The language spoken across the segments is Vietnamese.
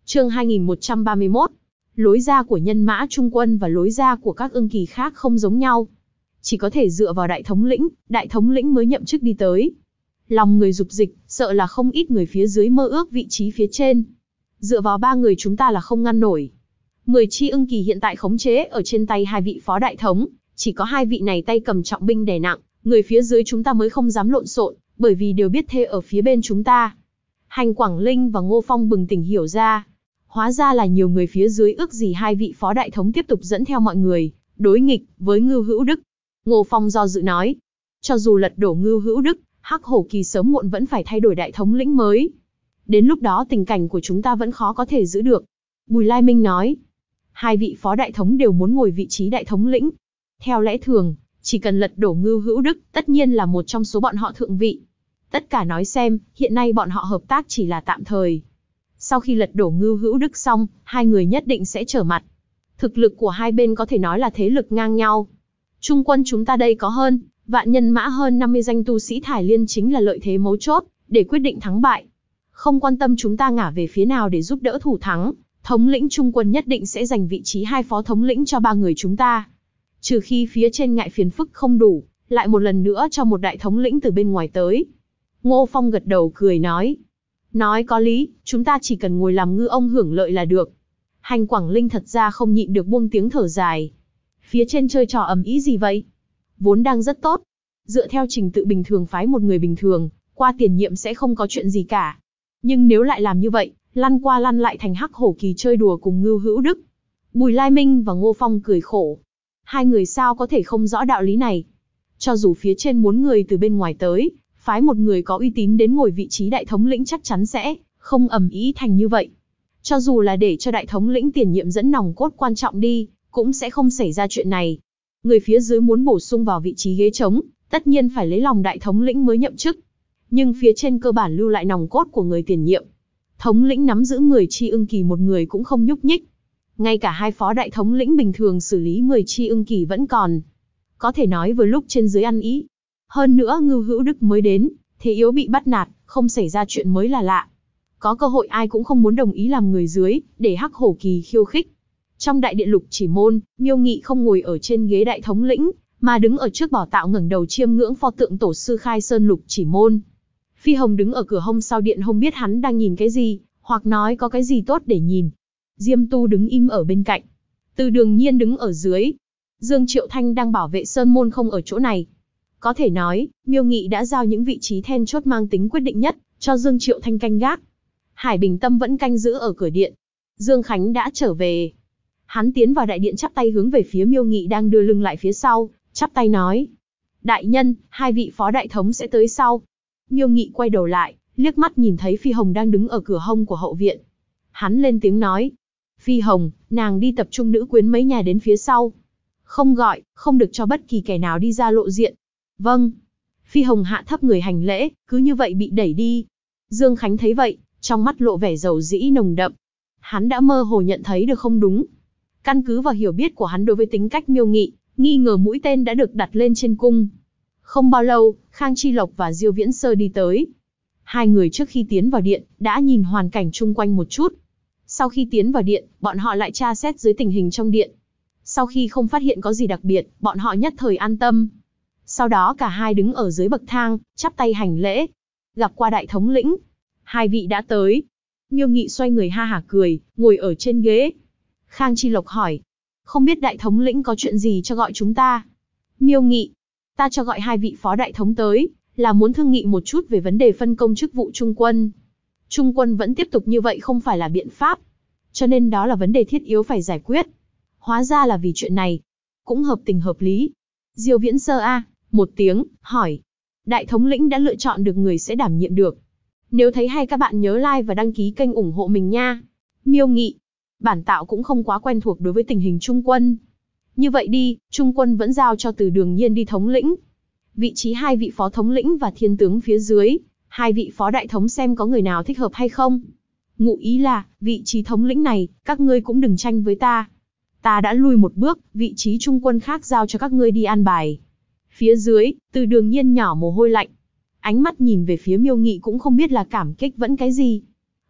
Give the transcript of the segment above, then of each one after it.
Chương 2131. Lối ra của nhân mã Trung quân và lối ra của các ưng kỳ khác không giống nhau. Chỉ có thể dựa vào đại thống lĩnh mới nhậm chức đi tới. Lòng người dục dịch, sợ là không ít người phía dưới mơ ước vị trí phía trên. Dựa vào 3 người chúng ta là không ngăn nổi. 10 chi ưng kỳ hiện tại khống chế ở trên tay 2 vị phó đại thống, chỉ có 2 vị này tay cầm trọng binh đè nặng, người phía dưới chúng ta mới không dám lộn xộn, bởi vì đều biết thê ở phía bên chúng ta. Hành Quảng Linh và Ngô Phong bừng tỉnh hiểu ra. Hóa ra là nhiều người phía dưới ước gì 2 vị phó đại thống tiếp tục dẫn theo mọi người, đối nghịch với Ngưu Hữu Đức. Ngô Phong do dự nói, cho dù lật đổ Ngưu Hữu Đức, Hắc Hổ Kỳ sớm muộn vẫn phải thay đổi đại thống lĩnh mới. Đến lúc đó tình cảnh của chúng ta vẫn khó có thể giữ được. Bùi Lai Minh nói, 2 vị phó đại thống đều muốn ngồi vị trí đại thống lĩnh. Theo lẽ thường, chỉ cần lật đổ Ngưu Hữu Đức, tất nhiên là một trong số bọn họ thượng vị. Tất cả nói xem, hiện nay bọn họ hợp tác chỉ là tạm thời. Sau khi lật đổ Ngưu Hữu Đức xong, 2 người nhất định sẽ trở mặt. Thực lực của hai bên có thể nói là thế lực ngang nhau. Trung quân chúng ta đây có hơn vạn nhân mã, hơn 50 danh tu sĩ thải liên chính là lợi thế mấu chốt để quyết định thắng bại. Không quan tâm chúng ta ngả về phía nào để giúp đỡ thủ thắng, thống lĩnh Trung quân nhất định sẽ giành vị trí 2 phó thống lĩnh cho 3 người chúng ta. Trừ khi phía trên ngại phiền phức không đủ, lại một lần nữa cho một đại thống lĩnh từ bên ngoài tới. Ngô Phong gật đầu cười nói. Nói có lý, chúng ta chỉ cần ngồi làm ngư ông hưởng lợi là được. Hành Quảng Linh thật ra không nhịn được buông tiếng thở dài. Phía trên chơi trò ầm ĩ gì vậy? Vốn đang rất tốt. Dựa theo trình tự bình thường phái một người bình thường, qua tiền nhiệm sẽ không có chuyện gì cả. Nhưng nếu lại làm như vậy, lăn qua lăn lại thành Hắc Hổ Kỳ chơi đùa cùng Ngưu Hữu Đức. Bùi Lai Minh và Ngô Phong cười khổ. Hai người sao có thể không rõ đạo lý này? Cho dù phía trên muốn người từ bên ngoài tới, phái một người có uy tín đến ngồi vị trí đại thống lĩnh chắc chắn sẽ không ầm ĩ thành như vậy. Cho dù là để cho đại thống lĩnh tiền nhiệm dẫn nòng cốt quan trọng đi, cũng sẽ không xảy ra chuyện này. Người phía dưới muốn bổ sung vào vị trí ghế trống, tất nhiên phải lấy lòng đại thống lĩnh mới nhậm chức. Nhưng phía trên cơ bản lưu lại nòng cốt của người tiền nhiệm. Thống lĩnh nắm giữ 10 chi ưng kỳ một người cũng không nhúc nhích. Ngay cả 2 phó đại thống lĩnh bình thường xử lý 10 chi ưng kỳ vẫn còn. Có thể nói vừa lúc trên dưới ăn ý. Hơn nữa Ngưu Hữu Đức mới đến, thế yếu bị bắt nạt, không xảy ra chuyện mới là lạ. Có cơ hội ai cũng không muốn đồng ý làm người dưới, để Hắc Hổ Kỳ khiêu khích. Trong đại điện Lục Chỉ Môn, Miêu Nghị không ngồi ở trên ghế đại thống lĩnh, mà đứng ở trước bảo tạo ngẩng đầu chiêm ngưỡng pho tượng tổ sư Khai Sơn Lục Chỉ Môn. Phi Hồng đứng ở cửa hông sau điện, không biết hắn đang nhìn cái gì, hoặc nói có cái gì tốt để nhìn. Diêm Tu đứng im ở bên cạnh. Từ Đường Nhiên đứng ở dưới. Dương Triệu Thanh đang bảo vệ Sơn Môn không ở chỗ này. Có thể nói, Miêu Nghị đã giao những vị trí then chốt mang tính quyết định nhất cho Dương Triệu Thanh canh gác. Hải Bình Tâm vẫn canh giữ ở cửa điện. Dương Khánh đã trở về. Hắn tiến vào đại điện chắp tay hướng về phía Miêu Nghị đang đưa lưng lại phía sau, chắp tay nói. Đại nhân, 2 vị phó đại thống sẽ tới sau. Miêu Nghị quay đầu lại, liếc mắt nhìn thấy Phi Hồng đang đứng ở cửa hông của hậu viện. Hắn lên tiếng nói. Phi Hồng, nàng đi tập trung nữ quyến mấy nhà đến phía sau. Không gọi, không được cho bất kỳ kẻ nào đi ra lộ diện. Vâng. Phi Hồng hạ thấp người hành lễ, cứ như vậy bị đẩy đi. Dương Khánh thấy vậy, trong mắt lộ vẻ dầu dĩ nồng đậm. Hắn đã mơ hồ nhận thấy được không đúng. Căn cứ vào hiểu biết của hắn đối với tính cách Miêu Nghị, nghi ngờ mũi tên đã được đặt lên trên cung. Không bao lâu, Khang Chi Lộc và Diêu Viễn Sơ đi tới. 2 người trước khi tiến vào điện, đã nhìn hoàn cảnh chung quanh một chút. Sau khi tiến vào điện, bọn họ lại tra xét dưới tình hình trong điện. Sau khi không phát hiện có gì đặc biệt, bọn họ nhất thời an tâm. Sau đó cả hai đứng ở dưới bậc thang, chắp tay hành lễ. Gặp qua đại thống lĩnh. 2 vị đã tới. Miêu Nghị xoay người ha hả cười, ngồi ở trên ghế. Khang Chi Lộc hỏi. Không biết đại thống lĩnh có chuyện gì cho gọi chúng ta? Miêu Nghị. Ta cho gọi 2 vị phó đại thống tới, là muốn thương nghị một chút về vấn đề phân công chức vụ trung quân. Trung quân vẫn tiếp tục như vậy không phải là biện pháp. Cho nên đó là vấn đề thiết yếu phải giải quyết. Hóa ra là vì chuyện này. Cũng hợp tình hợp lý. Diêu Viễn Sơ một tiếng, hỏi. Đại thống lĩnh đã lựa chọn được người sẽ đảm nhiệm được. Nếu thấy hay các bạn nhớ like và đăng ký kênh ủng hộ mình nha. Miêu Nghị. Bản tạo cũng không quá quen thuộc đối với tình hình trung quân. Như vậy đi, trung quân vẫn giao cho Từ Đường Nhiên đi thống lĩnh. Vị trí 2 vị phó thống lĩnh và thiên tướng phía dưới, 2 vị phó đại thống xem có người nào thích hợp hay không. Ngụ ý là, vị trí thống lĩnh này, các ngươi cũng đừng tranh với ta. Ta đã lui một bước, vị trí trung quân khác giao cho các ngươi đi an bài. Phía dưới, Từ Đường Nhiên nhỏ mồ hôi lạnh. Ánh mắt nhìn về phía Miêu Nghị cũng không biết là cảm kích vẫn cái gì.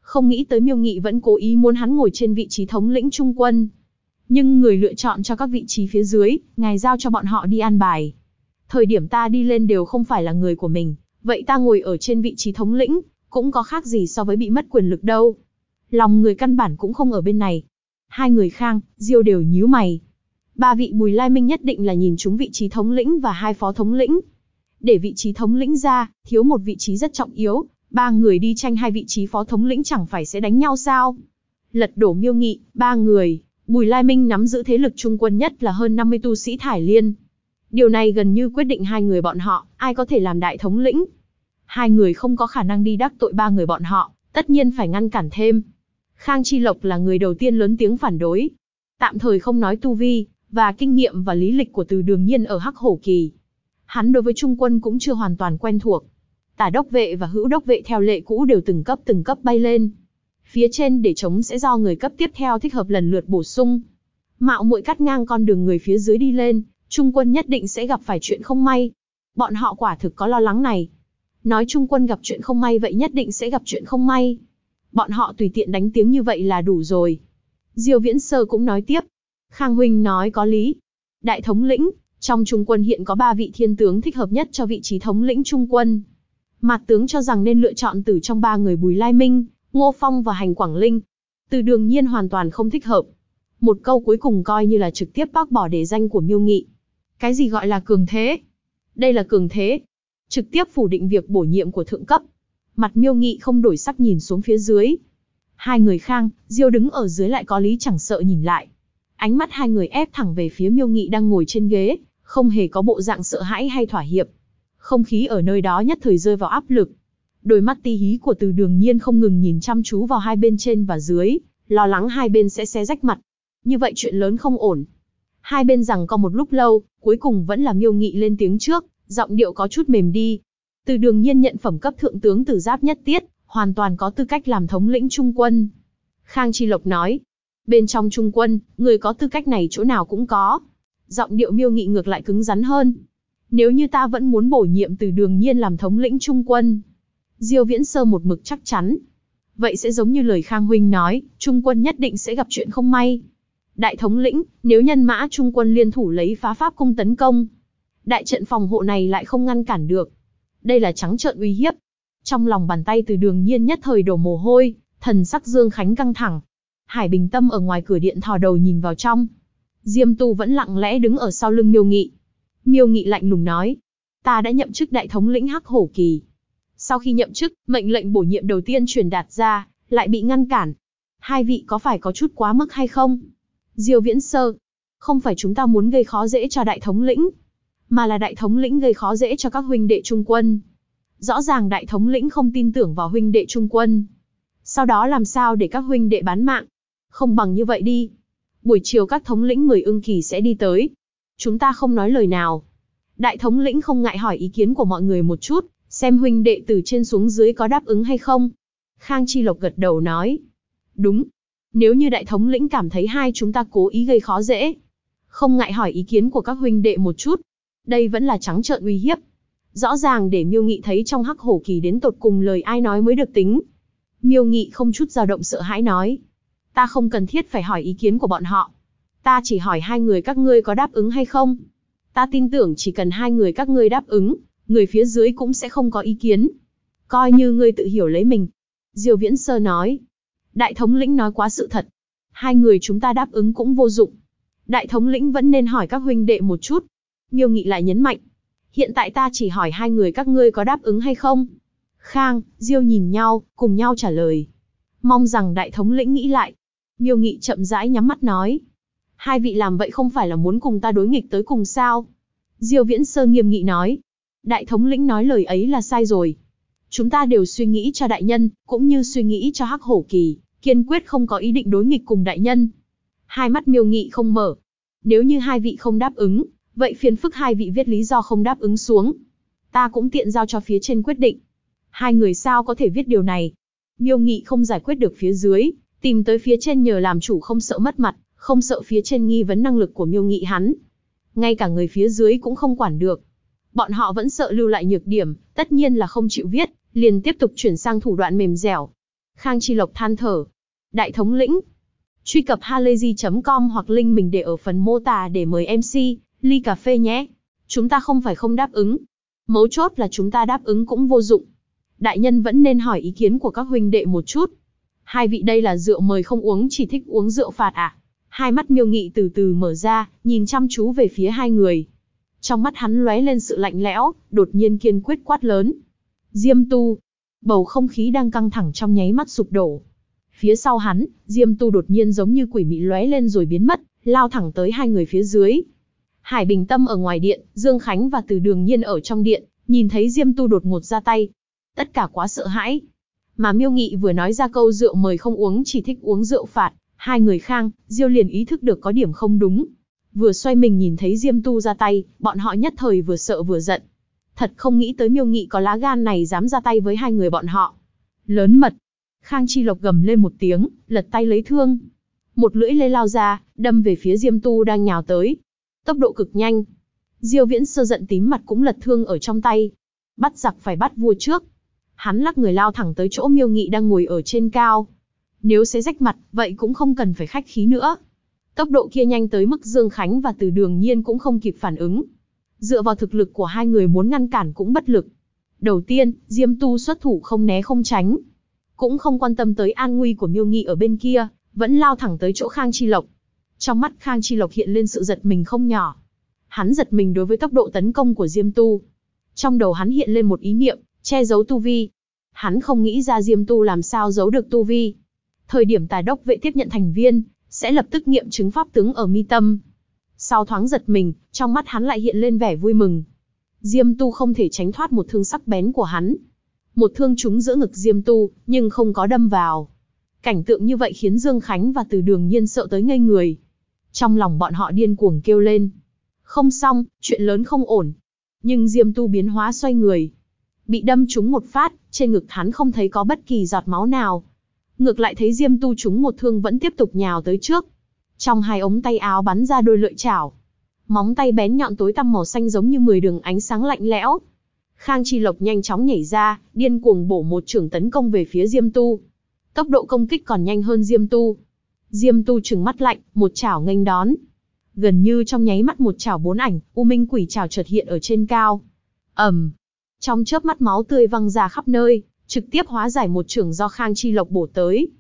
Không nghĩ tới Miêu Nghị vẫn cố ý muốn hắn ngồi trên vị trí thống lĩnh trung quân. Nhưng người lựa chọn cho các vị trí phía dưới, ngài giao cho bọn họ đi an bài. Thời điểm ta đi lên đều không phải là người của mình, vậy ta ngồi ở trên vị trí thống lĩnh, cũng có khác gì so với bị mất quyền lực đâu. Lòng người căn bản cũng không ở bên này. Hai người Khang, Diêu đều nhíu mày. Ba vị Bùi Lai Minh nhất định là nhìn trúng vị trí thống lĩnh và hai phó thống lĩnh. Để vị trí thống lĩnh ra, thiếu một vị trí rất trọng yếu, ba người đi tranh hai vị trí phó thống lĩnh chẳng phải sẽ đánh nhau sao? Lật đổ Miêu Nghị, ba người, Bùi Lai Minh nắm giữ thế lực trung quân nhất là hơn 50 tu sĩ Thải Liên. Điều này gần như quyết định hai người bọn họ, ai có thể làm đại thống lĩnh. Hai người không có khả năng đi đắc tội ba người bọn họ, tất nhiên phải ngăn cản thêm. Khang Chi Lộc là người đầu tiên lớn tiếng phản đối. Tạm thời không nói tu vi, và kinh nghiệm và lý lịch của Từ Đường Nhiên ở Hắc Hổ Kỳ. Hắn đối với trung quân cũng chưa hoàn toàn quen thuộc. Tả đốc vệ và hữu đốc vệ theo lệ cũ đều từng cấp bay lên. Phía trên để chống sẽ do người cấp tiếp theo thích hợp lần lượt bổ sung. Mạo muội cắt ngang con đường người phía dưới đi lên, trung quân nhất định sẽ gặp phải chuyện không may. Bọn họ quả thực có lo lắng này. Nói trung quân gặp chuyện không may vậy nhất định sẽ gặp chuyện không may. Bọn họ tùy tiện đánh tiếng như vậy là đủ rồi. Diêu Viễn Sơ cũng nói tiếp. Khang huynh nói có lý. Đại thống lĩnh, trong trung quân hiện có 3 vị thiên tướng thích hợp nhất cho vị trí thống lĩnh trung quân. Mạt tướng cho rằng nên lựa chọn từ trong 3 người Bùi Lai Minh, Ngô Phong và Hành Quảng Linh. Từ Đường Nhiên hoàn toàn không thích hợp. Một câu cuối cùng coi như là trực tiếp bác bỏ đề danh của Miêu Nghị. Cái gì gọi là cường thế? Đây là cường thế. Trực tiếp phủ định việc bổ nhiệm của thượng cấp. Mặt Miêu Nghị không đổi sắc nhìn xuống phía dưới. Hai người Khang, Diêu đứng ở dưới lại có lý chẳng sợ nhìn lại. Ánh mắt hai người ép thẳng về phía Miêu Nghị đang ngồi trên ghế, không hề có bộ dạng sợ hãi hay thỏa hiệp. Không khí ở nơi đó nhất thời rơi vào áp lực. Đôi mắt ti hí của Từ Đường Nhiên không ngừng nhìn chăm chú vào hai bên trên và dưới, lo lắng hai bên sẽ xé rách mặt. Như vậy chuyện lớn không ổn. Hai bên giằng co một lúc lâu, cuối cùng vẫn là Miêu Nghị lên tiếng trước, giọng điệu có chút mềm đi. Từ Đường Nhiên nhận phẩm cấp thượng tướng Tử Giáp Nhất Tiết, hoàn toàn có tư cách làm thống lĩnh trung quân. Khang Chi Lộc nói, bên trong trung quân, người có tư cách này chỗ nào cũng có. Giọng điệu Miêu Nghị ngược lại cứng rắn hơn. Nếu như ta vẫn muốn bổ nhiệm Từ Đường Nhiên làm thống lĩnh trung quân. Diêu Viễn Sơ một mực chắc chắn. Vậy sẽ giống như lời Khang huynh nói, trung quân nhất định sẽ gặp chuyện không may. Đại thống lĩnh, nếu nhân mã trung quân liên thủ lấy phá pháp cung tấn công, đại trận phòng hộ này lại không ngăn cản được. Đây là trắng trợn uy hiếp. Trong lòng bàn tay Từ Đường Nhiên nhất thời đổ mồ hôi, thần sắc Dương Khánh căng thẳng. Hải Bình Tâm ở ngoài cửa điện thò đầu nhìn vào trong. Diêm Tu vẫn lặng lẽ đứng ở sau lưng Miêu Nghị. Miêu Nghị lạnh lùng nói, ta đã nhậm chức đại thống lĩnh Hắc Hổ Kỳ. Sau khi nhậm chức, mệnh lệnh bổ nhiệm đầu tiên truyền đạt ra, lại bị ngăn cản. Hai vị có phải có chút quá mức hay không? Diêu Viễn Sơ, không phải chúng ta muốn gây khó dễ cho đại thống lĩnh, mà là đại thống lĩnh gây khó dễ cho các huynh đệ trung quân. Rõ ràng đại thống lĩnh không tin tưởng vào huynh đệ trung quân. Sau đó làm sao để các huynh đệ bán mạng? Không bằng như vậy đi. Buổi chiều các thống lĩnh 10 ưng kỳ sẽ đi tới. Chúng ta không nói lời nào. Đại thống lĩnh không ngại hỏi ý kiến của mọi người một chút, xem huynh đệ từ trên xuống dưới có đáp ứng hay không. Khang Chi Lộc gật đầu nói. Đúng. Nếu như đại thống lĩnh cảm thấy hai chúng ta cố ý gây khó dễ, không ngại hỏi ý kiến của các huynh đệ một chút. Đây vẫn là trắng trợn uy hiếp. Rõ ràng để Miêu Nghị thấy trong Hắc Hổ Kỳ đến tột cùng lời ai nói mới được tính. Miêu Nghị không chút dao động sợ hãi nói. Ta không cần thiết phải hỏi ý kiến của bọn họ. Ta chỉ hỏi hai người các ngươi có đáp ứng hay không. Ta tin tưởng chỉ cần hai người các ngươi đáp ứng, người phía dưới cũng sẽ không có ý kiến. Coi như ngươi tự hiểu lấy mình. Diêu Viễn Sơ nói. Đại thống lĩnh nói quá sự thật. Hai người chúng ta đáp ứng cũng vô dụng. Đại thống lĩnh vẫn nên hỏi các huynh đệ một chút. Miêu Nghị lại nhấn mạnh. Hiện tại ta chỉ hỏi hai người các ngươi có đáp ứng hay không. Khang, Diêu nhìn nhau, cùng nhau trả lời. Mong rằng đại thống lĩnh nghĩ lại. Miêu Nghị chậm rãi nhắm mắt nói. Hai vị làm vậy không phải là muốn cùng ta đối nghịch tới cùng sao? Diêu Viễn Sơ nghiêm nghị nói. Đại thống lĩnh nói lời ấy là sai rồi. Chúng ta đều suy nghĩ cho đại nhân, cũng như suy nghĩ cho Hắc Hổ Kỳ, kiên quyết không có ý định đối nghịch cùng đại nhân. Hai mắt Miêu Nghị không mở. Nếu như hai vị không đáp ứng, vậy phiền phức hai vị viết lý do không đáp ứng xuống. Ta cũng tiện giao cho phía trên quyết định. Hai người sao có thể viết điều này? Miêu Nghị không giải quyết được phía dưới, tìm tới phía trên nhờ làm chủ không sợ mất mặt, không sợ phía trên nghi vấn năng lực của Miêu Nghị hắn. Ngay cả người phía dưới cũng không quản được. Bọn họ vẫn sợ lưu lại nhược điểm, tất nhiên là không chịu viết, liền tiếp tục chuyển sang thủ đoạn mềm dẻo. Khang Chi Lộc than thở. Đại thống lĩnh. Truy cập halayzi.com hoặc link mình để ở phần mô tả để mời MC, ly cà phê nhé. Chúng ta không phải không đáp ứng. Mấu chốt là chúng ta đáp ứng cũng vô dụng. Đại nhân vẫn nên hỏi ý kiến của các huynh đệ một chút. Hai vị đây là rượu mời không uống, chỉ thích uống rượu phạt à? Hai mắt Miêu Nghị từ từ mở ra, nhìn chăm chú về phía hai người. Trong mắt hắn lóe lên sự lạnh lẽo, đột nhiên kiên quyết quát lớn. Diêm Tu. Bầu không khí đang căng thẳng trong nháy mắt sụp đổ. Phía sau hắn, Diêm Tu đột nhiên giống như quỷ mị lóe lên rồi biến mất, lao thẳng tới hai người phía dưới. Hải Bình Tâm ở ngoài điện, Dương Khánh và Từ Đường Nhiên ở trong điện, nhìn thấy Diêm Tu đột ngột ra tay. Tất cả quá sợ hãi. Mà Miêu Nghị vừa nói ra câu rượu mời không uống, chỉ thích uống rượu phạt, hai người Khang, Diêu liền ý thức được có điểm không đúng. Vừa xoay mình nhìn thấy Diêm Tu ra tay, bọn họ nhất thời vừa sợ vừa giận. Thật không nghĩ tới Miêu Nghị có lá gan này dám ra tay với hai người bọn họ. Lớn mật. Khang Chi Lộc gầm lên một tiếng, lật tay lấy thương. Một lưỡi lê lao ra, đâm về phía Diêm Tu đang nhào tới. Tốc độ cực nhanh. Diêu Viễn Sơ giận tím mặt cũng lật thương ở trong tay. Bắt giặc phải bắt vua trước. Hắn lắc người lao thẳng tới chỗ Miêu Nghị đang ngồi ở trên cao. Nếu xé rách mặt, vậy cũng không cần phải khách khí nữa. Tốc độ kia nhanh tới mức Dương Khánh và Từ Đường Nhiên cũng không kịp phản ứng. Dựa vào thực lực của hai người muốn ngăn cản cũng bất lực. Đầu tiên, Diêm Tu xuất thủ không né không tránh. Cũng không quan tâm tới an nguy của Miêu Nghị ở bên kia, vẫn lao thẳng tới chỗ Khang Chi Lộc. Trong mắt Khang Chi Lộc hiện lên sự giật mình không nhỏ. Hắn giật mình đối với tốc độ tấn công của Diêm Tu. Trong đầu hắn hiện lên một ý niệm, che giấu tu vi. Hắn không nghĩ ra Diêm Tu làm sao giấu được tu vi. Thời điểm Tà Đốc vệ tiếp nhận thành viên, sẽ lập tức nghiệm chứng pháp tướng ở mi tâm. Sau thoáng giật mình, trong mắt hắn lại hiện lên vẻ vui mừng. Diêm Tu không thể tránh thoát một thương sắc bén của hắn. Một thương trúng giữa ngực Diêm Tu, nhưng không có đâm vào. Cảnh tượng như vậy khiến Dương Khánh và Từ Đường Nhiên sợ tới ngây người. Trong lòng bọn họ điên cuồng kêu lên. Không xong, chuyện lớn không ổn. Nhưng Diêm Tu biến hóa xoay người. Bị đâm trúng một phát, trên ngực hắn không thấy có bất kỳ giọt máu nào. Ngược lại thấy Diêm Tu trúng một thương vẫn tiếp tục nhào tới trước. Trong hai ống tay áo bắn ra đôi lợi chảo. Móng tay bén nhọn tối tăm màu xanh giống như 10 đường ánh sáng lạnh lẽo. Khang Chi Lộc nhanh chóng nhảy ra, điên cuồng bổ một chưởng tấn công về phía Diêm Tu. Tốc độ công kích còn nhanh hơn Diêm Tu. Diêm Tu trừng mắt lạnh, một chảo nghênh đón. Gần như trong nháy mắt một chảo bốn ảnh, U Minh Quỷ chảo chợt hiện ở trên cao. Trong chớp mắt máu tươi văng ra khắp nơi, trực tiếp hóa giải một chưởng do Khang Chi Lộc bổ tới.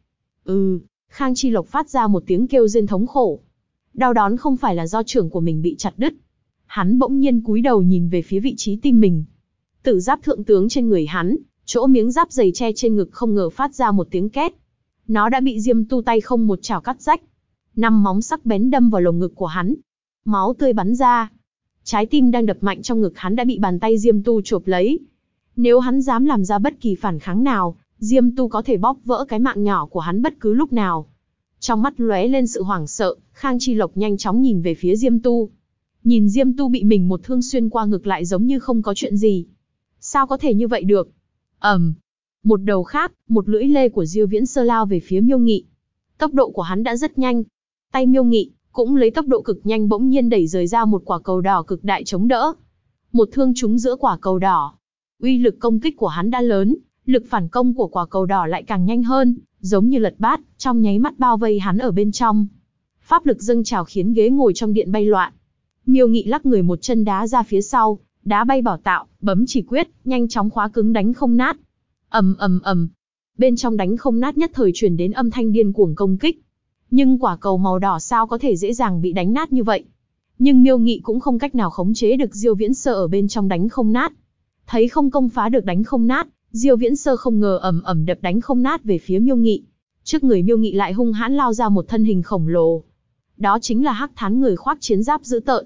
Khang Chi Lộc phát ra một tiếng kêu rên thống khổ. Đau đớn không phải là do chưởng của mình bị chặt đứt. Hắn bỗng nhiên cúi đầu nhìn về phía vị trí tim mình. Tử giáp thượng tướng trên người hắn, chỗ miếng giáp dày che trên ngực không ngờ phát ra một tiếng két. Nó đã bị Diêm Tu tay không một chảo cắt rách. 5 móng sắc bén đâm vào lồng ngực của hắn. Máu tươi bắn ra. Trái tim đang đập mạnh trong ngực hắn đã bị bàn tay Diêm Tu chộp lấy. Nếu hắn dám làm ra bất kỳ phản kháng nào, Diêm Tu có thể bóp vỡ cái mạng nhỏ của hắn bất cứ lúc nào. Trong mắt lóe lên sự hoảng sợ, Khang Chi Lộc nhanh chóng nhìn về phía Diêm Tu. Nhìn Diêm Tu bị mình một thương xuyên qua ngực lại giống như không có chuyện gì. Sao có thể như vậy được? Một đầu khác, một lưỡi lê của Diêu Viễn Sơ lao về phía Miêu Nghị. Tốc độ của hắn đã rất nhanh. Tay Miêu Nghị cũng lấy tốc độ cực nhanh bỗng nhiên đẩy rời ra một quả cầu đỏ cực đại chống đỡ. Một thương trúng giữa quả cầu đỏ. Uy lực công kích của hắn đã lớn, lực phản công của quả cầu đỏ lại càng nhanh hơn, giống như lật bát, trong nháy mắt bao vây hắn ở bên trong. Pháp lực dâng trào khiến ghế ngồi trong điện bay loạn. Miêu Nghị lắc người một chân đá ra phía sau, đá bay bảo tạo, bấm chỉ quyết, nhanh chóng khóa cứng đánh không nát. Bên trong đánh không nát nhất thời truyền đến âm thanh điên cuồng công kích. Nhưng quả cầu màu đỏ sao có thể dễ dàng bị đánh nát như vậy? Nhưng Miêu Nghị cũng không cách nào khống chế được Diêu Viễn Sơ ở bên trong đánh không nát. Thấy không công phá được đánh không nát, Diêu Viễn Sơ không ngờ đập đánh không nát về phía Miêu Nghị. Trước người Miêu Nghị lại hung hãn lao ra một thân hình khổng lồ. Đó chính là Hắc Thán người khoác chiến giáp dữ tợn.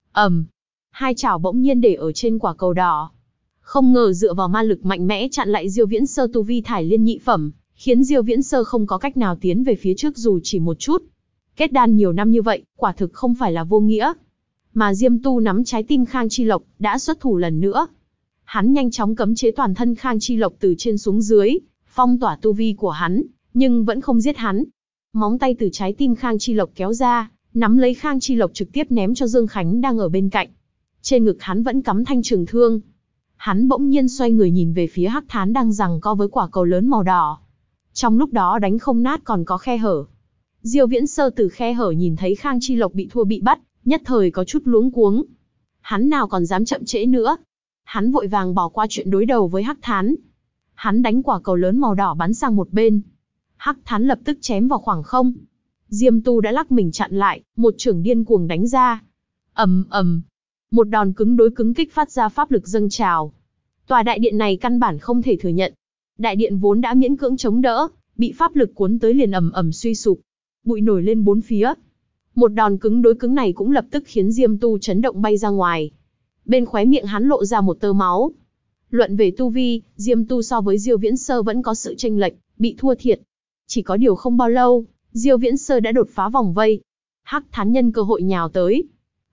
Hai chảo bỗng nhiên để ở trên quả cầu đỏ. Không ngờ dựa vào ma lực mạnh mẽ chặn lại Diêu Viễn Sơ tu vi thải liên nhị phẩm, khiến Diêu Viễn Sơ không có cách nào tiến về phía trước dù chỉ một chút. Kết đan nhiều năm như vậy, quả thực không phải là vô nghĩa. Mà Diêm Tu nắm trái tim Khang Chi Lộc, đã xuất thủ lần nữa. Hắn nhanh chóng cấm chế toàn thân Khang Chi Lộc từ trên xuống dưới, phong tỏa tu vi của hắn, nhưng vẫn không giết hắn. Móng tay từ trái tim Khang Chi Lộc kéo ra, nắm lấy Khang Chi Lộc trực tiếp ném cho Dương Khánh đang ở bên cạnh. Trên ngực hắn vẫn cắm thanh trường thương. Hắn bỗng nhiên xoay người nhìn về phía Hắc Thán đang giằng co với quả cầu lớn màu đỏ. Trong lúc đó đánh không nát còn có khe hở. Diêu Viễn Sơ từ khe hở nhìn thấy Khang Chi Lộc bị thua bị bắt, nhất thời có chút luống cuống. Hắn nào còn dám chậm trễ nữa. Hắn vội vàng bỏ qua chuyện đối đầu với Hắc Thán. Hắn đánh quả cầu lớn màu đỏ bắn sang một bên. Hắc Thán lập tức chém vào khoảng không. Diêm Tu đã lắc mình chặn lại, một chưởng điên cuồng đánh ra. Ầm ầm, một đòn cứng đối cứng kích phát ra pháp lực dâng trào. Tòa đại điện này căn bản không thể thừa nhận. Đại điện vốn đã miễn cưỡng chống đỡ, bị pháp lực cuốn tới liền ầm ầm suy sụp. Bụi nổi lên bốn phía. Một đòn cứng đối cứng này cũng lập tức khiến Diêm Tu chấn động bay ra ngoài. Bên khóe miệng hắn lộ ra một tơ máu. Luận về tu vi, Diêm Tu so với Diêu Viễn Sơ vẫn có sự chênh lệch, bị thua thiệt. Chỉ có điều không bao lâu, Diêu Viễn Sơ đã đột phá vòng vây. Hắc Thán nhân cơ hội nhào tới.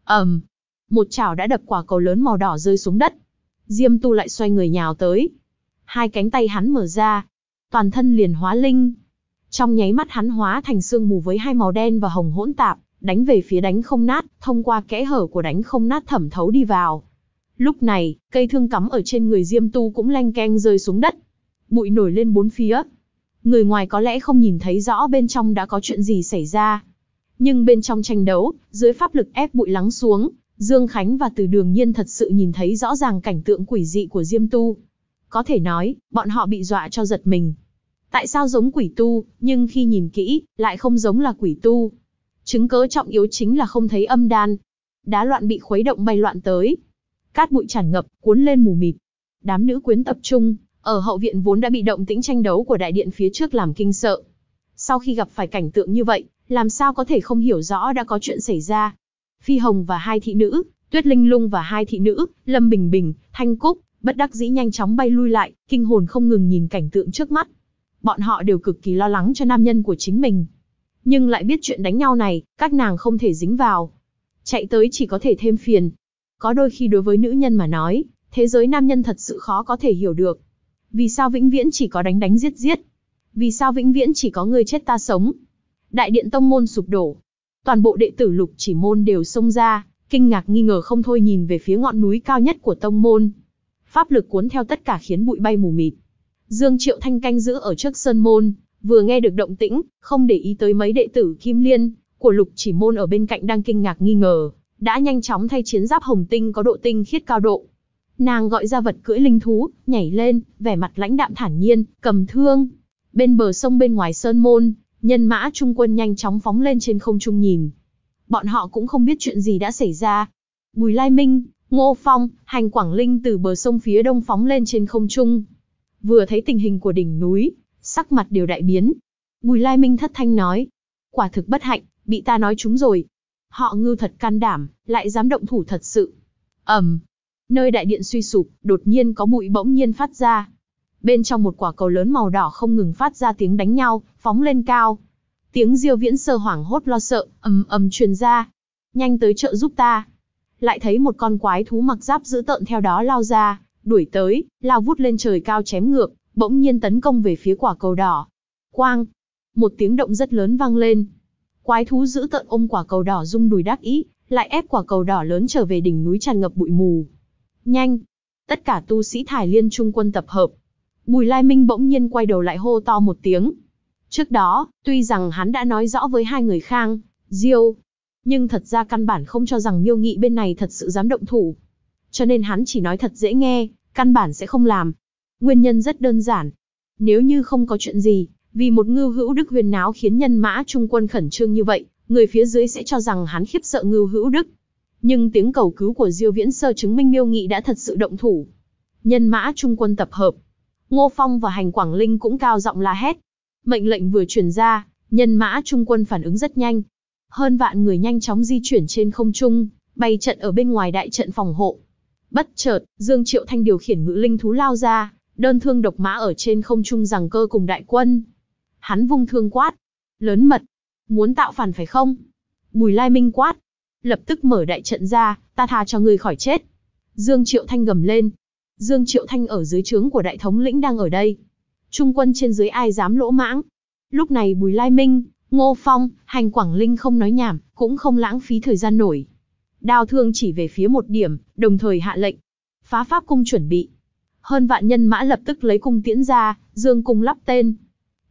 Một chảo đã đập quả cầu lớn màu đỏ rơi xuống đất. Diêm Tu lại xoay người nhào tới. Hai cánh tay hắn mở ra, toàn thân liền hóa linh. Trong nháy mắt hắn hóa thành sương mù với hai màu đen và hồng hỗn tạp, đánh về phía đánh không nát, thông qua kẽ hở của đánh không nát thẩm thấu đi vào. Lúc này, cây thương cắm ở trên người Diêm Tu cũng leng keng rơi xuống đất. Bụi nổi lên bốn phía. Người ngoài có lẽ không nhìn thấy rõ bên trong đã có chuyện gì xảy ra. Nhưng bên trong tranh đấu, dưới pháp lực ép bụi lắng xuống, Dương Khánh và Từ Đường Nhiên thật sự nhìn thấy rõ ràng cảnh tượng quỷ dị của Diêm Tu. Có thể nói, bọn họ bị dọa cho giật mình. Tại sao giống quỷ tu, nhưng khi nhìn kỹ, lại không giống là quỷ tu? Chứng cớ trọng yếu chính là không thấy âm đan. Đá loạn bị khuấy động bay loạn tới. Cát bụi tràn ngập, cuốn lên mù mịt. Đám nữ quyến tập trung, ở hậu viện vốn đã bị động tĩnh tranh đấu của đại điện phía trước làm kinh sợ. Sau khi gặp phải cảnh tượng như vậy, làm sao có thể không hiểu rõ đã có chuyện xảy ra. Phi Hồng và hai thị nữ, Tuyết Linh Lung và hai thị nữ, Lâm Bình Bình, Thanh Cúc, bất đắc dĩ nhanh chóng bay lui lại, kinh hồn không ngừng nhìn cảnh tượng trước mắt. Bọn họ đều cực kỳ lo lắng cho nam nhân của chính mình. Nhưng lại biết chuyện đánh nhau này, các nàng không thể dính vào. Chạy tới chỉ có thể thêm phiền. Có đôi khi đối với nữ nhân mà nói, thế giới nam nhân thật sự khó có thể hiểu được. Vì sao vĩnh viễn chỉ có đánh đánh giết giết? Vì sao vĩnh viễn chỉ có người chết ta sống? Đại điện tông môn sụp đổ. Toàn bộ đệ tử Lục Chỉ môn đều xông ra, kinh ngạc nghi ngờ không thôi nhìn về phía ngọn núi cao nhất của tông môn. Pháp lực cuốn theo tất cả khiến bụi bay mù mịt. Dương Triệu Thanh canh giữ ở trước sơn môn, vừa nghe được động tĩnh, không để ý tới mấy đệ tử Kim Liên của Lục Chỉ môn ở bên cạnh đang kinh ngạc nghi ngờ, đã nhanh chóng thay chiến giáp hồng tinh có độ tinh khiết cao độ. Nàng gọi ra vật cưỡi linh thú, nhảy lên, vẻ mặt lãnh đạm thản nhiên, cầm thương. Bên bờ sông bên ngoài sơn môn, nhân mã trung quân nhanh chóng phóng lên trên không trung nhìn. Bọn họ cũng không biết chuyện gì đã xảy ra. Bùi Lai Minh, Ngô Phong, Hành Quảng Linh từ bờ sông phía đông phóng lên trên không trung. Vừa thấy tình hình của đỉnh núi, sắc mặt đều đại biến. Bùi Lai Minh thất thanh nói, quả thực bất hạnh, bị ta nói trúng rồi. Họ Ngưu thật can đảm, lại dám động thủ thật sự. Nơi đại điện suy sụp, đột nhiên có bụi bỗng nhiên phát ra. Bên trong một quả cầu lớn màu đỏ không ngừng phát ra tiếng đánh nhau, phóng lên cao. Tiếng Diêu Viễn Sơ hoảng hốt lo sợ, truyền ra. Nhanh tới trợ giúp ta. Lại thấy một con quái thú mặc giáp dữ tợn theo đó lao ra, đuổi tới, lao vút lên trời cao chém ngược, bỗng nhiên tấn công về phía quả cầu đỏ. Quang! Một tiếng động rất lớn vang lên. Quái thú dữ tợn ôm quả cầu đỏ rung đùi đắc ý, lại ép quả cầu đỏ lớn trở về đỉnh núi tràn ngập bụi mù. Nhanh! Tất cả tu sĩ Thải Liên Trung quân tập hợp. Bùi Lai Minh bỗng nhiên quay đầu lại hô to một tiếng. Trước đó, tuy rằng hắn đã nói rõ với hai người Khang, Diêu, nhưng thật ra căn bản không cho rằng Miêu Nghị bên này thật sự dám động thủ. Cho nên hắn chỉ nói thật dễ nghe, căn bản sẽ không làm. Nguyên nhân rất đơn giản. Nếu như không có chuyện gì, vì một Ngưu Hữu Đức huyên náo khiến nhân mã trung quân khẩn trương như vậy, người phía dưới sẽ cho rằng hắn khiếp sợ Ngưu Hữu Đức. Nhưng tiếng cầu cứu của Diêu Viễn Sơ chứng minh Miêu Nghị đã thật sự động thủ. Nhân mã trung quân tập hợp. Ngô Phong và Hành Quảng Linh cũng cao giọng la hét. Mệnh lệnh vừa truyền ra, nhân mã trung quân phản ứng rất nhanh. Hơn vạn người nhanh chóng di chuyển trên không trung, bày trận ở bên ngoài đại trận phòng hộ. Bất chợt, Dương Triệu Thanh điều khiển ngự linh thú lao ra, đơn thương độc mã ở trên không trung giằng cơ cùng đại quân. Hắn vung thương quát. Lớn mật. Muốn tạo phản phải không? Bùi Lai Minh quát. Lập tức mở đại trận ra, ta tha cho ngươi khỏi chết. Dương Triệu Thanh gầm lên. Dương Triệu Thanh ở dưới trướng của đại thống lĩnh đang ở đây. Trung quân trên dưới ai dám lỗ mãng. Lúc này Bùi Lai Minh, Ngô Phong, Hành Quảng Linh không nói nhảm, cũng không lãng phí thời gian nổi. Đao thương chỉ về phía một điểm, đồng thời hạ lệnh. Phá pháp cung chuẩn bị. Hơn vạn nhân mã lập tức lấy cung tiễn ra, dương cung lắp tên.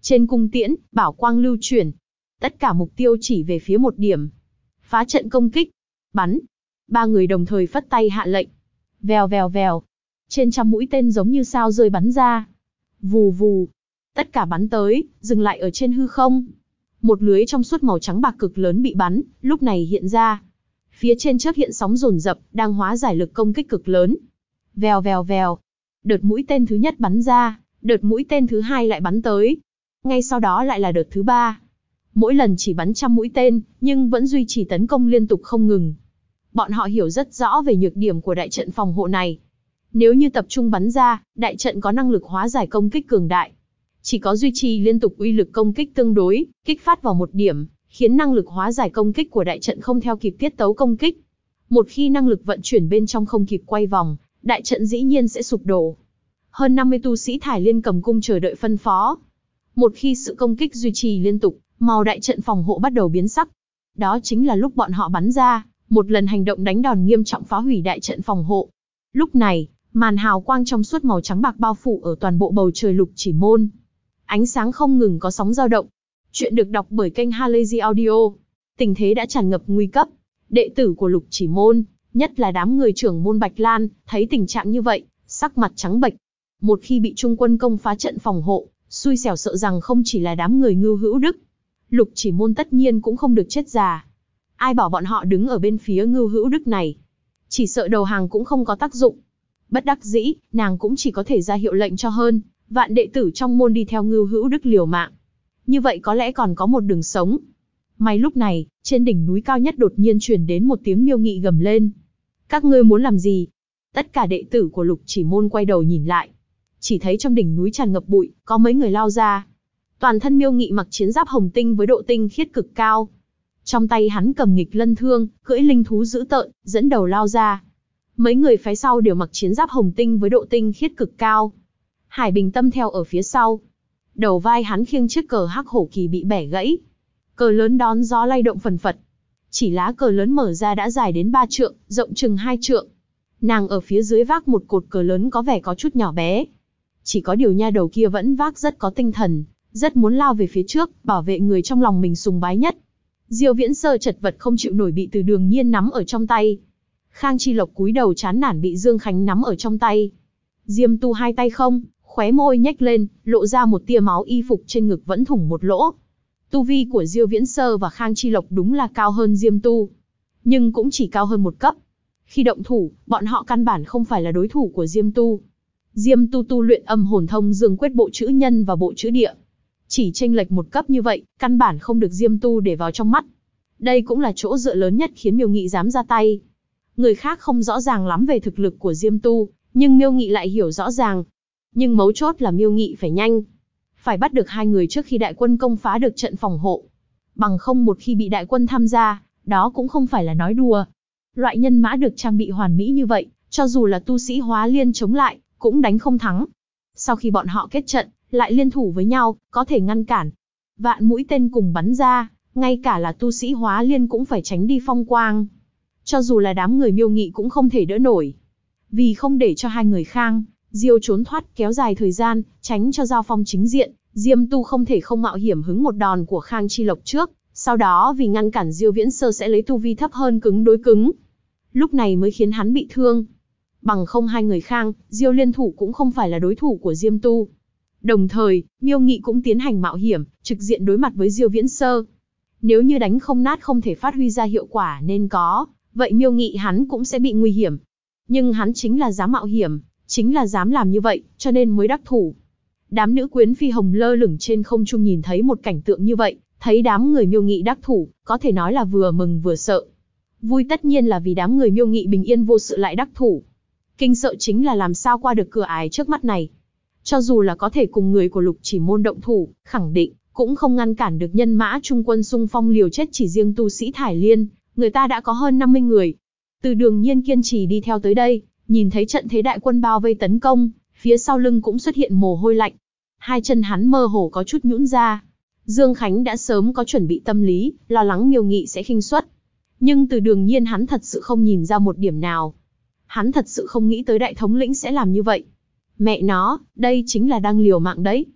Trên cung tiễn, bảo quang lưu chuyển. Tất cả mục tiêu chỉ về phía một điểm. Phá trận công kích. Bắn. Ba người đồng thời phất tay hạ lệnh. Vèo vèo vèo. Trên trăm mũi tên giống như sao rơi bắn ra. Vù vù. Tất cả bắn tới, dừng lại ở trên hư không. Một lưới trong suốt màu trắng bạc cực lớn bị bắn, lúc này hiện ra. Phía trên chớp hiện sóng dồn dập, đang hóa giải lực công kích cực lớn. Vèo vèo vèo. Đợt mũi tên thứ nhất bắn ra, đợt mũi tên thứ hai lại bắn tới. Ngay sau đó lại là đợt thứ ba. Mỗi lần chỉ bắn trăm mũi tên, nhưng vẫn duy trì tấn công liên tục không ngừng. Bọn họ hiểu rất rõ về nhược điểm của đại trận phòng hộ này. Nếu như tập trung bắn ra, đại trận có năng lực hóa giải công kích cường đại. Chỉ có duy trì liên tục uy lực công kích tương đối, kích phát vào một điểm, khiến năng lực hóa giải công kích của đại trận không theo kịp tiết tấu công kích. Một khi năng lực vận chuyển bên trong không kịp quay vòng, đại trận dĩ nhiên sẽ sụp đổ. Hơn 50 tu sĩ Thải Liên cầm cung chờ đợi phân phó. Một khi sự công kích duy trì liên tục, màu đại trận phòng hộ bắt đầu biến sắc. Đó chính là lúc bọn họ bắn ra, một lần hành động đánh đòn nghiêm trọng phá hủy đại trận phòng hộ. Lúc này, màn hào quang trong suốt màu trắng bạc bao phủ ở toàn bộ bầu trời Lục Chỉ Môn. Ánh sáng không ngừng có sóng dao động. Chuyện được đọc bởi kênh Halazy Audio. Tình thế đã tràn ngập nguy cấp. Đệ tử của Lục Chỉ Môn, nhất là đám người trưởng môn Bạch Lan, thấy tình trạng như vậy, sắc mặt trắng bệch. Một khi bị Trung quân công phá trận phòng hộ, xui xẻo sợ rằng không chỉ là đám người Ngưu Hữu Đức. Lục Chỉ Môn tất nhiên cũng không được chết già. Ai bảo bọn họ đứng ở bên phía Ngưu Hữu Đức này. Chỉ sợ đầu hàng cũng không có tác dụng. Bất đắc dĩ, nàng cũng chỉ có thể ra hiệu lệnh cho hơn vạn đệ tử trong môn đi theo Ngưu Hữu Đức liều mạng. Như vậy có lẽ còn có một đường sống. May lúc này, trên đỉnh núi cao nhất đột nhiên truyền đến một tiếng Miêu Nghị gầm lên. Các ngươi muốn làm gì? Tất cả đệ tử của Lục Chỉ Môn quay đầu nhìn lại. Chỉ thấy trong đỉnh núi tràn ngập bụi, có mấy người lao ra. Toàn thân Miêu Nghị mặc chiến giáp hồng tinh với độ tinh khiết cực cao. Trong tay hắn cầm nghịch lân thương, cưỡi linh thú dữ tợn, dẫn đầu lao ra. Mấy người phái sau đều mặc chiến giáp hồng tinh với độ tinh khiết cực cao. Hải Bình Tâm theo ở phía sau. Đầu vai hắn khiêng chiếc cờ hắc hổ kỳ bị bẻ gãy. Cờ lớn đón gió lay động phần phật. Chỉ lá cờ lớn mở ra đã dài đến 3 trượng, rộng chừng 2 trượng. Nàng ở phía dưới vác một cột cờ lớn có vẻ có chút nhỏ bé. Chỉ có điều nha đầu kia vẫn vác rất có tinh thần, rất muốn lao về phía trước, bảo vệ người trong lòng mình sùng bái nhất. Diêu Viễn Sơ chật vật không chịu nổi bị Từ Đường Nhiên nắm ở trong tay. Khang Chi Lộc cúi đầu chán nản bị Dương Khánh nắm ở trong tay. Diêm Tu hai tay không, khóe môi nhếch lên, lộ ra một tia máu, y phục trên ngực vẫn thủng một lỗ. Tu vi của Diêu Viễn Sơ và Khang Chi Lộc đúng là cao hơn Diêm Tu, nhưng cũng chỉ cao hơn một cấp. Khi động thủ, bọn họ căn bản không phải là đối thủ của Diêm Tu. Diêm Tu tu luyện Âm Hồn Thông Dương Quyết bộ chữ nhân và bộ chữ địa. Chỉ chênh lệch một cấp như vậy, căn bản không được Diêm Tu để vào trong mắt. Đây cũng là chỗ dựa lớn nhất khiến Miêu Nghị dám ra tay. Người khác không rõ ràng lắm về thực lực của Diêm Tu, nhưng Miêu Nghị lại hiểu rõ ràng. Nhưng mấu chốt là Miêu Nghị phải nhanh. Phải bắt được hai người trước khi đại quân công phá được trận phòng hộ. Bằng không một khi bị đại quân tham gia, đó cũng không phải là nói đùa. Loại nhân mã được trang bị hoàn mỹ như vậy, cho dù là tu sĩ Hóa Liên chống lại, cũng đánh không thắng. Sau khi bọn họ kết trận, lại liên thủ với nhau, có thể ngăn cản. Vạn mũi tên cùng bắn ra, ngay cả là tu sĩ Hóa Liên cũng phải tránh đi phong quang. Cho dù là đám người Miêu Nghị cũng không thể đỡ nổi. Vì không để cho hai người Khang, Diêu trốn thoát kéo dài thời gian, tránh cho giao phong chính diện, Diêm Tu không thể không mạo hiểm hứng một đòn của Khang Chi Lộc trước, sau đó vì ngăn cản Diêu Viễn Sơ sẽ lấy tu vi thấp hơn cứng đối cứng. Lúc này mới khiến hắn bị thương. Bằng không hai người Khang, Diêu liên thủ cũng không phải là đối thủ của Diêm Tu. Đồng thời, Miêu Nghị cũng tiến hành mạo hiểm, trực diện đối mặt với Diêu Viễn Sơ. Nếu như đánh không nát không thể phát huy ra hiệu quả nên có, vậy Miêu Nghị hắn cũng sẽ bị nguy hiểm. Nhưng hắn chính là dám mạo hiểm, chính là dám làm như vậy, cho nên mới đắc thủ. Đám nữ quyến phi hồng lơ lửng trên không trung nhìn thấy một cảnh tượng như vậy, thấy đám người Miêu Nghị đắc thủ, có thể nói là vừa mừng vừa sợ. Vui tất nhiên là vì đám người Miêu Nghị bình yên vô sự lại đắc thủ. Kinh sợ chính là làm sao qua được cửa ải trước mắt này. Cho dù là có thể cùng người của Lục Chỉ Môn động thủ, khẳng định cũng không ngăn cản được nhân mã Trung quân xung phong liều chết. Chỉ riêng tu sĩ Thải Liên, người ta đã có hơn 50 người. Từ Đường Nhiên kiên trì đi theo tới đây, nhìn thấy trận thế đại quân bao vây tấn công, phía sau lưng cũng xuất hiện mồ hôi lạnh. Hai chân hắn mơ hồ có chút nhũn ra. Dương Khánh đã sớm có chuẩn bị tâm lý, lo lắng Miêu Nghị sẽ khinh suất. Nhưng Từ Đường Nhiên hắn thật sự không nhìn ra một điểm nào. Hắn thật sự không nghĩ tới đại thống lĩnh sẽ làm như vậy. Mẹ nó, đây chính là đang liều mạng đấy.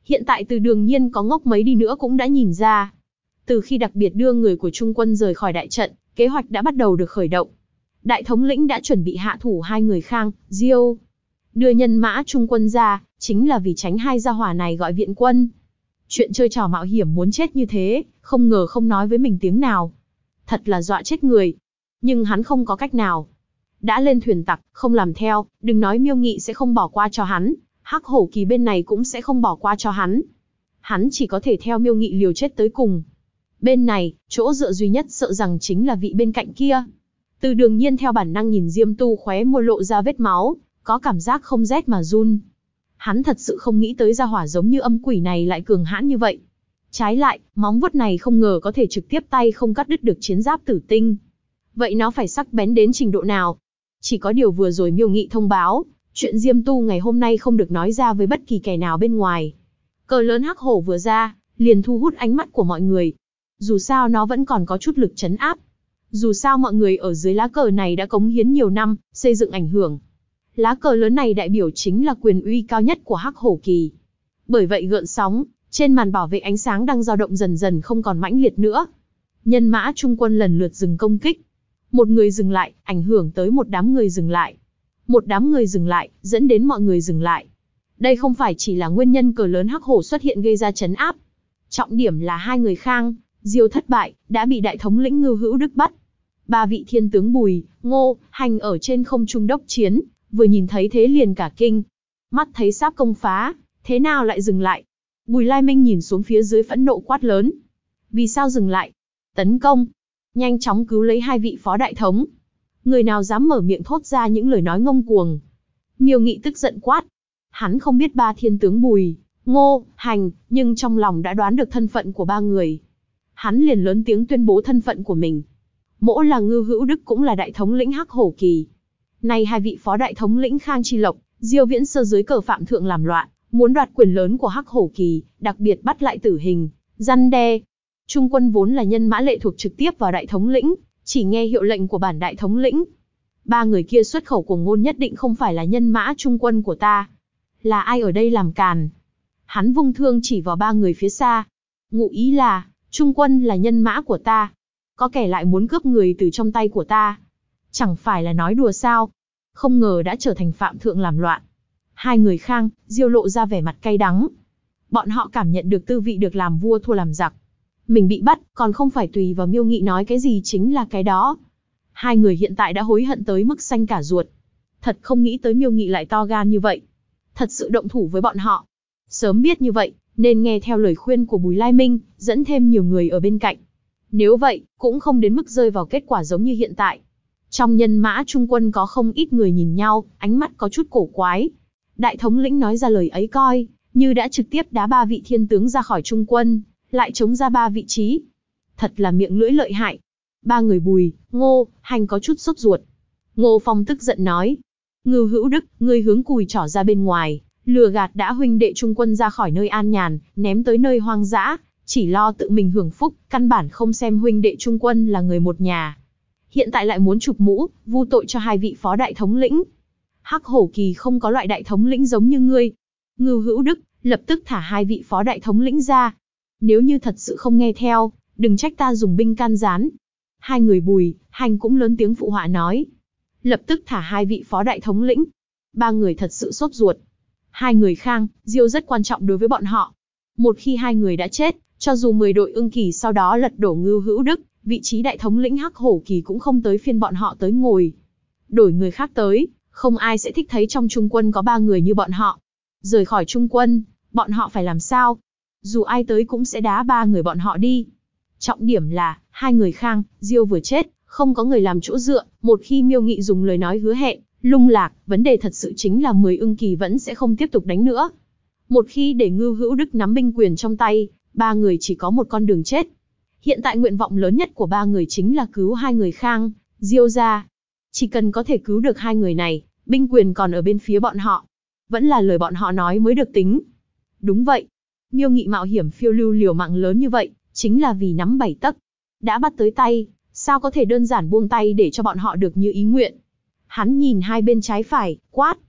Hiện tại Từ Đường Nhiên có ngốc mấy đi nữa cũng đã nhìn ra. Từ khi đặc biệt đưa người của Trung quân rời khỏi đại trận, kế hoạch đã bắt đầu được khởi động. Đại thống lĩnh đã chuẩn bị hạ thủ hai người Khang, Diêu. Đưa nhân mã Trung quân ra, chính là vì tránh hai gia hỏa này gọi viện quân. Chuyện chơi trò mạo hiểm muốn chết như thế, không ngờ không nói với mình tiếng nào. Thật là dọa chết người. Nhưng hắn không có cách nào. Đã lên thuyền tặc, không làm theo, đừng nói Miêu Nghị sẽ không bỏ qua cho hắn. Hắc Hổ Kỳ bên này cũng sẽ không bỏ qua cho hắn. Hắn chỉ có thể theo Miêu Nghị liều chết tới cùng. Bên này, chỗ dựa duy nhất sợ rằng chính là vị bên cạnh kia. Từ Đường Nhiên theo bản năng nhìn Diêm Tu khóe môi lộ ra vết máu, có cảm giác không rét mà run. Hắn thật sự không nghĩ tới gia hỏa giống như âm quỷ này lại cường hãn như vậy. Trái lại, móng vuốt này không ngờ có thể trực tiếp tay không cắt đứt được chiến giáp tử tinh. Vậy nó phải sắc bén đến trình độ nào? Chỉ có điều vừa rồi Miêu Nghị thông báo, chuyện Diêm Tu ngày hôm nay không được nói ra với bất kỳ kẻ nào bên ngoài. Cờ lớn hắc hổ vừa ra, liền thu hút ánh mắt của mọi người. Dù sao nó vẫn còn có chút lực trấn áp. Dù sao mọi người ở dưới lá cờ này đã cống hiến nhiều năm, xây dựng ảnh hưởng. Lá cờ lớn này đại biểu chính là quyền uy cao nhất của Hắc Hổ Kỳ. Bởi vậy gợn sóng, trên màn bảo vệ ánh sáng đang dao động dần dần không còn mãnh liệt nữa. Nhân mã Trung quân lần lượt dừng công kích. Một người dừng lại, ảnh hưởng tới một đám người dừng lại. Một đám người dừng lại, dẫn đến mọi người dừng lại. Đây không phải chỉ là nguyên nhân cờ lớn hắc hổ xuất hiện gây ra chấn áp. Trọng điểm là hai người Khang, Diêu thất bại, đã bị đại thống lĩnh Ngưu Hữu Đức bắt. Ba vị thiên tướng Bùi, Ngô, Hành ở trên không trung đốc chiến, vừa nhìn thấy thế liền cả kinh. Mắt thấy sắp công phá, thế nào lại dừng lại? Bùi Lai Minh nhìn xuống phía dưới phẫn nộ quát lớn. Vì sao dừng lại? Tấn công! Nhanh chóng cứu lấy hai vị phó đại thống. Người nào dám mở miệng thốt ra những lời nói ngông cuồng. Miêu Nghị tức giận quát. Hắn không biết ba thiên tướng Bùi, Ngô, Hành, nhưng trong lòng đã đoán được thân phận của ba người. Hắn liền lớn tiếng tuyên bố thân phận của mình. Mỗ là Ngưu Hữu Đức cũng là đại thống lĩnh Hắc Hổ Kỳ. Nay hai vị phó đại thống lĩnh Khang Chi Lộc, Diêu Viễn Sơ dưới cờ phạm thượng làm loạn, muốn đoạt quyền lớn của Hắc Hổ Kỳ, đặc biệt bắt lại tử hình, răn đe. Trung quân vốn là nhân mã lệ thuộc trực tiếp vào đại thống lĩnh, chỉ nghe hiệu lệnh của bản đại thống lĩnh. Ba người kia xuất khẩu của ngôn nhất định không phải là nhân mã trung quân của ta. Là ai ở đây làm càn? Hắn vung thương chỉ vào ba người phía xa. Ngụ ý là, trung quân là nhân mã của ta. Có kẻ lại muốn cướp người từ trong tay của ta. Chẳng phải là nói đùa sao? Không ngờ đã trở thành phạm thượng làm loạn. Hai người Khang, Diêu lộ ra vẻ mặt cay đắng. Bọn họ cảm nhận được tư vị được làm vua thua làm giặc. Mình bị bắt, còn không phải tùy vào Miêu Nghị nói cái gì chính là cái đó. Hai người hiện tại đã hối hận tới mức xanh cả ruột. Thật không nghĩ tới Miêu Nghị lại to gan như vậy. Thật sự động thủ với bọn họ. Sớm biết như vậy, nên nghe theo lời khuyên của Bùi Lai Minh, dẫn thêm nhiều người ở bên cạnh. Nếu vậy, cũng không đến mức rơi vào kết quả giống như hiện tại. Trong nhân mã trung quân có không ít người nhìn nhau, ánh mắt có chút cổ quái. Đại thống lĩnh nói ra lời ấy coi, như đã trực tiếp đá ba vị thiên tướng ra khỏi trung quân, lại chống ra ba vị trí. Thật là miệng lưỡi lợi hại. Ba người Bùi, Ngô, Hành có chút sốt ruột. Ngô Phong tức giận nói. Ngưu Hữu Đức, ngươi hướng cùi trỏ ra bên ngoài, lừa gạt đã huynh đệ trung quân ra khỏi nơi an nhàn, ném tới nơi hoang dã, chỉ lo tự mình hưởng phúc, căn bản không xem huynh đệ trung quân là người một nhà. Hiện tại lại muốn chụp mũ, vu tội cho hai vị phó đại thống lĩnh. Hắc Hổ Kỳ không có loại đại thống lĩnh giống như ngươi. Ngưu Hữu Đức, lập tức thả hai vị phó đại thống lĩnh ra. Nếu như thật sự không nghe theo, đừng trách ta dùng binh can gián. Hai người Bùi, Hành cũng lớn tiếng phụ họa nói. Lập tức thả hai vị phó đại thống lĩnh. Ba người thật sự sốt ruột. Hai người Khang, Diêu rất quan trọng đối với bọn họ. Một khi hai người đã chết, cho dù 10 đội ưng kỳ sau đó lật đổ Ngưu Hữu Đức, vị trí đại thống lĩnh Hắc Hổ Kỳ cũng không tới phiên bọn họ tới ngồi. Đổi người khác tới, không ai sẽ thích thấy trong trung quân có ba người như bọn họ. Rời khỏi trung quân, bọn họ phải làm sao? Dù ai tới cũng sẽ đá ba người bọn họ đi. Trọng điểm là, hai người Khang, Diêu vừa chết, không có người làm chỗ dựa, một khi Miêu Nghị dùng lời nói hứa hẹn, lung lạc, vấn đề thật sự chính là 10 ưng kỳ vẫn sẽ không tiếp tục đánh nữa. Một khi để Ngưu Hữu Đức nắm binh quyền trong tay, ba người chỉ có một con đường chết. Hiện tại nguyện vọng lớn nhất của ba người chính là cứu hai người Khang, Diêu ra. Chỉ cần có thể cứu được hai người này, binh quyền còn ở bên phía bọn họ. Vẫn là lời bọn họ nói mới được tính. Đúng vậy. Miêu Nghị mạo hiểm phiêu lưu liều mạng lớn như vậy, chính là vì nắm 7 tấc. Đã bắt tới tay, sao có thể đơn giản buông tay để cho bọn họ được như ý nguyện. Hắn nhìn hai bên trái phải, quát.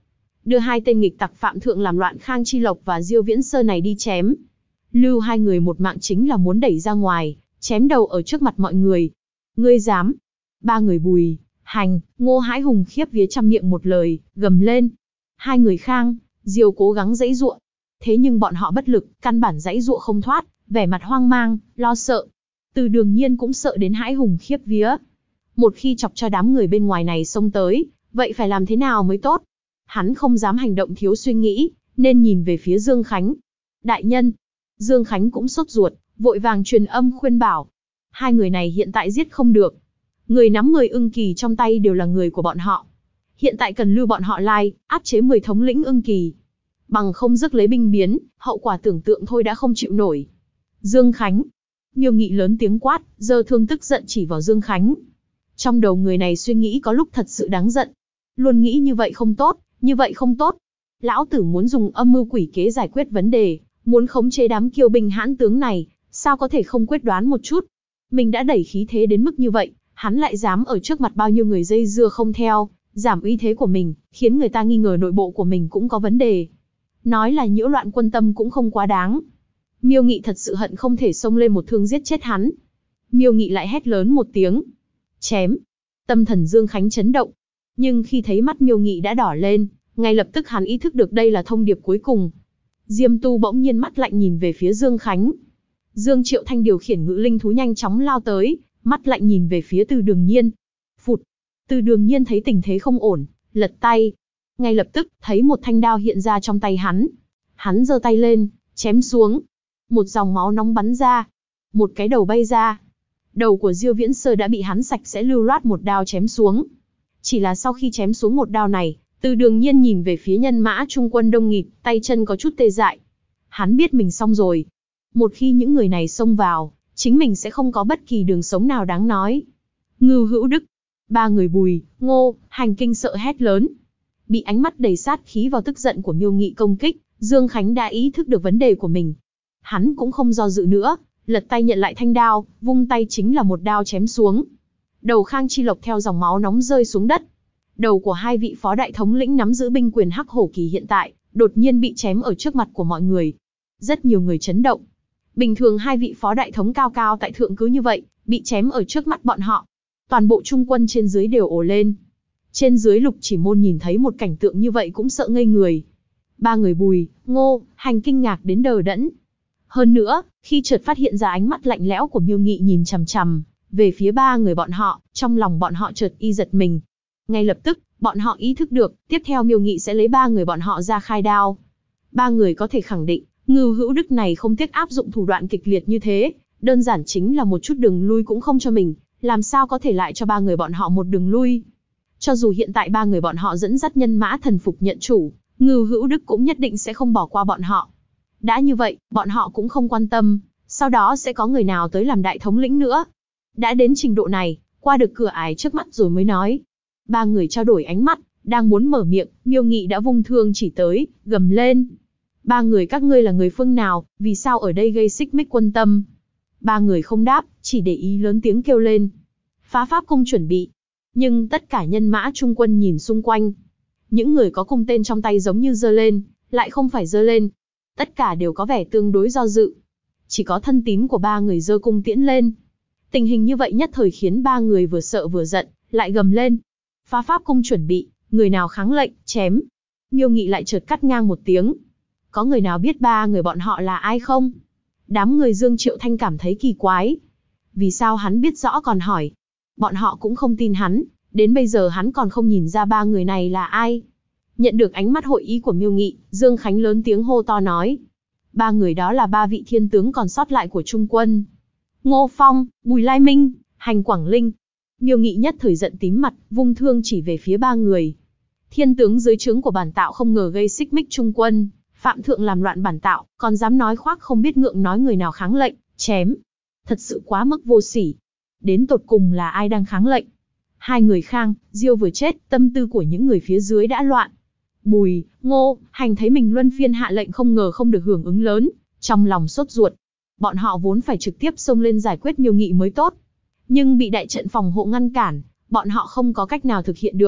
đưa hai tên nghịch tặc phạm thượng làm loạn Khang Chi Lộc và Diêu Viễn Sơn này đi chém. Lưu hai người một mạng chính là muốn đẩy ra ngoài, chém đầu ở trước mặt mọi người. Ngươi dám? Ba người Bùi, Hành, Ngô hãi hùng khiếp vía trăm miệng một lời, gầm lên. Hai người Khang, Diêu cố gắng giãy giụa. Thế nhưng bọn họ bất lực, căn bản giãy giụa không thoát, vẻ mặt hoang mang, lo sợ. Từ Đường Nhiên cũng sợ đến hãi hùng khiếp vía. Một khi chọc cho đám người bên ngoài này xông tới, vậy phải làm thế nào mới tốt? Hắn không dám hành động thiếu suy nghĩ, nên nhìn về phía Dương Khánh. Đại nhân. Dương Khánh cũng sốt ruột, vội vàng truyền âm khuyên bảo. Hai người này hiện tại giết không được. Người nắm 10 ưng kỳ trong tay đều là người của bọn họ. Hiện tại cần lưu bọn họ lai, áp chế 10 thống lĩnh ưng kỳ. Bằng không rước lấy binh biến, hậu quả tưởng tượng thôi đã không chịu nổi. Dương Khánh. Miêu Nghị lớn tiếng quát, giơ thương tức giận chỉ vào Dương Khánh. Trong đầu người này suy nghĩ có lúc thật sự đáng giận. Luôn nghĩ như vậy không tốt, như vậy không tốt. Lão tử muốn dùng âm mưu quỷ kế giải quyết vấn đề, muốn khống chế đám kiêu binh hãn tướng này, sao có thể không quyết đoán một chút. Mình đã đẩy khí thế đến mức như vậy, hắn lại dám ở trước mặt bao nhiêu người dây dưa không theo, giảm uy thế của mình, khiến người ta nghi ngờ nội bộ của mình cũng có vấn đề. Nói là nhiễu loạn quân tâm cũng không quá đáng. Miêu Nghị thật sự hận không thể xông lên một thương giết chết hắn. Miêu Nghị lại hét lớn một tiếng. Chém. Tâm thần Dương Khánh chấn động. Nhưng khi thấy mắt Miêu Nghị đã đỏ lên, ngay lập tức hắn ý thức được đây là thông điệp cuối cùng. Diêm Tu bỗng nhiên mắt lạnh nhìn về phía Dương Khánh. Dương Triệu Thanh điều khiển ngự linh thú nhanh chóng lao tới, mắt lạnh nhìn về phía Từ Đường Nhiên. Phụt. Từ Đường Nhiên thấy tình thế không ổn, lật tay. Ngay lập tức, thấy một thanh đao hiện ra trong tay hắn. Hắn giơ tay lên, chém xuống. Một dòng máu nóng bắn ra. Một cái đầu bay ra. Đầu của Diêu Viễn Sơn đã bị hắn sạch sẽ lưu loát một đao chém xuống. Chỉ là sau khi chém xuống một đao này, Từ Đường Nhiên nhìn về phía nhân mã trung quân đông nghịt, tay chân có chút tê dại. Hắn biết mình xong rồi. Một khi những người này xông vào, chính mình sẽ không có bất kỳ đường sống nào đáng nói. Ngưu Hữu Đức. Ba người Bùi, Ngô, Hành kinh sợ hét lớn. Bị ánh mắt đầy sát khí vào tức giận của Miêu Nghị công kích, Dương Khánh đã ý thức được vấn đề của mình. Hắn cũng không do dự nữa, lật tay nhận lại thanh đao, vung tay chính là một đao chém xuống. Đầu Khang Chi Lộc theo dòng máu nóng rơi xuống đất. Đầu của hai vị phó đại thống lĩnh nắm giữ binh quyền Hắc Hổ Kỳ hiện tại, đột nhiên bị chém ở trước mặt của mọi người. Rất nhiều người chấn động. Bình thường hai vị phó đại thống cao cao tại thượng cứ như vậy, bị chém ở trước mắt bọn họ. Toàn bộ trung quân trên dưới đều ồ lên. Trên dưới Lục Chỉ Môn nhìn thấy một cảnh tượng như vậy cũng sợ ngây người. Ba người Bùi, Ngô, Hành kinh ngạc đến đờ đẫn. Hơn nữa, khi chợt phát hiện ra ánh mắt lạnh lẽo của Miêu Nghị nhìn chằm chằm về phía ba người bọn họ, trong lòng bọn họ chợt giật mình. Ngay lập tức, bọn họ ý thức được, tiếp theo Miêu Nghị sẽ lấy ba người bọn họ ra khai đao. Ba người có thể khẳng định, Ngưu Hữu Đức này không tiếc áp dụng thủ đoạn kịch liệt như thế, đơn giản chính là một chút đường lui cũng không cho mình, làm sao có thể lại cho ba người bọn họ một đường lui. Cho dù hiện tại ba người bọn họ dẫn dắt nhân mã thần phục nhận chủ, Ngưu Hữu Đức cũng nhất định sẽ không bỏ qua bọn họ. Đã như vậy, bọn họ cũng không quan tâm, sau đó sẽ có người nào tới làm đại thống lĩnh nữa. Đã đến trình độ này, qua được cửa ải trước mắt rồi mới nói. Ba người trao đổi ánh mắt, đang muốn mở miệng, Miêu Nghị đã vung thương chỉ tới, gầm lên. Ba người các ngươi là người phương nào, vì sao ở đây gây xích mích quân tâm? Ba người không đáp, chỉ để ý lớn tiếng kêu lên. Phá pháp cung chuẩn bị. Nhưng tất cả nhân mã trung quân nhìn xung quanh. Những người có cung tên trong tay giống như giơ lên, lại không phải giơ lên. Tất cả đều có vẻ tương đối do dự. Chỉ có thân tín của ba người giơ cung tiễn lên. Tình hình như vậy nhất thời khiến ba người vừa sợ vừa giận, lại gầm lên. Phá pháp cung chuẩn bị, người nào kháng lệnh, chém. Miêu Nghị lại chợt cắt ngang một tiếng. Có người nào biết ba người bọn họ là ai không? Đám người Dương Triệu Thanh cảm thấy kỳ quái. Vì sao hắn biết rõ còn hỏi? Bọn họ cũng không tin hắn, đến bây giờ hắn còn không nhìn ra ba người này là ai. Nhận được ánh mắt hội ý của Miêu Nghị, Dương Khánh lớn tiếng hô to nói. Ba người đó là ba vị thiên tướng còn sót lại của Trung quân. Ngô Phong, Bùi Lai Minh, Hành Quảng Linh. Miêu Nghị nhất thời giận tím mặt, vung thương chỉ về phía ba người. Thiên tướng dưới trướng của bản tạo không ngờ gây xích mích Trung quân, phạm thượng làm loạn bản tạo, còn dám nói khoác không biết ngượng nói người nào kháng lệnh, chém. Thật sự quá mức vô sỉ. Đến tột cùng là ai đang kháng lệnh? Hai người Khang, Diêu vừa chết, tâm tư của những người phía dưới đã loạn. Bùi, Ngô, Hành thấy mình luân phiên hạ lệnh không ngờ không được hưởng ứng lớn, trong lòng sốt ruột. Bọn họ vốn phải trực tiếp xông lên giải quyết Miêu Nghị mới tốt. Nhưng bị đại trận phòng hộ ngăn cản, bọn họ không có cách nào thực hiện được.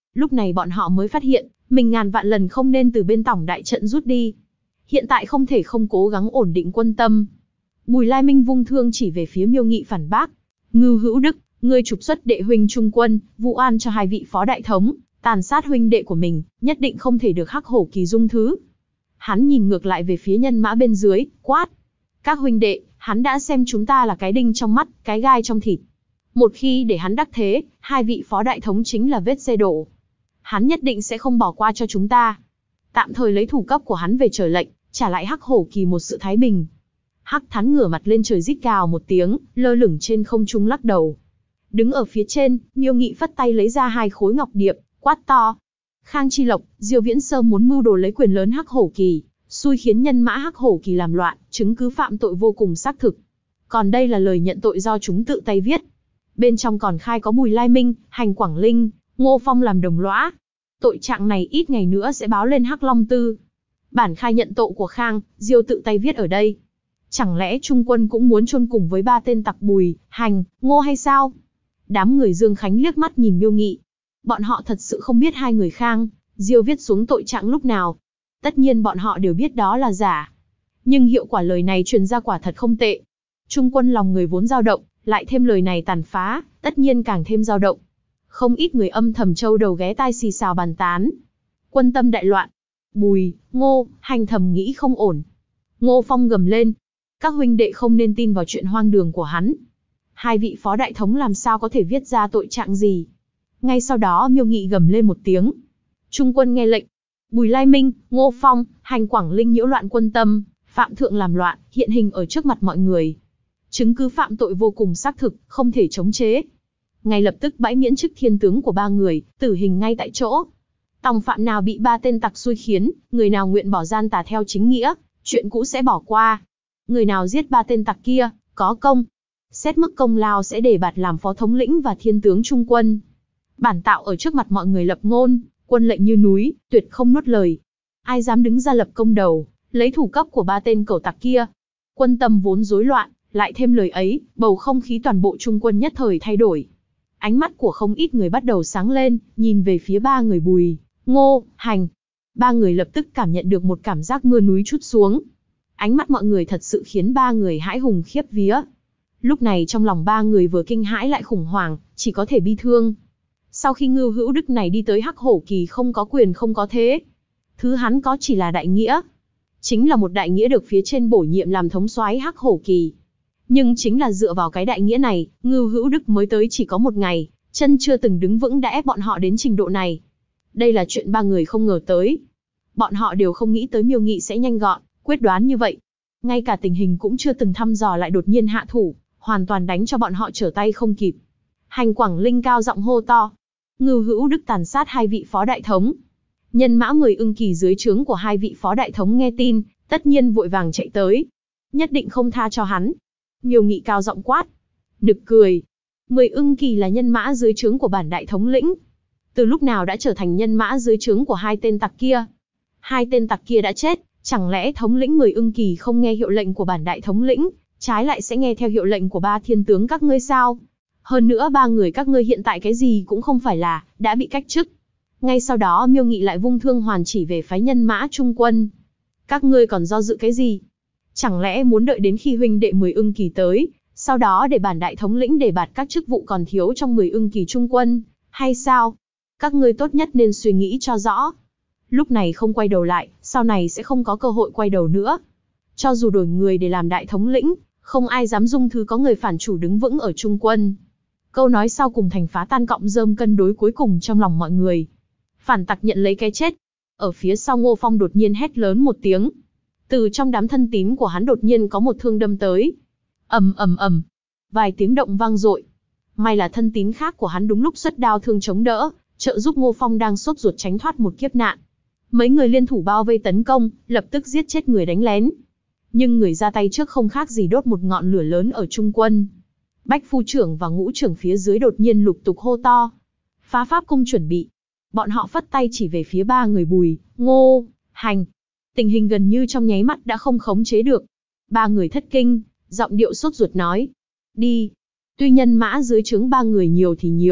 Lúc này bọn họ mới phát hiện, mình ngàn vạn lần không nên từ bên tổng đại trận rút đi. Hiện tại không thể không cố gắng ổn định quân tâm. Bùi Lai Minh vung thương chỉ về phía Miêu Nghị phản bác. Ngưu Hữu Đức, ngươi trục xuất đệ huynh trung quân, vụ oan cho hai vị phó đại thống, tàn sát huynh đệ của mình, nhất định không thể được Hắc Hổ Kỳ dung thứ. Hắn nhìn ngược lại về phía nhân mã bên dưới, quát. Các huynh đệ, hắn đã xem chúng ta là cái đinh trong mắt, cái gai trong thịt. Một khi để hắn đắc thế, hai vị phó đại thống chính là vết xe đổ. Hắn nhất định sẽ không bỏ qua cho chúng ta. Tạm thời lấy thủ cấp của hắn về trời lệnh, trả lại Hắc Hổ Kỳ một sự thái bình. Hắc Thắn ngửa mặt lên trời rít gào một tiếng, lơ lửng trên không trung lắc đầu. Đứng ở phía trên, Miêu Nghị phất tay lấy ra 2 khối ngọc điệp, quát to. Khang Chi Lộc, Diêu Viễn Sơ muốn mưu đồ lấy quyền lớn Hắc Hổ Kỳ, xui khiến nhân mã Hắc Hổ Kỳ làm loạn, chứng cứ phạm tội vô cùng xác thực. Còn đây là lời nhận tội do chúng tự tay viết. Bên trong còn khai có Bùi Lai Minh, Hành Quảng Linh, Ngô Phong làm đồng lõa. Tội trạng này ít ngày nữa sẽ báo lên Hắc Long Tư. Bản khai nhận tội của Khang, Diêu tự tay viết ở đây. Chẳng lẽ Trung quân cũng muốn chôn cùng với 3 tên tặc Bùi, Hành, Ngô hay sao? Đám người Dương Khánh liếc mắt nhìn Miêu Nghị. Bọn họ thật sự không biết 2 người Khang, Diêu viết xuống tội trạng lúc nào. Tất nhiên bọn họ đều biết đó là giả. Nhưng hiệu quả lời này truyền ra quả thật không tệ. Trung quân lòng người vốn dao động, lại thêm lời này tàn phá, tất nhiên càng thêm dao động. Không ít người âm thầm châu đầu ghé tai xì xào bàn tán. Quân tâm đại loạn. Bùi, Ngô, Hành thầm nghĩ không ổn. Ngô Phong gầm lên. Các huynh đệ không nên tin vào chuyện hoang đường của hắn. 2 vị phó đại thống làm sao có thể viết ra tội trạng gì. Ngay sau đó Miêu Nghị gầm lên một tiếng. Trung quân nghe lệnh. Bùi Lai Minh, Ngô Phong, Hành Quảng Linh nhiễu loạn quân tâm, phạm thượng làm loạn, hiện hình ở trước mặt mọi người. Chứng cứ phạm tội vô cùng xác thực, không thể chống chế. Ngay lập tức bãi miễn chức thiên tướng của 3 người, tử hình ngay tại chỗ. Tòng phạm nào bị 3 tên tặc xui khiến, người nào nguyện bỏ gian tà theo chính nghĩa, chuyện cũ sẽ bỏ qua. Người nào giết 3 tên tặc kia, có công. Xét mức công lao sẽ đề bạt làm phó thống lĩnh và thiên tướng trung quân. Bản tạo ở trước mặt mọi người lập ngôn, quân lệnh như núi, tuyệt không nuốt lời. Ai dám đứng ra lập công đầu, lấy thủ cấp của 3 tên cẩu tặc kia. Quân tâm vốn rối loạn, lại thêm lời ấy, bầu không khí toàn bộ trung quân nhất thời thay đổi. Ánh mắt của không ít người bắt đầu sáng lên, nhìn về phía 3 người Bùi, Ngô, Hành. 3 người lập tức cảm nhận được một cảm giác mưa núi trút xuống. Ánh mắt mọi người thật sự khiến 3 người hãi hùng khiếp vía. Lúc này trong lòng 3 người vừa kinh hãi lại khủng hoảng, chỉ có thể bi thương. Sau khi Ngưu Hữu Đức này đi tới Hắc Hổ Kỳ không có quyền không có thế. Thứ hắn có chỉ là đại nghĩa. Chính là một đại nghĩa được phía trên bổ nhiệm làm thống soái Hắc Hổ Kỳ. Nhưng chính là dựa vào cái đại nghĩa này, Ngưu Hữu Đức mới tới chỉ có 1 ngày, chân chưa từng đứng vững đã ép bọn họ đến trình độ này. Đây là chuyện 3 người không ngờ tới. Bọn họ đều không nghĩ tới Miêu Nghị sẽ nhanh gọn, quyết đoán như vậy. Ngay cả tình hình cũng chưa từng thăm dò lại đột nhiên hạ thủ, hoàn toàn đánh cho bọn họ trở tay không kịp. Hành Quảng Linh cao giọng hô to. Ngưu Hữu Đức tàn sát 2 vị phó đại thống. Nhân mã 10 ưng kỳ dưới trướng của 2 vị phó đại thống nghe tin, tất nhiên vội vàng chạy tới. Nhất định không tha cho hắn. Miêu Nghị cao giọng quát. Nực cười. 10 ưng kỳ là nhân mã dưới trướng của bản đại thống lĩnh. Từ lúc nào đã trở thành nhân mã dưới trướng của 2 tên tặc kia? 2 tên tặc kia đã chết, chẳng lẽ thống lĩnh 10 ưng kỳ không nghe hiệu lệnh của bản đại thống lĩnh, trái lại sẽ nghe theo hiệu lệnh của 3 thiên tướng các ngươi sao? Hơn nữa 3 người các ngươi hiện tại cái gì cũng không phải là, đã bị cách chức. Ngay sau đó Miêu Nghị lại vung thương hoàn chỉ về phái nhân mã trung quân. Các ngươi còn do dự cái gì? Chẳng lẽ muốn đợi đến khi huynh đệ 10 ưng kỳ tới, sau đó để bản đại thống lĩnh đề bạt các chức vụ còn thiếu trong 10 ưng kỳ trung quân, hay sao? Các ngươi tốt nhất nên suy nghĩ cho rõ. Lúc này không quay đầu lại, sau này sẽ không có cơ hội quay đầu nữa. Cho dù đổi người để làm đại thống lĩnh, không ai dám dung thứ có người phản chủ đứng vững ở trung quân. Câu nói sau cùng thành phá tan cọng rơm cân đối cuối cùng trong lòng mọi người. Phản tặc nhận lấy cái chết. Ở phía sau Ngô Phong đột nhiên hét lớn một tiếng. Từ trong đám thân tín của hắn đột nhiên có một thương đâm tới. Ầm ầm ầm. Vài tiếng động vang dội. May là thân tín khác của hắn đúng lúc xuất đao thương chống đỡ, trợ giúp Ngô Phong đang sốt ruột tránh thoát một kiếp nạn. Mấy người liên thủ bao vây tấn công, lập tức giết chết người đánh lén. Nhưng người ra tay trước không khác gì đốt một ngọn lửa lớn ở trung quân. Bách phu trưởng và ngũ trưởng phía dưới đột nhiên lục tục hô to. Phá pháp cung chuẩn bị. Bọn họ phất tay chỉ về phía 3 người Bùi, Ngô, Hành. Tình hình gần như trong nháy mắt đã không khống chế được. 3 người thất kinh, giọng điệu sốt ruột nói. Đi. Tuy nhân mã dưới trướng 3 người nhiều thì nhiều,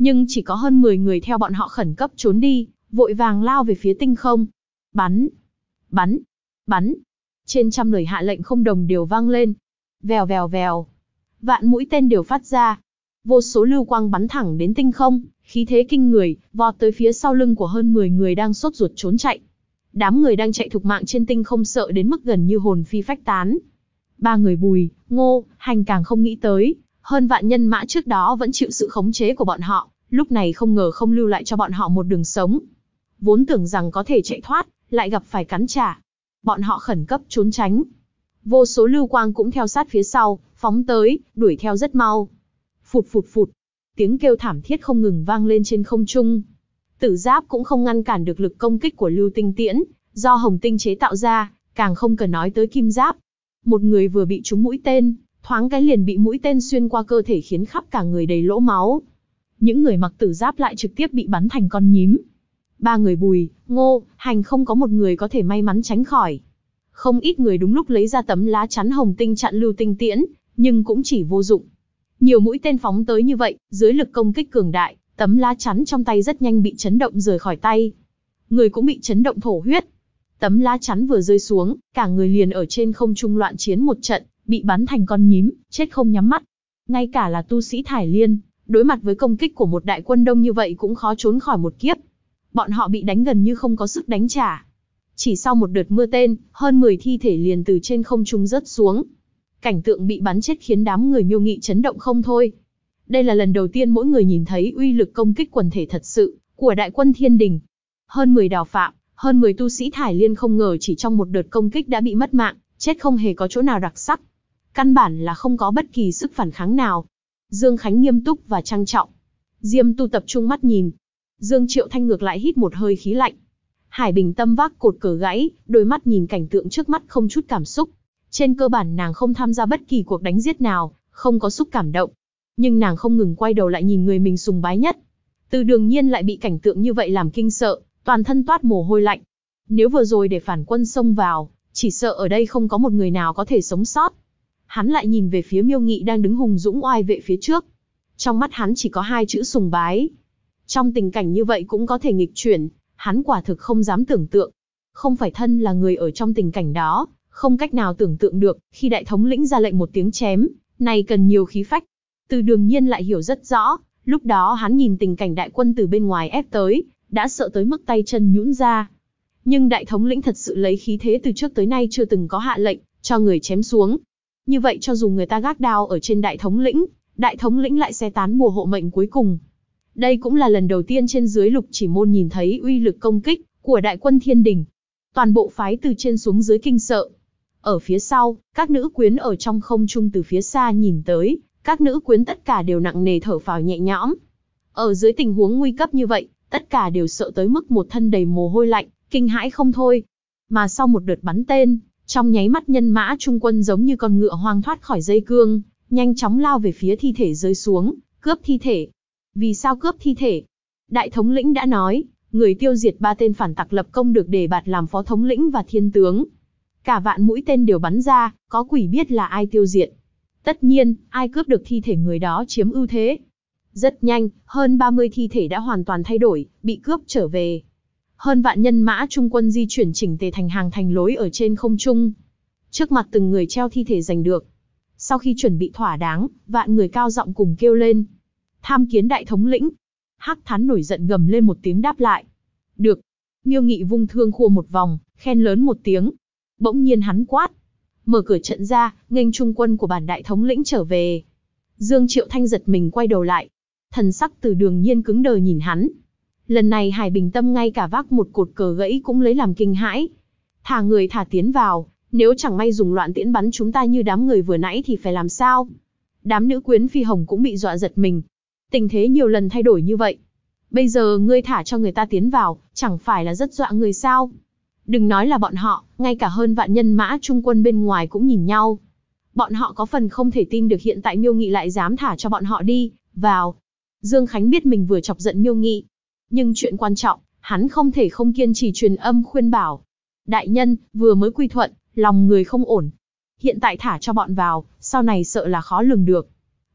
Nhưng chỉ có hơn 10 người theo bọn họ khẩn cấp trốn đi, vội vàng lao về phía tinh không. Bắn! Bắn! Bắn! Trên trăm lời hạ lệnh không đồng đều vang lên. Vèo vèo vèo. Vạn mũi tên đều phát ra. Vô số lưu quang bắn thẳng đến tinh không, khí thế kinh người, vọt tới phía sau lưng của hơn 10 người đang sốt ruột trốn chạy. Đám người đang chạy thục mạng trên tinh không sợ đến mức gần như hồn phi phách tán. Ba người Bùi, Ngô, Hành càng không nghĩ tới, hơn vạn nhân mã trước đó vẫn chịu sự khống chế của bọn họ, lúc này không ngờ không lưu lại cho bọn họ một đường sống. Vốn tưởng rằng có thể chạy thoát, lại gặp phải cắn trả. Bọn họ khẩn cấp trốn tránh. Vô số lưu quang cũng theo sát phía sau, phóng tới, đuổi theo rất mau. Phụt phụt phụt, tiếng kêu thảm thiết không ngừng vang lên trên không trung. Tử giáp cũng không ngăn cản được lực công kích của lưu tinh tiễn, do hồng tinh chế tạo ra, càng không cần nói tới kim giáp. Một người vừa bị trúng mũi tên, thoáng cái liền bị mũi tên xuyên qua cơ thể khiến khắp cả người đầy lỗ máu. Những người mặc tử giáp lại trực tiếp bị bắn thành con nhím. Ba người Bùi, Ngô, Hành không có một người có thể may mắn tránh khỏi. Không ít người đúng lúc lấy ra tấm lá chắn hồng tinh chặn lưu tinh tiễn, nhưng cũng chỉ vô dụng. Nhiều mũi tên phóng tới như vậy, dưới lực công kích cường đại, tấm lá chắn trong tay rất nhanh bị chấn động rời khỏi tay. Người cũng bị chấn động thổ huyết. Tấm lá chắn vừa rơi xuống, cả người liền ở trên không trung loạn chiến một trận, bị bắn thành con nhím, chết không nhắm mắt. Ngay cả là tu sĩ Thải Liên, đối mặt với công kích của một đại quân đông như vậy cũng khó trốn khỏi một kiếp. Bọn họ bị đánh gần như không có sức đánh trả. Chỉ sau một đợt mưa tên, hơn 10 thi thể liền từ trên không trung rớt xuống. Cảnh tượng bị bắn chết khiến đám người Miêu Nghị chấn động không thôi. Đây là lần đầu tiên mỗi người nhìn thấy uy lực công kích quần thể thật sự của đại quân Thiên Đình. Hơn 10 đào phạm, hơn 10 tu sĩ Thải Liên không ngờ chỉ trong một đợt công kích đã bị mất mạng, chết không hề có chỗ nào đặc sắc. Căn bản là không có bất kỳ sức phản kháng nào. Dương Khánh nghiêm túc và trang trọng. Diêm Tu tập trung mắt nhìn. Dương Triệu Thanh ngược lại hít một hơi khí lạnh. Hải Bình Tâm vác cột cờ gãy, đôi mắt nhìn cảnh tượng trước mắt không chút cảm xúc. Trên cơ bản nàng không tham gia bất kỳ cuộc đánh giết nào, không có xúc cảm động. Nhưng nàng không ngừng quay đầu lại nhìn người mình sùng bái nhất. Từ Đường Nhiên lại bị cảnh tượng như vậy làm kinh sợ, toàn thân toát mồ hôi lạnh. Nếu vừa rồi để phản quân xông vào, chỉ sợ ở đây không có một người nào có thể sống sót. Hắn lại nhìn về phía Miêu Nghị đang đứng hùng dũng oai vệ phía trước. Trong mắt hắn chỉ có hai chữ sùng bái. Trong tình cảnh như vậy cũng có thể nghịch chuyển, hắn quả thực không dám tưởng tượng. Không phải thân là người ở trong tình cảnh đó, không cách nào tưởng tượng được, khi đại thống lĩnh ra lệnh một tiếng chém, này cần nhiều khí phách. Từ Đường Nhiên lại hiểu rất rõ, lúc đó hắn nhìn tình cảnh đại quân từ bên ngoài ép tới, đã sợ tới mức tay chân nhũn ra. Nhưng đại thống lĩnh thật sự lấy khí thế từ trước tới nay chưa từng có hạ lệnh, cho người chém xuống. Như vậy cho dù người ta gác đao ở trên đại thống lĩnh lại xe tán bùa hộ mệnh cuối cùng. Đây cũng là lần đầu tiên trên dưới Lục Chỉ Môn nhìn thấy uy lực công kích của đại quân Thiên Đình. Toàn bộ phái từ trên xuống dưới kinh sợ. Ở phía sau, các nữ quyến ở trong không trung từ phía xa nhìn tới, các nữ quyến tất cả đều nặng nề thở phào nhẹ nhõm. Ở dưới tình huống nguy cấp như vậy, tất cả đều sợ tới mức một thân đầy mồ hôi lạnh, kinh hãi không thôi. Mà sau một đợt bắn tên, trong nháy mắt nhân mã trung quân giống như con ngựa hoang thoát khỏi dây cương, nhanh chóng lao về phía thi thể rơi xuống, cướp thi thể. Vì sao cướp thi thể? Đại thống lĩnh đã nói, người tiêu diệt 3 tên phản tặc lập công được đề bạt làm phó thống lĩnh và thiên tướng. Cả vạn mũi tên đều bắn ra, có quỷ biết là ai tiêu diệt. Tất nhiên, ai cướp được thi thể người đó chiếm ưu thế. Rất nhanh, hơn 30 thi thể đã hoàn toàn thay đổi, bị cướp trở về. Hơn vạn nhân mã trung quân di chuyển chỉnh tề thành hàng thành lối ở trên không trung. Trước mặt từng người treo thi thể giành được. Sau khi chuẩn bị thỏa đáng, vạn người cao giọng cùng kêu lên. Tham kiến đại thống lĩnh. Hắc Thán nổi giận gầm lên một tiếng đáp lại. Được. Miêu Nghị vung thương khua một vòng, khen lớn một tiếng. Bỗng nhiên hắn quát. Mở cửa trận ra, nghênh trung quân của bản đại thống lĩnh trở về. Dương Triệu Thanh giật mình quay đầu lại. Thần sắc Từ Đường Nhiên cứng đờ nhìn hắn. Lần này Hải Bình Tâm ngay cả vác một cột cờ gãy cũng lấy làm kinh hãi. Thả người thả tiến vào, nếu chẳng may dùng loạn tiễn bắn chúng ta như đám người vừa nãy thì phải làm sao? Đám nữ quyến phi hồng cũng bị dọa giật mình. Tình thế nhiều lần thay đổi như vậy. Bây giờ ngươi thả cho người ta tiến vào, chẳng phải là rất dọa người sao? Đừng nói là bọn họ, ngay cả hơn vạn nhân mã trung quân bên ngoài cũng nhìn nhau. Bọn họ có phần không thể tin được hiện tại Miêu Nghị lại dám thả cho bọn họ đi vào. Dương Khánh biết mình vừa chọc giận Miêu Nghị. Nhưng chuyện quan trọng, hắn không thể không kiên trì truyền âm khuyên bảo. Đại nhân, vừa mới quy thuận, lòng người không ổn. Hiện tại thả cho bọn vào, sau này sợ là khó lường được.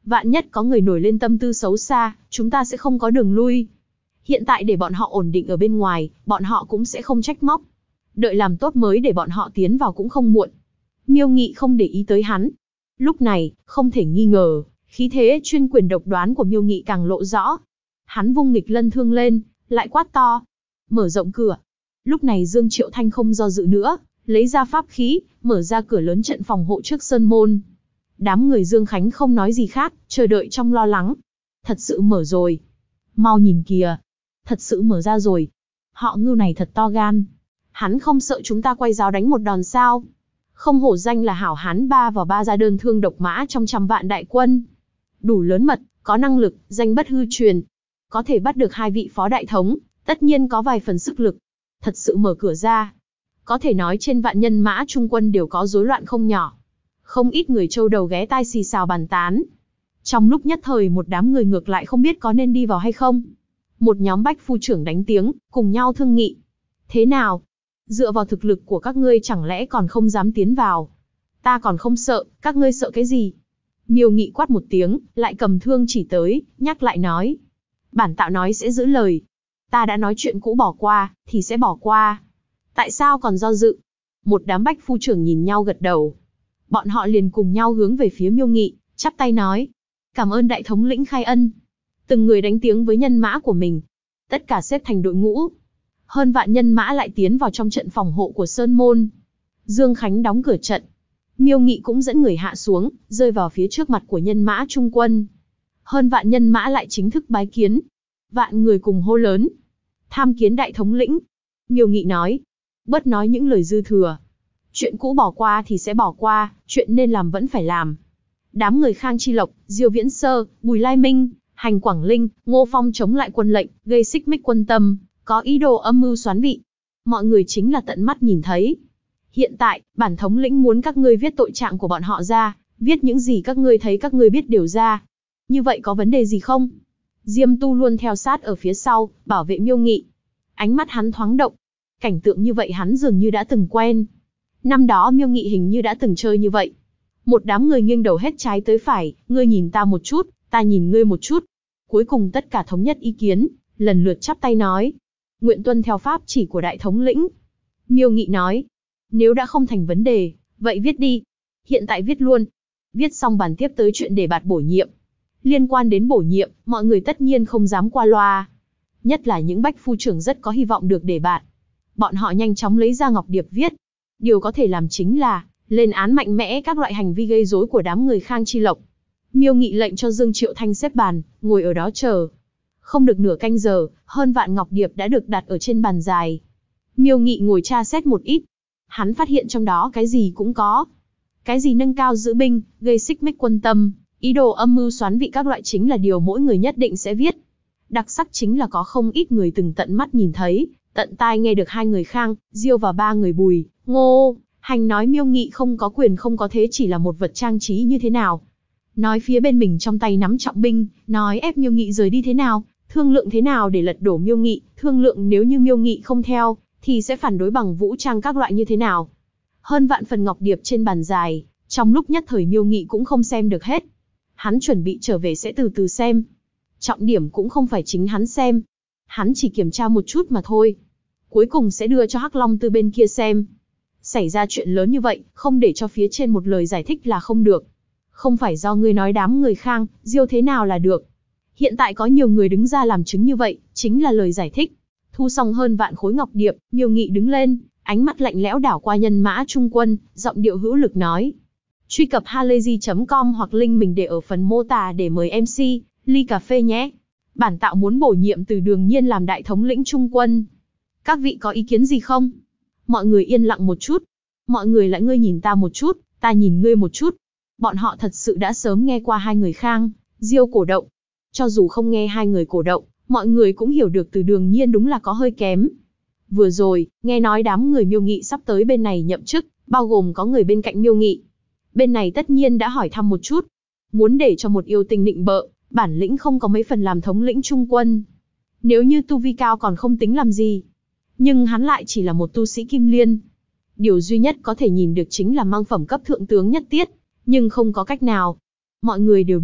Vạn nhất có người nổi lên tâm tư xấu xa, chúng ta sẽ không có đường lui. Hiện tại để bọn họ ổn định ở bên ngoài, bọn họ cũng sẽ không trách móc. Đợi làm tốt mới để bọn họ tiến vào cũng không muộn. Miêu Nghị không để ý tới hắn. Lúc này, không thể nghi ngờ, khí thế chuyên quyền độc đoán của Miêu Nghị càng lộ rõ. Hắn vung nghịch lân thương lên, lại quát to. Mở rộng cửa. Lúc này Dương Triệu Thanh không do dự nữa, lấy ra pháp khí, mở ra cửa lớn trận phòng hộ trước sơn môn. Đám người Dương Khánh không nói gì khác, chờ đợi trong lo lắng. Thật sự mở rồi. Mau nhìn kìa. Thật sự mở ra rồi. Họ Ngưu này thật to gan. Hắn không sợ chúng ta quay giáo đánh một đòn sao? Không hổ danh là hảo hán 3 vào 3 ra đơn thương độc mã trong trăm vạn đại quân. Đủ lớn mật, có năng lực, danh bất hư truyền. Có thể bắt được 2 vị phó đại thống, tất nhiên có vài phần sức lực. Thật sự mở cửa ra. Có thể nói trên vạn nhân mã trung quân đều có rối loạn không nhỏ. Không ít người châu đầu ghé tai xì xào bàn tán. Trong lúc nhất thời một đám người ngược lại không biết có nên đi vào hay không. Một nhóm bách phu trưởng đánh tiếng, cùng nhau thương nghị. Thế nào? Dựa vào thực lực của các ngươi chẳng lẽ còn không dám tiến vào? Ta còn không sợ, các ngươi sợ cái gì? Miêu Nghị quát một tiếng, lại cầm thương chỉ tới, nhắc lại nói. Bản tạo nói sẽ giữ lời. Ta đã nói chuyện cũ bỏ qua, thì sẽ bỏ qua. Tại sao còn do dự? Một đám bách phu trưởng nhìn nhau gật đầu. Bọn họ liền cùng nhau hướng về phía Miêu Nghị, chắp tay nói. Cảm ơn đại thống lĩnh khai ân. Từng người đánh tiếng với nhân mã của mình. Tất cả xếp thành đội ngũ. Hơn vạn nhân mã lại tiến vào trong trận phòng hộ của Sơn Môn. Dương Khánh đóng cửa trận. Miêu Nghị cũng dẫn người hạ xuống, rơi vào phía trước mặt của nhân mã trung quân. Hơn vạn nhân mã lại chính thức bái kiến. Vạn người cùng hô lớn. Tham kiến đại thống lĩnh. Miêu Nghị nói. Bớt nói những lời dư thừa. Chuyện cũ bỏ qua thì sẽ bỏ qua, chuyện nên làm vẫn phải làm. Đám người Khang Chi Lộc, Diêu Viễn Sơ, Bùi Lai Minh, Hành Quảng Linh, Ngô Phong chống lại quân lệnh, gây xích mích quân tâm, có ý đồ âm mưu xoán vị. Mọi người chính là tận mắt nhìn thấy. Hiện tại, bản thống lĩnh muốn các ngươi viết tội trạng của bọn họ ra, viết những gì các ngươi thấy các ngươi biết đều ra. Như vậy có vấn đề gì không? Diêm Tu luôn theo sát ở phía sau, bảo vệ Miêu Nghị. Ánh mắt hắn thoáng động. Cảnh tượng như vậy hắn dường như đã từng quen. Năm đó Miêu Nghị hình như đã từng chơi như vậy. Một đám người nghiêng đầu hết trái tới phải, ngươi nhìn ta một chút, ta nhìn ngươi một chút. Cuối cùng tất cả thống nhất ý kiến, lần lượt chắp tay nói. Nguyện tuân theo pháp chỉ của đại thống lĩnh. Miêu Nghị nói. Nếu đã không thành vấn đề, vậy viết đi. Hiện tại viết luôn. Viết xong bàn tiếp tới chuyện đề bạt bổ nhiệm. Liên quan đến bổ nhiệm, mọi người tất nhiên không dám qua loa. Nhất là những bách phu trưởng rất có hy vọng được đề bạt. Bọn họ nhanh chóng lấy ra ngọc điệp viết. Điều có thể làm chính là lên án mạnh mẽ các loại hành vi gây rối của đám người Khang Chi Lộc. Miêu Nghị lệnh cho Dương Triệu Thanh xếp bàn, ngồi ở đó chờ. Không được nửa canh giờ, hơn vạn ngọc điệp đã được đặt ở trên bàn dài. Miêu Nghị ngồi tra xét một ít. Hắn phát hiện trong đó cái gì cũng có. Cái gì nâng cao giữ binh, gây xích mích quân tâm, ý đồ âm mưu xoán vị các loại chính là điều mỗi người nhất định sẽ viết. Đặc sắc chính là có không ít người từng tận mắt nhìn thấy, tận tai nghe được 2 người Khang, Diêu và 3 người Bùi, Ngô, Hành nói Miêu Nghị không có quyền không có thế chỉ là một vật trang trí như thế nào. Nói phía bên mình trong tay nắm trọng binh, nói ép Miêu Nghị rời đi thế nào, thương lượng thế nào để lật đổ Miêu Nghị, thương lượng nếu như Miêu Nghị không theo, thì sẽ phản đối bằng vũ trang các loại như thế nào. Hơn vạn phần ngọc điệp trên bàn dài, trong lúc nhất thời Miêu Nghị cũng không xem được hết. Hắn chuẩn bị trở về sẽ từ từ xem. Trọng điểm cũng không phải chính hắn xem. Hắn chỉ kiểm tra một chút mà thôi. Cuối cùng sẽ đưa cho Hắc Long Tư bên kia xem. Xảy ra chuyện lớn như vậy, không để cho phía trên một lời giải thích là không được. Không phải do ngươi nói đám người Khang, Diêu thế nào là được. Hiện tại có nhiều người đứng ra làm chứng như vậy, chính là lời giải thích. Thu xong hơn vạn khối ngọc điệp, Miêu Nghị đứng lên, ánh mắt lạnh lẽo đảo qua nhân mã trung quân, giọng điệu hữu lực nói. Truy cập halayzi.com hoặc link mình để ở phần mô tả để mời MC, ly cà phê nhé. Bản tạo muốn bổ nhiệm Từ Đường Nhiên làm đại thống lĩnh trung quân. Các vị có ý kiến gì không? Mọi người yên lặng một chút. Mọi người lại ngươi nhìn ta một chút, ta nhìn ngươi một chút. Bọn họ thật sự đã sớm nghe qua 2 người Khang, Diêu cổ động. Cho dù không nghe 2 người cổ động, mọi người cũng hiểu được Từ Đường Nhiên đúng là có hơi kém. Vừa rồi, nghe nói đám người Miêu Nghị sắp tới bên này nhậm chức, bao gồm có người bên cạnh Miêu Nghị. Bên này tất nhiên đã hỏi thăm một chút. Muốn để cho một yêu tinh nịnh bợ, bản lĩnh không có mấy phần làm thống lĩnh trung quân. Nếu như tu vi cao còn không tính làm gì. Nhưng hắn lại chỉ là một tu sĩ kim liên. Điều duy nhất có thể nhìn được chính là mang phẩm cấp thượng tướng nhất tiết. Nhưng không có cách nào. Mọi người đều biết,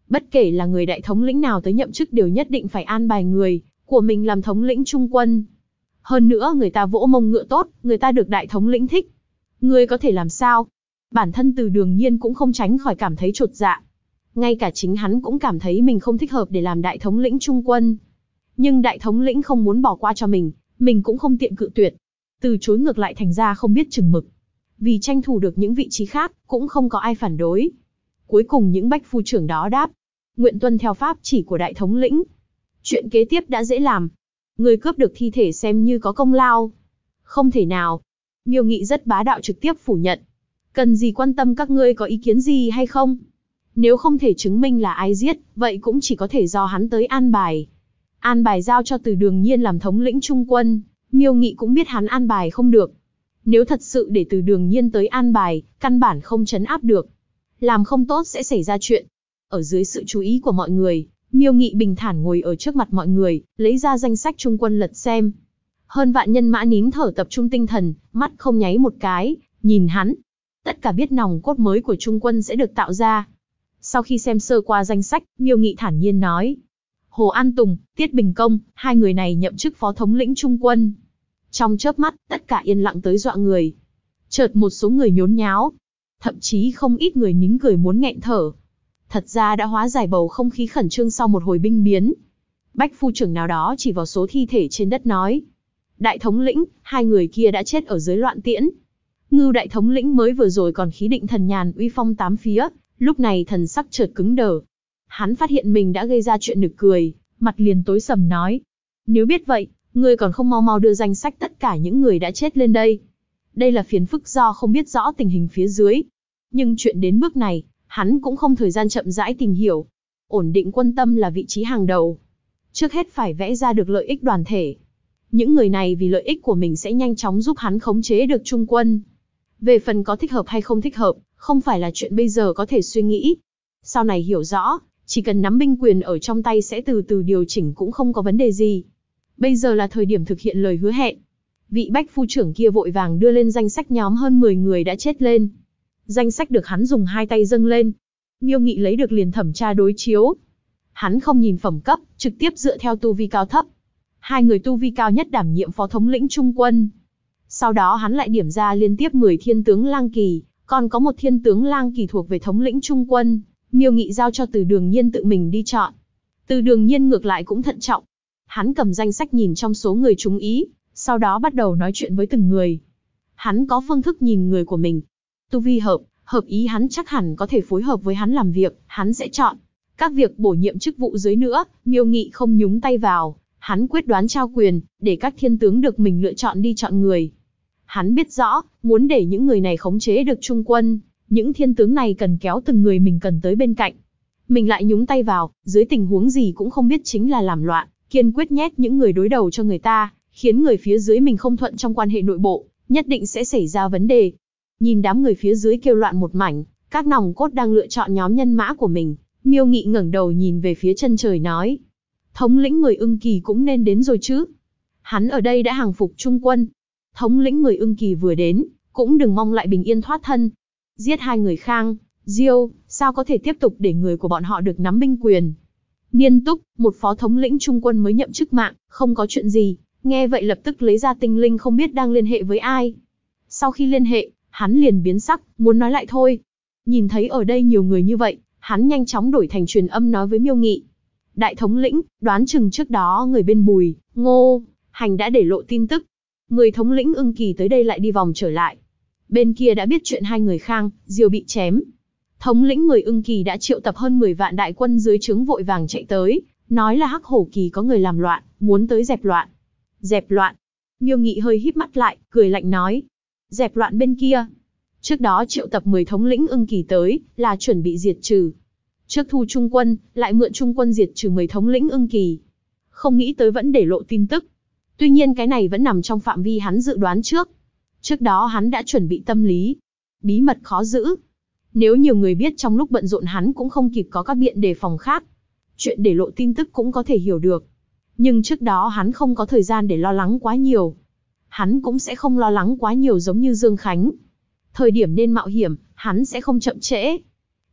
Bất kể là người đại thống lĩnh nào tới nhậm chức đều nhất định phải an bài người của mình làm thống lĩnh trung quân. Hơn nữa người ta vỗ mông ngựa tốt, người ta được đại thống lĩnh thích. Ngươi có thể làm sao? Bản thân Từ Đường Nhiên cũng không tránh khỏi cảm thấy chột dạ. Ngay cả chính hắn cũng cảm thấy mình không thích hợp để làm đại thống lĩnh trung quân. Nhưng đại thống lĩnh không muốn bỏ qua cho mình cũng không tiện cự tuyệt. Từ chối ngược lại thành ra không biết chừng mực. Vì tranh thủ được những vị trí khác, cũng không có ai phản đối. Cuối cùng những bách phu trưởng đó đáp, nguyện tuân theo pháp chỉ của đại thống lĩnh. Chuyện kế tiếp đã dễ làm. Người cướp được thi thể xem như có công lao. Không thể nào. Miêu Nghị rất bá đạo trực tiếp phủ nhận. Cần gì quan tâm các ngươi có ý kiến gì hay không? Nếu không thể chứng minh là ai giết, vậy cũng chỉ có thể do hắn tới an bài. An bài giao cho Từ Đường Nhiên làm thống lĩnh trung quân, Miêu Nghị cũng biết hắn an bài không được. Nếu thật sự để Từ Đường Nhiên tới an bài, căn bản không trấn áp được. Làm không tốt sẽ xảy ra chuyện. Ở dưới sự chú ý của mọi người, Miêu Nghị bình thản ngồi ở trước mặt mọi người, lấy ra danh sách trung quân lật xem. Hơn vạn nhân mã nín thở tập trung tinh thần, mắt không nháy một cái, nhìn hắn. Tất cả biết nòng cốt mới của trung quân sẽ được tạo ra. Sau khi xem sơ qua danh sách, Miêu Nghị thản nhiên nói. Hồ An Tùng, Tiết Bình Công, hai người này nhậm chức phó thống lĩnh trung quân. Trong chớp mắt, tất cả yên lặng tới dọa người. Chợt một số người nhốn nháo. Thậm chí không ít người nín cười muốn nghẹn thở. Thật ra đã hóa giải bầu không khí khẩn trương sau một hồi binh biến. Bách phu trưởng nào đó chỉ vào số thi thể trên đất nói. Đại thống lĩnh, hai người kia đã chết ở dưới loạn tiễn. Ngưu đại thống lĩnh mới vừa rồi còn khí định thần nhàn uy phong tám phía, lúc này thần sắc chợt cứng đờ. Hắn phát hiện mình đã gây ra chuyện nực cười, mặt liền tối sầm nói. Nếu biết vậy, ngươi còn không mau mau đưa danh sách tất cả những người đã chết lên đây. Đây là phiền phức do không biết rõ tình hình phía dưới. Nhưng chuyện đến bước này, hắn cũng không thời gian chậm rãi tìm hiểu. Ổn định quân tâm là vị trí hàng đầu. Trước hết phải vẽ ra được lợi ích đoàn thể. Những người này vì lợi ích của mình sẽ nhanh chóng giúp hắn khống chế được trung quân. Về phần có thích hợp hay không thích hợp, không phải là chuyện bây giờ có thể suy nghĩ. Sau này hiểu rõ, chỉ cần nắm binh quyền ở trong tay sẽ từ từ điều chỉnh cũng không có vấn đề gì. Bây giờ là thời điểm thực hiện lời hứa hẹn. Vị bách phu trưởng kia vội vàng đưa lên danh sách nhóm hơn 10 người đã chết lên. Danh sách được hắn dùng hai tay dâng lên. Miêu Nghị lấy được liền thẩm tra đối chiếu. Hắn không nhìn phẩm cấp, trực tiếp dựa theo tu vi cao thấp. Hai người tu vi cao nhất đảm nhiệm phó thống lĩnh trung quân. Sau đó hắn lại điểm ra liên tiếp 10 thiên tướng lang kỳ, còn có một thiên tướng lang kỳ thuộc về thống lĩnh trung quân. Miêu Nghị giao cho Từ Đường Nhiên tự mình đi chọn. Từ Đường Nhiên ngược lại cũng thận trọng. Hắn cầm danh sách nhìn trong số người trúng ý, sau đó bắt đầu nói chuyện với từng người. Hắn có phương thức nhìn người của mình. Tu vi hợp ý hắn chắc hẳn có thể phối hợp với hắn làm việc, hắn sẽ chọn. Các việc bổ nhiệm chức vụ dưới nữa, Miêu Nghị không nhúng tay vào. Hắn quyết đoán trao quyền, để các thiên tướng được mình lựa chọn đi chọn người. Hắn biết rõ, muốn để những người này khống chế được trung quân, những thiên tướng này cần kéo từng người mình cần tới bên cạnh. Mình lại nhúng tay vào, dưới tình huống gì cũng không biết chính là làm loạn, kiên quyết nhét những người đối đầu cho người ta, khiến người phía dưới mình không thuận trong quan hệ nội bộ, nhất định sẽ xảy ra vấn đề. Nhìn đám người phía dưới kêu loạn một mảnh, các nòng cốt đang lựa chọn nhóm nhân mã của mình, Miêu Nghị ngẩng đầu nhìn về phía chân trời nói. Thống lĩnh người Ưng Kỳ cũng nên đến rồi chứ. Hắn ở đây đã hàng phục trung quân. Thống lĩnh người Ưng Kỳ vừa đến, cũng đừng mong lại bình yên thoát thân. Giết hai người Khang, Diêu, sao có thể tiếp tục để người của bọn họ được nắm binh quyền. Niên Túc, một phó thống lĩnh trung quân mới nhậm chức mạng, không có chuyện gì. Nghe vậy lập tức lấy ra tinh linh không biết đang liên hệ với ai. Sau khi liên hệ, hắn liền biến sắc, muốn nói lại thôi. Nhìn thấy ở đây nhiều người như vậy, hắn nhanh chóng đổi thành truyền âm nói với Miêu Nghị. Đại thống lĩnh, đoán chừng trước đó người bên Bùi, Ngô, Hành đã để lộ tin tức. Người thống lĩnh Ưng Kỳ tới đây lại đi vòng trở lại. Bên kia đã biết chuyện hai người Khang, Diêu bị chém. Thống lĩnh người Ưng Kỳ đã triệu tập hơn 10 vạn đại quân dưới trướng vội vàng chạy tới, nói là Hắc Hổ Kỳ có người làm loạn, muốn tới dẹp loạn. Dẹp loạn? Miêu Nghị hơi híp mắt lại, cười lạnh nói. Dẹp loạn bên kia. Trước đó triệu tập 10 thống lĩnh Ưng Kỳ tới, là chuẩn bị diệt trừ. Trước thu trung quân, lại mượn trung quân diệt trừ 10 thống lĩnh Ưng Kỳ. Không nghĩ tới vẫn để lộ tin tức. Tuy nhiên cái này vẫn nằm trong phạm vi hắn dự đoán trước. Trước đó hắn đã chuẩn bị tâm lý. Bí mật khó giữ. Nếu nhiều người biết trong lúc bận rộn hắn cũng không kịp có các biện đề phòng khác. Chuyện để lộ tin tức cũng có thể hiểu được. Nhưng trước đó hắn không có thời gian để lo lắng quá nhiều. Hắn cũng sẽ không lo lắng quá nhiều giống như Dương Khánh. Thời điểm nên mạo hiểm, hắn sẽ không chậm trễ.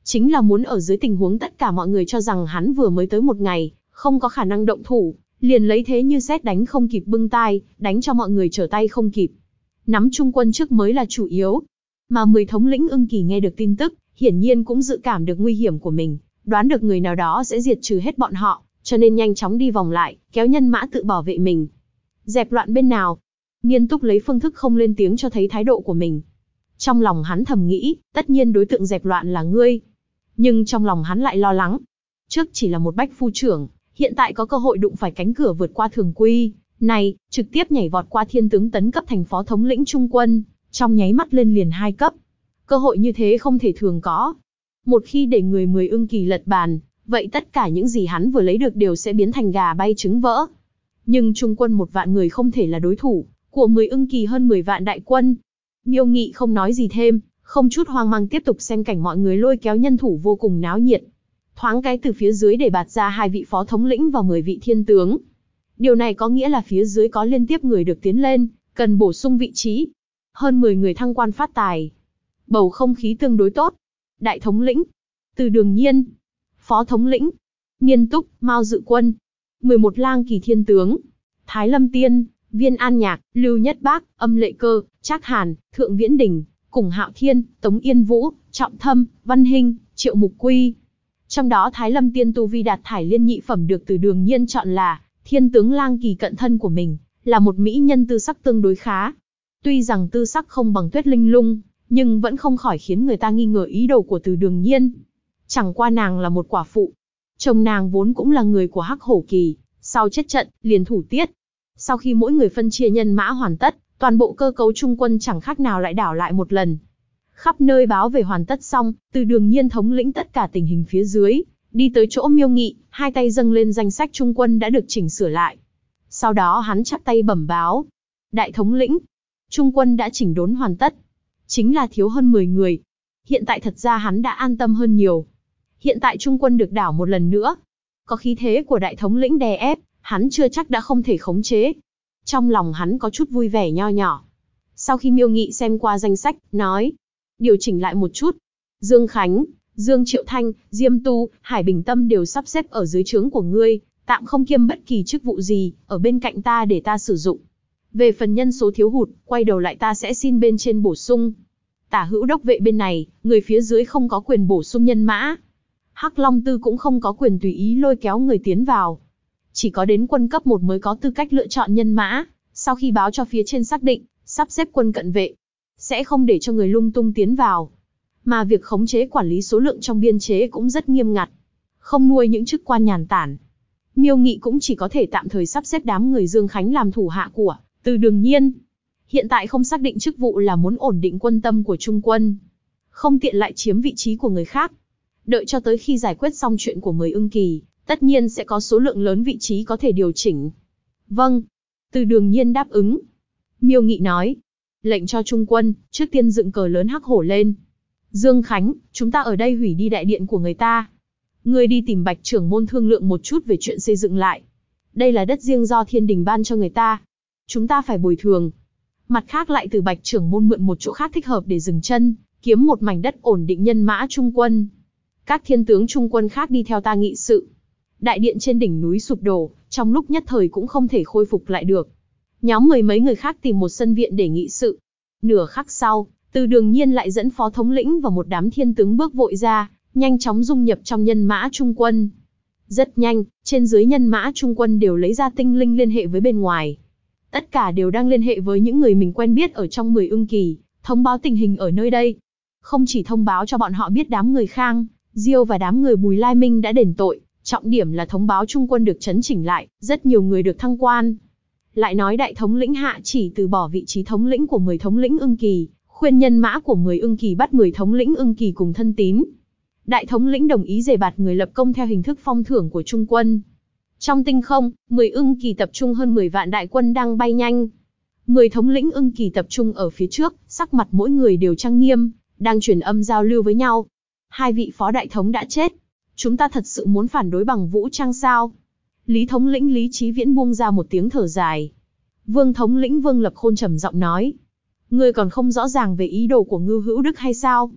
Chính là muốn ở dưới tình huống tất cả mọi người cho rằng hắn vừa mới tới một ngày, không có khả năng động thủ, liền lấy thế như sét đánh không kịp bưng tai, đánh cho mọi người trở tay không kịp. Nắm trung quân trước mới là chủ yếu. Mà 10 thống lĩnh ưng kỳ nghe được tin tức, hiển nhiên cũng dự cảm được nguy hiểm của mình, đoán được người nào đó sẽ diệt trừ hết bọn họ, cho nên nhanh chóng đi vòng lại, kéo nhân mã tự bảo vệ mình. Dẹp loạn bên nào? Nghiên Túc lấy phương thức không lên tiếng cho thấy thái độ của mình. Trong lòng hắn thầm nghĩ, tất nhiên đối tượng dẹp loạn là ngươi. Nhưng trong lòng hắn lại lo lắng. Trước chỉ là một bách phu trưởng, hiện tại có cơ hội đụng phải cánh cửa vượt qua thường quy, này, trực tiếp nhảy vọt qua thiên tướng tấn cấp thành phó thống lĩnh trung quân, trong nháy mắt lên liền 2 cấp. Cơ hội như thế không thể thường có. Một khi để người 10 ưng kỳ lật bàn, vậy tất cả những gì hắn vừa lấy được đều sẽ biến thành gà bay trứng vỡ. Nhưng trung quân 1 vạn người không thể là đối thủ của 10 ưng kỳ hơn 10 vạn đại quân. Miêu Nghị không nói gì thêm, không chút hoang mang tiếp tục xem cảnh mọi người lôi kéo nhân thủ vô cùng náo nhiệt. Thoáng cái từ phía dưới để bạt ra 2 vị phó thống lĩnh và 10 vị thiên tướng. Điều này có nghĩa là phía dưới có liên tiếp người được tiến lên, cần bổ sung vị trí. Hơn 10 người thăng quan phát tài. Bầu không khí tương đối tốt. Đại thống lĩnh, Từ Đường Nhiên. Phó thống lĩnh, Nghiên Túc, Mao Dự Quân. 11 lang kỳ thiên tướng, Thái Lâm Tiên, Viên An Nhạc, Lưu Nhất Bác, Âm Lệ Cơ, Trác Hàn, Thượng Viễn Đình, Cùng Hạo Thiên, Tống Yên Vũ, Trọng Thâm, Văn Hinh, Triệu Mục Quy. Trong đó Thái Lâm Tiên tu vi đạt thải liên nhị phẩm được Từ Đường Nhiên chọn là thiên tướng lang kỳ cận thân của mình, là một mỹ nhân tư sắc tương đối khá. Tuy rằng tư sắc không bằng Tuyết Linh Lung, nhưng vẫn không khỏi khiến người ta nghi ngờ ý đồ của Từ Đường Nhiên. Chẳng qua nàng là một quả phụ. Chồng nàng vốn cũng là người của Hắc Hổ Kỳ, sau chết trận, liền thủ tiết. Sau khi mỗi người phân chia nhân mã hoàn tất, toàn bộ cơ cấu trung quân chẳng khác nào lại đảo lại một lần. Khắp nơi báo về hoàn tất xong, Từ Đường Nhiên thống lĩnh tất cả tình hình phía dưới, đi tới chỗ Miêu Nghị, 2 tay dâng lên danh sách trung quân đã được chỉnh sửa lại. Sau đó hắn chắp tay bẩm báo. Đại thống lĩnh, trung quân đã chỉnh đốn hoàn tất. Chính là thiếu hơn 10 người. Hiện tại thật ra hắn đã an tâm hơn nhiều. Hiện tại trung quân được đảo một lần nữa. Có khí thế của đại thống lĩnh đè ép, hắn chưa chắc đã không thể khống chế. Trong lòng hắn có chút vui vẻ nho nhỏ. Sau khi Miêu Nghị xem qua danh sách, nói. Điều chỉnh lại một chút. Dương Khánh, Dương Triệu Thanh, Diêm Tu, Hải Bình Tâm đều sắp xếp ở dưới trướng của ngươi, tạm không kiêm bất kỳ chức vụ gì, ở bên cạnh ta để ta sử dụng. Về phần nhân số thiếu hụt, quay đầu lại ta sẽ xin bên trên bổ sung. Tả hữu đốc vệ bên này, người phía dưới không có quyền bổ sung nhân mã. Hắc Long Tư cũng không có quyền tùy ý lôi kéo người tiến vào. Chỉ có đến quân cấp 1 mới có tư cách lựa chọn nhân mã, sau khi báo cho phía trên xác định, sắp xếp quân cận vệ. Sẽ không để cho người lung tung tiến vào. Mà việc khống chế quản lý số lượng trong biên chế cũng rất nghiêm ngặt. Không nuôi những chức quan nhàn tản. Miêu Nghị cũng chỉ có thể tạm thời sắp xếp đám người Dương Khánh làm thủ hạ của Từ Đường Nhiên. Hiện tại không xác định chức vụ là muốn ổn định quân tâm của trung quân. Không tiện lại chiếm vị trí của người khác. Đợi cho tới khi giải quyết xong chuyện của 10 ưng kỳ, tất nhiên sẽ có số lượng lớn vị trí có thể điều chỉnh. Vâng. Từ Đường Nhiên đáp ứng. Miêu Nghị nói. Lệnh cho trung quân, trước tiên dựng cờ lớn hắc hổ lên. Dương Khánh, chúng ta ở đây hủy đi đại điện của người ta. Ngươi đi tìm Bạch trưởng môn thương lượng một chút về chuyện xây dựng lại. Đây là đất riêng do thiên đình ban cho người ta. Chúng ta phải bồi thường. Mặt khác lại từ Bạch trưởng môn mượn một chỗ khác thích hợp để dừng chân, kiếm một mảnh đất ổn định nhân mã trung quân. Các thiên tướng trung quân khác đi theo ta nghị sự. Đại điện trên đỉnh núi sụp đổ, trong lúc nhất thời cũng không thể khôi phục lại được. Nhóm 10 mấy người khác tìm một sân viện để nghị sự. Nửa khắc sau, Từ Đường Nhiên lại dẫn phó thống lĩnh và một đám thiên tướng bước vội ra, nhanh chóng dung nhập trong nhân mã trung quân. Rất nhanh, trên dưới nhân mã trung quân đều lấy ra tinh linh liên hệ với bên ngoài. Tất cả đều đang liên hệ với những người mình quen biết ở trong 10 ưng kỳ, thông báo tình hình ở nơi đây. Không chỉ thông báo cho bọn họ biết đám người Khang, Diêu và đám người Bùi Lai Minh đã đền tội, trọng điểm là thông báo trung quân được chấn chỉnh lại, rất nhiều người được thăng quan. Lại nói đại thống lĩnh Hạ chỉ từ bỏ vị trí thống lĩnh của 10 thống lĩnh ưng kỳ, khuyên nhân mã của 10 ưng kỳ bắt 10 thống lĩnh ưng kỳ cùng thân tín. Đại thống lĩnh đồng ý đề bạt người lập công theo hình thức phong thưởng của trung quân. Trong tinh không, 10 ưng kỳ tập trung hơn 10 vạn đại quân đang bay nhanh. 10 thống lĩnh ưng kỳ tập trung ở phía trước, sắc mặt mỗi người đều trang nghiêm, đang truyền âm giao lưu với nhau. 2 vị phó đại thống đã chết. Chúng ta thật sự muốn phản đối bằng vũ trang sao? Lý thống lĩnh Lý Chí Viễn buông ra một tiếng thở dài. Vương thống lĩnh Vương Lập Khôn trầm giọng nói. Ngươi còn không rõ ràng về ý đồ của Ngưu Hữu Đức hay sao?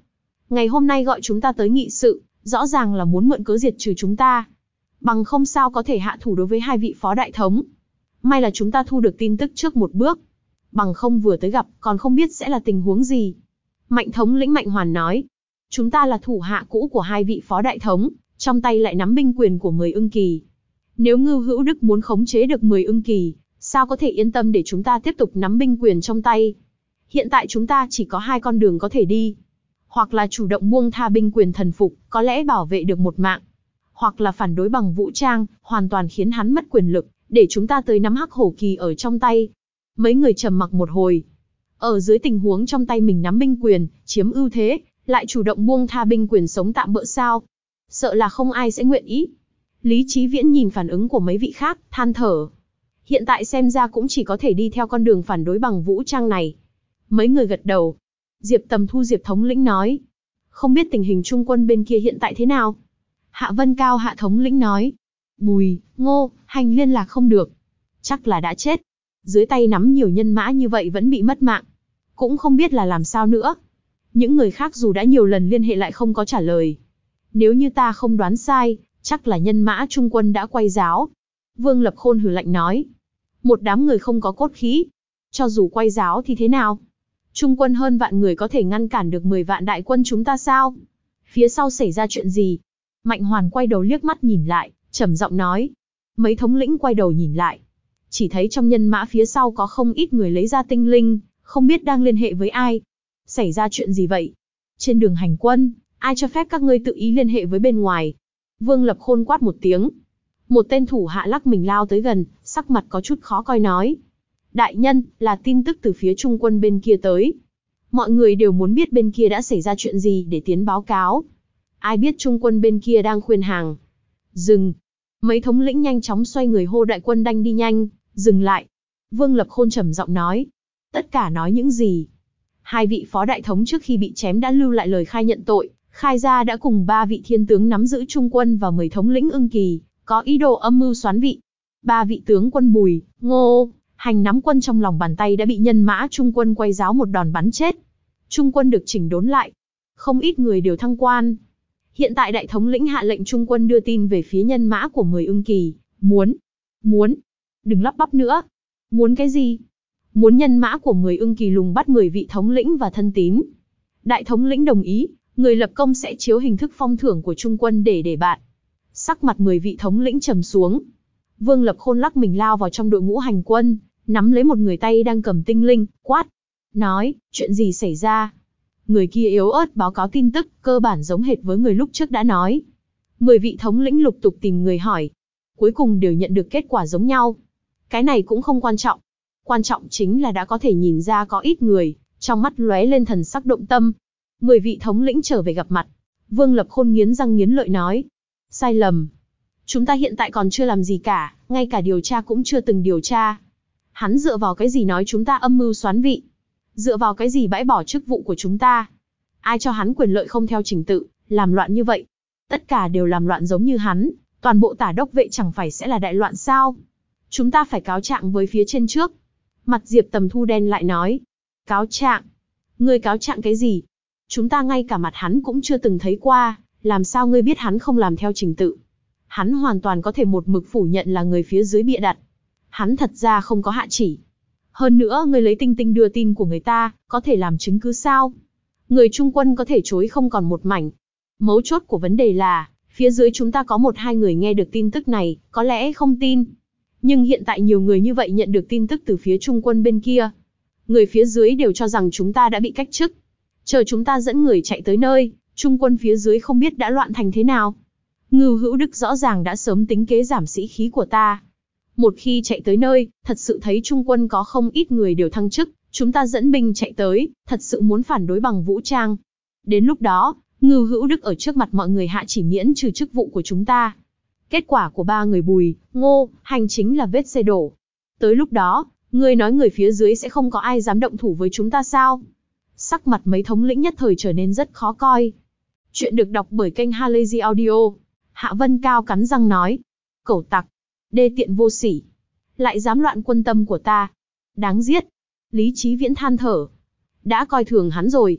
Ngày hôm nay gọi chúng ta tới nghị sự, rõ ràng là muốn mượn cớ diệt trừ chúng ta. Bằng không sao có thể hạ thủ đối với hai vị phó đại thống. May là chúng ta thu được tin tức trước một bước. Bằng không vừa tới gặp, còn không biết sẽ là tình huống gì. Mạnh thống lĩnh Mạnh Hoàn nói. Chúng ta là thủ hạ cũ của hai vị phó đại thống, trong tay lại nắm binh quyền của 10 ưng kỳ. Nếu Ngưu Hữu Đức muốn khống chế được 10 ưng kỳ, sao có thể yên tâm để chúng ta tiếp tục nắm binh quyền trong tay? Hiện tại chúng ta chỉ có hai con đường có thể đi. Hoặc là chủ động buông tha binh quyền thần phục, có lẽ bảo vệ được một mạng. Hoặc là phản đối bằng vũ trang, hoàn toàn khiến hắn mất quyền lực, để chúng ta tới nắm Hắc Hổ Kỳ ở trong tay. Mấy người trầm mặc một hồi. Ở dưới tình huống trong tay mình nắm binh quyền, chiếm ưu thế, lại chủ động buông tha binh quyền sống tạm bỡ sao? Sợ là không ai sẽ nguyện ý. Lý Chí Viễn nhìn phản ứng của mấy vị khác, than thở. Hiện tại xem ra cũng chỉ có thể đi theo con đường phản đối bằng vũ trang này. Mấy người gật đầu. Diệp Tầm Thu Diệp thống lĩnh nói. Không biết tình hình Trung quân bên kia hiện tại thế nào? Hạ Vân Cao Hạ thống lĩnh nói. Bùi, Ngô, Hành liên lạc không được. Chắc là đã chết. Dưới tay nắm nhiều nhân mã như vậy vẫn bị mất mạng. Cũng không biết là làm sao nữa. Những người khác dù đã nhiều lần liên hệ lại không có trả lời. Nếu như ta không đoán sai, chắc là nhân mã Trung quân đã quay giáo. Vương Lập Khôn hừ lạnh nói. Một đám người không có cốt khí. Cho dù quay giáo thì thế nào? Trung quân hơn vạn người có thể ngăn cản được 10 vạn đại quân chúng ta sao? Phía sau xảy ra chuyện gì? Mạnh Hoàn quay đầu liếc mắt nhìn lại, trầm giọng nói. Mấy thống lĩnh quay đầu nhìn lại. Chỉ thấy trong nhân mã phía sau có không ít người lấy ra tinh linh, không biết đang liên hệ với ai. Xảy ra chuyện gì vậy? Trên đường hành quân, ai cho phép các ngươi tự ý liên hệ với bên ngoài? Vương Lập Khôn quát một tiếng. Một tên thủ hạ lắc mình lao tới gần, sắc mặt có chút khó coi nói. Đại nhân, là tin tức từ phía Trung quân bên kia tới. Mọi người đều muốn biết bên kia đã xảy ra chuyện gì để tiến báo cáo. Ai biết Trung quân bên kia đang khuyên hàng. Dừng. Mấy thống lĩnh nhanh chóng xoay người hô đại quân đanh đi nhanh, dừng lại. Vương Lập Khôn trầm giọng nói. Tất cả nói những gì? Hai vị phó đại thống trước khi bị chém đã lưu lại lời khai nhận tội, khai ra đã cùng 3 vị thiên tướng nắm giữ Trung quân và 10 thống lĩnh ưng kỳ, có ý đồ âm mưu soán vị. 3 vị tướng quân Bùi, Ngô, Hành nắm quân trong lòng bàn tay đã bị nhân mã Trung quân quay giáo một đòn bắn chết. Trung quân được chỉnh đốn lại. Không ít người đều thăng quan. Hiện tại đại thống lĩnh hạ lệnh Trung quân đưa tin về phía nhân mã của 10 ưng kỳ. Muốn. Đừng lắp bắp nữa. Muốn cái gì? Muốn nhân mã của 10 ưng kỳ lùng bắt 10 vị thống lĩnh và thân tín. Đại thống lĩnh đồng ý, người lập công sẽ chiếu hình thức phong thưởng của Trung quân để đề bạt. Sắc mặt 10 vị thống lĩnh trầm xuống. Vương Lập Khôn lắc mình lao vào trong đội ngũ hành quân, nắm lấy một người tay đang cầm tinh linh, quát. Nói, chuyện gì xảy ra? Người kia yếu ớt báo cáo tin tức, cơ bản giống hệt với người lúc trước đã nói. 10 vị thống lĩnh lục tục tìm người hỏi. Cuối cùng đều nhận được kết quả giống nhau. Cái này cũng không quan trọng. Quan trọng chính là đã có thể nhìn ra có ít người, trong mắt lóe lên thần sắc động tâm. 10 vị thống lĩnh trở về gặp mặt. Vương Lập Khôn nghiến răng nghiến lợi nói. Sai lầm. Chúng ta hiện tại còn chưa làm gì cả, ngay cả điều tra cũng chưa từng điều tra. Hắn dựa vào cái gì nói chúng ta âm mưu soán vị? Dựa vào cái gì bãi bỏ chức vụ của chúng ta? Ai cho hắn quyền lợi không theo trình tự, làm loạn như vậy? Tất cả đều làm loạn giống như hắn, toàn bộ tả đốc vệ chẳng phải sẽ là đại loạn sao? Chúng ta phải cáo trạng với phía trên trước. Mặt Diệp Tầm Thu đen lại nói. Cáo trạng? Ngươi cáo trạng cái gì? Chúng ta ngay cả mặt hắn cũng chưa từng thấy qua, làm sao ngươi biết hắn không làm theo trình tự? Hắn hoàn toàn có thể một mực phủ nhận là người phía dưới bịa đặt. Hắn thật ra không có hạ chỉ. Hơn nữa ngươi lấy tinh tinh đưa tin của người ta, có thể làm chứng cứ sao? Người Trung quân có thể chối không còn một mảnh. Mấu chốt của vấn đề là, phía dưới chúng ta có 1-2 người nghe được tin tức này, có lẽ không tin. Nhưng hiện tại nhiều người như vậy nhận được tin tức từ phía Trung quân bên kia. Người phía dưới đều cho rằng chúng ta đã bị cách chức. Chờ chúng ta dẫn người chạy tới nơi, Trung quân phía dưới không biết đã loạn thành thế nào. Ngưu Hữu Đức rõ ràng đã sớm tính kế giảm sĩ khí của ta. Một khi chạy tới nơi, thật sự thấy Trung quân có không ít người đều thăng chức, chúng ta dẫn binh chạy tới, thật sự muốn phản đối bằng vũ trang. Đến lúc đó, Ngưu Hữu Đức ở trước mặt mọi người hạ chỉ miễn trừ chức vụ của chúng ta. Kết quả của 3 người Bùi, Ngô, Hành chính là vết xe đổ. Tới lúc đó, ngươi nói người phía dưới sẽ không có ai dám động thủ với chúng ta sao? Sắc mặt mấy thống lĩnh nhất thời trở nên rất khó coi. Chuyện được đọc bởi kênh Halazy Audio. Hạ Vân Cao cắn răng nói. Cẩu tặc. Đê tiện vô sỉ. Lại dám loạn quân tâm của ta. Đáng giết. Lý Chí Viễn than thở. Đã coi thường hắn rồi.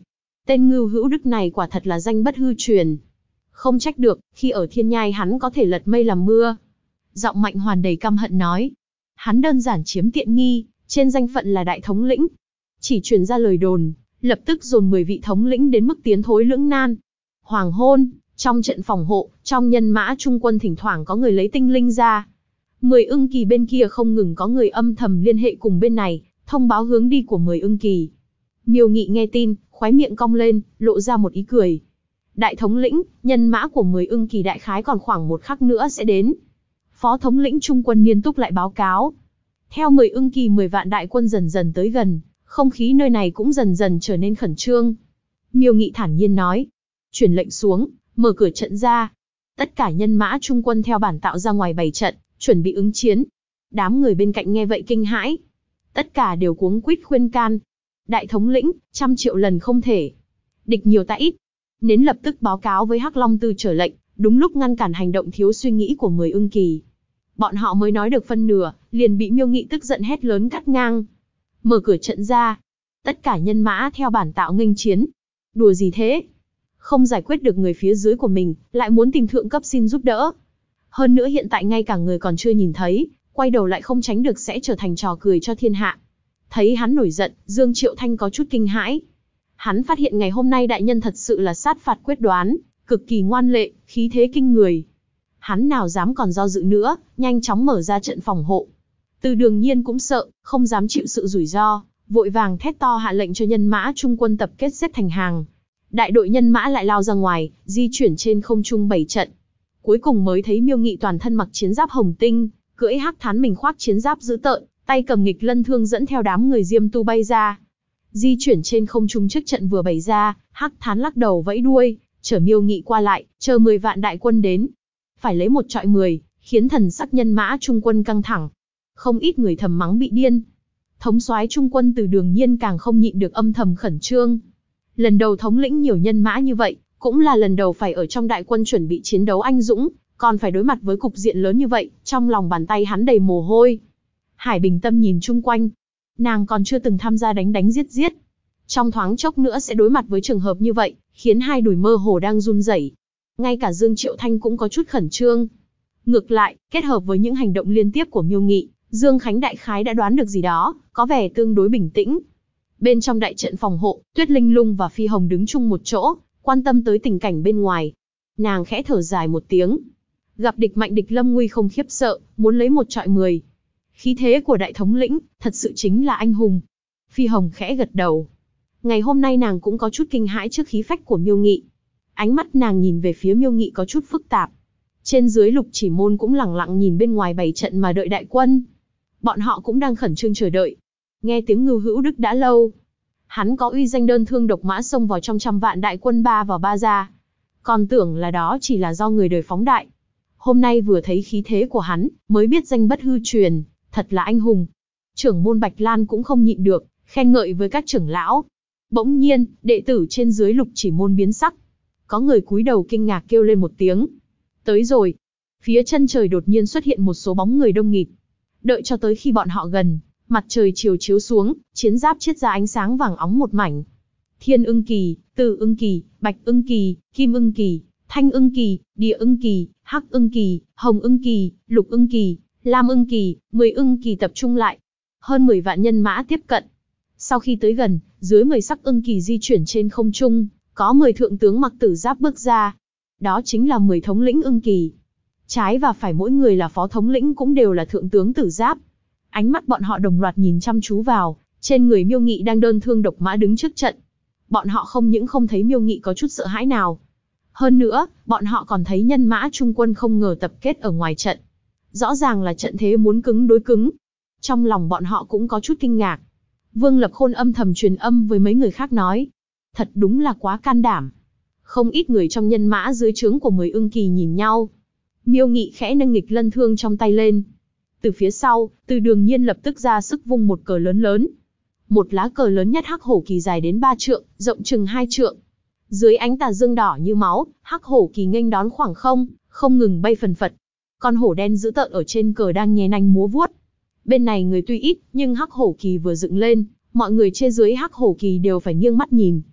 Tên Ngưu Hữu Đức này quả thật là danh bất hư truyền. Không trách được, khi ở Thiên Nhai hắn có thể lật mây làm mưa. Giọng Mạnh Hoàn đầy căm hận nói. Hắn đơn giản chiếm tiện nghi, trên danh phận là đại thống lĩnh. Chỉ truyền ra lời đồn, lập tức dồn 10 vị thống lĩnh đến mức tiến thối lưỡng nan. Hoàng hôn, trong trận phòng hộ, trong nhân mã trung quân thỉnh thoảng có người lấy tinh linh ra. 10 ưng kỳ bên kia không ngừng có người âm thầm liên hệ cùng bên này, thông báo hướng đi của 10 ưng kỳ. Miêu Nghị nghe tin, khóe miệng cong lên, lộ ra một ý cười. Đại thống lĩnh, nhân mã của 10 ưng kỳ đại khái còn khoảng một khắc nữa sẽ đến. Phó thống lĩnh trung quân Niên Túc lại báo cáo. Theo 10 ưng kỳ 10 vạn đại quân dần dần tới gần, không khí nơi này cũng dần dần trở nên khẩn trương. Miêu Nghị thản nhiên nói. Truyền lệnh xuống, mở cửa trận ra. Tất cả nhân mã trung quân theo bản tạo ra ngoài bày trận, chuẩn bị ứng chiến. Đám người bên cạnh nghe vậy kinh hãi. Tất cả đều cuống quýt khuyên can. Đại thống lĩnh, 100 triệu lần không thể. Địch nhiều ta ít. Nến lập tức báo cáo với Hắc Long Tư trở lệnh, đúng lúc ngăn cản hành động thiếu suy nghĩ của 10 ưng kỳ. Bọn họ mới nói được phân nửa, liền bị Miêu Nghị tức giận hét lớn cắt ngang. Mở cửa trận ra. Tất cả nhân mã theo bản tạo nghênh chiến. Đùa gì thế? Không giải quyết được người phía dưới của mình, lại muốn tìm thượng cấp xin giúp đỡ. Hơn nữa hiện tại ngay cả người còn chưa nhìn thấy, quay đầu lại không tránh được sẽ trở thành trò cười cho thiên hạ. Thấy hắn nổi giận, Dương Triệu Thanh có chút kinh hãi. Hắn phát hiện ngày hôm nay đại nhân thật sự là sát phạt quyết đoán, cực kỳ ngoan lệ, khí thế kinh người. Hắn nào dám còn do dự nữa, nhanh chóng mở ra trận phòng hộ. Từ Đường Nhiên cũng sợ, không dám chịu sự rủi ro, vội vàng thét to hạ lệnh cho nhân mã trung quân tập kết xếp thành hàng. Đại đội nhân mã lại lao ra ngoài, di chuyển trên không trung bảy trận. Cuối cùng mới thấy Miêu Nghị toàn thân mặc chiến giáp hồng tinh, cưỡi hắc thán mình khoác chiến giáp dữ tợn, tay cầm nghịch lân thương dẫn theo đám người Diêm Tu bay ra. Di chuyển trên không trung trước trận vừa bày ra, hắc thán lắc đầu vẫy đuôi, chở Miêu Nghị qua lại, chờ 10 vạn đại quân đến. Phải lấy một trọi 10, khiến thần sắc nhân mã trung quân căng thẳng. Không ít người thầm mắng bị điên. Thống soái trung quân Từ Đường Nhiên càng không nhịn được âm thầm khẩn trương. Lần đầu thống lĩnh nhiều nhân mã như vậy, cũng là lần đầu phải ở trong đại quân chuẩn bị chiến đấu anh dũng, còn phải đối mặt với cục diện lớn như vậy, trong lòng bàn tay hắn đầy mồ hôi. Hải Bình Tâm nhìn chung quanh. Nàng còn chưa từng tham gia đánh đánh giết giết. Trong thoáng chốc nữa sẽ đối mặt với trường hợp như vậy, khiến hai đùi mơ hồ đang run rẩy. Ngay cả Dương Triệu Thanh cũng có chút khẩn trương. Ngược lại, kết hợp với những hành động liên tiếp của Miêu Nghị, Dương Khánh đại khái đã đoán được gì đó, có vẻ tương đối bình tĩnh. Bên trong đại trận phòng hộ, Tuyết Linh Lung và Phi Hồng đứng chung một chỗ, quan tâm tới tình cảnh bên ngoài. Nàng khẽ thở dài một tiếng. Gặp địch mạnh địch lâm nguy không khiếp sợ, muốn lấy một trọi 10. Khí thế của đại thống lĩnh, thật sự chính là anh hùng. Phi Hồng khẽ gật đầu. Ngày hôm nay nàng cũng có chút kinh hãi trước khí phách của Miêu Nghị. Ánh mắt nàng nhìn về phía Miêu Nghị có chút phức tạp. Trên dưới Lục Chỉ Môn cũng lẳng lặng nhìn bên ngoài bày trận mà đợi đại quân. Bọn họ cũng đang khẩn trương chờ đợi. Nghe tiếng Ngưu Hữu Đức đã lâu. Hắn có uy danh đơn thương độc mã xông vào trong 100 vạn đại quân ba vào ba ra. Còn tưởng là đó chỉ là do người đời phóng đại. Hôm nay vừa thấy khí thế của hắn, mới biết danh bất hư truyền, thật là anh hùng. Trưởng môn Bạch Lan cũng không nhịn được, khen ngợi với các trưởng lão. Bỗng nhiên, đệ tử trên dưới Lục Chỉ Môn biến sắc. Có người cúi đầu kinh ngạc kêu lên một tiếng. Tới rồi. Phía chân trời đột nhiên xuất hiện một số bóng người đông nghịt. Đợi cho tới khi bọn họ gần, mặt trời chiều chiếu xuống, chiến giáp chiết ra ánh sáng vàng óng một mảnh. Thiên Ưng Kỳ, Từ Ưng Kỳ, Bạch Ưng Kỳ, Kim Ưng Kỳ, Thanh Ưng Kỳ, Địa Ưng Kỳ, Hắc Ưng Kỳ, Hồng Ưng Kỳ, Lục Ưng Kỳ, Lam Ưng Kỳ, 10 ưng kỳ tập trung lại. Hơn 10 vạn nhân mã tiếp cận. Sau khi tới gần, dưới 10 sắc ưng kỳ di chuyển trên không trung, có 10 thượng tướng mặc tử giáp bước ra. Đó chính là 10 thống lĩnh ưng kỳ. Trái và phải mỗi người là phó thống lĩnh cũng đều là thượng tướng tử giáp. Ánh mắt bọn họ đồng loạt nhìn chăm chú vào, trên người Miêu Nghị đang đơn thương độc mã đứng trước trận. Bọn họ không những không thấy Miêu Nghị có chút sợ hãi nào. Hơn nữa, bọn họ còn thấy nhân mã trung quân không ngờ tập kết ở ngoài trận. Rõ ràng là trận thế muốn cứng đối cứng. Trong lòng bọn họ cũng có chút kinh ngạc. Vương Lập Khôn âm thầm truyền âm với mấy người khác nói. Thật đúng là quá can đảm. Không ít người trong nhân mã dưới trướng của 10 ưng kỳ nhìn nhau. Miêu Nghị khẽ nâng nghịch lân thương trong tay lên. Từ phía sau, Từ Đường Nhiên lập tức ra sức vung một cờ lớn lớn. Một lá cờ lớn nhất hắc hổ kỳ dài đến 3 trượng, rộng chừng 2 trượng. Dưới ánh tà dương đỏ như máu, hắc hổ kỳ nghênh đón khoảng không, không ngừng bay phần phật. Con hổ đen dữ tợn ở trên cờ đang nhe nanh múa vuốt. Bên này người tuy ít, nhưng hắc hổ kỳ vừa dựng lên, mọi người trên dưới hắc hổ kỳ đều phải nghiêng mắt nhìn.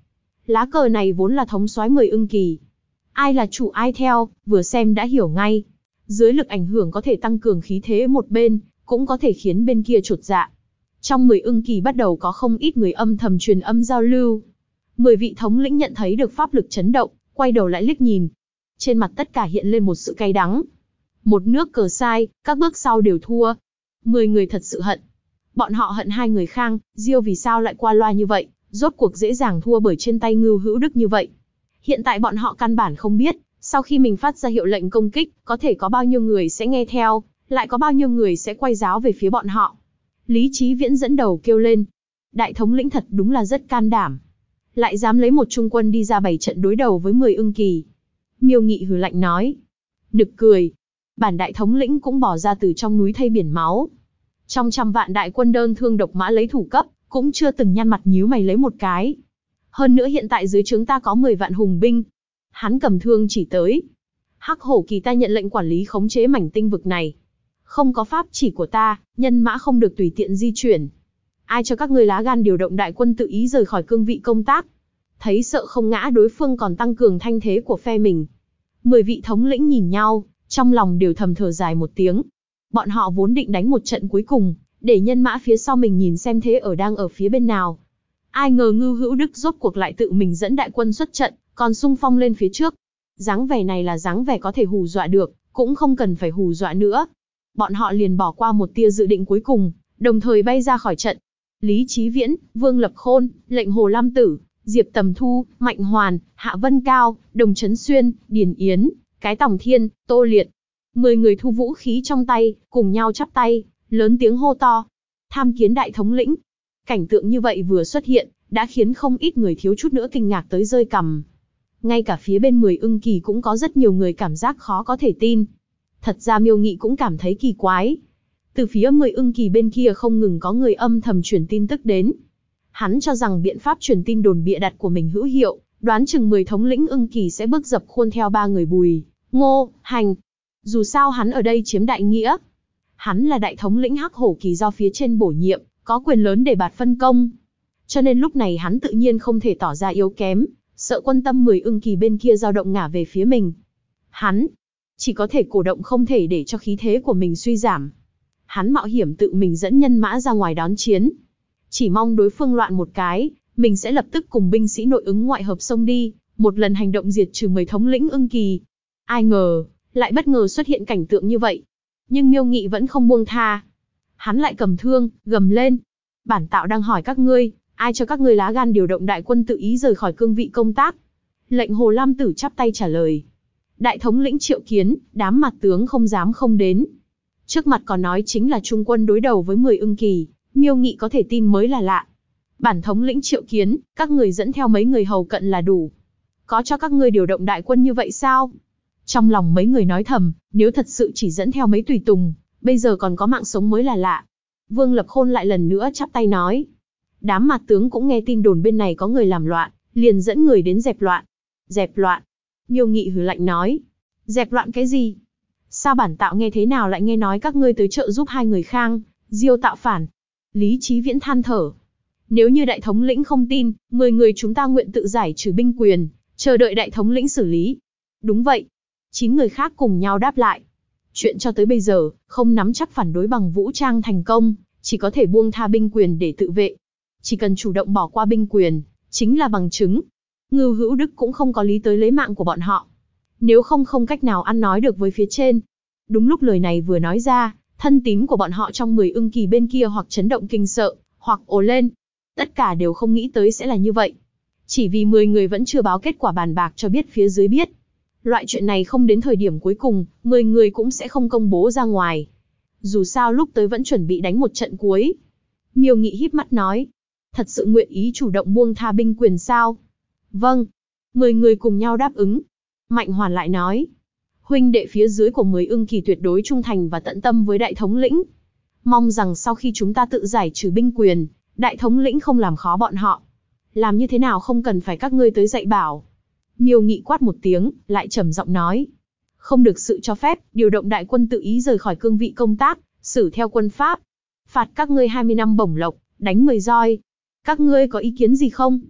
Lá cờ này vốn là thống soái 10 ưng kỳ. Ai là chủ ai theo, vừa xem đã hiểu ngay. Dưới lực ảnh hưởng có thể tăng cường khí thế một bên, cũng có thể khiến bên kia chột dạ. Trong 10 ưng kỳ bắt đầu có không ít người âm thầm truyền âm giao lưu. 10 vị thống lĩnh nhận thấy được pháp lực chấn động, quay đầu lại liếc nhìn. Trên mặt tất cả hiện lên một sự cay đắng. Một nước cờ sai, các bước sau đều thua. 10 người thật sự hận. Bọn họ hận hai người Khang, Diêu vì sao lại qua loa như vậy, rốt cuộc dễ dàng thua bởi trên tay Ngưu Hữu Đức như vậy. Hiện tại bọn họ căn bản không biết, sau khi mình phát ra hiệu lệnh công kích, có thể có bao nhiêu người sẽ nghe theo, lại có bao nhiêu người sẽ quay giáo về phía bọn họ. Lý Chí Viễn dẫn đầu kêu lên. Đại thống lĩnh thật đúng là rất can đảm. Lại dám lấy một trung quân đi ra bày trận đối đầu với 10 ưng kỳ. Miêu Nghị hừ lạnh nói. Nực cười. Bản đại thống lĩnh cũng bỏ ra từ trong núi thây biển máu. Trong trăm vạn đại quân đơn thương độc mã lấy thủ cấp, cũng chưa từng nhăn mặt nhíu mày lấy một cái. Hơn nữa hiện tại dưới trướng ta có 10 vạn hùng binh. Hắn cầm thương chỉ tới. Hắc Hổ Kỳ ta nhận lệnh quản lý khống chế mảnh tinh vực này. Không có pháp chỉ của ta, nhân mã không được tùy tiện di chuyển. Ai cho các ngươi lá gan điều động đại quân tự ý rời khỏi cương vị công tác? Thấy sợ không ngã đối phương còn tăng cường thanh thế của phe mình. 10 vị thống lĩnh nhìn nhau, trong lòng đều thầm thở dài một tiếng. Bọn họ vốn định đánh một trận cuối cùng, để nhân mã phía sau mình nhìn xem thế đang ở phía bên nào. Ai ngờ Ngưu Hữu Đức rốt cuộc lại tự mình dẫn đại quân xuất trận, còn xung phong lên phía trước. Dáng vẻ này là dáng vẻ có thể hù dọa được, cũng không cần phải hù dọa nữa. Bọn họ liền bỏ qua một tia dự định cuối cùng, đồng thời bay ra khỏi trận. Lý Chí Viễn, Vương Lập Khôn, Lệnh Hồ Lam Tử, Diệp Tầm Thu, Mạnh Hoàn, Hạ Vân Cao, Đồng Chấn Xuyên, Điền Yến, Cái Tòng Thiên, Tô Liệt. 10 người thu vũ khí trong tay, cùng nhau chắp tay, lớn tiếng hô to. Tham kiến đại thống lĩnh. Cảnh tượng như vậy vừa xuất hiện, đã khiến không ít người thiếu chút nữa kinh ngạc tới rơi cằm. Ngay cả phía bên 10 ưng kỳ cũng có rất nhiều người cảm giác khó có thể tin. Thật ra Miêu Nghị cũng cảm thấy kỳ quái. Từ phía 10 ưng kỳ bên kia không ngừng có người âm thầm truyền tin tức đến. Hắn cho rằng biện pháp truyền tin đồn bịa đặt của mình hữu hiệu, đoán chừng 10 thống lĩnh ưng kỳ sẽ bước dập khuôn theo 3 người Bùi, Ngô, Hành. Dù sao hắn ở đây chiếm đại nghĩa. Hắn là đại thống lĩnh Hắc Hổ Kỳ do phía trên bổ nhiệm, có quyền lớn để bạt phân công. Cho nên lúc này hắn tự nhiên không thể tỏ ra yếu kém, sợ quân tâm 10 ưng kỳ bên kia dao động ngả về phía mình. Hắn chỉ có thể cổ động không thể để cho khí thế của mình suy giảm. Hắn mạo hiểm tự mình dẫn nhân mã ra ngoài đón chiến. Chỉ mong đối phương loạn một cái, mình sẽ lập tức cùng binh sĩ nội ứng ngoại hợp xông đi, một lần hành động diệt trừ 10 thống lĩnh ưng kỳ. Ai ngờ, lại bất ngờ xuất hiện cảnh tượng như vậy. Nhưng Miêu Nghị vẫn không buông tha. Hắn lại cầm thương, gầm lên. Bản tạo đang hỏi các ngươi, ai cho các ngươi lá gan điều động đại quân tự ý rời khỏi cương vị công tác? Lệnh Hồ Lam Tử chắp tay trả lời. Đại thống lĩnh Triệu Kiến, đám mặt tướng không dám không đến. Trước mặt còn nói chính là trung quân đối đầu với 10 ưng kỳ, Miêu Nghị có thể tin mới là lạ. Bản thống lĩnh Triệu Kiến, các người dẫn theo mấy người hầu cận là đủ. Có cho các ngươi điều động đại quân như vậy sao? Trong lòng mấy người nói thầm, nếu thật sự chỉ dẫn theo mấy tùy tùng, bây giờ còn có mạng sống mới là lạ. Vương Lập Khôn lại lần nữa chắp tay nói. Đám mặt tướng cũng nghe tin đồn bên này có người làm loạn, liền dẫn người đến dẹp loạn. Dẹp loạn? Miêu Nghị hừ lạnh nói. Dẹp loạn cái gì? Sao bản tạo nghe thế nào lại nghe nói các ngươi tới trợ giúp hai người Khang, Diêu tạo phản? Lý Chí Viễn than thở. Nếu như đại thống lĩnh không tin, 10 người chúng ta nguyện tự giải trừ binh quyền, chờ đợi đại thống lĩnh xử lý. Đúng vậy. 9 người khác cùng nhau đáp lại. Chuyện cho tới bây giờ, không nắm chắc phản đối bằng vũ trang thành công, chỉ có thể buông tha binh quyền để tự vệ. Chỉ cần chủ động bỏ qua binh quyền, chính là bằng chứng. Ngưu Hữu Đức cũng không có lý tới lấy mạng của bọn họ. Nếu không cách nào ăn nói được với phía trên. Đúng lúc lời này vừa nói ra, thân tín của bọn họ trong 10 ưng kỳ bên kia hoặc chấn động kinh sợ, hoặc ồ lên. Tất cả đều không nghĩ tới sẽ là như vậy. Chỉ vì 10 người vẫn chưa báo kết quả bàn bạc cho biết phía dưới biết. Loại chuyện này không đến thời điểm cuối cùng, 10 người cũng sẽ không công bố ra ngoài. Dù sao lúc tới vẫn chuẩn bị đánh một trận cuối. Miêu Nghị híp mắt nói. Thật sự nguyện ý chủ động buông tha binh quyền sao? Vâng. 10 người cùng nhau đáp ứng. Mạnh Hoàn lại nói. Huynh đệ phía dưới của 10 ưng kỳ tuyệt đối trung thành và tận tâm với đại thống lĩnh. Mong rằng sau khi chúng ta tự giải trừ binh quyền, đại thống lĩnh không làm khó bọn họ. Làm như thế nào không cần phải các ngươi tới dạy bảo. Miêu Nghị quát một tiếng, lại trầm giọng nói. Không được sự cho phép, điều động đại quân tự ý rời khỏi cương vị công tác, xử theo quân pháp. Phạt các ngươi 20 năm bổng lộc, đánh 10 roi. Các ngươi có ý kiến gì không?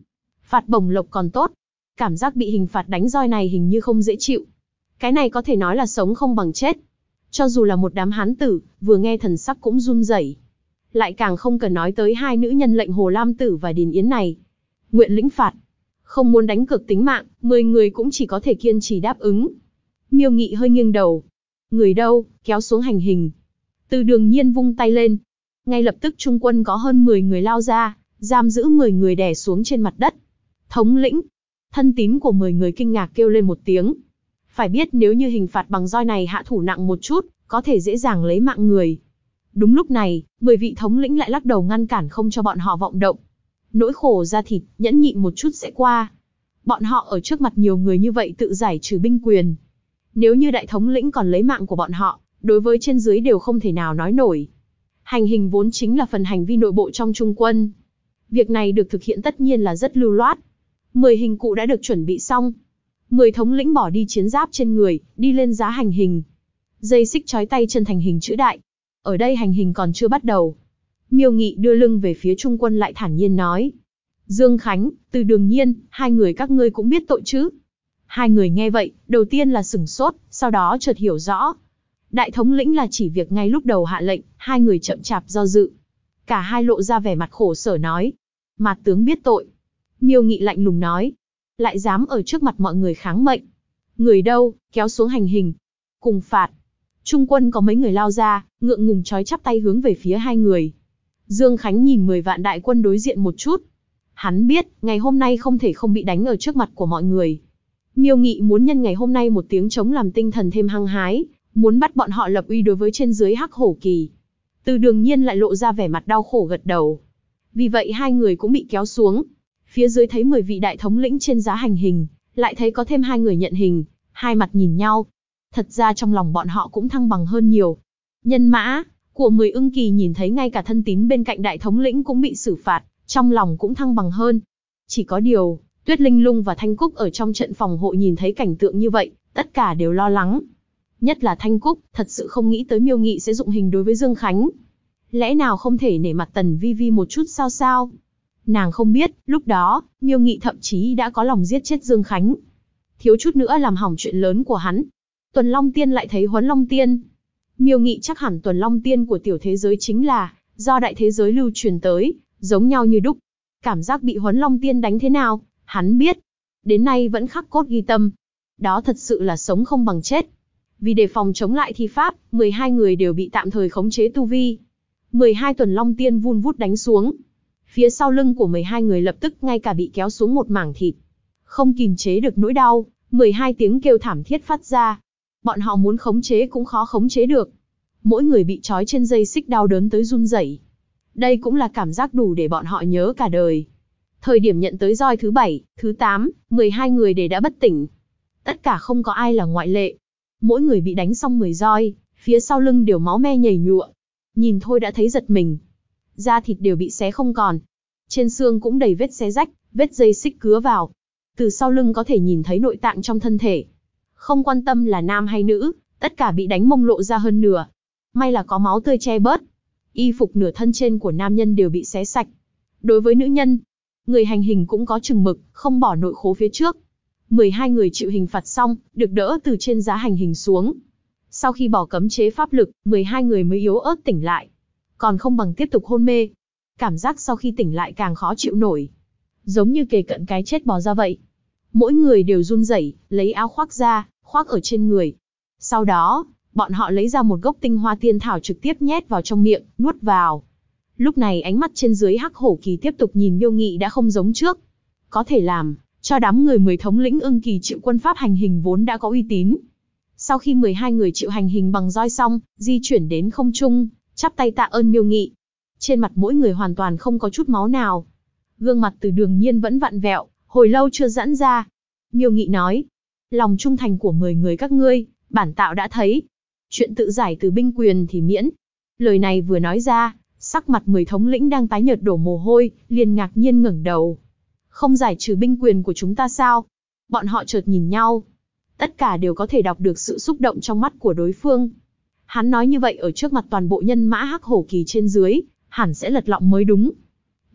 Phạt bổng lộc còn tốt. Cảm giác bị hình phạt đánh roi này hình như không dễ chịu. Cái này có thể nói là sống không bằng chết. Cho dù là một đám hán tử, vừa nghe thần sắc cũng run rẩy. Lại càng không cần nói tới hai nữ nhân lệnh Hồ Lam Tử và Điền Yến này. Nguyện lĩnh phạt. Không muốn đánh cược tính mạng, 10 người cũng chỉ có thể kiên trì đáp ứng. Miêu Nghị hơi nghiêng đầu. Người đâu, kéo xuống hành hình. Từ Đường Nhiên vung tay lên. Ngay lập tức trung quân có hơn 10 người lao ra, giam giữ 10 người đè xuống trên mặt đất. Thống lĩnh. Thân tín của 10 người kinh ngạc kêu lên một tiếng. Phải biết nếu như hình phạt bằng roi này hạ thủ nặng một chút, có thể dễ dàng lấy mạng người. Đúng lúc này, 10 vị thống lĩnh lại lắc đầu ngăn cản không cho bọn họ vọng động. Nỗi khổ da thịt, nhẫn nhịn một chút sẽ qua. Bọn họ ở trước mặt nhiều người như vậy tự giải trừ binh quyền. Nếu như đại thống lĩnh còn lấy mạng của bọn họ, đối với trên dưới đều không thể nào nói nổi. Hành hình vốn chính là phần hành vi nội bộ trong trung quân. Việc này được thực hiện tất nhiên là rất lưu loát. 10 hình cụ đã được chuẩn bị xong. 10 thống lĩnh bỏ đi chiến giáp trên người, đi lên giá hành hình. Dây xích trói tay chân thành hình chữ đại. Ở đây hành hình còn chưa bắt đầu. Miêu Nghị đưa lưng về phía trung quân lại thản nhiên nói. Dương Khánh, Từ Đường Nhiên, hai người các ngươi cũng biết tội chứ? Hai người nghe vậy, đầu tiên là sửng sốt, sau đó chợt hiểu rõ. Đại thống lĩnh là chỉ việc ngay lúc đầu hạ lệnh, hai người chậm chạp do dự. Cả hai lộ ra vẻ mặt khổ sở nói. Mạt tướng biết tội. Miêu Nghị lạnh lùng nói. Lại dám ở trước mặt mọi người kháng mệnh. Người đâu, kéo xuống hành hình. Cùng phạt. Trung quân có mấy người lao ra, ngượng ngùng trói chắp tay hướng về phía hai người. Dương Khánh nhìn 10 vạn đại quân đối diện một chút. Hắn biết, ngày hôm nay không thể không bị đánh ở trước mặt của mọi người. Miêu Nghị muốn nhân ngày hôm nay một tiếng chống làm tinh thần thêm hăng hái, muốn bắt bọn họ lập uy đối với trên dưới Hắc Hổ Kỳ. Từ Đường Nhiên lại lộ ra vẻ mặt đau khổ gật đầu. Vì vậy hai người cũng bị kéo xuống. Phía dưới thấy 10 vị đại thống lĩnh trên giá hành hình, lại thấy có thêm hai người nhận hình, hai mặt nhìn nhau. Thật ra trong lòng bọn họ cũng thăng bằng hơn nhiều. Nhân mã của 10 ưng kỳ nhìn thấy ngay cả thân tín bên cạnh đại thống lĩnh cũng bị xử phạt, trong lòng cũng thăng bằng hơn. Chỉ có điều, Tuyết Linh Lung và Thanh Cúc ở trong trận phòng hộ nhìn thấy cảnh tượng như vậy, tất cả đều lo lắng. Nhất là Thanh Cúc, thật sự không nghĩ tới Miêu Nghị sẽ dụng hình đối với Dương Khánh. Lẽ nào không thể nể mặt Tần Vi Vi một chút sao? Nàng không biết, lúc đó, Miêu Nghị thậm chí đã có lòng giết chết Dương Khánh. Thiếu chút nữa làm hỏng chuyện lớn của hắn. Tuần Long Tiên lại thấy Huấn Long Tiên. Miêu Nghị chắc hẳn Tuần Long Tiên của tiểu thế giới chính là do đại thế giới lưu truyền tới, giống nhau như đúc. Cảm giác bị Huấn Long Tiên đánh thế nào, hắn biết. Đến nay vẫn khắc cốt ghi tâm. Đó thật sự là sống không bằng chết. Vì đề phòng chống lại thi pháp, 12 người đều bị tạm thời khống chế tu vi. 12 Tuần Long Tiên vun vút đánh xuống. Phía sau lưng của 12 người lập tức ngay cả bị kéo xuống một mảng thịt. Không kìm chế được nỗi đau, 12 tiếng kêu thảm thiết phát ra. Bọn họ muốn khống chế cũng khó khống chế được. Mỗi người bị trói trên dây xích đau đớn tới run rẩy. Đây cũng là cảm giác đủ để bọn họ nhớ cả đời. Thời điểm nhận tới roi thứ 7, thứ 8, 12 người đều đã bất tỉnh. Tất cả không có ai là ngoại lệ. Mỗi người bị đánh xong 10 roi, phía sau lưng đều máu me nhầy nhụa. Nhìn thôi đã thấy giật mình. Da thịt đều bị xé không còn. Trên xương cũng đầy vết xé rách, vết dây xích cứa vào. Từ sau lưng có thể nhìn thấy nội tạng trong thân thể. Không quan tâm là nam hay nữ, tất cả bị đánh mông lộ ra hơn nửa. May là có máu tươi che bớt. Y phục nửa thân trên của nam nhân đều bị xé sạch. Đối với nữ nhân, người hành hình cũng có chừng mực, không bỏ nội khố phía trước. 12 người chịu hình phạt xong, được đỡ từ trên giá hành hình xuống. Sau khi bỏ cấm chế pháp lực, 12 người mới yếu ớt tỉnh lại. Còn không bằng tiếp tục hôn mê. Cảm giác sau khi tỉnh lại càng khó chịu nổi. Giống như kề cận cái chết bò ra vậy. Mỗi người đều run rẩy, lấy áo khoác ra, khoác ở trên người. Sau đó, bọn họ lấy ra một gốc tinh hoa tiên thảo trực tiếp nhét vào trong miệng, nuốt vào. Lúc này ánh mắt trên dưới Hắc Hổ Kỳ tiếp tục nhìn Miêu Nghị đã không giống trước. Có thể làm cho đám người 10 thống lĩnh ưng kỳ chịu quân pháp hành hình vốn đã có uy tín. Sau khi 12 người chịu hành hình bằng roi xong, di chuyển đến không trung, chắp tay tạ ơn Miêu Nghị. Trên mặt mỗi người hoàn toàn không có chút máu nào. Gương mặt Từ Đường Nhiên vẫn vặn vẹo, hồi lâu chưa giãn ra. Miêu Nghị nói, lòng trung thành của 10 người các ngươi, bản tạo đã thấy. Chuyện tự giải từ binh quyền thì miễn. Lời này vừa nói ra, sắc mặt 10 thống lĩnh đang tái nhợt đổ mồ hôi, liền ngạc nhiên ngẩng đầu. Không giải trừ binh quyền của chúng ta sao? Bọn họ chợt nhìn nhau. Tất cả đều có thể đọc được sự xúc động trong mắt của đối phương. Hắn nói như vậy ở trước mặt toàn bộ nhân mã Hắc Hổ Kỳ trên dưới, hẳn sẽ lật lọng mới đúng.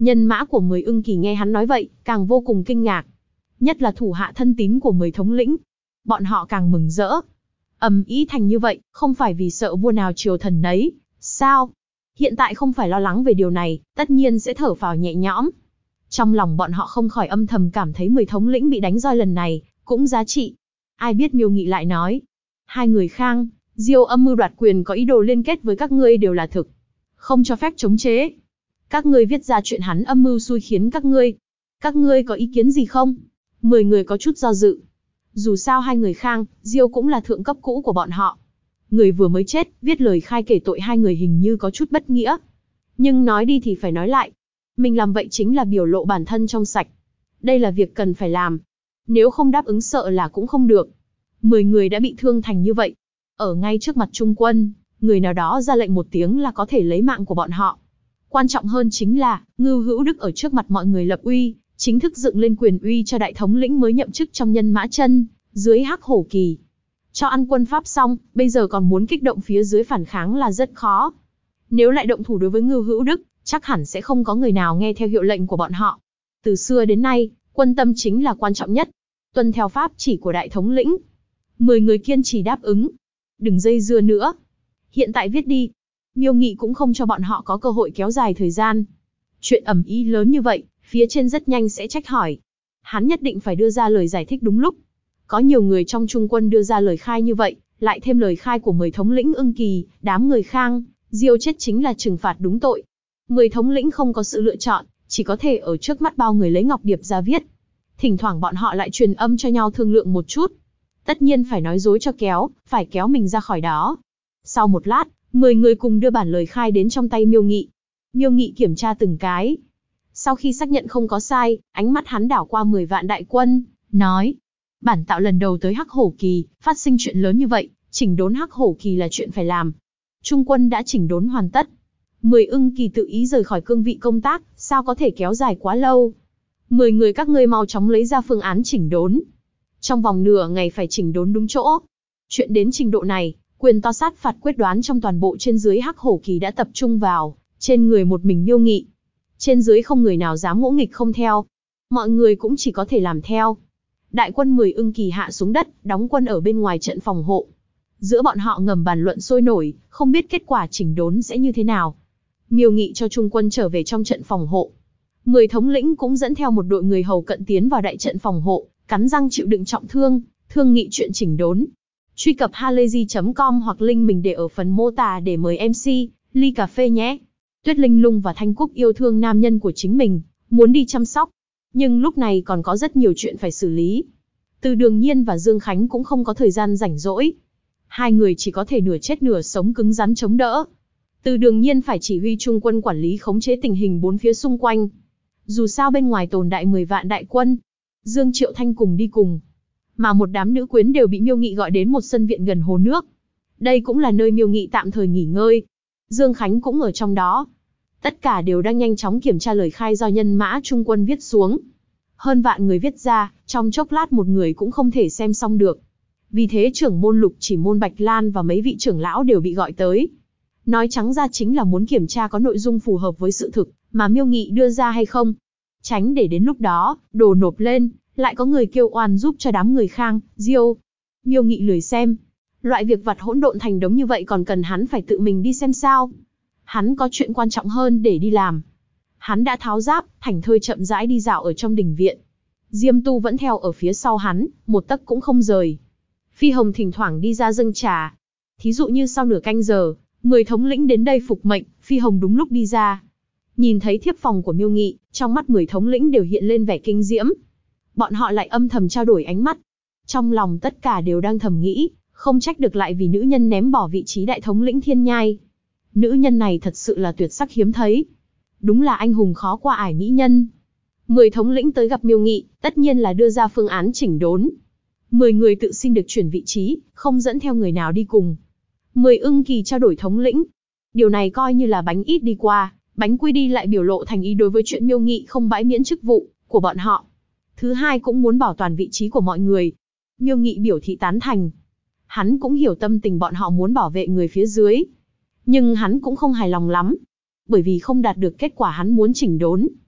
Nhân mã của 10 ưng kỳ nghe hắn nói vậy, càng vô cùng kinh ngạc. Nhất là thủ hạ thân tín của 10 thống lĩnh. Bọn họ càng mừng rỡ. Ầm ĩ thành như vậy, không phải vì sợ vua nào triều thần nấy, sao? Hiện tại không phải lo lắng về điều này, tất nhiên sẽ thở phào nhẹ nhõm. Trong lòng bọn họ không khỏi âm thầm cảm thấy 10 thống lĩnh bị đánh roi lần này, cũng giá trị. Ai biết Miêu Nghị lại nói. Hai người Khang, Diêu âm mưu đoạt quyền có ý đồ liên kết với các ngươi đều là thực. Không cho phép chống chế. Các ngươi viết ra chuyện hắn âm mưu xui khiến các ngươi. Các ngươi có ý kiến gì không? 10 người có chút do dự. Dù sao hai người Khang, Diêu cũng là thượng cấp cũ của bọn họ. Người vừa mới chết, viết lời khai kể tội hai người hình như có chút bất nghĩa. Nhưng nói đi thì phải nói lại. Mình làm vậy chính là biểu lộ bản thân trong sạch. Đây là việc cần phải làm. Nếu không đáp ứng sợ là cũng không được. 10 người đã bị thương thành như vậy. Ở ngay trước mặt Trung quân, người nào đó ra lệnh một tiếng là có thể lấy mạng của bọn họ. Quan trọng hơn chính là, Ngưu Hữu Đức ở trước mặt mọi người lập uy, chính thức dựng lên quyền uy cho đại thống lĩnh mới nhậm chức trong Nhân Mã Chân, dưới Hắc Hổ Kỳ. Cho ăn quân pháp xong, bây giờ còn muốn kích động phía dưới phản kháng là rất khó. Nếu lại động thủ đối với Ngưu Hữu Đức, chắc hẳn sẽ không có người nào nghe theo hiệu lệnh của bọn họ. Từ xưa đến nay, quân tâm chính là quan trọng nhất. Tuân theo pháp chỉ của đại thống lĩnh. 10 người kiên trì đáp ứng. Đừng dây dưa nữa. Hiện tại viết đi. Miêu Nghị cũng không cho bọn họ có cơ hội kéo dài thời gian. Chuyện ầm ĩ lớn như vậy, phía trên rất nhanh sẽ trách hỏi. Hắn nhất định phải đưa ra lời giải thích đúng lúc. Có nhiều người trong Trung quân đưa ra lời khai như vậy, lại thêm lời khai của 10 thống lĩnh ưng kỳ, đám người Khang, Diêu chết chính là trừng phạt đúng tội. 10 thống lĩnh không có sự lựa chọn, chỉ có thể ở trước mắt bao người lấy ngọc điệp ra viết. Thỉnh thoảng bọn họ lại truyền âm cho nhau thương lượng một chút. Tất nhiên phải nói dối cho kéo, phải kéo mình ra khỏi đó. Sau một lát, 10 người cùng đưa bản lời khai đến trong tay Miêu Nghị. Miêu Nghị kiểm tra từng cái. Sau khi xác nhận không có sai, ánh mắt hắn đảo qua 10 vạn đại quân, nói. Bản tạo lần đầu tới Hắc Hổ Kỳ, phát sinh chuyện lớn như vậy, chỉnh đốn Hắc Hổ Kỳ là chuyện phải làm. Trung quân đã chỉnh đốn hoàn tất. 10 ưng kỳ tự ý rời khỏi cương vị công tác, sao có thể kéo dài quá lâu. 10 người các ngươi mau chóng lấy ra phương án chỉnh đốn. Trong vòng nửa ngày phải chỉnh đốn đúng chỗ. Chuyện đến trình độ này, quyền to sát phạt quyết đoán trong toàn bộ trên dưới Hắc Hổ Kỳ đã tập trung vào trên người một mình Miêu Nghị. Trên dưới không người nào dám ngỗ nghịch không theo. Mọi người cũng chỉ có thể làm theo. Đại quân 10 ưng kỳ hạ xuống đất, đóng quân ở bên ngoài trận phòng hộ. Giữa bọn họ ngầm bàn luận sôi nổi, không biết kết quả chỉnh đốn sẽ như thế nào. Miêu Nghị cho Trung quân trở về trong trận phòng hộ. 10 thống lĩnh cũng dẫn theo một đội người hầu cận tiến vào đại trận phòng hộ, cắn răng chịu đựng trọng thương, thương nghị chuyện chỉnh đốn. Truy cập halayzi.com hoặc link mình để ở phần mô tả để mời MC, ly cà phê nhé. Tuyết Linh Lung và Thanh Cúc yêu thương nam nhân của chính mình, muốn đi chăm sóc. Nhưng lúc này còn có rất nhiều chuyện phải xử lý. Từ Đường Nhiên và Dương Khánh cũng không có thời gian rảnh rỗi. Hai người chỉ có thể nửa chết nửa sống cứng rắn chống đỡ. Từ Đường Nhiên phải chỉ huy Trung quân quản lý khống chế tình hình bốn phía xung quanh. Dù sao bên ngoài tồn đại 10 vạn đại quân. Dương Triệu Thanh cùng đi cùng. Mà một đám nữ quyến đều bị Miêu Nghị gọi đến một sân viện gần hồ nước. Đây cũng là nơi Miêu Nghị tạm thời nghỉ ngơi. Dương Khánh cũng ở trong đó. Tất cả đều đang nhanh chóng kiểm tra lời khai do nhân mã Trung quân viết xuống. Hơn vạn người viết ra, trong chốc lát một người cũng không thể xem xong được. Vì thế trưởng môn Lục Chỉ Môn Bạch Lan và mấy vị trưởng lão đều bị gọi tới. Nói trắng ra chính là muốn kiểm tra có nội dung phù hợp với sự thực mà Miêu Nghị đưa ra hay không. Tránh để đến lúc đó, đồ nộp lên, lại có người kêu oan giúp cho đám người Khang, Diêu. Miêu Nghị lười xem. Loại việc vặt hỗn độn thành đống như vậy còn cần hắn phải tự mình đi xem sao. Hắn có chuyện quan trọng hơn để đi làm. Hắn đã tháo giáp, thảnh thơi chậm rãi đi dạo ở trong đình viện. Diêm Tu vẫn theo ở phía sau hắn, một tấc cũng không rời. Phi Hồng thỉnh thoảng đi ra dâng trà. Thí dụ như sau nửa canh giờ, 10 thống lĩnh đến đây phục mệnh, Phi Hồng đúng lúc đi ra. Nhìn thấy thiếp phòng của Miêu Nghị, trong mắt 10 thống lĩnh đều hiện lên vẻ kinh diễm. Bọn họ lại âm thầm trao đổi ánh mắt. Trong lòng tất cả đều đang thầm nghĩ, không trách được lại vì nữ nhân ném bỏ vị trí đại thống lĩnh Thiên Nhai. Nữ nhân này thật sự là tuyệt sắc hiếm thấy. Đúng là anh hùng khó qua ải mỹ nhân. 10 thống lĩnh tới gặp Miêu Nghị, tất nhiên là đưa ra phương án chỉnh đốn. 10 người tự xin được chuyển vị trí, không dẫn theo người nào đi cùng. 10 ưng kỳ trao đổi thống lĩnh. Điều này coi như là bánh ít đi qua, bánh quy đi lại biểu lộ thành ý đối với chuyện Miêu Nghị không bãi miễn chức vụ của bọn họ. Thứ hai cũng muốn bảo toàn vị trí của mọi người. Miêu Nghị biểu thị tán thành. Hắn cũng hiểu tâm tình bọn họ muốn bảo vệ người phía dưới. Nhưng hắn cũng không hài lòng lắm. Bởi vì không đạt được kết quả hắn muốn chỉnh đốn.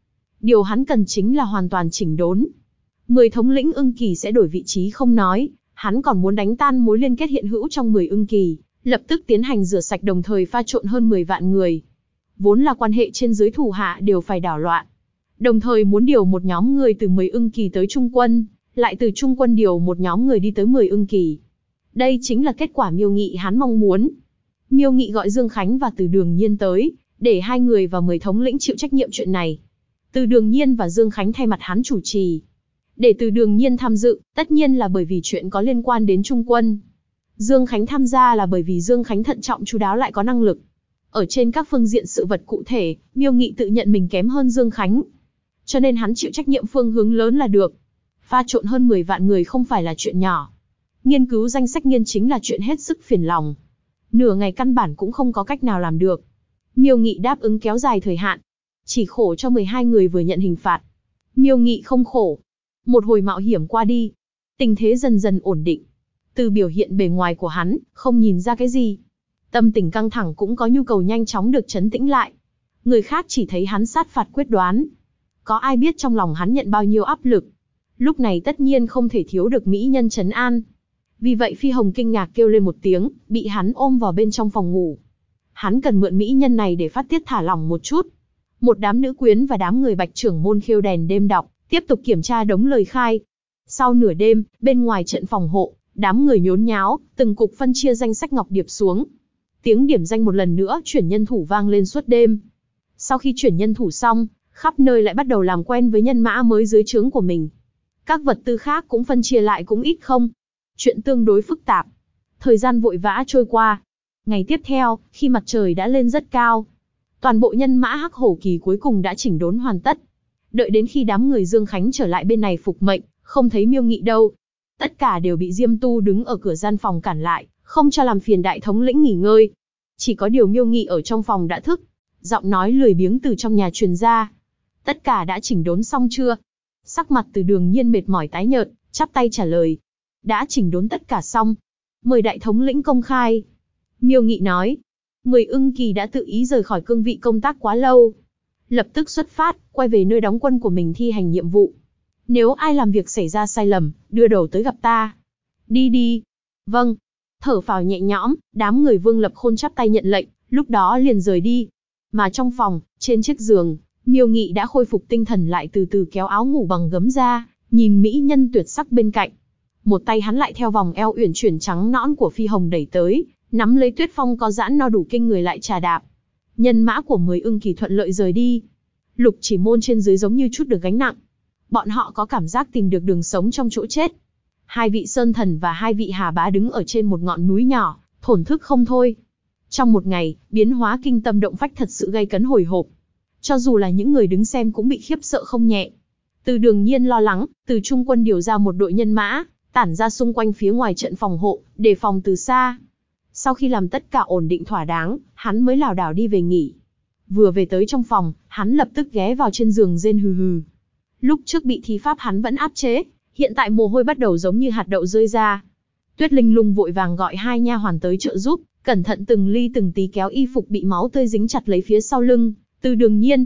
Điều hắn cần chính là hoàn toàn chỉnh đốn. 10 thống lĩnh ưng kỳ sẽ đổi vị trí không nói, hắn còn muốn đánh tan mối liên kết hiện hữu trong 10 ưng kỳ, lập tức tiến hành rửa sạch đồng thời pha trộn hơn 10 vạn người. Vốn là quan hệ trên dưới thủ hạ đều phải đảo loạn. Đồng thời muốn điều một nhóm người từ 10 ưng kỳ tới trung quân, lại từ trung quân điều một nhóm người đi tới 10 ưng kỳ. Đây chính là kết quả Miêu Nghị hắn mong muốn. Miêu Nghị gọi Dương Khánh và Từ Đường Nhiên tới, để hai người và 10 thống lĩnh chịu trách nhiệm chuyện này. Từ Đường Nhiên và Dương Khánh thay mặt hắn chủ trì. Để Từ Đường Nhiên tham dự, tất nhiên là bởi vì chuyện có liên quan đến trung quân. Dương Khánh tham gia là bởi vì Dương Khánh thận trọng chu đáo lại có năng lực. Ở trên các phương diện sự vật cụ thể, Miêu Nghị tự nhận mình kém hơn Dương Khánh. Cho nên hắn chịu trách nhiệm phương hướng lớn là được. Pha trộn hơn 10 vạn người không phải là chuyện nhỏ. Nghiên cứu danh sách nghiên chính là chuyện hết sức phiền lòng. Nửa ngày căn bản cũng không có cách nào làm được. Miêu Nghị đáp ứng kéo dài thời hạn. Chỉ khổ cho 12 người vừa nhận hình phạt. Miêu Nghị không khổ. Một hồi mạo hiểm qua đi. Tình thế dần dần ổn định. Từ biểu hiện bề ngoài của hắn, không nhìn ra cái gì. Tâm tình căng thẳng cũng có nhu cầu nhanh chóng được trấn tĩnh lại. Người khác chỉ thấy hắn sát phạt quyết đoán. Có ai biết trong lòng hắn nhận bao nhiêu áp lực. Lúc này tất nhiên không thể thiếu được mỹ nhân trấn an. Vì vậy Phi Hồng kinh ngạc kêu lên một tiếng, bị hắn ôm vào bên trong phòng ngủ. Hắn cần mượn mỹ nhân này để phát tiết thả lỏng một chút. Một đám nữ quyến và đám người Bạch trưởng môn khêu đèn đêm đọc, tiếp tục kiểm tra đống lời khai. Sau nửa đêm, bên ngoài trận phòng hộ, đám người nhốn nháo, từng cục phân chia danh sách ngọc điệp xuống. Tiếng điểm danh một lần nữa chuyển nhân thủ vang lên suốt đêm. Sau khi chuyển nhân thủ xong, khắp nơi lại bắt đầu làm quen với nhân mã mới dưới trướng của mình. Các vật tư khác cũng phân chia lại cũng ít không. Chuyện tương đối phức tạp. Thời gian vội vã trôi qua. Ngày tiếp theo, khi mặt trời đã lên rất cao, toàn bộ nhân mã Hắc Hổ Kỳ cuối cùng đã chỉnh đốn hoàn tất. Đợi đến khi đám người Dương Khánh trở lại bên này phục mệnh, không thấy Miêu Nghị đâu. Tất cả đều bị Diêm Tu đứng ở cửa gian phòng cản lại, không cho làm phiền đại thống lĩnh nghỉ ngơi. Chỉ có điều Miêu Nghị ở trong phòng đã thức. Giọng nói lười biếng từ trong nhà truyền ra. Tất cả đã chỉnh đốn xong chưa? Sắc mặt Từ Đường Nhiên mệt mỏi tái nhợt, chắp tay trả lời. Đã chỉnh đốn tất cả xong. Mời đại thống lĩnh công khai. Miêu Nghị nói. 10 ưng kỳ đã tự ý rời khỏi cương vị công tác quá lâu. Lập tức xuất phát, quay về nơi đóng quân của mình thi hành nhiệm vụ. Nếu ai làm việc xảy ra sai lầm, đưa đầu tới gặp ta. Đi đi. Vâng. Thở phào nhẹ nhõm, đám người Vương Lập Khôn chắp tay nhận lệnh, lúc đó liền rời đi. Mà trong phòng, trên chiếc giường, Miêu Nghị đã khôi phục tinh thần lại từ từ kéo áo ngủ bằng gấm ra, nhìn mỹ nhân tuyệt sắc bên cạnh. Một tay hắn lại theo vòng eo uyển chuyển trắng nõn của Phi Hồng đẩy tới, nắm lấy Tuyết Phong có giãn no đủ kinh người lại trà đạp. Nhân mã của 10 ưng kỳ thuận lợi rời đi. Lục Chỉ Môn trên dưới giống như chút được gánh nặng. Bọn họ có cảm giác tìm được đường sống trong chỗ chết. Hai vị Sơn Thần và hai vị Hà Bá đứng ở trên một ngọn núi nhỏ, thổn thức không thôi. Trong một ngày, biến hóa kinh tâm động phách thật sự gây cấn hồi hộp. Cho dù là những người đứng xem cũng bị khiếp sợ không nhẹ. Từ Đường Nhiên lo lắng, từ trung quân điều ra một đội nhân mã, tản ra xung quanh phía ngoài trận phòng hộ, đề phòng từ xa. Sau khi làm tất cả ổn định thỏa đáng, hắn mới lảo đảo đi về nghỉ. Vừa về tới trong phòng, hắn lập tức ghé vào trên giường rên hừ hừ. Lúc trước bị thi pháp hắn vẫn áp chế, hiện tại mồ hôi bắt đầu giống như hạt đậu rơi ra. Tuyết Linh Lung vội vàng gọi hai nha hoàn tới trợ giúp, cẩn thận từng ly từng tí kéo y phục bị máu tươi dính chặt lấy phía sau lưng. Từ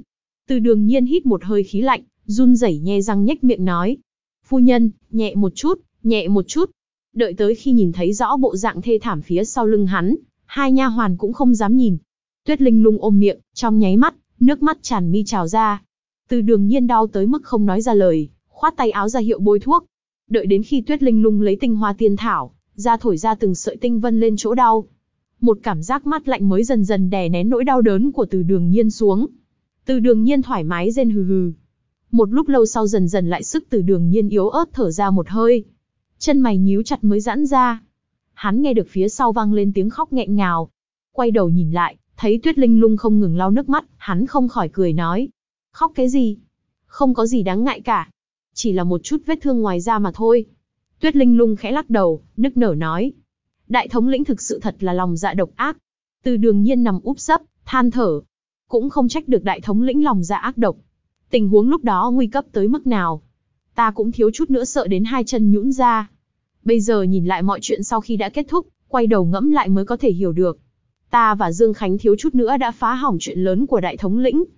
Đường Nhiên hít một hơi khí lạnh, run rẩy nhe răng nhếch miệng nói: "Phu nhân, nhẹ một chút, nhẹ một chút." Đợi tới khi nhìn thấy rõ bộ dạng thê thảm phía sau lưng hắn, hai nha hoàn cũng không dám nhìn. Tuyết Linh Lung ôm miệng, trong nháy mắt, nước mắt tràn mi trào ra. Từ Đường Nhiên đau tới mức không nói ra lời, khoát tay áo ra hiệu bôi thuốc. Đợi đến khi Tuyết Linh Lung lấy tinh hoa tiên thảo ra thổi ra từng sợi tinh vân lên chỗ đau, một cảm giác mát lạnh mới dần dần đè nén nỗi đau đớn của Từ Đường Nhiên xuống. Từ Đường Nhiên thoải mái rên hừ hừ. Một lúc lâu sau dần dần lại sức Từ Đường Nhiên yếu ớt thở ra một hơi. Chân mày nhíu chặt mới giãn ra. Hắn nghe được phía sau vang lên tiếng khóc nghẹn ngào. Quay đầu nhìn lại, thấy Tuyết Linh Lung không ngừng lau nước mắt, hắn không khỏi cười nói: "Khóc cái gì? Không có gì đáng ngại cả. Chỉ là một chút vết thương ngoài da mà thôi." Tuyết Linh Lung khẽ lắc đầu, nức nở nói: "Đại thống lĩnh thực sự thật là lòng dạ độc ác." Từ Đường Nhiên nằm úp sấp, than thở. Cũng không trách được đại thống lĩnh lòng dạ ác độc. Tình huống lúc đó nguy cấp tới mức nào, ta cũng thiếu chút nữa sợ đến hai chân nhũn ra. Bây giờ nhìn lại mọi chuyện sau khi đã kết thúc, quay đầu ngẫm lại mới có thể hiểu được. Ta và Dương Khánh thiếu chút nữa đã phá hỏng chuyện lớn của đại thống lĩnh.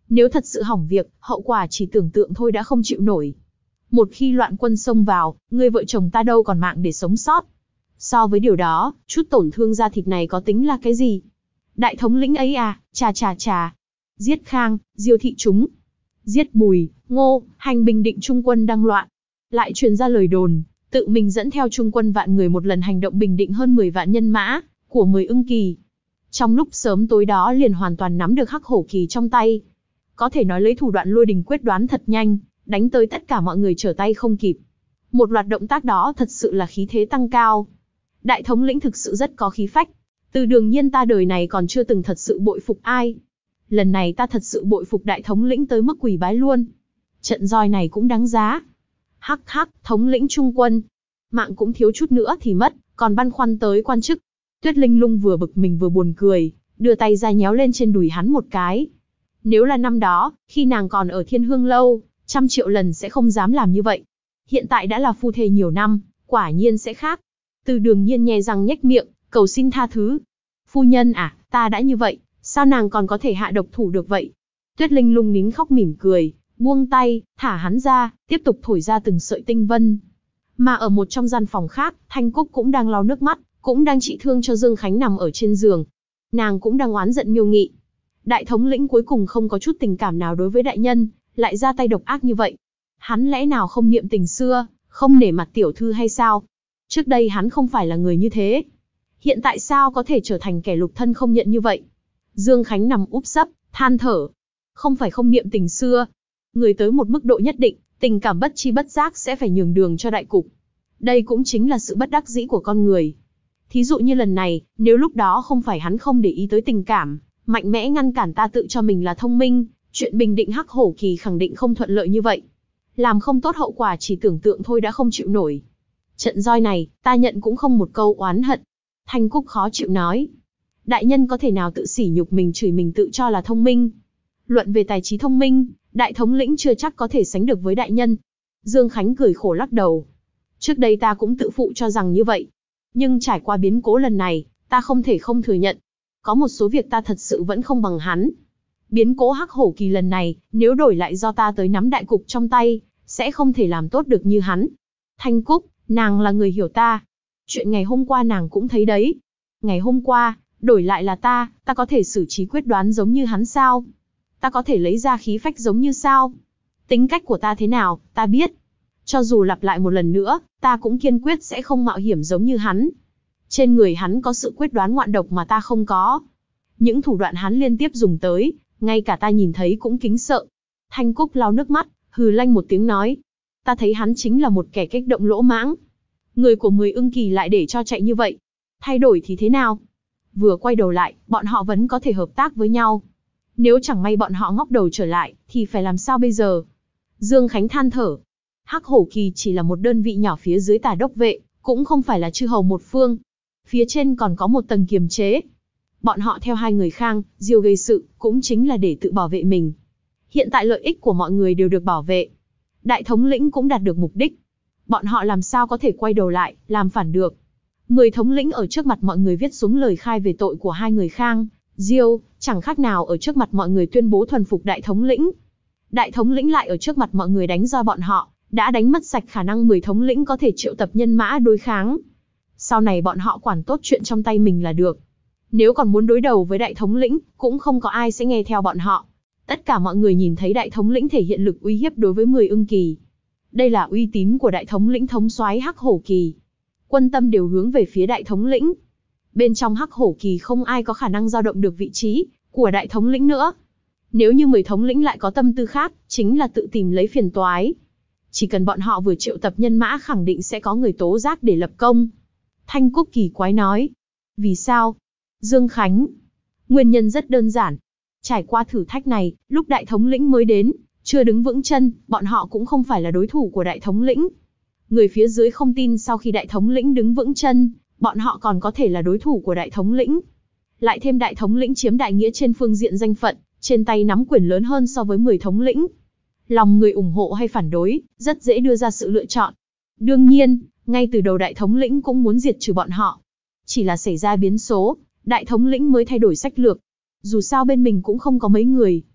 Nếu thật sự hỏng việc, hậu quả chỉ tưởng tượng thôi đã không chịu nổi. Một khi loạn quân xông vào, người vợ chồng ta đâu còn mạng để sống sót. So với điều đó, chút tổn thương da thịt này có tính là cái gì? Đại thống lĩnh ấy à, chà. Giết Khang, Diêu thị chúng. Giết Bùi, Ngô, hành Bình Định Trung quân đang loạn. Lại truyền ra lời đồn, tự mình dẫn theo trung quân vạn người một lần hành động bình định hơn 10 vạn nhân mã của 10 ưng kỳ. Trong lúc sớm tối đó liền hoàn toàn nắm được Hắc Hổ Kỳ trong tay. Có thể nói lấy thủ đoạn lôi đình quyết đoán thật nhanh, đánh tới tất cả mọi người trở tay không kịp. Một loạt động tác đó thật sự là khí thế tăng cao. Đại thống lĩnh thực sự rất có khí phách. Từ Đường Nhiên ta đời này còn chưa từng thật sự bội phục ai. Lần này ta thật sự bội phục đại thống lĩnh tới mức quỳ bái luôn. Trận roi này cũng đáng giá. Hắc, thống lĩnh trung quân. Mạng cũng thiếu chút nữa thì mất, còn băn khoăn tới quan chức. Tuyết Linh Lung vừa bực mình vừa buồn cười, đưa tay ra nhéo lên trên đùi hắn một cái. Nếu là năm đó, khi nàng còn ở Thiên Hương Lâu, 100 triệu lần sẽ không dám làm như vậy. Hiện tại đã là phu thê nhiều năm, quả nhiên sẽ khác. Từ Đường Nhiên nhe răng nhếch miệng, cầu xin tha thứ. Phu nhân à, ta đã như vậy, sao nàng còn có thể hạ độc thủ được vậy? Tuyết Linh Lung nín khóc mỉm cười, buông tay, thả hắn ra, tiếp tục thổi ra từng sợi tinh vân. Mà ở một trong gian phòng khác, Thanh Cúc cũng đang lau nước mắt, cũng đang trị thương cho Dương Khánh nằm ở trên giường. Nàng cũng đang oán giận Miêu Nghị. Đại thống lĩnh cuối cùng không có chút tình cảm nào đối với đại nhân, lại ra tay độc ác như vậy. Hắn lẽ nào không niệm tình xưa, không nể mặt tiểu thư hay sao? Trước đây hắn không phải là người như thế. Hiện tại sao có thể trở thành kẻ lục thân không nhận như vậy? Dương Khánh nằm úp sấp, than thở. Không phải không niệm tình xưa. Người tới một mức độ nhất định, tình cảm bất chi bất giác sẽ phải nhường đường cho đại cục. Đây cũng chính là sự bất đắc dĩ của con người. Thí dụ như lần này, nếu lúc đó không phải hắn không để ý tới tình cảm, mạnh mẽ ngăn cản ta tự cho mình là thông minh, chuyện bình định Hắc Hổ Kỳ khẳng định không thuận lợi như vậy. Làm không tốt hậu quả chỉ tưởng tượng thôi đã không chịu nổi. Trận roi này, ta nhận cũng không một câu oán hận. Thanh Cúc khó chịu nói. Đại nhân có thể nào tự sỉ nhục mình chửi mình tự cho là thông minh. Luận về tài trí thông minh, đại thống lĩnh chưa chắc có thể sánh được với đại nhân. Dương Khánh cười khổ lắc đầu. Trước đây ta cũng tự phụ cho rằng như vậy. Nhưng trải qua biến cố lần này, ta không thể không thừa nhận. Có một số việc ta thật sự vẫn không bằng hắn. Biến cố Hắc Hổ Kỳ lần này, nếu đổi lại do ta tới nắm đại cục trong tay, sẽ không thể làm tốt được như hắn. Thanh Cúc, nàng là người hiểu ta. Chuyện ngày hôm qua nàng cũng thấy đấy. Ngày hôm qua, đổi lại là ta có thể xử trí quyết đoán giống như hắn sao? Ta có thể lấy ra khí phách giống như sao? Tính cách của ta thế nào, ta biết. Cho dù lặp lại một lần nữa, ta cũng kiên quyết sẽ không mạo hiểm giống như hắn. Trên người hắn có sự quyết đoán ngoạn độc mà ta không có. Những thủ đoạn hắn liên tiếp dùng tới, ngay cả ta nhìn thấy cũng kính sợ. Thanh Cúc lau nước mắt, hừ lanh một tiếng nói. Ta thấy hắn chính là một kẻ kích động lỗ mãng. Người của 10 ưng kỳ lại để cho chạy như vậy. Thay đổi thì thế nào? Vừa quay đầu lại, bọn họ vẫn có thể hợp tác với nhau. Nếu chẳng may bọn họ ngóc đầu trở lại, thì phải làm sao bây giờ? Dương Khánh than thở. Hắc Hổ Kỳ chỉ là một đơn vị nhỏ phía dưới Tả đốc vệ, cũng không phải là chư hầu một phương. Phía trên còn có một tầng kiềm chế. Bọn họ theo hai người Khang, Diêu gây sự, cũng chính là để tự bảo vệ mình. Hiện tại lợi ích của mọi người đều được bảo vệ. Đại thống lĩnh cũng đạt được mục đích. Bọn họ làm sao có thể quay đầu lại, làm phản được. 10 thống lĩnh ở trước mặt mọi người viết xuống lời khai về tội của hai người Khang, Diêu, chẳng khác nào ở trước mặt mọi người tuyên bố thuần phục đại thống lĩnh. Đại thống lĩnh lại ở trước mặt mọi người đánh roi bọn họ, đã đánh mất sạch khả năng 10 thống lĩnh có thể triệu tập nhân mã đối kháng. Sau này bọn họ quản tốt chuyện trong tay mình là được. Nếu còn muốn đối đầu với đại thống lĩnh, cũng không có ai sẽ nghe theo bọn họ. Tất cả mọi người nhìn thấy đại thống lĩnh thể hiện lực uy hiếp đối với 10 ưng kỳ. Đây là uy tín của đại thống lĩnh thống soái Hắc Hổ Kỳ. Quân tâm đều hướng về phía đại thống lĩnh. Bên trong Hắc Hổ Kỳ không ai có khả năng dao động được vị trí của đại thống lĩnh nữa. Nếu như 10 thống lĩnh lại có tâm tư khác, chính là tự tìm lấy phiền toái. Chỉ cần bọn họ vừa triệu tập nhân mã khẳng định sẽ có người tố giác để lập công. Thanh Cúc kỳ quái nói. Vì sao? Dương Khánh. Nguyên nhân rất đơn giản. Trải qua thử thách này, lúc đại thống lĩnh mới đến, chưa đứng vững chân, bọn họ cũng không phải là đối thủ của đại thống lĩnh. Người phía dưới không tin sau khi đại thống lĩnh đứng vững chân, bọn họ còn có thể là đối thủ của đại thống lĩnh. Lại thêm đại thống lĩnh chiếm đại nghĩa trên phương diện danh phận, trên tay nắm quyền lớn hơn so với 10 thống lĩnh. Lòng người ủng hộ hay phản đối, rất dễ đưa ra sự lựa chọn. Đương nhiên, ngay từ đầu đại thống lĩnh cũng muốn diệt trừ bọn họ. Chỉ là xảy ra biến số, đại thống lĩnh mới thay đổi sách lược. Dù sao bên mình cũng không có mấy người.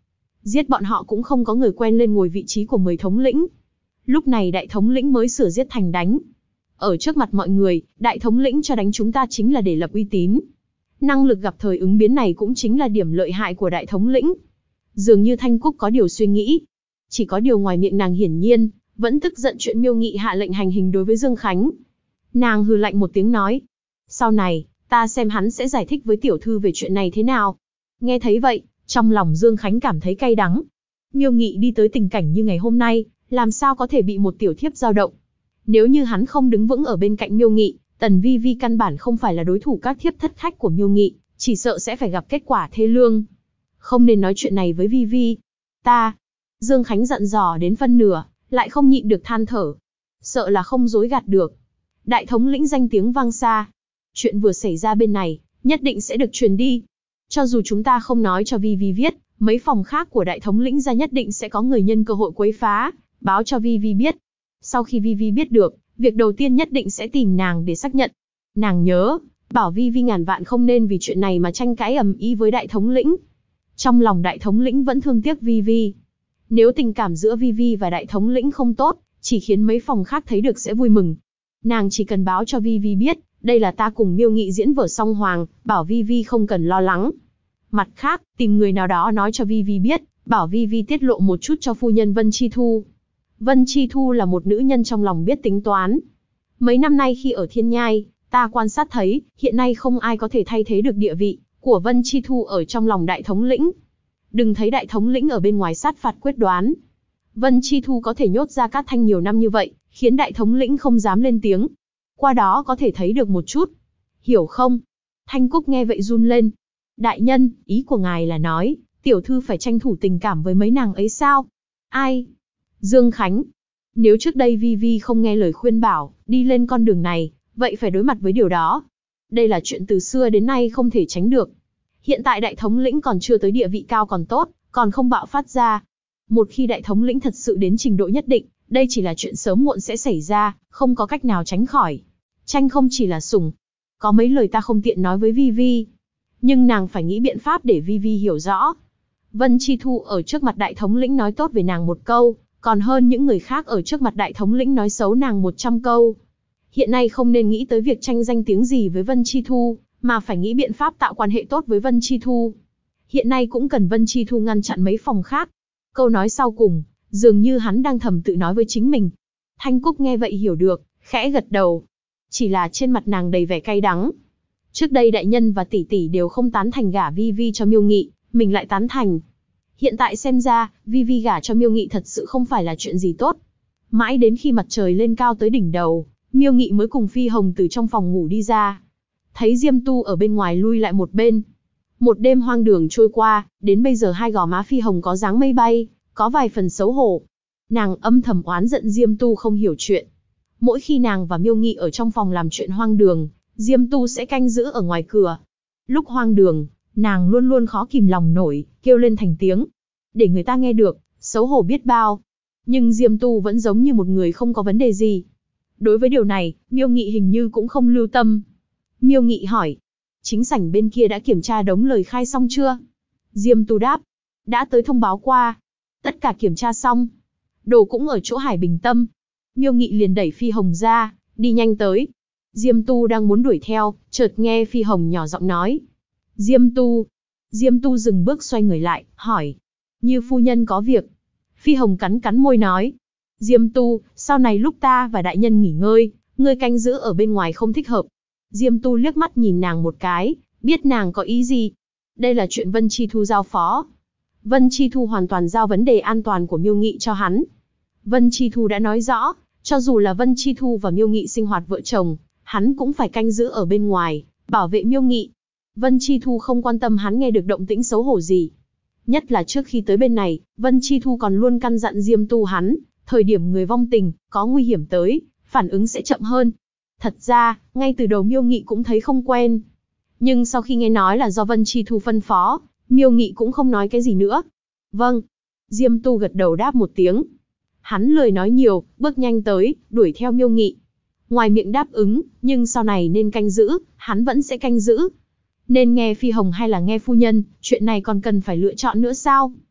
Giết bọn họ cũng không có người quen lên ngồi vị trí của 10 thống lĩnh. Lúc này đại thống lĩnh mới sửa giết thành đánh. Ở trước mặt mọi người, đại thống lĩnh cho đánh chúng ta chính là để lập uy tín. Năng lực gặp thời ứng biến này cũng chính là điểm lợi hại của đại thống lĩnh. Dường như Thanh Cúc có điều suy nghĩ. Chỉ có điều ngoài miệng nàng hiển nhiên, vẫn tức giận chuyện Miêu Nghị hạ lệnh hành hình đối với Dương Khánh. Nàng hừ lạnh một tiếng nói. Sau này, ta xem hắn sẽ giải thích với tiểu thư về chuyện này thế nào. Nghe thấy vậy, trong lòng Dương Khánh cảm thấy cay đắng. Miêu Nghị đi tới tình cảnh như ngày hôm nay, làm sao có thể bị một tiểu thiếp dao động. Nếu như hắn không đứng vững ở bên cạnh Miêu Nghị, Tần Vi Vi căn bản không phải là đối thủ các thiếp thất khách của Miêu Nghị, chỉ sợ sẽ phải gặp kết quả thê lương. Không nên nói chuyện này với Vi Vi. Ta. Dương Khánh dặn dò đến phân nửa, lại không nhịn được than thở. Sợ là không dối gạt được. Đại thống lĩnh danh tiếng vang xa. Chuyện vừa xảy ra bên này, nhất định sẽ được truyền đi. Cho dù chúng ta không nói cho Vi Vi viết, mấy phòng khác của đại thống lĩnh ra nhất định sẽ có người nhân cơ hội quấy phá, báo cho Vi Vi biết. Sau khi Vi Vi biết được, việc đầu tiên nhất định sẽ tìm nàng để xác nhận. Nàng nhớ, bảo Vi Vi ngàn vạn không nên vì chuyện này mà tranh cãi ầm ĩ với đại thống lĩnh. Trong lòng đại thống lĩnh vẫn thương tiếc Vi Vi. Nếu tình cảm giữa Vi Vi và đại thống lĩnh không tốt, chỉ khiến mấy phòng khác thấy được sẽ vui mừng. Nàng chỉ cần báo cho Vi Vi biết, đây là ta cùng Miêu Nghị diễn vở song hoàng, bảo Vi Vi không cần lo lắng. Mặt khác, tìm người nào đó nói cho Vi Vi biết, bảo Vi Vi tiết lộ một chút cho phu nhân Vân Chi Thu. Vân Chi Thu là một nữ nhân trong lòng biết tính toán. Mấy năm nay khi ở Thiên Nhai, ta quan sát thấy, hiện nay không ai có thể thay thế được địa vị của Vân Chi Thu ở trong lòng đại thống lĩnh. Đừng thấy đại thống lĩnh ở bên ngoài sát phạt quyết đoán. Vân Chi Thu có thể nhốt ra Cát Thanh nhiều năm như vậy, khiến đại thống lĩnh không dám lên tiếng. Qua đó có thể thấy được một chút. Hiểu không? Thanh Cúc nghe vậy run lên. Đại nhân, ý của ngài là nói, tiểu thư phải tranh thủ tình cảm với mấy nàng ấy sao? Ai? Dương Khánh. Nếu trước đây Vi Vi không nghe lời khuyên bảo, đi lên con đường này, vậy phải đối mặt với điều đó. Đây là chuyện từ xưa đến nay không thể tránh được. Hiện tại đại thống lĩnh còn chưa tới địa vị cao còn tốt, còn không bạo phát ra. Một khi đại thống lĩnh thật sự đến trình độ nhất định, đây chỉ là chuyện sớm muộn sẽ xảy ra, không có cách nào tránh khỏi. Tranh không chỉ là sủng. Có mấy lời ta không tiện nói với Vi Vi. Nhưng nàng phải nghĩ biện pháp để Vi Vi hiểu rõ. Vân Chi Thu ở trước mặt đại thống lĩnh nói tốt về nàng một câu, còn hơn những người khác ở trước mặt đại thống lĩnh nói xấu nàng 100 câu. Hiện nay không nên nghĩ tới việc tranh danh tiếng gì với Vân Chi Thu, mà phải nghĩ biện pháp tạo quan hệ tốt với Vân Chi Thu. Hiện nay cũng cần Vân Chi Thu ngăn chặn mấy phòng khác. Câu nói sau cùng, dường như hắn đang thầm tự nói với chính mình. Thanh Cúc nghe vậy hiểu được, khẽ gật đầu. Chỉ là trên mặt nàng đầy vẻ cay đắng. Trước đây đại nhân và tỷ tỷ đều không tán thành gả Vi Vi cho Miêu Nghị, mình lại tán thành. Hiện tại xem ra, Vi Vi gả cho Miêu Nghị thật sự không phải là chuyện gì tốt. Mãi đến khi mặt trời lên cao tới đỉnh đầu, Miêu Nghị mới cùng Phi Hồng từ trong phòng ngủ đi ra. Thấy Diêm Tu ở bên ngoài lui lại một bên. Một đêm hoang đường trôi qua, đến bây giờ hai gò má Phi Hồng có dáng mây bay, có vài phần xấu hổ. Nàng âm thầm oán giận Diêm Tu không hiểu chuyện. Mỗi khi nàng và Miêu Nghị ở trong phòng làm chuyện hoang đường, Diêm Tu sẽ canh giữ ở ngoài cửa. Lúc hoang đường, nàng luôn luôn khó kìm lòng nổi, kêu lên thành tiếng. Để người ta nghe được, xấu hổ biết bao. Nhưng Diêm Tu vẫn giống như một người không có vấn đề gì. Đối với điều này, Miêu Nghị hình như cũng không lưu tâm. Miêu Nghị hỏi, chính sảnh bên kia đã kiểm tra đống lời khai xong chưa? Diêm Tu đáp, đã tới thông báo qua. Tất cả kiểm tra xong. Đồ cũng ở chỗ Hải Bình Tâm. Miêu Nghị liền đẩy Phi Hồng ra, đi nhanh tới. Diêm Tu đang muốn đuổi theo, chợt nghe Phi Hồng nhỏ giọng nói. Diêm Tu. Diêm Tu dừng bước xoay người lại, hỏi. Như phu nhân có việc. Phi Hồng cắn cắn môi nói. Diêm Tu, sau này lúc ta và đại nhân nghỉ ngơi, ngươi canh giữ ở bên ngoài không thích hợp. Diêm Tu liếc mắt nhìn nàng một cái, biết nàng có ý gì. Đây là chuyện Vân Chi Thu giao phó. Vân Chi Thu hoàn toàn giao vấn đề an toàn của Miêu Nghị cho hắn. Vân Chi Thu đã nói rõ, cho dù là Vân Chi Thu và Miêu Nghị sinh hoạt vợ chồng, hắn cũng phải canh giữ ở bên ngoài, bảo vệ Miêu Nghị. Vân Chi Thu không quan tâm hắn nghe được động tĩnh xấu hổ gì. Nhất là trước khi tới bên này, Vân Chi Thu còn luôn căn dặn Diêm Tu hắn, thời điểm người vong tình, có nguy hiểm tới, phản ứng sẽ chậm hơn. Thật ra, ngay từ đầu Miêu Nghị cũng thấy không quen. Nhưng sau khi nghe nói là do Vân Chi Thu phân phó, Miêu Nghị cũng không nói cái gì nữa. Vâng. Diêm Tu gật đầu đáp một tiếng. Hắn lười nói nhiều, bước nhanh tới, đuổi theo Miêu Nghị. Ngoài miệng đáp ứng, nhưng sau này nên canh giữ, hắn vẫn sẽ canh giữ. Nên nghe Phi Hồng hay là nghe phu nhân, chuyện này còn cần phải lựa chọn nữa sao?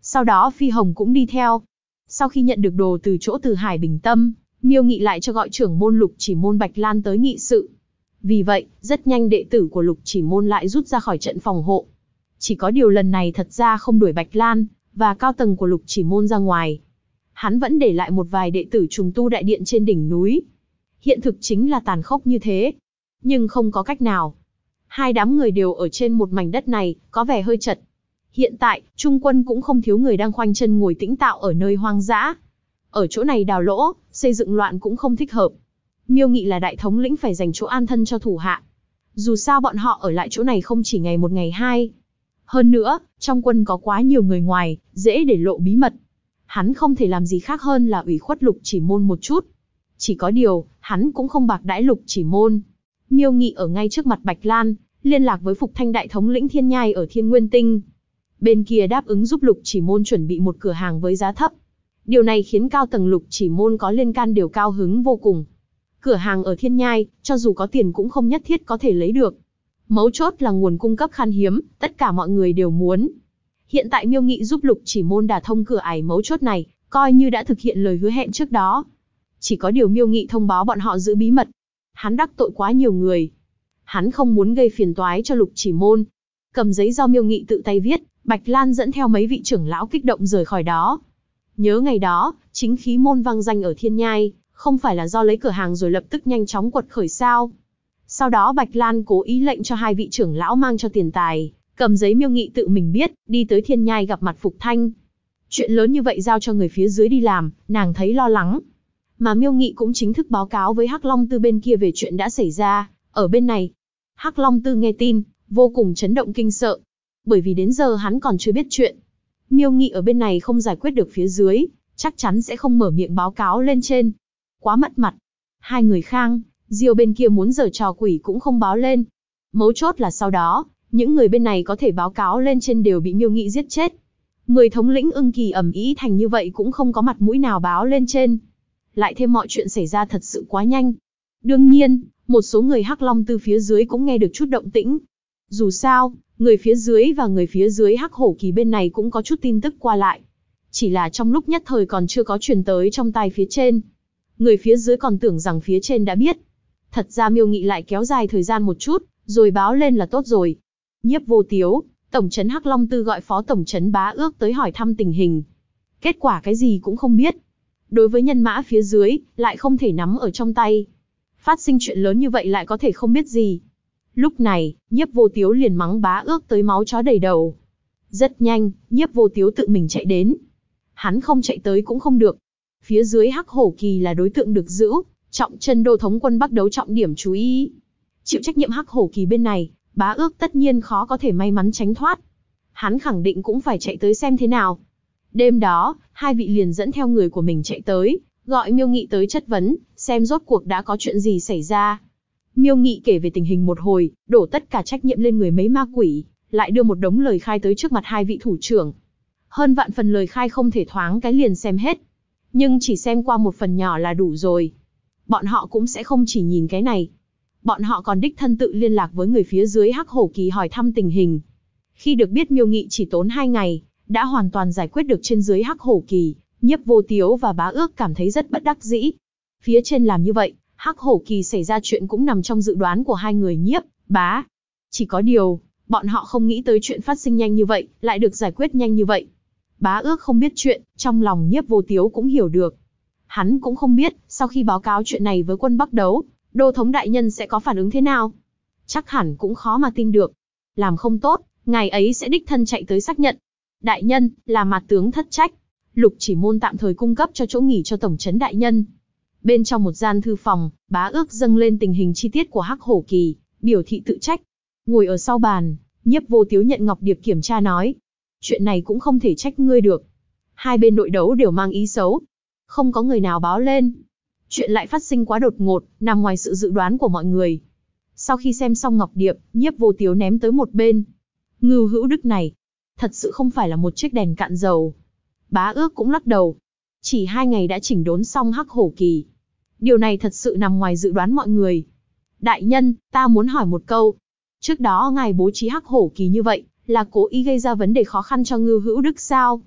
Sau đó Phi Hồng cũng đi theo. Sau khi nhận được đồ từ chỗ Từ Hải Bình Tâm, Miêu Nghị lại cho gọi trưởng môn Lục Chỉ Môn Bạch Lan tới nghị sự. Vì vậy, rất nhanh đệ tử của Lục Chỉ Môn lại rút ra khỏi trận phòng hộ. Chỉ có điều lần này thật ra không đuổi Bạch Lan và cao tầng của Lục Chỉ Môn ra ngoài. Hắn vẫn để lại một vài đệ tử trùng tu đại điện trên đỉnh núi. Hiện thực chính là tàn khốc như thế. Nhưng không có cách nào. Hai đám người đều ở trên một mảnh đất này, có vẻ hơi chật. Hiện tại, Trung Quân cũng không thiếu người đang khoanh chân ngồi tĩnh tạo ở nơi hoang dã. Ở chỗ này đào lỗ, xây dựng loạn cũng không thích hợp. Miêu Nghị là đại thống lĩnh phải dành chỗ an thân cho thủ hạ. Dù sao bọn họ ở lại chỗ này không chỉ ngày một ngày hai. Hơn nữa, trong quân có quá nhiều người ngoài, dễ để lộ bí mật. Hắn không thể làm gì khác hơn là ủy khuất Lục Chỉ Môn một chút. Chỉ có điều, hắn cũng không bạc đãi Lục Chỉ Môn. Miêu Nghị ở ngay trước mặt Bạch Lan, liên lạc với Phục Thanh đại thống lĩnh Thiên Nhai ở Thiên Nguyên Tinh. Bên kia đáp ứng giúp Lục Chỉ Môn chuẩn bị một cửa hàng với giá thấp. Điều này khiến cao tầng Lục Chỉ Môn có liên can đều cao hứng vô cùng. Cửa hàng ở Thiên Nhai, cho dù có tiền cũng không nhất thiết có thể lấy được. Mấu chốt là nguồn cung cấp khan hiếm, tất cả mọi người đều muốn. Hiện tại Miêu Nghị giúp Lục Chỉ Môn đả thông cửa ải mấu chốt này, coi như đã thực hiện lời hứa hẹn trước đó. Chỉ có điều Miêu Nghị thông báo bọn họ giữ bí mật. Hắn đắc tội quá nhiều người. Hắn không muốn gây phiền toái cho Lục Chỉ Môn. Cầm giấy do Miêu Nghị tự tay viết, Bạch Lan dẫn theo mấy vị trưởng lão kích động rời khỏi đó. Nhớ ngày đó, chính khí môn vang danh ở Thiên Nhai, không phải là do lấy cửa hàng rồi lập tức nhanh chóng quật khởi sao. Sau đó Bạch Lan cố ý lệnh cho hai vị trưởng lão mang cho tiền tài, cầm giấy Miêu Nghị tự mình biết, đi tới Thiên Nhai gặp mặt Phục Thanh. Chuyện lớn như vậy giao cho người phía dưới đi làm, nàng thấy lo lắng. Mà Miêu Nghị cũng chính thức báo cáo với Hắc Long Tư bên kia về chuyện đã xảy ra, ở bên này. Hắc Long Tư nghe tin, vô cùng chấn động kinh sợ. Bởi vì đến giờ hắn còn chưa biết chuyện. Miêu Nghị ở bên này không giải quyết được phía dưới, chắc chắn sẽ không mở miệng báo cáo lên trên. Quá mất mặt. Hai người Khang, Diêu bên kia muốn giở trò quỷ cũng không báo lên. Mấu chốt là sau đó, những người bên này có thể báo cáo lên trên đều bị Miêu Nghị giết chết. 10 thống lĩnh Ưng Kỳ ầm ĩ thành như vậy cũng không có mặt mũi nào báo lên trên. Lại thêm mọi chuyện xảy ra thật sự quá nhanh. Đương nhiên, một số người Hắc Long Tư phía dưới cũng nghe được chút động tĩnh. Dù sao, người phía dưới và người phía dưới Hắc Hổ Kỳ bên này cũng có chút tin tức qua lại. Chỉ là trong lúc nhất thời còn chưa có truyền tới trong tai phía trên. Người phía dưới còn tưởng rằng phía trên đã biết. Thật ra Miêu Nghị lại kéo dài thời gian một chút, rồi báo lên là tốt rồi. Nhiếp Vô Tiếu, Tổng trấn Hắc Long Tư gọi Phó Tổng trấn Bá Ước tới hỏi thăm tình hình. Kết quả cái gì cũng không biết. Đối với nhân mã phía dưới, lại không thể nắm ở trong tay. Phát sinh chuyện lớn như vậy lại có thể không biết gì. Lúc này, Nhiếp Vô Tiếu liền mắng Bá Ước tới máu chó đầy đầu. Rất nhanh, Nhiếp Vô Tiếu tự mình chạy đến. Hắn không chạy tới cũng không được. Phía dưới Hắc Hổ Kỳ là đối tượng được giữ, Trọng Chân Đô thống quân Bắc Đấu trọng điểm chú ý. Chịu trách nhiệm Hắc Hổ Kỳ bên này, Bá Ước tất nhiên khó có thể may mắn tránh thoát. Hắn khẳng định cũng phải chạy tới xem thế nào. Đêm đó, hai vị liền dẫn theo người của mình chạy tới, gọi Miêu Nghị tới chất vấn, xem rốt cuộc đã có chuyện gì xảy ra. Miêu Nghị kể về tình hình một hồi, đổ tất cả trách nhiệm lên người mấy ma quỷ, lại đưa một đống lời khai tới trước mặt hai vị thủ trưởng. Hơn vạn phần lời khai không thể thoáng cái liền xem hết. Nhưng chỉ xem qua một phần nhỏ là đủ rồi. Bọn họ cũng sẽ không chỉ nhìn cái này. Bọn họ còn đích thân tự liên lạc với người phía dưới Hắc Hổ Kỳ hỏi thăm tình hình. Khi được biết Miêu Nghị chỉ tốn 2 ngày, đã hoàn toàn giải quyết được trên dưới Hắc Hổ Kỳ, Nhiếp Vô Tiếu và Bá Ước cảm thấy rất bất đắc dĩ. Phía trên làm như vậy, Hắc Hổ Kỳ xảy ra chuyện cũng nằm trong dự đoán của hai người Nhiếp, Bá. Chỉ có điều, bọn họ không nghĩ tới chuyện phát sinh nhanh như vậy, lại được giải quyết nhanh như vậy. Bá Ước không biết chuyện, trong lòng Nhiếp Vô Tiếu cũng hiểu được. Hắn cũng không biết, sau khi báo cáo chuyện này với quân Bắc Đấu, Đô thống đại nhân sẽ có phản ứng thế nào. Chắc hẳn cũng khó mà tin được. Làm không tốt, ngài ấy sẽ đích thân chạy tới xác nhận. Đại nhân, là Mạt tướng thất trách. Lục Chỉ Môn tạm thời cung cấp cho chỗ nghỉ cho tổng trấn đại nhân. Bên trong một gian thư phòng, Bá Ước dâng lên tình hình chi tiết của Hắc Hổ Kỳ, biểu thị tự trách. Ngồi ở sau bàn, Nhiếp Vô Tiếu nhận ngọc điệp kiểm tra nói. Chuyện này cũng không thể trách ngươi được. Hai bên nội đấu đều mang ý xấu. Không có người nào báo lên. Chuyện lại phát sinh quá đột ngột, nằm ngoài sự dự đoán của mọi người. Sau khi xem xong ngọc điệp, Nhiếp Vô Tiếu ném tới một bên. Ngưu Hữu Đức này, thật sự không phải là một chiếc đèn cạn dầu. Bá Ước cũng lắc đầu. Chỉ 2 ngày đã chỉnh đốn xong Hắc Hổ Kỳ. Điều này thật sự nằm ngoài dự đoán mọi người. Đại nhân, ta muốn hỏi một câu. Trước đó ngài bố trí Hắc Hổ Kỳ như vậy, là cố ý gây ra vấn đề khó khăn cho Ngưu Hữu Đức sao?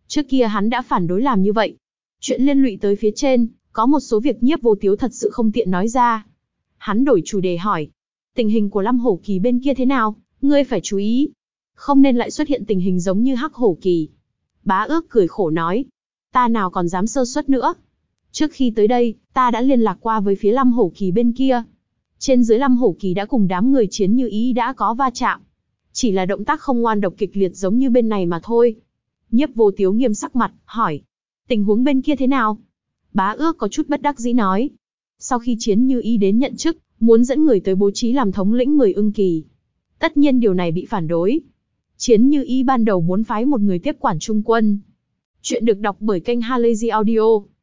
Trước kia hắn đã phản đối làm như vậy. Chuyện liên lụy tới phía trên, có một số việc Nhiếp Vô Tiếu thật sự không tiện nói ra. Hắn đổi chủ đề hỏi. Tình hình của Lâm Hổ Kỳ bên kia thế nào? Ngươi phải chú ý. Không nên lại xuất hiện tình hình giống như Hắc Hổ Kỳ. Bá Ước cười khổ nói. Ta nào còn dám sơ suất nữa. Trước khi tới đây, ta đã liên lạc qua với phía Lâm Hổ Kỳ bên kia. Trên dưới Lâm Hổ Kỳ đã cùng đám người Chiến Như Ý đã có va chạm. Chỉ là động tác không ngoan độc kịch liệt giống như bên này mà thôi. Nhiếp Vô Tiếu nghiêm sắc mặt, hỏi. Tình huống bên kia thế nào? Bá Ước có chút bất đắc dĩ nói. Sau khi Chiến Như Ý đến nhận chức, muốn dẫn người tới bố trí làm thống lĩnh 10 ưng kỳ. Tất nhiên điều này bị phản đối. Chiến Như Ý ban đầu muốn phái một người tiếp quản trung quân. Chuyện được đọc bởi kênh Halazy Audio.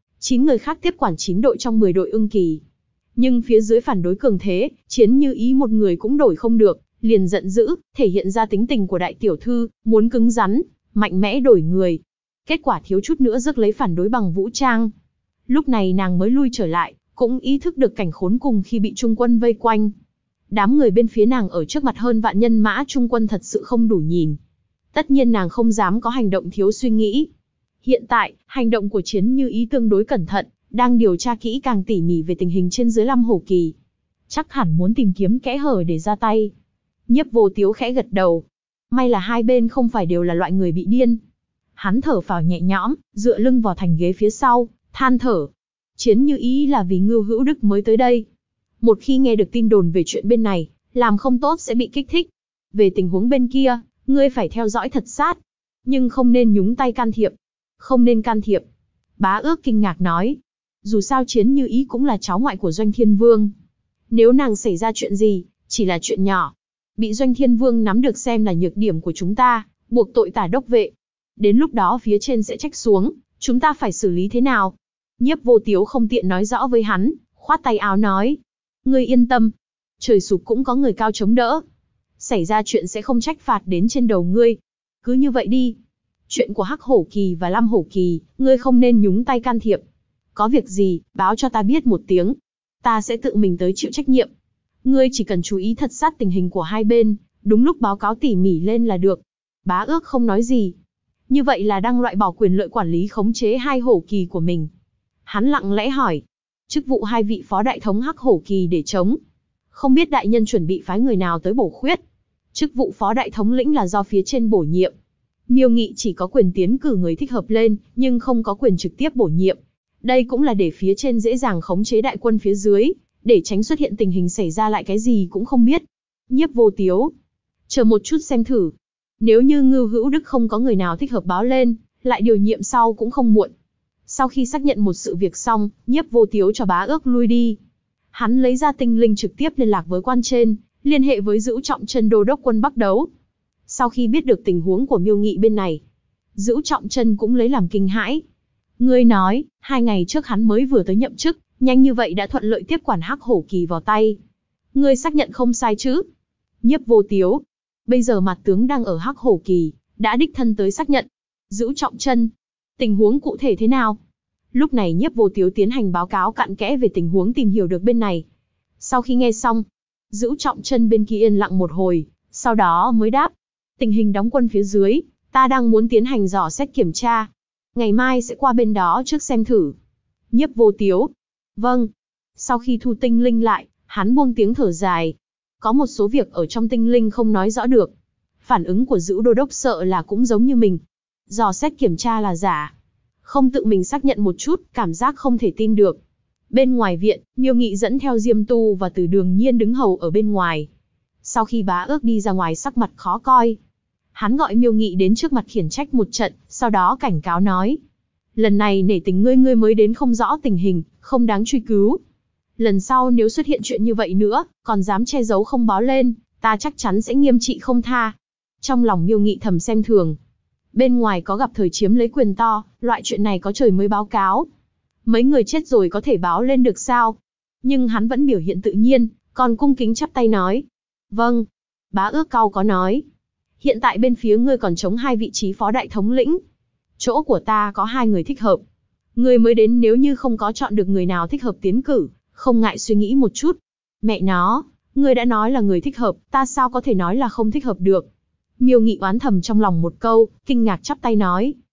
9 người khác tiếp quản 9 đội trong 10 đội ưng kỳ. Nhưng phía dưới phản đối cường thế, Chiến Như Ý một người cũng đổi không được, liền giận dữ, thể hiện ra tính tình của đại tiểu thư, muốn cứng rắn, mạnh mẽ đổi người. Kết quả thiếu chút nữa rước lấy phản đối bằng vũ trang. Lúc này nàng mới lui trở lại, cũng ý thức được cảnh khốn cùng khi bị trung quân vây quanh. Đám người bên phía nàng ở trước mặt hơn vạn nhân mã trung quân thật sự không đủ nhìn. Tất nhiên nàng không dám có hành động thiếu suy nghĩ. Hiện tại, hành động của Chiến Như Ý tương đối cẩn thận, đang điều tra kỹ càng tỉ mỉ về tình hình trên dưới Lâm Hổ Kỳ. Chắc hẳn muốn tìm kiếm kẽ hở để ra tay. Nhiếp Vô Tiếu khẽ gật đầu. May là hai bên không phải đều là loại người bị điên. Hắn thở phào nhẹ nhõm, dựa lưng vào thành ghế phía sau, than thở. Chiến Như Ý là vì Ngưu Hữu Đức mới tới đây. Một khi nghe được tin đồn về chuyện bên này, làm không tốt sẽ bị kích thích. Về tình huống bên kia, ngươi phải theo dõi thật sát. Nhưng không nên nhúng tay can thiệp. Không nên can thiệp. Bá Ước kinh ngạc nói. Dù sao Chiến Như Ý cũng là cháu ngoại của Doanh Thiên Vương. Nếu nàng xảy ra chuyện gì, chỉ là chuyện nhỏ. Bị Doanh Thiên Vương nắm được xem là nhược điểm của chúng ta, buộc tội tả đốc vệ. Đến lúc đó phía trên sẽ trách xuống, chúng ta phải xử lý thế nào? Nhiếp Vô Tiếu không tiện nói rõ với hắn, khoát tay áo nói. Ngươi yên tâm, trời sụp cũng có người cao chống đỡ. Xảy ra chuyện sẽ không trách phạt đến trên đầu ngươi. Cứ như vậy đi. Chuyện của Hắc Hổ Kỳ và Lam Hổ Kỳ, ngươi không nên nhúng tay can thiệp. Có việc gì, báo cho ta biết một tiếng. Ta sẽ tự mình tới chịu trách nhiệm. Ngươi chỉ cần chú ý thật sát tình hình của hai bên, đúng lúc báo cáo tỉ mỉ lên là được. Bá Ước không nói gì. Như vậy là đang loại bỏ quyền lợi quản lý khống chế hai hổ kỳ của mình. Hắn lặng lẽ hỏi. Chức vụ hai vị phó đại thống Hắc Hổ Kỳ để chống. Không biết đại nhân chuẩn bị phái người nào tới bổ khuyết. Chức vụ phó đại thống lĩnh là do phía trên bổ nhiệm. Miêu Nghị chỉ có quyền tiến cử người thích hợp lên, nhưng không có quyền trực tiếp bổ nhiệm. Đây cũng là để phía trên dễ dàng khống chế đại quân phía dưới, để tránh xuất hiện tình hình xảy ra lại cái gì cũng không biết. Nhiếp Vô Tiếu. Chờ một chút xem thử. Nếu như Ngưu Hữu Đức không có người nào thích hợp báo lên, lại điều nhiệm sau cũng không muộn. Sau khi xác nhận một sự việc xong, Nhiếp Vô Tiếu cho Bá Ước lui đi. Hắn lấy ra tinh linh trực tiếp liên lạc với quan trên, liên hệ với Dữu Trọng Chân đô đốc quân Bắc Đấu. Sau khi biết được tình huống của Miêu Nghị bên này, Dữu Trọng Chân cũng lấy làm kinh hãi. Ngươi nói, 2 ngày trước hắn mới vừa tới nhậm chức, nhanh như vậy đã thuận lợi tiếp quản Hắc Hổ Kỳ vào tay. Ngươi xác nhận không sai chứ? Nhiếp Vô Tiếu. Bây giờ mặt tướng đang ở Hắc Hổ Kỳ, đã đích thân tới xác nhận. Dữu Trọng Chân. Tình huống cụ thể thế nào? Lúc này Nhiếp Vô Tiếu tiến hành báo cáo cặn kẽ về tình huống tìm hiểu được bên này. Sau khi nghe xong, Dữu Trọng Chân bên kia yên lặng một hồi, sau đó mới đáp. Tình hình đóng quân phía dưới, ta đang muốn tiến hành dò xét kiểm tra. Ngày mai sẽ qua bên đó trước xem thử. Nhiếp Vô Tiếu. Vâng. Sau khi thu tinh linh lại, hắn buông tiếng thở dài. Có một số việc ở trong tinh linh không nói rõ được. Phản ứng của Dữu Đô Đốc sợ là cũng giống như mình. Dò xét kiểm tra là giả. Không tự mình xác nhận một chút, cảm giác không thể tin được. Bên ngoài viện, Miêu Nghị dẫn theo Diêm Tu và Từ Đường Nhiên đứng hầu ở bên ngoài. Sau khi Bá Ước đi ra ngoài sắc mặt khó coi, hắn gọi Miêu Nghị đến trước mặt khiển trách một trận, sau đó cảnh cáo nói. Lần này nể tình ngươi mới đến không rõ tình hình, không đáng truy cứu. Lần sau nếu xuất hiện chuyện như vậy nữa, còn dám che giấu không báo lên, ta chắc chắn sẽ nghiêm trị không tha. Trong lòng Miêu Nghị thầm xem thường. Bên ngoài có gặp thời chiếm lấy quyền to, loại chuyện này có trời mới báo cáo. Mấy người chết rồi có thể báo lên được sao? Nhưng hắn vẫn biểu hiện tự nhiên, còn cung kính chắp tay nói. Vâng. Bá Ước cau có nói. Hiện tại bên phía ngươi còn trống 2 vị trí phó đại thống lĩnh. Chỗ của ta có 2 người thích hợp. Ngươi mới đến nếu như không có chọn được người nào thích hợp tiến cử, không ngại suy nghĩ một chút. Mẹ nó, ngươi đã nói là người thích hợp, ta sao có thể nói là không thích hợp được. Miêu Nghị oán thầm trong lòng một câu, kinh ngạc chắp tay nói.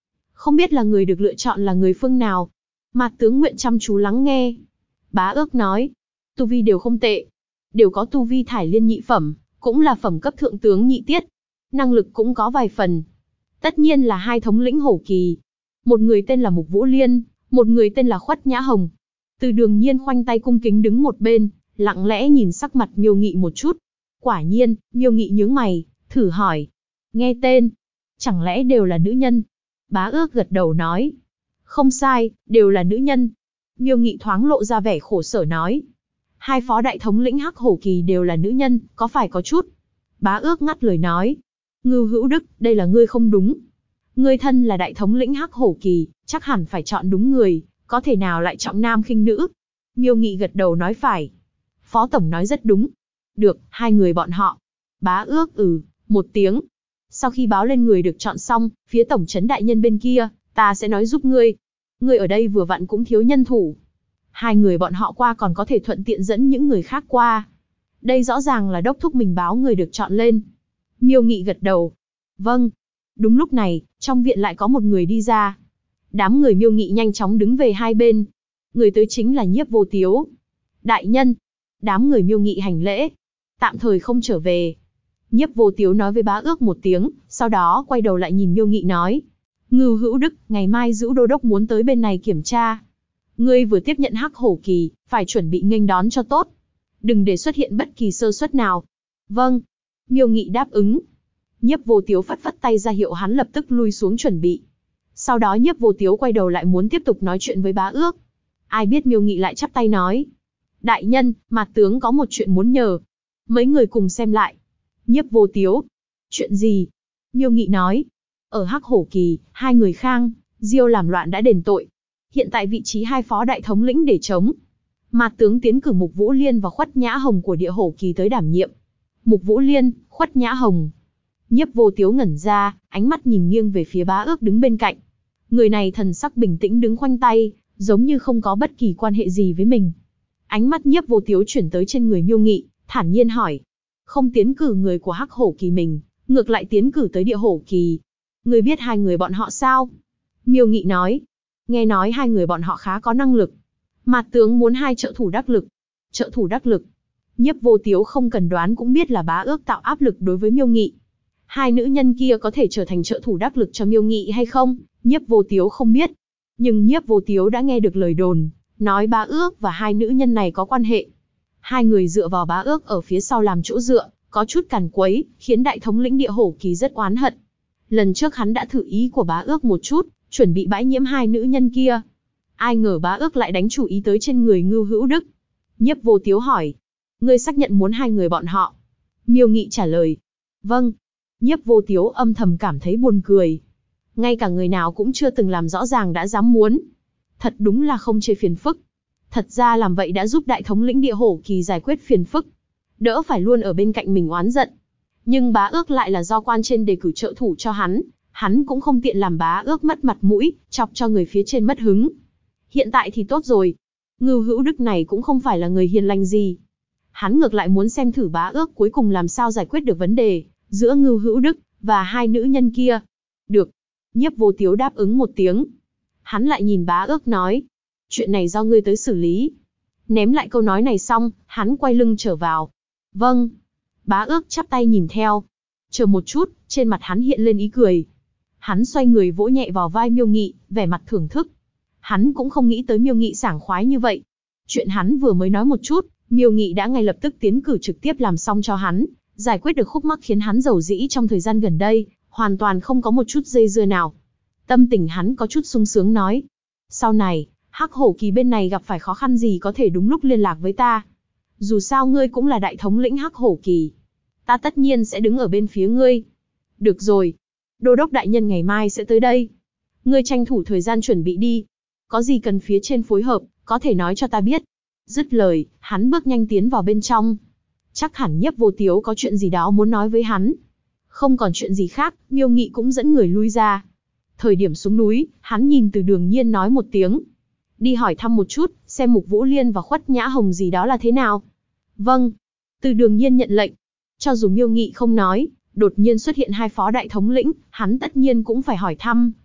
Không biết là người được lựa chọn là người phương nào? Mạt Tướng nguyện chăm chú lắng nghe. Bá Ước nói, tu vi đều không tệ. Đều có tu vi thải liên nhị phẩm, cũng là phẩm cấp thượng tướng nhị tiết. Năng lực cũng có vài phần. Tất nhiên là hai thống lĩnh hổ kỳ. Một người tên là Mục Vũ Liên, một người tên là Khuất Nhã Hồng. Từ Đường Nhiên khoanh tay cung kính đứng một bên, lặng lẽ nhìn sắc mặt Miêu Nghị một chút. Quả nhiên, Miêu Nghị nhướng mày, thử hỏi. Nghe tên, chẳng lẽ đều là nữ nhân? Bá Ước gật đầu nói. Không sai, đều là nữ nhân. Miêu Nghị thoáng lộ ra vẻ khổ sở nói. Hai phó đại thống lĩnh Hắc Hổ Kỳ đều là nữ nhân, có phải có chút? Bá Ước ngắt lời nói. Ngưu Hữu Đức, đây là ngươi không đúng. Ngươi thân là đại thống lĩnh Hắc Hổ Kỳ, chắc hẳn phải chọn đúng người, có thể nào lại trọng nam khinh nữ? Miêu Nghị gật đầu nói phải. Phó tổng nói rất đúng. Được, hai người bọn họ. Bá Ước một tiếng. Sau khi báo lên người được chọn xong, phía tổng trấn đại nhân bên kia, ta sẽ nói giúp ngươi. Ngươi ở đây vừa vặn cũng thiếu nhân thủ. Hai người bọn họ qua còn có thể thuận tiện dẫn những người khác qua. Đây rõ ràng là đốc thúc mình báo người được chọn lên. Miêu Nghị gật đầu. Vâng. Đúng lúc này, trong viện lại có một người đi ra. Đám người Miêu Nghị nhanh chóng đứng về hai bên. Người tới chính là Nhiếp Vô Tiếu. Đại nhân. Đám người Miêu Nghị hành lễ. Tạm thời không trở về. Nhiếp Vô Tiếu nói với Bá Ước một tiếng, sau đó quay đầu lại nhìn Miêu Nghị nói. Ngưu Hữu Đức, ngày mai Dữu Đô Đốc muốn tới bên này kiểm tra. Ngươi vừa tiếp nhận Hắc Hổ Kỳ, phải chuẩn bị nghênh đón cho tốt. Đừng để xuất hiện bất kỳ sơ suất nào. Vâng. Miêu Nghị đáp ứng. Nhiếp Vô Tiếu phất phất tay ra hiệu hắn lập tức lui xuống chuẩn bị. Sau đó Nhiếp Vô Tiếu quay đầu lại muốn tiếp tục nói chuyện với Bá Ước. Ai biết Miêu Nghị lại chắp tay nói. Đại nhân, Mạt tướng có một chuyện muốn nhờ. Mấy người cùng xem lại. Nhiếp Vô Tiếu. Chuyện gì? Miêu Nghị nói. Ở Hắc Hổ Kỳ, hai người Khang, Diêu làm loạn đã đền tội. Hiện tại vị trí hai phó đại thống lĩnh để chống. Mạt tướng tiến cử Mục Vũ Liên và Khuất Nhã Hồng của Địa Hổ Kỳ tới đảm nhiệm. Mục Vũ Liên, Khuất Nhã Hồng. Nhiếp Vô Tiếu ngẩn ra, ánh mắt nhìn nghiêng về phía Bá Ước đứng bên cạnh. Người này thần sắc bình tĩnh đứng khoanh tay, giống như không có bất kỳ quan hệ gì với mình. Ánh mắt Nhiếp Vô Tiếu chuyển tới trên người Miêu Nghị, thản nhiên hỏi. Không tiến cử người của Hắc Hổ Kỳ mình, ngược lại tiến cử tới Địa Hổ Kỳ. Người biết hai người bọn họ sao? Miêu Nghị nói. Nghe nói hai người bọn họ khá có năng lực. Mạt tướng muốn hai trợ thủ đắc lực. Trợ thủ đắc lực. Nhiếp Vô Tiếu không cần đoán cũng biết là Bá Ước tạo áp lực đối với Miêu Nghị. Hai nữ nhân kia có thể trở thành trợ thủ đắc lực cho Miêu Nghị hay không, Nhiếp Vô Tiếu không biết. Nhưng Nhiếp Vô Tiếu đã nghe được lời đồn, nói Bá Ước và hai nữ nhân này có quan hệ. Hai người dựa vào Bá Ước ở phía sau làm chỗ dựa, có chút càn quấy, khiến đại thống lĩnh Địa Hổ Kỳ rất oán hận. Lần trước hắn đã thử ý của Bá Ước một chút, chuẩn bị bãi nhiễm hai nữ nhân kia. Ai ngờ Bá Ước lại đánh chủ ý tới trên người Ngưu Hữu Đức. Nhiếp Vô Tiếu hỏi. Ngươi xác nhận muốn hai người bọn họ? Miêu Nghị trả lời. Vâng. Nhiếp Vô Tiếu âm thầm cảm thấy buồn cười. Ngay cả người nào cũng chưa từng làm rõ ràng đã dám muốn. Thật đúng là không chê phiền phức. Thật ra làm vậy đã giúp đại thống lĩnh Địa Hổ Kỳ giải quyết phiền phức. Đỡ phải luôn ở bên cạnh mình oán giận. Nhưng Bá Ước lại là do quan trên đề cử trợ thủ cho hắn cũng không tiện làm Bá Ước mất mặt mũi, chọc cho người phía trên mất hứng. Hiện tại thì tốt rồi. Ngưu Hữu Đức này cũng không phải là người hiền lành gì. Hắn ngược lại muốn xem thử Bá Ước cuối cùng làm sao giải quyết được vấn đề giữa Ngưu Hữu Đức và hai nữ nhân kia. Được. Nhiếp Vô Tiếu đáp ứng một tiếng. Hắn lại nhìn Bá Ước nói. Chuyện này do ngươi tới xử lý. Ném lại câu nói này xong, hắn quay lưng trở vào. Vâng. Bá Ước chắp tay nhìn theo. Chờ một chút, trên mặt hắn hiện lên ý cười. Hắn xoay người vỗ nhẹ vào vai Miêu Nghị, vẻ mặt thưởng thức. Hắn cũng không nghĩ tới Miêu Nghị sảng khoái như vậy. Chuyện hắn vừa mới nói một chút, Miêu Nghị đã ngay lập tức tiến cử trực tiếp làm xong cho hắn, giải quyết được khúc mắc khiến hắn rầu rĩ trong thời gian gần đây, hoàn toàn không có một chút dây dưa nào. Tâm tình hắn có chút sung sướng nói. Sau này, Hắc Hổ Kỳ bên này gặp phải khó khăn gì có thể đúng lúc liên lạc với ta. Dù sao ngươi cũng là đại thống lĩnh Hắc Hổ Kỳ. Ta tất nhiên sẽ đứng ở bên phía ngươi. Được rồi. Đô đốc đại nhân ngày mai sẽ tới đây. Ngươi tranh thủ thời gian chuẩn bị đi. Có gì cần phía trên phối hợp, có thể nói cho ta biết. Dứt lời, hắn bước nhanh tiến vào bên trong. Chắc hẳn Nhiếp Vô Tiếu có chuyện gì đó muốn nói với hắn. Không còn chuyện gì khác, Miêu Nghị cũng dẫn người lui ra. Thời điểm xuống núi, hắn nhìn Từ Đường Nhiên nói một tiếng. Đi hỏi thăm một chút, xem Mục Vũ Liên và Khuất Nhã Hồng gì đó là thế nào. Vâng. Từ Đường Nhiên nhận lệnh. Cho dù Miêu Nghị không nói, đột nhiên xuất hiện hai phó đại thống lĩnh, hắn tất nhiên cũng phải hỏi thăm.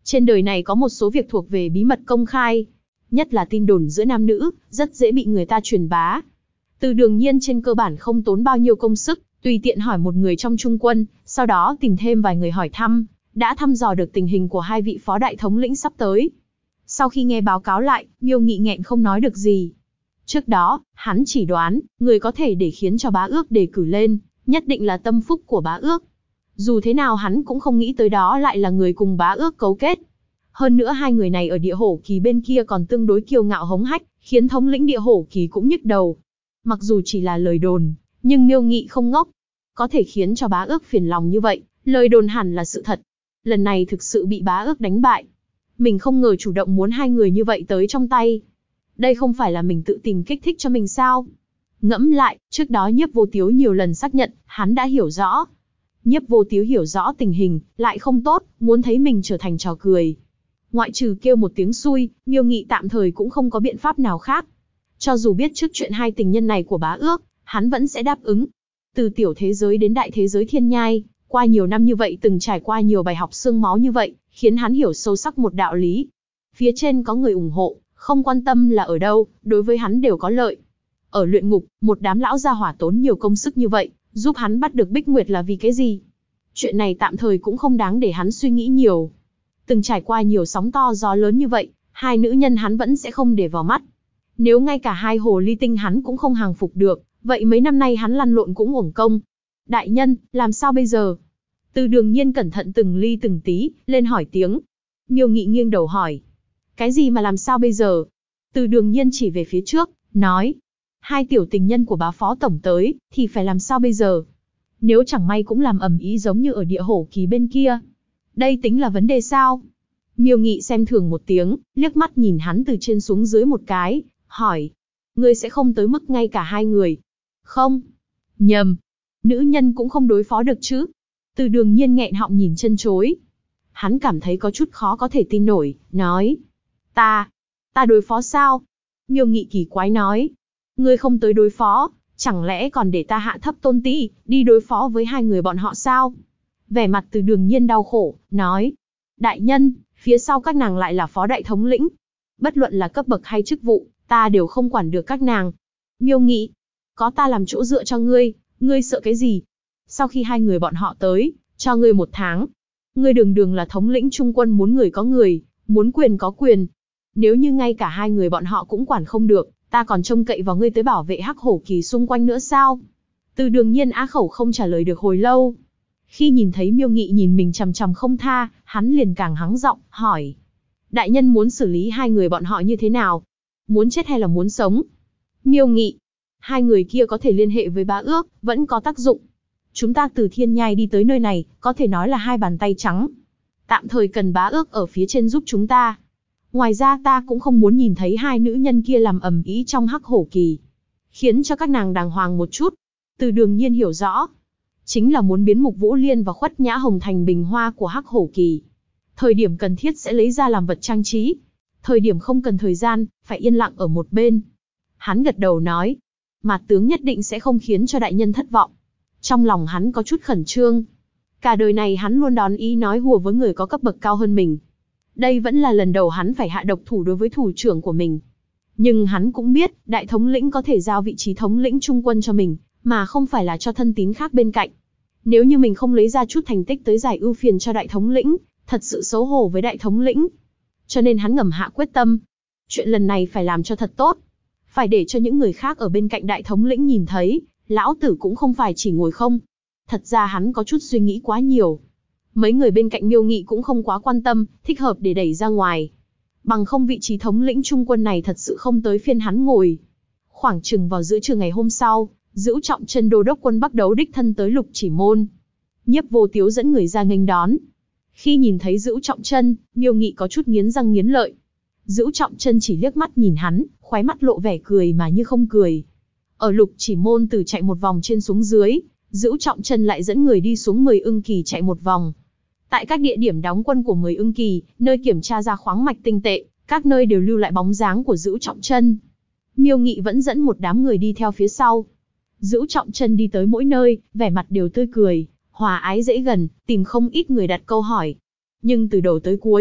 Trên đời này có một số việc thuộc về bí mật công khai, nhất là tin đồn giữa nam nữ, rất dễ bị người ta truyền bá. Từ Đường Nhiên trên cơ bản không tốn bao nhiêu công sức, tùy tiện hỏi một người trong Trung quân, sau đó tìm thêm vài người hỏi thăm, đã thăm dò được tình hình của hai vị phó đại thống lĩnh sắp tới. Sau khi nghe báo cáo lại, Miêu Nghị nghẹn không nói được gì. Trước đó, hắn chỉ đoán, người có thể để khiến cho Bá Ước đề cử lên, nhất định là Tâm Phúc của Bá Ước. Dù thế nào hắn cũng không nghĩ tới đó lại là người cùng Bá Ước cấu kết. Hơn nữa hai người này ở Địa Hổ Kỳ bên kia còn tương đối kiêu ngạo hống hách, khiến thống lĩnh Địa Hổ Kỳ cũng nhức đầu. Mặc dù chỉ là lời đồn, nhưng Miêu Nghị không ngốc. Có thể khiến cho Bá Ước phiền lòng như vậy, lời đồn hẳn là sự thật. Lần này thực sự bị Bá Ước đánh bại. Mình không ngờ chủ động muốn hai người như vậy tới trong tay. Đây không phải là mình tự tìm kích thích cho mình sao? Ngẫm lại, trước đó Nhiếp Vô Tiếu nhiều lần xác nhận, hắn đã hiểu rõ. Nhiếp Vô Tiếu hiểu rõ tình hình, lại không tốt, muốn thấy mình trở thành trò cười. Ngoại trừ kêu một tiếng xui, Miêu Nghị tạm thời cũng không có biện pháp nào khác. Cho dù biết trước chuyện hai tình nhân này của Bá Ước, hắn vẫn sẽ đáp ứng. Từ tiểu thế giới đến đại thế giới thiên nhai, qua nhiều năm như vậy từng trải qua nhiều bài học xương máu như vậy, khiến hắn hiểu sâu sắc một đạo lý. Phía trên có người ủng hộ, không quan tâm là ở đâu, đối với hắn đều có lợi. Ở luyện ngục, một đám lão gia hỏa tốn nhiều công sức như vậy, giúp hắn bắt được Bích Nguyệt là vì cái gì? Chuyện này tạm thời cũng không đáng để hắn suy nghĩ nhiều. Từng trải qua nhiều sóng to gió lớn như vậy, hai nữ nhân hắn vẫn sẽ không để vào mắt. Nếu ngay cả hai hồ ly tinh hắn cũng không hàng phục được, vậy mấy năm nay hắn lăn lộn cũng uổng công. Đại nhân, làm sao bây giờ? Từ Đường Nhiên cẩn thận từng ly từng tí, lên hỏi tiếng. Miêu Nghị nghiêng đầu hỏi. Cái gì mà làm sao bây giờ? Từ Đường Nhiên chỉ về phía trước, nói. Hai tiểu tình nhân của bá phó tổng tới, thì phải làm sao bây giờ? Nếu chẳng may cũng làm ầm ĩ giống như ở Địa Hổ Kỳ bên kia. Đây tính là vấn đề sao? Miêu Nghị xem thường một tiếng, liếc mắt nhìn hắn từ trên xuống dưới một cái, hỏi. Ngươi sẽ không tới mức ngay cả hai người. Không. Nhầm. Nữ nhân cũng không đối phó được chứ. Từ Đường Nhiên nghẹn họng nhìn chân chối. Hắn cảm thấy có chút khó có thể tin nổi, nói. Ta đối phó sao? Miêu Nghị kỳ quái nói. Ngươi không tới đối phó, chẳng lẽ còn để ta hạ thấp Tôn Tỷ, đi đối phó với hai người bọn họ sao? Vẻ mặt Từ Đường Nhiên đau khổ, nói. Đại nhân, phía sau các nàng lại là phó đại thống lĩnh. Bất luận là cấp bậc hay chức vụ, ta đều không quản được các nàng. Miêu Nghị, có ta làm chỗ dựa cho ngươi sợ cái gì? Sau khi hai người bọn họ tới, cho ngươi 1 tháng. Ngươi đường đường là thống lĩnh trung quân, muốn người có người, muốn quyền có quyền. Nếu như ngay cả hai người bọn họ cũng quản không được, ta còn trông cậy vào ngươi tới bảo vệ Hắc Hổ Kỳ xung quanh nữa sao? Từ Đường Nhiên á khẩu không trả lời được hồi lâu. Khi nhìn thấy Miêu Nghị nhìn mình chằm chằm không tha, hắn liền càng hắng giọng, hỏi. Đại nhân muốn xử lý hai người bọn họ như thế nào? Muốn chết hay là muốn sống? Miêu Nghị, hai người kia có thể liên hệ với Bá Ước, vẫn có tác dụng. Chúng ta từ thiên nhai đi tới nơi này, có thể nói là hai bàn tay trắng. Tạm thời cần Bá Ước ở phía trên giúp chúng ta. Ngoài ra ta cũng không muốn nhìn thấy hai nữ nhân kia làm ầm ĩ trong Hắc Hổ Kỳ. Khiến cho các nàng đàng hoàng một chút. Từ Đường Nhiên hiểu rõ. Chính là muốn biến Mục Vũ Liên và Khuất Nhã Hồng thành bình hoa của Hắc Hổ Kỳ. Thời điểm cần thiết sẽ lấy ra làm vật trang trí. Thời điểm không cần thời gian, phải yên lặng ở một bên. Hắn gật đầu nói. Mạt tướng nhất định sẽ không khiến cho đại nhân thất vọng. Trong lòng hắn có chút khẩn trương. Cả đời này hắn luôn đón ý nói hùa với người có cấp bậc cao hơn mình. Đây vẫn là lần đầu hắn phải hạ độc thủ đối với thủ trưởng của mình. Nhưng hắn cũng biết, đại thống lĩnh có thể giao vị trí thống lĩnh trung quân cho mình, mà không phải là cho thân tín khác bên cạnh. Nếu như mình không lấy ra chút thành tích tới giải ưu phiền cho đại thống lĩnh, thật sự xấu hổ với đại thống lĩnh. Cho nên hắn ngầm hạ quyết tâm. Chuyện lần này phải làm cho thật tốt. Phải để cho những người khác ở bên cạnh đại thống lĩnh nhìn thấy, lão tử cũng không phải chỉ ngồi không. Thật ra hắn có chút suy nghĩ quá nhiều. Mấy người bên cạnh Miêu Nghị cũng không quá quan tâm, thích hợp để đẩy ra ngoài. Bằng không vị trí thống lĩnh trung quân này thật sự không tới phiên hắn ngồi. Khoảng chừng vào giữa trưa ngày hôm sau, Dữu Trọng Chân đô đốc quân Bắc Đấu đích thân tới Lục Chỉ Môn. Nhiếp Vô Tiếu dẫn người ra nghênh đón. Khi nhìn thấy Dữu Trọng Chân, Miêu Nghị có chút nghiến răng nghiến lợi. Dữu Trọng Chân chỉ liếc mắt nhìn hắn, khóe mắt lộ vẻ cười mà như không cười. Ở Lục Chỉ Môn từ chạy một vòng trên xuống dưới, Dữu Trọng Chân lại dẫn người đi xuống 10 ưng kỳ chạy một vòng. Tại các địa điểm đóng quân của 10 ưng kỳ, nơi kiểm tra ra khoáng mạch tinh tệ, các nơi đều lưu lại bóng dáng của Dữu Trọng Chân. Miêu Nghị vẫn dẫn một đám người đi theo phía sau. Dữu Trọng Chân đi tới mỗi nơi, vẻ mặt đều tươi cười, hòa ái dễ gần, tìm không ít người đặt câu hỏi. Nhưng từ đầu tới cuối,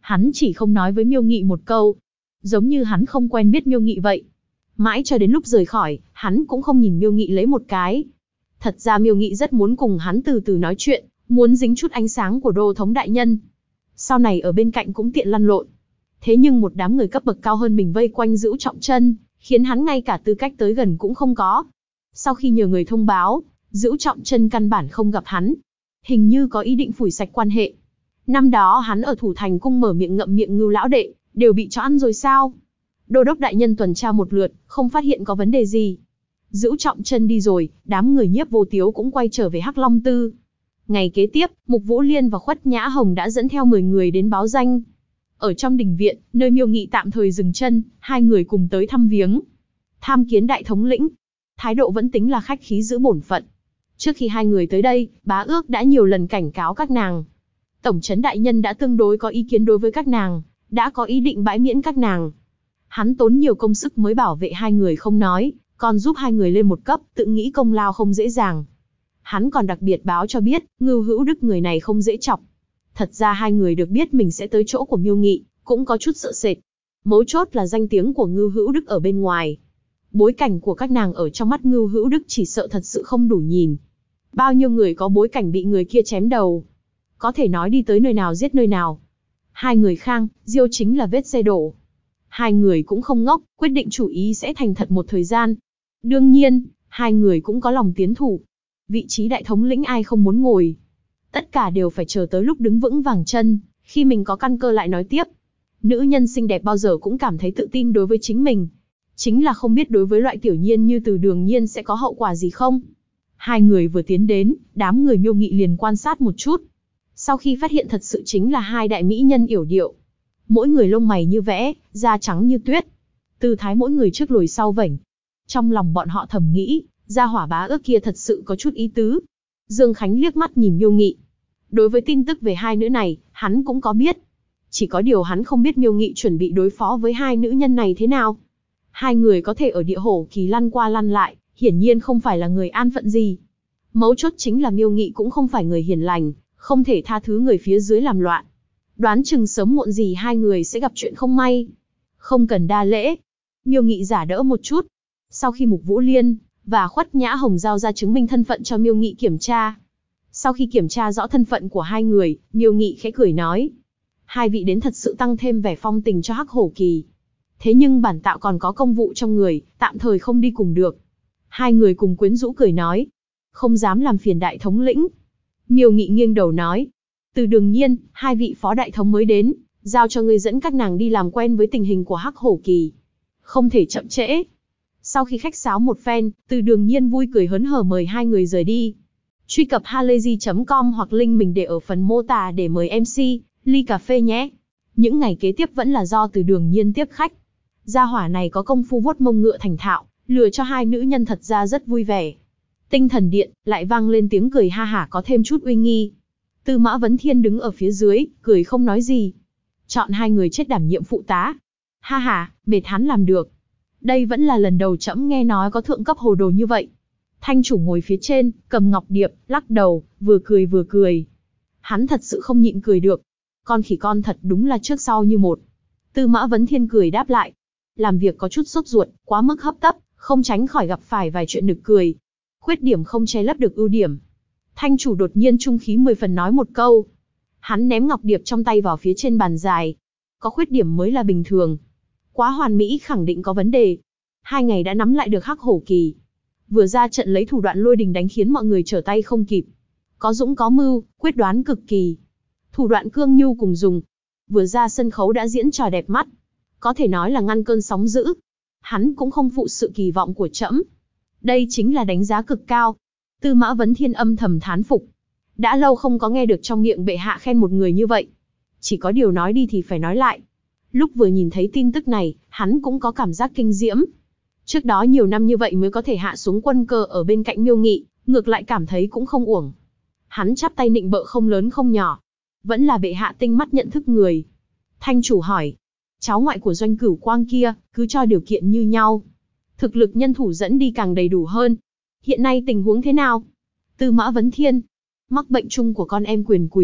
Hắn chỉ không nói với Miêu Nghị một câu, giống như hắn không quen biết Miêu Nghị vậy. Mãi cho đến lúc rời khỏi, hắn cũng không nhìn Miêu Nghị lấy một cái. Thật ra Miêu Nghị rất muốn cùng hắn từ từ nói chuyện, muốn dính chút ánh sáng của đô thống đại nhân. Sau này ở bên cạnh cũng tiện lăn lộn. Thế nhưng một đám người cấp bậc cao hơn mình vây quanh Dữu Trọng Chân, khiến hắn ngay cả tư cách tới gần cũng không có. Sau khi nhờ người thông báo, Dữu Trọng Chân căn bản không gặp hắn. Hình như có ý định phủi sạch quan hệ. Năm đó hắn ở Thủ Thành Cung mở miệng ngậm miệng Ngưu lão đệ, đều bị cho ăn rồi sao? Đô đốc đại nhân tuần tra một lượt, không phát hiện có vấn đề gì. Dữu Trọng Chân đi rồi, đám người Nhiếp Vô Tiếu cũng quay trở về Hắc Long Tư. Ngày kế tiếp, Mục Vũ Liên và Khuất Nhã Hồng đã dẫn theo 10 người đến báo danh. Ở trong đình viện, nơi Miêu Nghị tạm thời dừng chân, hai người cùng tới thăm viếng. Tham kiến đại thống lĩnh. Thái độ vẫn tính là khách khí giữ bổn phận. Trước khi hai người tới đây, Bá Ước đã nhiều lần cảnh cáo các nàng. Tổng trấn đại nhân đã tương đối có ý kiến đối với các nàng, đã có ý định bãi miễn các nàng. Hắn tốn nhiều công sức mới bảo vệ hai người không nói, còn giúp hai người lên một cấp, tự nghĩ công lao không dễ dàng. Hắn còn đặc biệt báo cho biết, Ngưu Hữu Đức người này không dễ chọc. Thật ra hai người được biết mình sẽ tới chỗ của Miêu Nghị, cũng có chút sợ sệt. Mấu chốt là danh tiếng của Ngưu Hữu Đức ở bên ngoài. Bối cảnh của các nàng ở trong mắt Ngưu Hữu Đức chỉ sợ thật sự không đủ nhìn. Bao nhiêu người có bối cảnh bị người kia chém đầu. Có thể nói đi tới nơi nào giết nơi nào. Hai người Khang, Diêu chính là vết xe đổ. Hai người cũng không ngốc, quyết định chủ ý sẽ thành thật một thời gian. Đương nhiên, hai người cũng có lòng tiến thủ. Vị trí đại thống lĩnh ai không muốn ngồi. Tất cả đều phải chờ tới lúc đứng vững vàng chân, khi mình có căn cơ lại nói tiếp. Nữ nhân xinh đẹp bao giờ cũng cảm thấy tự tin đối với chính mình. Chính là không biết đối với loại tiểu nhiên như Từ Đường Nhiên sẽ có hậu quả gì không. Hai người vừa tiến đến, đám người Miêu Nghị liền quan sát một chút. Sau khi phát hiện thật sự chính là hai đại mỹ nhân yểu điệu. Mỗi người lông mày như vẽ, da trắng như tuyết. Tư thái mỗi người trước lùi sau vảnh. Trong lòng bọn họ thầm nghĩ, gia hỏa Bá Ước kia thật sự có chút ý tứ. Dương Khánh liếc mắt nhìn Miêu Nghị. Đối với tin tức về hai nữ này, hắn cũng có biết. Chỉ có điều hắn không biết Miêu Nghị chuẩn bị đối phó với hai nữ nhân này thế nào. Hai người có thể ở địa hổ kỳ lăn qua lăn lại, hiển nhiên không phải là người an phận gì. Mấu chốt chính là Miêu Nghị cũng không phải người hiền lành, không thể tha thứ người phía dưới làm loạn. Đoán chừng sớm muộn gì hai người sẽ gặp chuyện không may. Không cần đa lễ. Miêu Nghị giả đỡ một chút. Sau khi Mục Vũ Liên và Khuất Nhã Hồng giao ra chứng minh thân phận cho Miêu Nghị kiểm tra. Sau khi kiểm tra rõ thân phận của hai người, Miêu Nghị khẽ cười nói. Hai vị đến thật sự tăng thêm vẻ phong tình cho Hắc Hổ Kỳ. Thế nhưng bản tạo còn có công vụ trong người, tạm thời không đi cùng được. Hai người cùng quyến rũ cười nói. Không dám làm phiền đại thống lĩnh. Miêu Nghị nghiêng đầu nói. Từ Đường Nhiên, hai vị phó đại thống mới đến, giao cho ngươi dẫn các nàng đi làm quen với tình hình của Hắc Hổ Kỳ. Không thể chậm trễ. Sau khi khách sáo một phen, Từ Đường Nhiên vui cười hớn hở mời hai người rời đi. Truy cập halayzi.com hoặc link mình để ở phần mô tả để mời MC, ly cà phê nhé. Những ngày kế tiếp vẫn là do Từ Đường Nhiên tiếp khách. Gia hỏa này có công phu vuốt mông ngựa thành thạo, lừa cho hai nữ nhân thật ra rất vui vẻ. Tinh Thần Điện lại vang lên tiếng cười ha hả có thêm chút uy nghi. Tư Mã Vấn Thiên đứng ở phía dưới, cười không nói gì. Chọn hai người chết đảm nhiệm phụ tá. Ha ha, mệt hắn làm được. Đây vẫn là lần đầu trẫm nghe nói có thượng cấp hồ đồ như vậy. Thanh chủ ngồi phía trên, cầm ngọc điệp, lắc đầu, vừa cười vừa cười. Hắn thật sự không nhịn cười được. Con khỉ con thật đúng là trước sau như một. Tư Mã Vấn Thiên cười đáp lại. Làm việc có chút sốt ruột, quá mức hấp tấp, không tránh khỏi gặp phải vài chuyện nực cười. Khuyết điểm không che lấp được ưu điểm. Thanh chủ đột nhiên trung khí 10 phần nói một câu. Hắn ném ngọc điệp trong tay vào phía trên bàn dài. Có khuyết điểm mới là bình thường. Quá hoàn mỹ khẳng định có vấn đề. 2 ngày đã nắm lại được Hắc Hổ Kỳ. Vừa ra trận lấy thủ đoạn lôi đình đánh khiến mọi người trở tay không kịp. Có dũng có mưu, quyết đoán cực kỳ. Thủ đoạn cương nhu cùng dùng. Vừa ra sân khấu đã diễn trò đẹp mắt. Có thể nói là ngăn cơn sóng dữ. Hắn cũng không phụ sự kỳ vọng của trẫm. Đây chính là đánh giá cực cao. Tư Mã Vấn Thiên âm thầm thán phục. Đã lâu không có nghe được trong miệng bệ hạ khen một người như vậy. Chỉ có điều nói đi thì phải nói lại. Lúc vừa nhìn thấy tin tức này, hắn cũng có cảm giác kinh diễm. Trước đó nhiều năm như vậy mới có thể hạ xuống quân cơ ở bên cạnh Miêu Nghị, ngược lại cảm thấy cũng không uổng. Hắn chắp tay nịnh bợ không lớn không nhỏ. Vẫn là bệ hạ tinh mắt nhận thức người. Thanh chủ hỏi. Cháu ngoại của Doanh Cửu Quang kia, cứ cho điều kiện như nhau. Thực lực nhân thủ dẫn đi càng đầy đủ hơn. Hiện nay tình huống thế nào? Tư Mã Vấn Thiên. Mắc bệnh chung của con em quyền quý,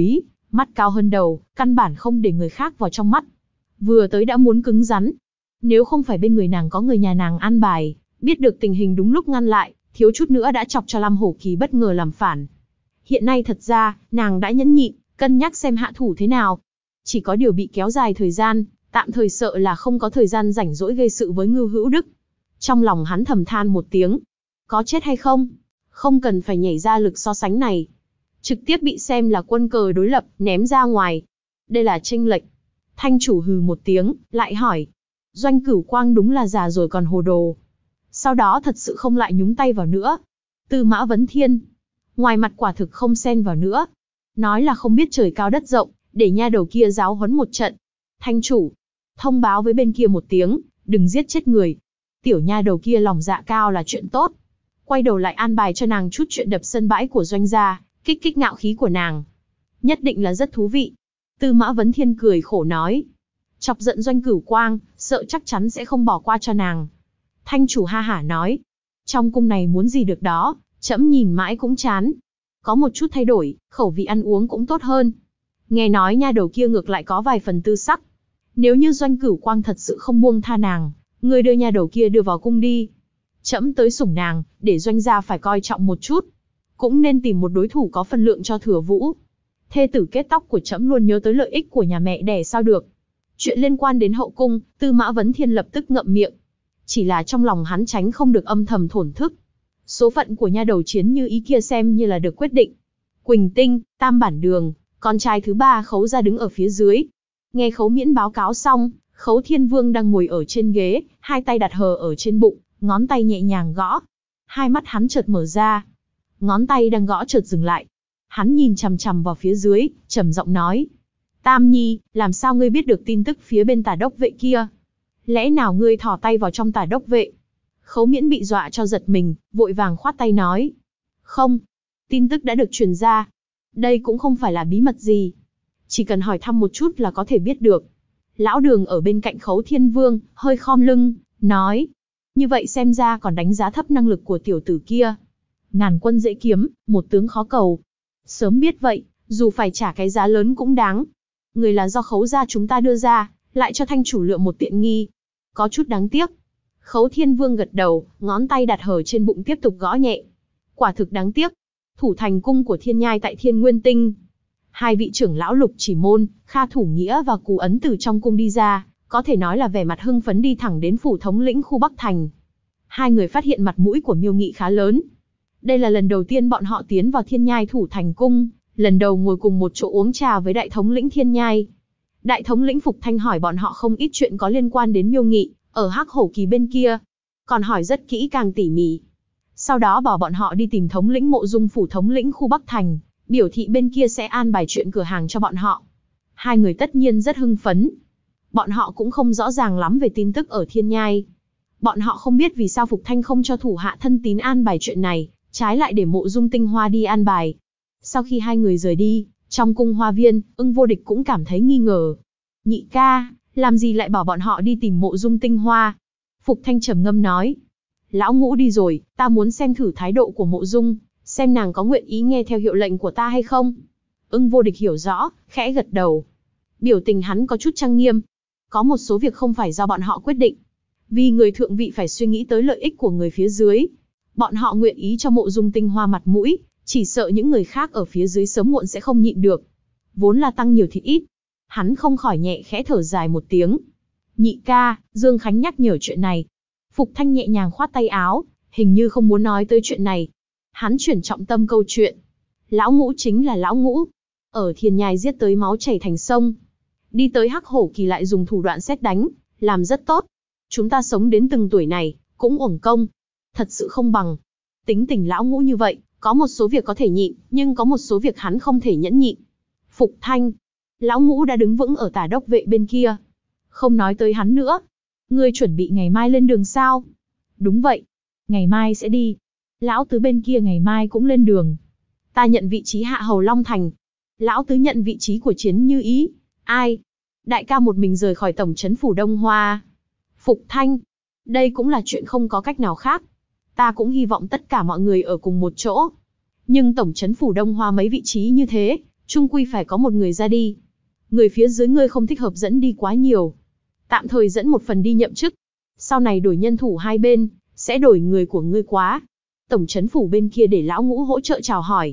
Mắt cao hơn đầu, căn bản không để người khác vào trong mắt. Vừa tới đã muốn cứng rắn. Nếu không phải bên người nàng có người nhà nàng an bài, biết được tình hình đúng lúc ngăn lại, thiếu chút nữa đã chọc cho Lam Hổ Kỳ bất ngờ làm phản. Hiện nay thật ra, nàng đã nhẫn nhịn, cân nhắc xem hạ thủ thế nào. Chỉ có điều bị kéo dài thời gian, tạm thời sợ là không có thời gian rảnh rỗi gây sự với Ngưu Hữu Đức. Trong lòng hắn thầm than một tiếng. Có chết hay không? Không cần phải nhảy ra lực so sánh này. Trực tiếp bị xem là quân cờ đối lập, ném ra ngoài. Đây là chênh lệch. Thanh chủ hừ một tiếng, lại hỏi. Doanh Cửu Quang đúng là già rồi còn hồ đồ. Sau đó thật sự không lại nhúng tay vào nữa. Tư Mã Vấn Thiên. Ngoài mặt quả thực không xen vào nữa. Nói là không biết trời cao đất rộng, để nha đầu kia giáo huấn một trận. Thanh chủ. Thông báo với bên kia một tiếng, đừng giết chết người. Tiểu nha đầu kia lòng dạ cao là chuyện tốt. Quay đầu lại an bài cho nàng chút chuyện đập sân bãi của Doanh gia, kích kích ngạo khí của nàng. Nhất định là rất thú vị. Tư Mã Vấn Thiên cười khổ nói. Chọc giận Doanh Cửu Quang, sợ chắc chắn sẽ không bỏ qua cho nàng. Thanh chủ ha hả nói. Trong cung này muốn gì được đó, trẫm nhìn mãi cũng chán. Có một chút thay đổi, khẩu vị ăn uống cũng tốt hơn. Nghe nói nha đầu kia ngược lại có vài phần tư sắc. Nếu như Doanh Cửu Quang thật sự không buông tha nàng, người đưa nha đầu kia đưa vào cung đi. Trẫm tới sủng nàng, để Doanh gia phải coi trọng một chút. Cũng nên tìm một đối thủ có phân lượng cho Thừa Vũ. Thê tử kết tóc của trẫm luôn nhớ tới lợi ích của nhà mẹ đẻ sao được. Chuyện liên quan đến hậu cung, Tư Mã Vấn Thiên lập tức ngậm miệng. Chỉ là trong lòng hắn tránh không được âm thầm thổn thức. Số phận của nha đầu Chiến Như Ý kia xem như là được quyết định. Quỳnh Tinh, Tam Bản Đường, con trai thứ ba Khấu gia đứng ở phía dưới. Nghe Khấu Miễn báo cáo xong, Khấu Thiên Vương đang ngồi ở trên ghế, hai tay đặt hờ ở trên bụng, ngón tay nhẹ nhàng gõ. Hai mắt hắn chợt mở ra. Ngón tay đang gõ chợt dừng lại. Hắn nhìn chằm chằm vào phía dưới, trầm giọng nói. Tam Nhi, làm sao ngươi biết được tin tức phía bên Tả Đốc vệ kia? Lẽ nào ngươi thò tay vào trong Tả Đốc vệ? Khấu Miễn bị dọa cho giật mình, vội vàng khoát tay nói. Không, tin tức đã được truyền ra. Đây cũng không phải là bí mật gì. Chỉ cần hỏi thăm một chút là có thể biết được. Lão Đường ở bên cạnh Khấu Thiên Vương, hơi khom lưng, nói. Như vậy xem ra còn đánh giá thấp năng lực của tiểu tử kia. Ngàn quân dễ kiếm, một tướng khó cầu. Sớm biết vậy, dù phải trả cái giá lớn cũng đáng. Người là do Khấu gia chúng ta đưa ra, lại cho thanh chủ lựa một tiện nghi. Có chút đáng tiếc. Khấu Thiên Vương gật đầu, ngón tay đặt hở trên bụng tiếp tục gõ nhẹ. Quả thực đáng tiếc. Thủ thành cung của Thiên Nhai tại Thiên Nguyên Tinh. Hai vị trưởng lão Lục Chỉ Môn, Kha Thủ Nghĩa và Cù Ấn từ trong cung đi ra, có thể nói là vẻ mặt hưng phấn đi thẳng đến phủ thống lĩnh khu Bắc Thành. Hai người phát hiện mặt mũi của Miêu Nghị khá lớn. Đây là lần đầu tiên bọn họ tiến vào Thiên Nhai thủ thành cung, lần đầu ngồi cùng một chỗ uống trà với đại thống lĩnh Thiên Nhai. Đại thống lĩnh Phục Thanh hỏi bọn họ không ít chuyện có liên quan đến Miêu Nghị, ở Hắc Hổ Kỳ bên kia, còn hỏi rất kỹ càng tỉ mỉ. Sau đó bảo bọn họ đi tìm thống lĩnh Mộ Dung phủ thống lĩnh khu Bắc Thành, biểu thị bên kia sẽ an bài chuyện cửa hàng cho bọn họ. Hai người tất nhiên rất hưng phấn. Bọn họ cũng không rõ ràng lắm về tin tức ở Thiên Nhai. Bọn họ không biết vì sao Phục Thanh không cho thủ hạ thân tín an bài chuyện này, trái lại để Mộ Dung Tinh Hoa đi an bài. Sau khi hai người rời đi, trong cung hoa viên, Ưng Vô Địch cũng cảm thấy nghi ngờ. Nhị ca, làm gì lại bảo bọn họ đi tìm Mộ Dung Tinh Hoa? Phục Thanh trầm ngâm nói. Lão Ngũ đi rồi, ta muốn xem thử thái độ của Mộ Dung, xem nàng có nguyện ý nghe theo hiệu lệnh của ta hay không. Ưng Vô Địch hiểu rõ, khẽ gật đầu. Biểu tình hắn có chút trang nghiêm. Có một số việc không phải do bọn họ quyết định. Vì người thượng vị phải suy nghĩ tới lợi ích của người phía dưới. Bọn họ nguyện ý cho Mộ Dung Tinh Hoa mặt mũi, chỉ sợ những người khác ở phía dưới sớm muộn sẽ không nhịn được. Vốn là tăng nhiều thịt ít. Hắn không khỏi nhẹ khẽ thở dài một tiếng. Nhị ca, Dương Khánh nhắc nhở chuyện này. Phục Thanh nhẹ nhàng khoát tay áo, hình như không muốn nói tới chuyện này. Hắn chuyển trọng tâm câu chuyện. Lão Ngũ chính là Lão Ngũ. Ở Thiên Nhai giết tới máu chảy thành sông. Đi tới Hắc Hổ Kỳ lại dùng thủ đoạn sét đánh, làm rất tốt. Chúng ta sống đến từng tuổi này, cũng uổng công. Thật sự không bằng. Tính tình Lão Ngũ như vậy, có một số việc có thể nhịn, nhưng có một số việc hắn không thể nhẫn nhịn. Phục Thanh. Lão Ngũ đã đứng vững ở Tả Đốc vệ bên kia. Không nói tới hắn nữa. Ngươi chuẩn bị ngày mai lên đường sao? Đúng vậy. Ngày mai sẽ đi. Lão Tứ bên kia ngày mai cũng lên đường. Ta nhận vị trí hạ hầu Long Thành. Lão Tứ nhận vị trí của Chiến Như Ý. Ai? Đại ca một mình rời khỏi tổng trấn phủ Đông Hoa. Phục Thanh. Đây cũng là chuyện không có cách nào khác. Ta cũng hy vọng tất cả mọi người ở cùng một chỗ. Nhưng tổng trấn phủ Đông Hoa mấy vị trí như thế, Chung quy phải có một người ra đi. Người phía dưới ngươi không thích hợp dẫn đi quá nhiều. Tạm thời dẫn một phần đi nhậm chức. Sau này đổi nhân thủ hai bên, sẽ đổi người của ngươi quá. Tổng trấn phủ bên kia để lão Ngũ hỗ trợ chào hỏi.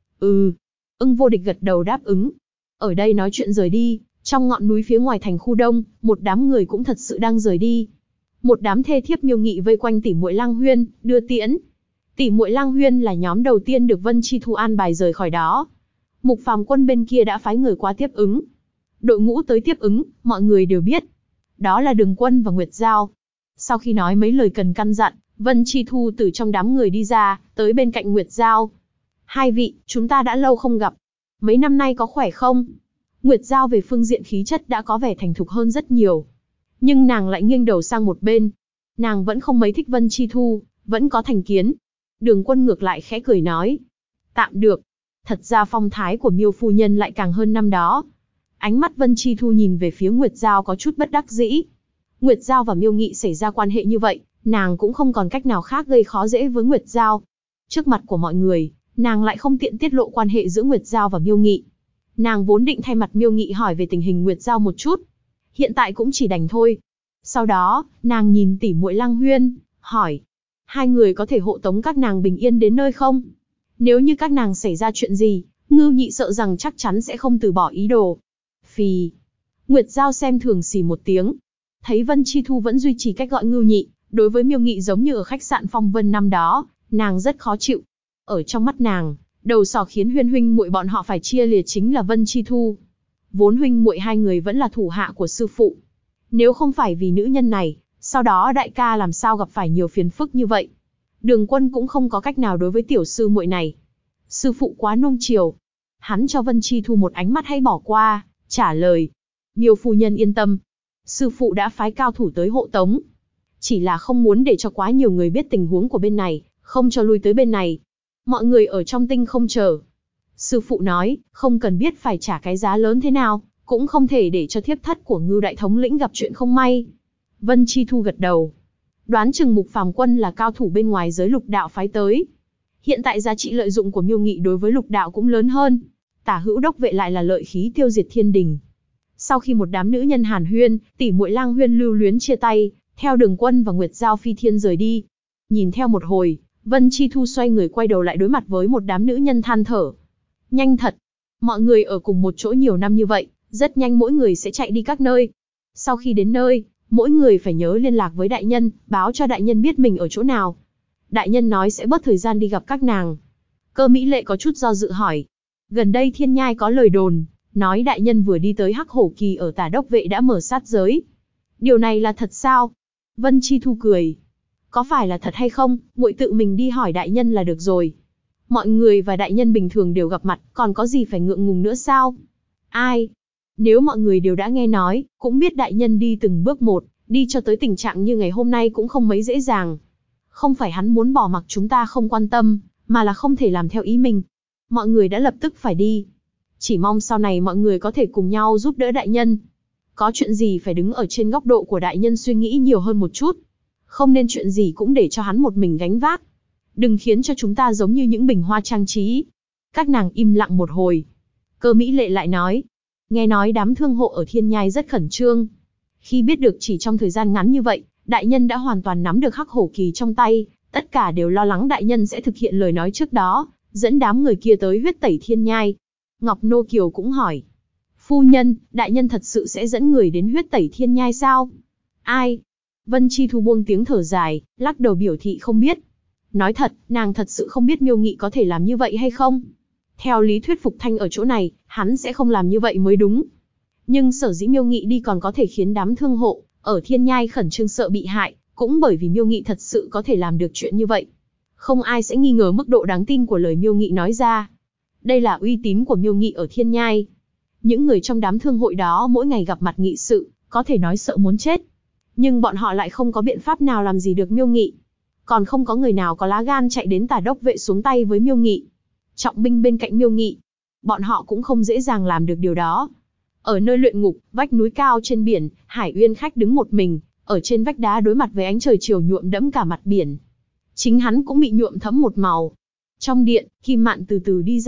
Ưng Vô Địch gật đầu đáp ứng. Ở đây nói chuyện rời đi, trong ngọn núi phía ngoài thành khu đông, một đám người cũng thật sự đang rời đi. Một đám thê thiếp Miêu Nghị vây quanh tỷ muội Lang Huyên, đưa tiễn. Tỷ muội Lang Huyên là nhóm đầu tiên được Vân Chi Thu an bài rời khỏi đó. Mục Phàm Quân bên kia đã phái người qua tiếp ứng. Đội ngũ tới tiếp ứng, mọi người đều biết. Đó là Đường Quân và Nguyệt Giao. Sau khi nói mấy lời cần căn dặn, Vân Chi Thu từ trong đám người đi ra, tới bên cạnh Nguyệt Giao. Hai vị, chúng ta đã lâu không gặp. Mấy năm nay có khỏe không? Nguyệt Giao về phương diện khí chất đã có vẻ thành thục hơn rất nhiều. Nhưng nàng lại nghiêng đầu sang một bên. Nàng vẫn không mấy thích Vân Chi Thu, vẫn có thành kiến. Đường Quân ngược lại khẽ cười nói. Tạm được. Thật ra phong thái của Miêu phu nhân lại càng hơn năm đó. Ánh mắt Vân Chi Thu nhìn về phía Nguyệt Giao có chút bất đắc dĩ. Nguyệt Giao và Miêu Nghị xảy ra quan hệ như vậy, nàng cũng không còn cách nào khác gây khó dễ với Nguyệt Giao. Trước mặt của mọi người, nàng lại không tiện tiết lộ quan hệ giữa Nguyệt Giao và Miêu Nghị. Nàng vốn định thay mặt Miêu Nghị hỏi về tình hình Nguyệt Giao một chút. Hiện tại cũng chỉ đành thôi. Sau đó, nàng nhìn tỷ muội Lang Huyên, hỏi. Hai người có thể hộ tống các nàng bình yên đến nơi không? Nếu như các nàng xảy ra chuyện gì, Ngưu Nhị sợ rằng chắc chắn sẽ không từ bỏ ý đồ. Phì. Nguyệt Giao xem thường xì một tiếng. Thấy Vân Chi Thu vẫn duy trì cách gọi Ngưu Nhị, đối với Miêu Nghị giống như ở khách sạn Phong Vân năm đó, nàng rất khó chịu. Ở trong mắt nàng, đầu sỏ khiến Huyên huynh muội bọn họ phải chia lìa chính là Vân Chi Thu. Vốn huynh muội hai người vẫn là thủ hạ của sư phụ. Nếu không phải vì nữ nhân này, sau đó đại ca làm sao gặp phải nhiều phiền phức như vậy. Đường Quân cũng không có cách nào đối với tiểu sư muội này. Sư phụ quá nuông chiều. Hắn cho Vân Chi Thu một ánh mắt hay bỏ qua, trả lời. Miêu phu nhân yên tâm. Sư phụ đã phái cao thủ tới hộ tống. Chỉ là không muốn để cho quá nhiều người biết tình huống của bên này, không cho lui tới bên này. Mọi người ở trong tinh không chờ. Sư phụ nói, không cần biết phải trả cái giá lớn thế nào, cũng không thể để cho thiếp thất của Ngưu đại thống lĩnh gặp chuyện không may. Vân Chi Thu gật đầu. Đoán chừng Mục Phàm Quân là cao thủ bên ngoài giới lục đạo phái tới. Hiện tại giá trị lợi dụng của Miêu Nghị đối với lục đạo cũng lớn hơn. Tả hữu đốc vệ lại là lợi khí tiêu diệt thiên đình. Sau khi một đám nữ nhân hàn huyên, tỷ muội Lang Huyên lưu luyến chia tay, theo Đường Quân và Nguyệt Giao phi thiên rời đi. Nhìn theo một hồi, Vân Chi Thu xoay người quay đầu lại đối mặt với một đám nữ nhân than thở. Nhanh thật. Mọi người ở cùng một chỗ nhiều năm như vậy, rất nhanh mỗi người sẽ chạy đi các nơi. Sau khi đến nơi, mỗi người phải nhớ liên lạc với đại nhân, báo cho đại nhân biết mình ở chỗ nào. Đại nhân nói sẽ bớt thời gian đi gặp các nàng. Cơ Mỹ Lệ có chút do dự hỏi. Gần đây Thiên Nhai có lời đồn, nói đại nhân vừa đi tới Hắc Hổ Kỳ ở Tả Đốc Vệ đã mở sát giới. Điều này là thật sao? Vân Chi Thu cười. Có phải là thật hay không, muội tự mình đi hỏi đại nhân là được rồi. Mọi người và đại nhân bình thường đều gặp mặt, còn có gì phải ngượng ngùng nữa sao? Ai? Nếu mọi người đều đã nghe nói, cũng biết đại nhân đi từng bước một, đi cho tới tình trạng như ngày hôm nay cũng không mấy dễ dàng. Không phải hắn muốn bỏ mặc chúng ta không quan tâm, mà là không thể làm theo ý mình. Mọi người đã lập tức phải đi. Chỉ mong sau này mọi người có thể cùng nhau giúp đỡ đại nhân. Có chuyện gì phải đứng ở trên góc độ của đại nhân suy nghĩ nhiều hơn một chút. Không nên chuyện gì cũng để cho hắn một mình gánh vác. Đừng khiến cho chúng ta giống như những bình hoa trang trí. Các nàng im lặng một hồi. Cơ Mỹ Lệ lại nói. Nghe nói đám thương hộ ở Thiên Nhai rất khẩn trương. Khi biết được chỉ trong thời gian ngắn như vậy, đại nhân đã hoàn toàn nắm được Hắc Hổ Kỳ trong tay, tất cả đều lo lắng đại nhân sẽ thực hiện lời nói trước đó, dẫn đám người kia tới huyết tẩy Thiên Nhai. Ngọc Nô Kiều cũng hỏi. Phu nhân, đại nhân thật sự sẽ dẫn người đến huyết tẩy Thiên Nhai sao? Ai? Vân Chi Thu buông tiếng thở dài, lắc đầu biểu thị không biết. Nói thật, nàng thật sự không biết Miêu Nghị có thể làm như vậy hay không. Theo lý thuyết Phục Thanh ở chỗ này, hắn sẽ không làm như vậy mới đúng. Nhưng sở dĩ Miêu Nghị đi còn có thể khiến đám thương hộ ở Thiên Nhai khẩn trương sợ bị hại, cũng bởi vì Miêu Nghị thật sự có thể làm được chuyện như vậy. Không ai sẽ nghi ngờ mức độ đáng tin của lời Miêu Nghị nói ra. Đây là uy tín của Miêu Nghị ở Thiên Nhai. Những người trong đám thương hội đó mỗi ngày gặp mặt nghị sự, có thể nói sợ muốn chết. Nhưng bọn họ lại không có biện pháp nào làm gì được Miêu Nghị. Còn không có người nào có lá gan chạy đến Tả Đốc Vệ xuống tay với Miêu Nghị. Trọng binh bên cạnh Miêu Nghị. Bọn họ cũng không dễ dàng làm được điều đó. Ở nơi luyện ngục, vách núi cao trên biển, Hải Uyên Khách đứng một mình, ở trên vách đá đối mặt với ánh trời chiều nhuộm đẫm cả mặt biển. Chính hắn cũng bị nhuộm thẫm một màu. Trong điện, Kim Mạn từ từ đi ra,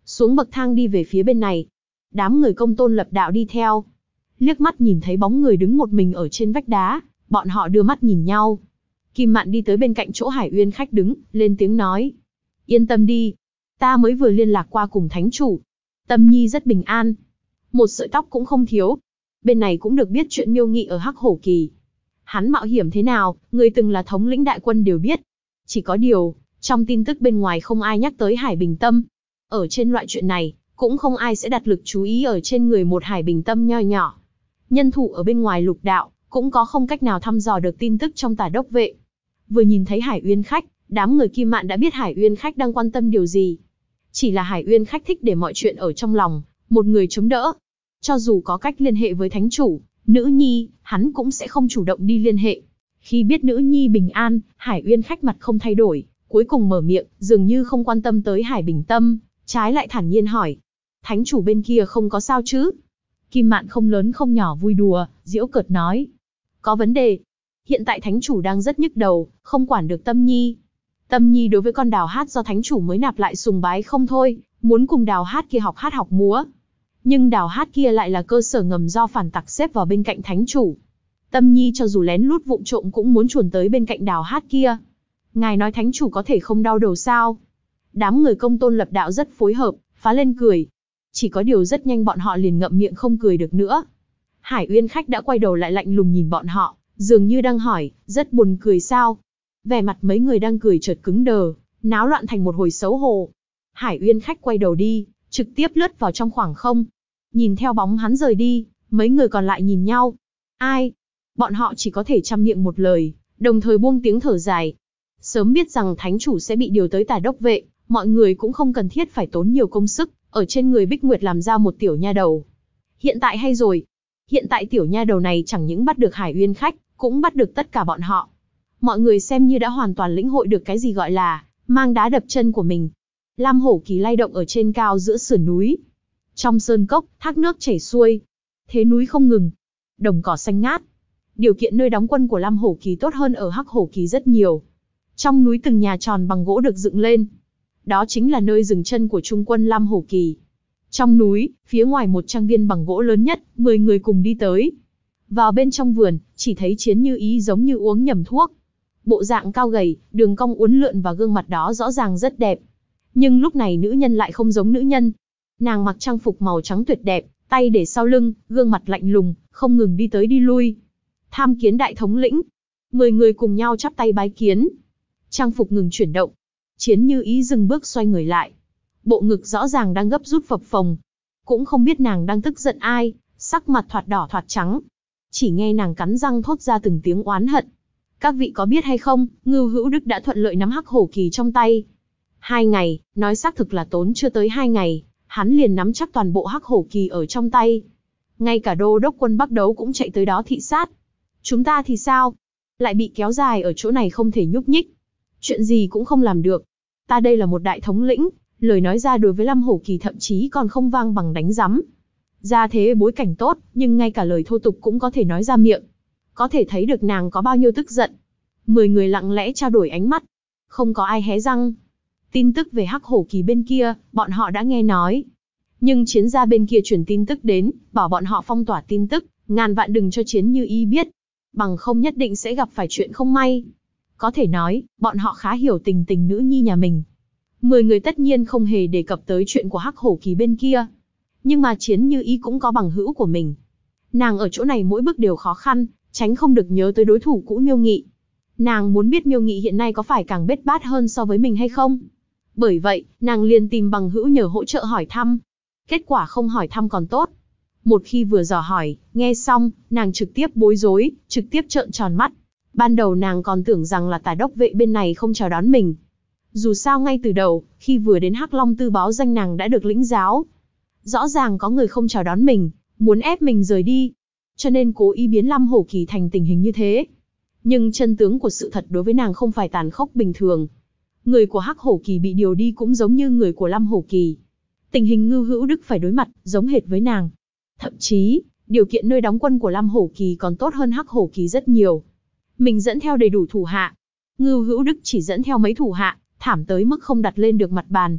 xuống bậc thang đi về phía bên này. Đám người Công Tôn Lập Đạo đi theo. Liếc mắt nhìn thấy bóng người đứng một mình ở trên vách đá, bọn họ đưa mắt nhìn nhau. Kim Mạn đi tới bên cạnh chỗ Hải Uyên Khách đứng, lên tiếng nói. Yên tâm đi, ta mới vừa liên lạc qua cùng thánh chủ. Tâm Nhi rất bình an. Một sợi tóc cũng không thiếu. Bên này cũng được biết chuyện Miêu Nghị ở Hắc Hổ Kỳ. Hắn mạo hiểm thế nào, người từng là thống lĩnh đại quân đều biết. Chỉ có điều, trong tin tức bên ngoài không ai nhắc tới Hải Bình Tâm. Ở trên loại chuyện này, cũng không ai sẽ đặt lực chú ý ở trên người một Hải Bình Tâm nho nhỏ. Nhân thủ ở bên ngoài lục đạo, cũng có không cách nào thăm dò được tin tức trong Tả Đốc vệ. Vừa nhìn thấy Hải Uyên Khách, đám người Kim Mạn đã biết Hải Uyên Khách đang quan tâm điều gì. Chỉ là Hải Uyên Khách thích để mọi chuyện ở trong lòng, một người chống đỡ. Cho dù có cách liên hệ với thánh chủ, nữ nhi, hắn cũng sẽ không chủ động đi liên hệ. Khi biết nữ nhi bình an, Hải Uyên Khách mặt không thay đổi, cuối cùng mở miệng, dường như không quan tâm tới Hải Bình Tâm, trái lại thản nhiên hỏi. Thánh chủ bên kia không có sao chứ? Kim Mạn không lớn không nhỏ vui đùa, giễu cợt nói. Có vấn đề. Hiện tại thánh chủ đang rất nhức đầu, không quản được Tâm Nhi. Tâm Nhi đối với con Đào Hát do thánh chủ mới nạp lại sùng bái không thôi, muốn cùng Đào Hát kia học hát học múa. Nhưng Đào Hát kia lại là cơ sở ngầm do phản tặc xếp vào bên cạnh thánh chủ. Tâm Nhi cho dù lén lút vụng trộm cũng muốn chuồn tới bên cạnh Đào Hát kia. Ngài nói thánh chủ có thể không đau đầu sao? Đám người Công Tôn Lập Đạo rất phối hợp, phá lên cười. Chỉ có điều rất nhanh bọn họ liền ngậm miệng không cười được nữa. Hải Uyên Khách đã quay đầu lại lạnh lùng nhìn bọn họ, dường như đang hỏi, rất buồn cười sao? Vẻ mặt mấy người đang cười chợt cứng đờ, náo loạn thành một hồi xấu hổ. Hải Uyên Khách quay đầu đi, trực tiếp lướt vào trong khoảng không. Nhìn theo bóng hắn rời đi, mấy người còn lại nhìn nhau. Ai? Bọn họ chỉ có thể chăm miệng một lời, đồng thời buông tiếng thở dài. Sớm biết rằng thánh chủ sẽ bị điều tới Tả Đốc vệ, mọi người cũng không cần thiết phải tốn nhiều công sức, ở trên người Bích Nguyệt làm ra một tiểu nha đầu. Hiện tại hay rồi. Hiện tại tiểu nha đầu này chẳng những bắt được Hải Uyên Khách, cũng bắt được tất cả bọn họ. Mọi người xem như đã hoàn toàn lĩnh hội được cái gì gọi là mang đá đập chân của mình. Lam Hổ Kỳ lay động ở trên cao giữa sườn núi. Trong sơn cốc, thác nước chảy xuôi. Thế núi không ngừng. Đồng cỏ xanh ngát. Điều kiện nơi đóng quân của Lam Hổ Kỳ tốt hơn ở Hắc Hổ Kỳ rất nhiều. Trong núi từng nhà tròn bằng gỗ được dựng lên. Đó chính là nơi dừng chân của trung quân Lam Hổ Kỳ. Trong núi, phía ngoài một trang viên bằng gỗ lớn nhất, 10 người cùng đi tới. Vào bên trong vườn, chỉ thấy Chiến Như Ý giống như uống nhầm thuốc. Bộ dạng cao gầy, đường cong uốn lượn và gương mặt đó rõ ràng rất đẹp. Nhưng lúc này nữ nhân lại không giống nữ nhân. Nàng mặc trang phục màu trắng tuyệt đẹp, tay để sau lưng, gương mặt lạnh lùng, không ngừng đi tới đi lui. Tham kiến đại thống lĩnh. 10 người cùng nhau chắp tay bái kiến. Trang phục ngừng chuyển động. Chiến Như Ý dừng bước xoay người lại. Bộ ngực rõ ràng đang gấp rút phập phồng. Cũng không biết nàng đang tức giận ai, sắc mặt thoạt đỏ thoạt trắng. Chỉ nghe nàng cắn răng thốt ra từng tiếng oán hận. Các vị có biết hay không, Ngưu Hữu Đức đã thuận lợi nắm Hắc Hổ Kỳ trong tay. 2 ngày, nói xác thực là tốn chưa tới 2 ngày, hắn liền nắm chắc toàn bộ Hắc Hổ Kỳ ở trong tay. Ngay cả đô đốc quân Bắc Đấu cũng chạy tới đó thị sát. Chúng ta thì sao? Lại bị kéo dài ở chỗ này không thể nhúc nhích. Chuyện gì cũng không làm được. Ta đây là một đại thống lĩnh, lời nói ra đối với Lam Hổ Kỳ thậm chí còn không vang bằng đánh rắm. Ra thế bối cảnh tốt, nhưng ngay cả lời thô tục cũng có thể nói ra miệng. Có thể thấy được nàng có bao nhiêu tức giận. 10 người lặng lẽ trao đổi ánh mắt. Không có ai hé răng. Tin tức về Hắc Hổ Kỳ bên kia, bọn họ đã nghe nói. Nhưng chiến gia bên kia truyền tin tức đến, bảo bọn họ phong tỏa tin tức, ngàn vạn đừng cho Chiến Như Ý biết. Bằng không nhất định sẽ gặp phải chuyện không may. Có thể nói, bọn họ khá hiểu tình tình nữ nhi nhà mình. 10 người tất nhiên không hề đề cập tới chuyện của Hắc Hổ Kỳ bên kia. Nhưng mà Chiến Như Ý cũng có bằng hữu của mình. Nàng ở chỗ này mỗi bước đều khó khăn, tránh không được nhớ tới đối thủ cũ Miêu Nghị. Nàng muốn biết Miêu Nghị hiện nay có phải càng bết bát hơn so với mình hay không. Bởi vậy, nàng liền tìm bằng hữu nhờ hỗ trợ hỏi thăm. Kết quả không hỏi thăm còn tốt. Một khi vừa dò hỏi, nghe xong, nàng trực tiếp bối rối, trực tiếp trợn tròn mắt. Ban đầu nàng còn tưởng rằng là Tả Đốc vệ bên này không chào đón mình. Dù sao ngay từ đầu, khi vừa đến Hắc Long Tư báo danh nàng đã được lĩnh giáo. Rõ ràng có người không chào đón mình, muốn ép mình rời đi. Cho nên cố ý biến Lam Hổ Kỳ thành tình hình như thế. Nhưng chân tướng của sự thật đối với nàng không phải tàn khốc bình thường. Người của Hắc Hổ Kỳ bị điều đi cũng giống như người của Lam Hổ Kỳ. Tình hình Ngưu Hữu Đức phải đối mặt, giống hệt với nàng. Thậm chí, điều kiện nơi đóng quân của Lam Hổ Kỳ còn tốt hơn Hắc Hổ Kỳ rất nhiều. Mình dẫn theo đầy đủ thủ hạ. Ngưu Hữu Đức chỉ dẫn theo mấy thủ hạ, thảm tới mức không đặt lên được mặt bàn.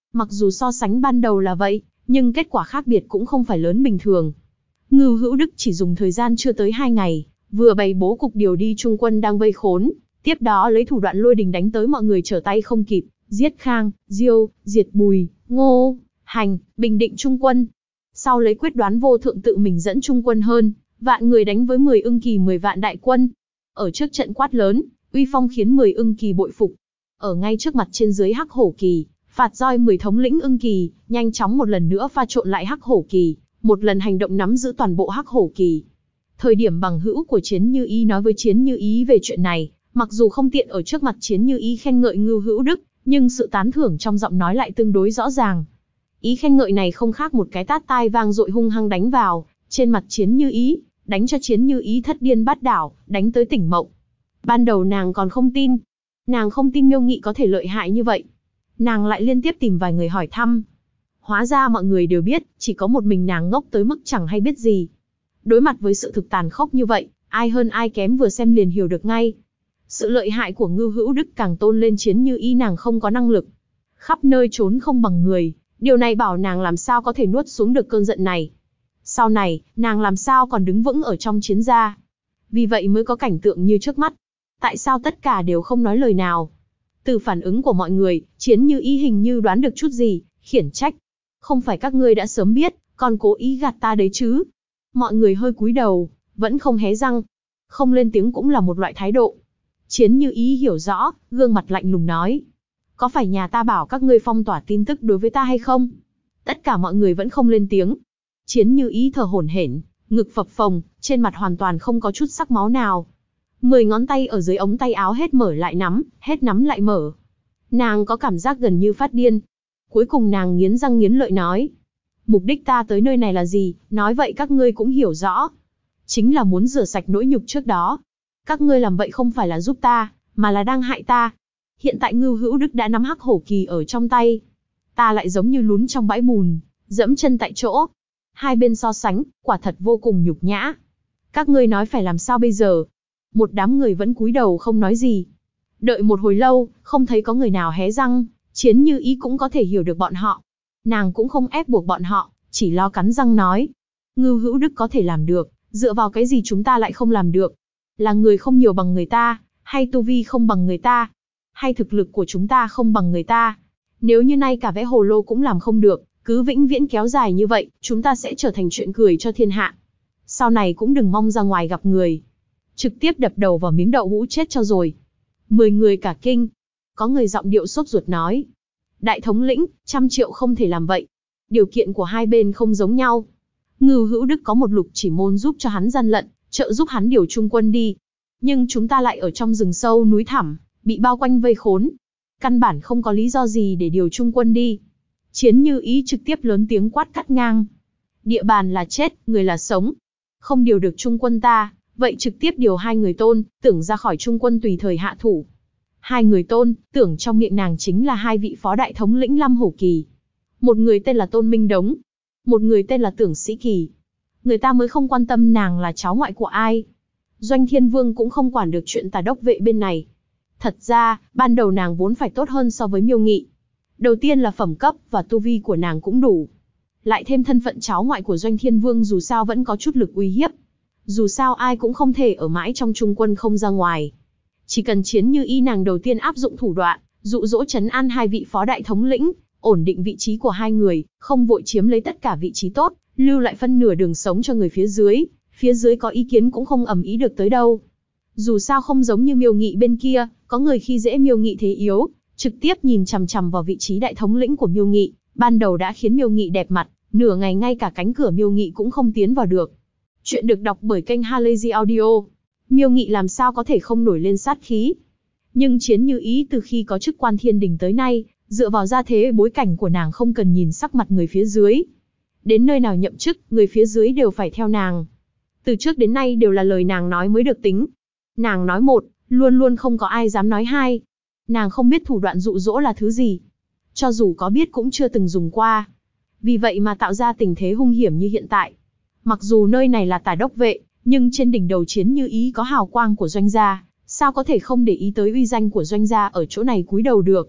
Mặc dù so sánh ban đầu là vậy, nhưng kết quả khác biệt cũng không phải lớn bình thường. Ngưu Hữu Đức chỉ dùng thời gian chưa tới 2 ngày, vừa bày bố cục điều đi Trung quân đang vây khốn, tiếp đó lấy thủ đoạn lôi đình đánh tới mọi người trở tay không kịp, giết Khang, Diêu, diệt Bùi, Ngô, Hành, bình định Trung quân. Sau lấy quyết đoán vô thượng tự mình dẫn Trung quân hơn vạn người đánh với 10 ưng kỳ 10 vạn đại quân. Ở trước trận quát lớn, uy phong khiến 10 ưng kỳ bội phục. Ở ngay trước mặt trên dưới Hắc Hổ kỳ, phạt roi 10 thống lĩnh ưng kỳ, nhanh chóng một lần nữa pha trộn lại Hắc Hổ kỳ, một lần hành động nắm giữ toàn bộ Hắc Hổ kỳ. Thời điểm bằng hữu của Chiến Như Ý nói với Chiến Như Ý về chuyện này, mặc dù không tiện ở trước mặt Chiến Như Ý khen ngợi Ngưu Hữu Đức, nhưng sự tán thưởng trong giọng nói lại tương đối rõ ràng. Ý khen ngợi này không khác một cái tát tai vang dội hung hăng đánh vào trên mặt Chiến Như Ý, đánh cho Chiến Như Ý thất điên bát đảo, đánh tới tỉnh mộng. Ban đầu nàng còn không tin. Nàng không tin Miêu Nghị có thể lợi hại như vậy. Nàng lại liên tiếp tìm vài người hỏi thăm. Hóa ra mọi người đều biết, chỉ có một mình nàng ngốc tới mức chẳng hay biết gì. Đối mặt với sự thực tàn khốc như vậy, ai hơn ai kém vừa xem liền hiểu được ngay. Sự lợi hại của Ngưu Hữu Đức càng tôn lên Chiến Như Ý nàng không có năng lực. Khắp nơi trốn không bằng người, điều này bảo nàng làm sao có thể nuốt xuống được cơn giận này. Sau này, nàng làm sao còn đứng vững ở trong Chiến gia. Vì vậy mới có cảnh tượng như trước mắt. Tại sao tất cả đều không nói lời nào? Từ phản ứng của mọi người, Chiến Như Ý hình như đoán được chút gì, khiển trách. Không phải các ngươi đã sớm biết, còn cố ý gạt ta đấy chứ? Mọi người hơi cúi đầu, vẫn không hé răng. Không lên tiếng cũng là một loại thái độ. Chiến Như Ý hiểu rõ, gương mặt lạnh lùng nói. Có phải nhà ta bảo các ngươi phong tỏa tin tức đối với ta hay không? Tất cả mọi người vẫn không lên tiếng. Chiến Như Ý thở hổn hển, ngực phập phồng, trên mặt hoàn toàn không có chút sắc máu nào. 10 ngón tay ở dưới ống tay áo hết mở lại nắm, hết nắm lại mở. Nàng có cảm giác gần như phát điên. Cuối cùng nàng nghiến răng nghiến lợi nói. Mục đích ta tới nơi này là gì, nói vậy các ngươi cũng hiểu rõ. Chính là muốn rửa sạch nỗi nhục trước đó. Các ngươi làm vậy không phải là giúp ta, mà là đang hại ta. Hiện tại Ngưu Hữu Đức đã nắm Hắc Hổ kỳ ở trong tay. Ta lại giống như lún trong bãi bùn, dẫm chân tại chỗ. Hai bên so sánh, quả thật vô cùng nhục nhã. Các ngươi nói phải làm sao bây giờ? Một đám người vẫn cúi đầu không nói gì. Đợi một hồi lâu, không thấy có người nào hé răng, Chiến Như Ý cũng có thể hiểu được bọn họ. Nàng cũng không ép buộc bọn họ, chỉ lo cắn răng nói. Ngưu Hữu Đức có thể làm được, dựa vào cái gì chúng ta lại không làm được? Là người không nhiều bằng người ta, hay tu vi không bằng người ta, hay thực lực của chúng ta không bằng người ta? Nếu như nay cả vẽ hồ lô cũng làm không được, cứ vĩnh viễn kéo dài như vậy, chúng ta sẽ trở thành chuyện cười cho thiên hạ. Sau này cũng đừng mong ra ngoài gặp người. Trực tiếp đập đầu vào miếng đậu hũ chết cho rồi. 10 người cả kinh. Có người giọng điệu sốt ruột nói. Đại thống lĩnh, 100 triệu không thể làm vậy. Điều kiện của hai bên không giống nhau. Ngưu Hữu Đức có một lục chỉ môn giúp cho hắn gian lận, trợ giúp hắn điều Trung quân đi. Nhưng chúng ta lại ở trong rừng sâu núi thẳm, bị bao quanh vây khốn. Căn bản không có lý do gì để điều Trung quân đi. Chiến Như Ý trực tiếp lớn tiếng quát cắt ngang. Địa bàn là chết, người là sống. Không điều được Trung quân ta, vậy trực tiếp điều 2 người tôn, tưởng ra khỏi Trung quân tùy thời hạ thủ. 2 người tôn, tưởng trong miệng nàng chính là 2 vị phó đại thống lĩnh Lâm Hổ kỳ. Một người tên là Tôn Minh Đống, một người tên là Tưởng Sĩ Kỳ. Người ta mới không quan tâm nàng là cháu ngoại của ai. Doanh Thiên Vương cũng không quản được chuyện Tà Đốc vệ bên này. Thật ra, ban đầu nàng vốn phải tốt hơn so với Miêu Nghị. Đầu tiên là phẩm cấp và tu vi của nàng cũng đủ. Lại thêm thân phận cháu ngoại của Doanh Thiên Vương dù sao vẫn có chút lực uy hiếp. Dù sao ai cũng không thể ở mãi trong Trung quân không ra ngoài. Chỉ cần Chiến Như Ý nàng đầu tiên áp dụng thủ đoạn, dụ dỗ trấn an 2 vị phó đại thống lĩnh, ổn định vị trí của 2 người, không vội chiếm lấy tất cả vị trí tốt, lưu lại phân nửa đường sống cho người phía dưới có ý kiến cũng không ầm ĩ được tới đâu. Dù sao không giống như Miêu Nghị bên kia, có người khi dễ Miêu Nghị thế yếu, trực tiếp nhìn chằm chằm vào vị trí đại thống lĩnh của Miêu Nghị, ban đầu đã khiến Miêu Nghị đẹp mặt, nửa ngày ngay cả cánh cửa Miêu Nghị cũng không tiến vào được. Chuyện được đọc bởi kênh Halazy Audio. Miêu Nghị làm sao có thể không nổi lên sát khí. Nhưng Chiến Như Ý từ khi có chức quan thiên đình tới nay, dựa vào gia thế bối cảnh của nàng không cần nhìn sắc mặt người phía dưới. Đến nơi nào nhậm chức, người phía dưới đều phải theo nàng. Từ trước đến nay đều là lời nàng nói mới được tính. Nàng nói một, luôn luôn không có ai dám nói hai. Nàng không biết thủ đoạn dụ dỗ là thứ gì. Cho dù có biết cũng chưa từng dùng qua. Vì vậy mà tạo ra tình thế hung hiểm như hiện tại. Mặc dù nơi này là Tà Đốc vệ, nhưng trên đỉnh đầu Chiến Như Ý có hào quang của Doanh gia, sao có thể không để ý tới uy danh của Doanh gia ở chỗ này cúi đầu được.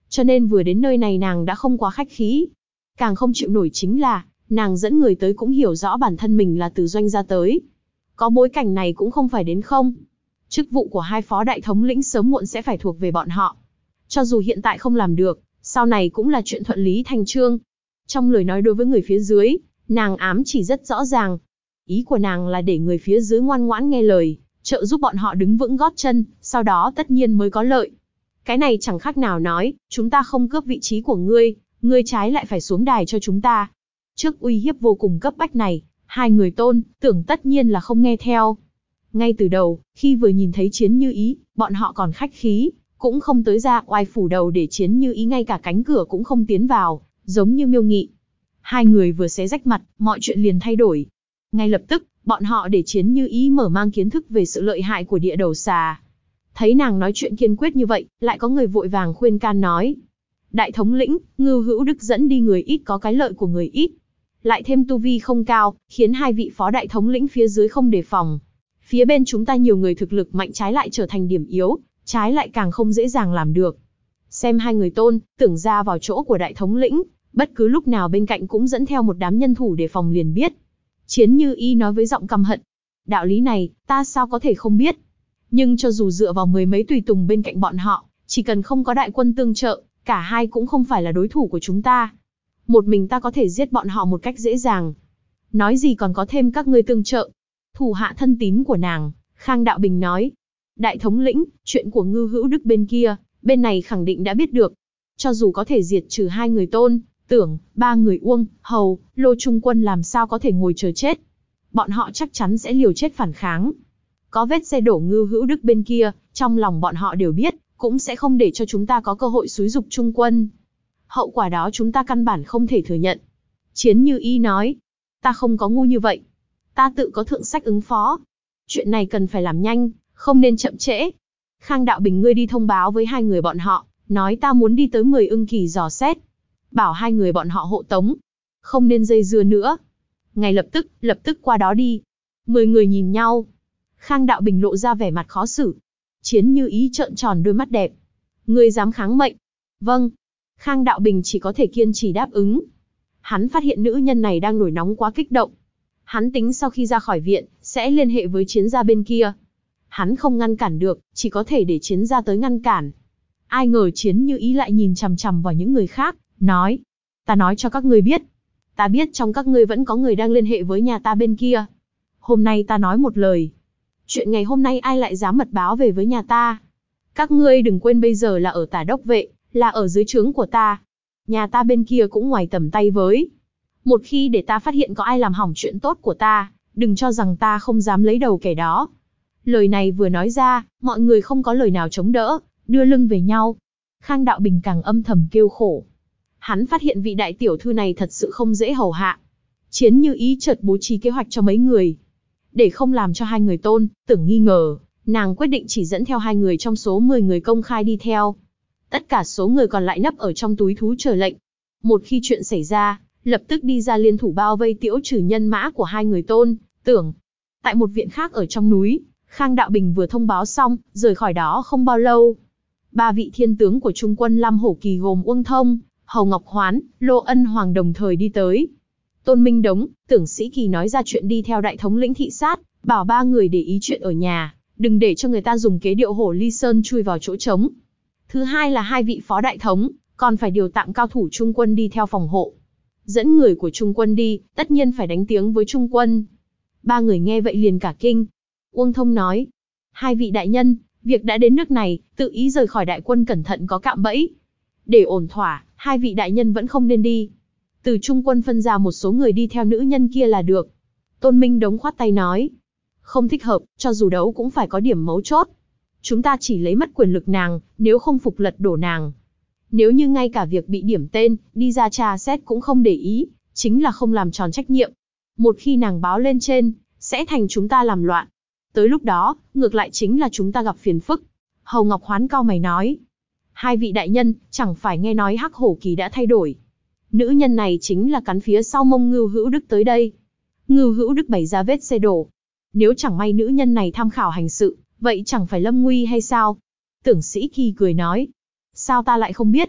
cho nên vừa đến nơi này nàng đã không quá khách khí. Càng không chịu nổi chính là, nàng dẫn người tới cũng hiểu rõ bản thân mình là từ doanh gia tới. Có bối cảnh này cũng không phải đến không. Chức vụ của hai phó đại thống lĩnh sớm muộn sẽ phải thuộc về bọn họ. Cho dù hiện tại không làm được, sau này cũng là chuyện thuận lý thành trương. Trong lời nói đối với người phía dưới, nàng ám chỉ rất rõ ràng. Ý của nàng là để người phía dưới ngoan ngoãn nghe lời, trợ giúp bọn họ đứng vững gót chân, sau đó tất nhiên mới có lợi. Cái này chẳng khác nào nói, chúng ta không cướp vị trí của ngươi trái lại phải xuống đài cho chúng ta. Trước uy hiếp vô cùng cấp bách này, hai người Tôn, Tưởng tất nhiên là không nghe theo. Ngay từ đầu, khi vừa nhìn thấy Chiến Như Ý, bọn họ còn khách khí, cũng không tới ra oai phủ đầu để Chiến Như Ý ngay cả cánh cửa cũng không tiến vào, giống như Miêu Nghị. Hai người vừa xé rách mặt, mọi chuyện liền thay đổi. Ngay lập tức, bọn họ để Chiến Như Ý mở mang kiến thức về sự lợi hại của địa đầu xà. Thấy nàng nói chuyện kiên quyết như vậy, lại có người vội vàng khuyên can nói. Đại thống lĩnh, Ngưu Hữu Đức dẫn đi người ít có cái lợi của người ít. Lại thêm tu vi không cao, khiến hai vị phó đại thống lĩnh phía dưới không đề phòng. Phía bên chúng ta nhiều người thực lực mạnh trái lại trở thành điểm yếu, trái lại càng không dễ dàng làm được. Xem hai người Tôn, Tưởng ra vào chỗ của đại thống lĩnh, bất cứ lúc nào bên cạnh cũng dẫn theo một đám nhân thủ đề phòng liền biết. Chiến Như Ý nói với giọng căm hận. Đạo lý này, ta sao có thể không biết. Nhưng cho dù dựa vào mười mấy tùy tùng bên cạnh bọn họ, chỉ cần không có đại quân tương trợ, cả hai cũng không phải là đối thủ của chúng ta. Một mình ta có thể giết bọn họ một cách dễ dàng. Nói gì còn có thêm các ngươi tương trợ. Thủ hạ thân tín của nàng, Khang Đạo Bình nói. Đại thống lĩnh, chuyện của Ngưu Hữu Đức bên kia, bên này khẳng định đã biết được. Cho dù có thể diệt trừ hai người Tôn, Tưởng, ba người Uông, Hầu, Lô Trung Quân làm sao có thể ngồi chờ chết. Bọn họ chắc chắn sẽ liều chết phản kháng. Có vết xe đổ Ngưu Hữu Đức bên kia, trong lòng bọn họ đều biết, cũng sẽ không để cho chúng ta có cơ hội xúi giục Trung Quân. Hậu quả đó chúng ta căn bản không thể thừa nhận. Chiến Như Ý nói, ta không có ngu như vậy. Ta tự có thượng sách ứng phó. Chuyện này cần phải làm nhanh, không nên chậm trễ. Khang Đạo Bình ngươi đi thông báo với hai người bọn họ, nói ta muốn đi tới 10 ưng kỳ dò xét. Bảo hai người bọn họ hộ tống. Không nên dây dưa nữa. Ngay lập tức qua đó đi. 10 người nhìn nhau. Khang Đạo Bình lộ ra vẻ mặt khó xử. Chiến Như Ý trợn tròn đôi mắt đẹp. Ngươi dám kháng mệnh? Vâng. Khang Đạo Bình chỉ có thể kiên trì đáp ứng. Hắn phát hiện nữ nhân này đang nổi nóng quá kích động. Hắn tính sau khi ra khỏi viện, sẽ liên hệ với Chiến gia bên kia. Hắn không ngăn cản được, chỉ có thể để Chiến gia tới ngăn cản. Ai ngờ Chiến Như Ý lại nhìn chằm chằm vào những người khác, nói. Ta nói cho các ngươi biết. Ta biết trong các ngươi vẫn có người đang liên hệ với nhà ta bên kia. Hôm nay ta nói một lời. Chuyện ngày hôm nay ai lại dám mật báo về với nhà ta? Các ngươi đừng quên bây giờ là ở Tả Đốc Vệ, là ở dưới trướng của ta. Nhà ta bên kia cũng ngoài tầm tay với. Một khi để ta phát hiện có ai làm hỏng chuyện tốt của ta, đừng cho rằng ta không dám lấy đầu kẻ đó. Lời này vừa nói ra, mọi người không có lời nào chống đỡ, đưa lưng về nhau. Khang Đạo Bình càng âm thầm kêu khổ. Hắn phát hiện vị đại tiểu thư này thật sự không dễ hầu hạ. Chiến Như Ý chợt bố trí kế hoạch cho mấy người. Để không làm cho hai người Tôn, Tưởng nghi ngờ, nàng quyết định chỉ dẫn theo hai người trong số 10 người công khai đi theo. Tất cả số người còn lại nấp ở trong túi thú chờ lệnh. Một khi chuyện xảy ra, lập tức đi ra liên thủ bao vây tiễu trừ nhân mã của hai người Tôn, Tưởng. Tại một viện khác ở trong núi, Khang Đạo Bình vừa thông báo xong, rời khỏi đó không bao lâu. Ba vị thiên tướng của Trung quân Lam Hổ Kỳ gồm Uông Thông, Hầu Ngọc Hoán, Lô Ân Hoàng đồng thời đi tới. Tôn Minh Đống, Tưởng Sĩ Kỳ nói ra chuyện đi theo đại thống lĩnh thị sát, bảo ba người để ý chuyện ở nhà, đừng để cho người ta dùng kế điệu hổ ly sơn chui vào chỗ trống. Thứ hai là hai vị phó đại thống, còn phải điều tạm cao thủ Trung quân đi theo phòng hộ. Dẫn người của Trung quân đi, tất nhiên phải đánh tiếng với Trung quân. Ba người nghe vậy liền cả kinh. Uông Thông nói, hai vị đại nhân, việc đã đến nước này, tự ý rời khỏi đại quân cẩn thận có cạm bẫy. Để ổn thỏa, hai vị đại nhân vẫn không nên đi. Từ Trung quân phân ra một số người đi theo nữ nhân kia là được. Tôn Minh Đống khoát tay nói, không thích hợp, cho dù đấu cũng phải có điểm mấu chốt. Chúng ta chỉ lấy mất quyền lực nàng, nếu không phục lật đổ nàng. Nếu như ngay cả việc bị điểm tên, đi ra tra xét cũng không để ý, chính là không làm tròn trách nhiệm. Một khi nàng báo lên trên, sẽ thành chúng ta làm loạn. Tới lúc đó, ngược lại chính là chúng ta gặp phiền phức. Hầu Ngọc Hoán cau mày nói, hai vị đại nhân, chẳng phải nghe nói Hắc Hổ Kỳ đã thay đổi. Nữ nhân này chính là cắn phía sau mông Ngưu Hữu Đức tới đây. Ngưu Hữu Đức bày ra vết xe đổ. Nếu chẳng may nữ nhân này tham khảo hành sự, vậy chẳng phải lâm nguy hay sao? Tưởng Sĩ Kỳ cười nói, sao ta lại không biết?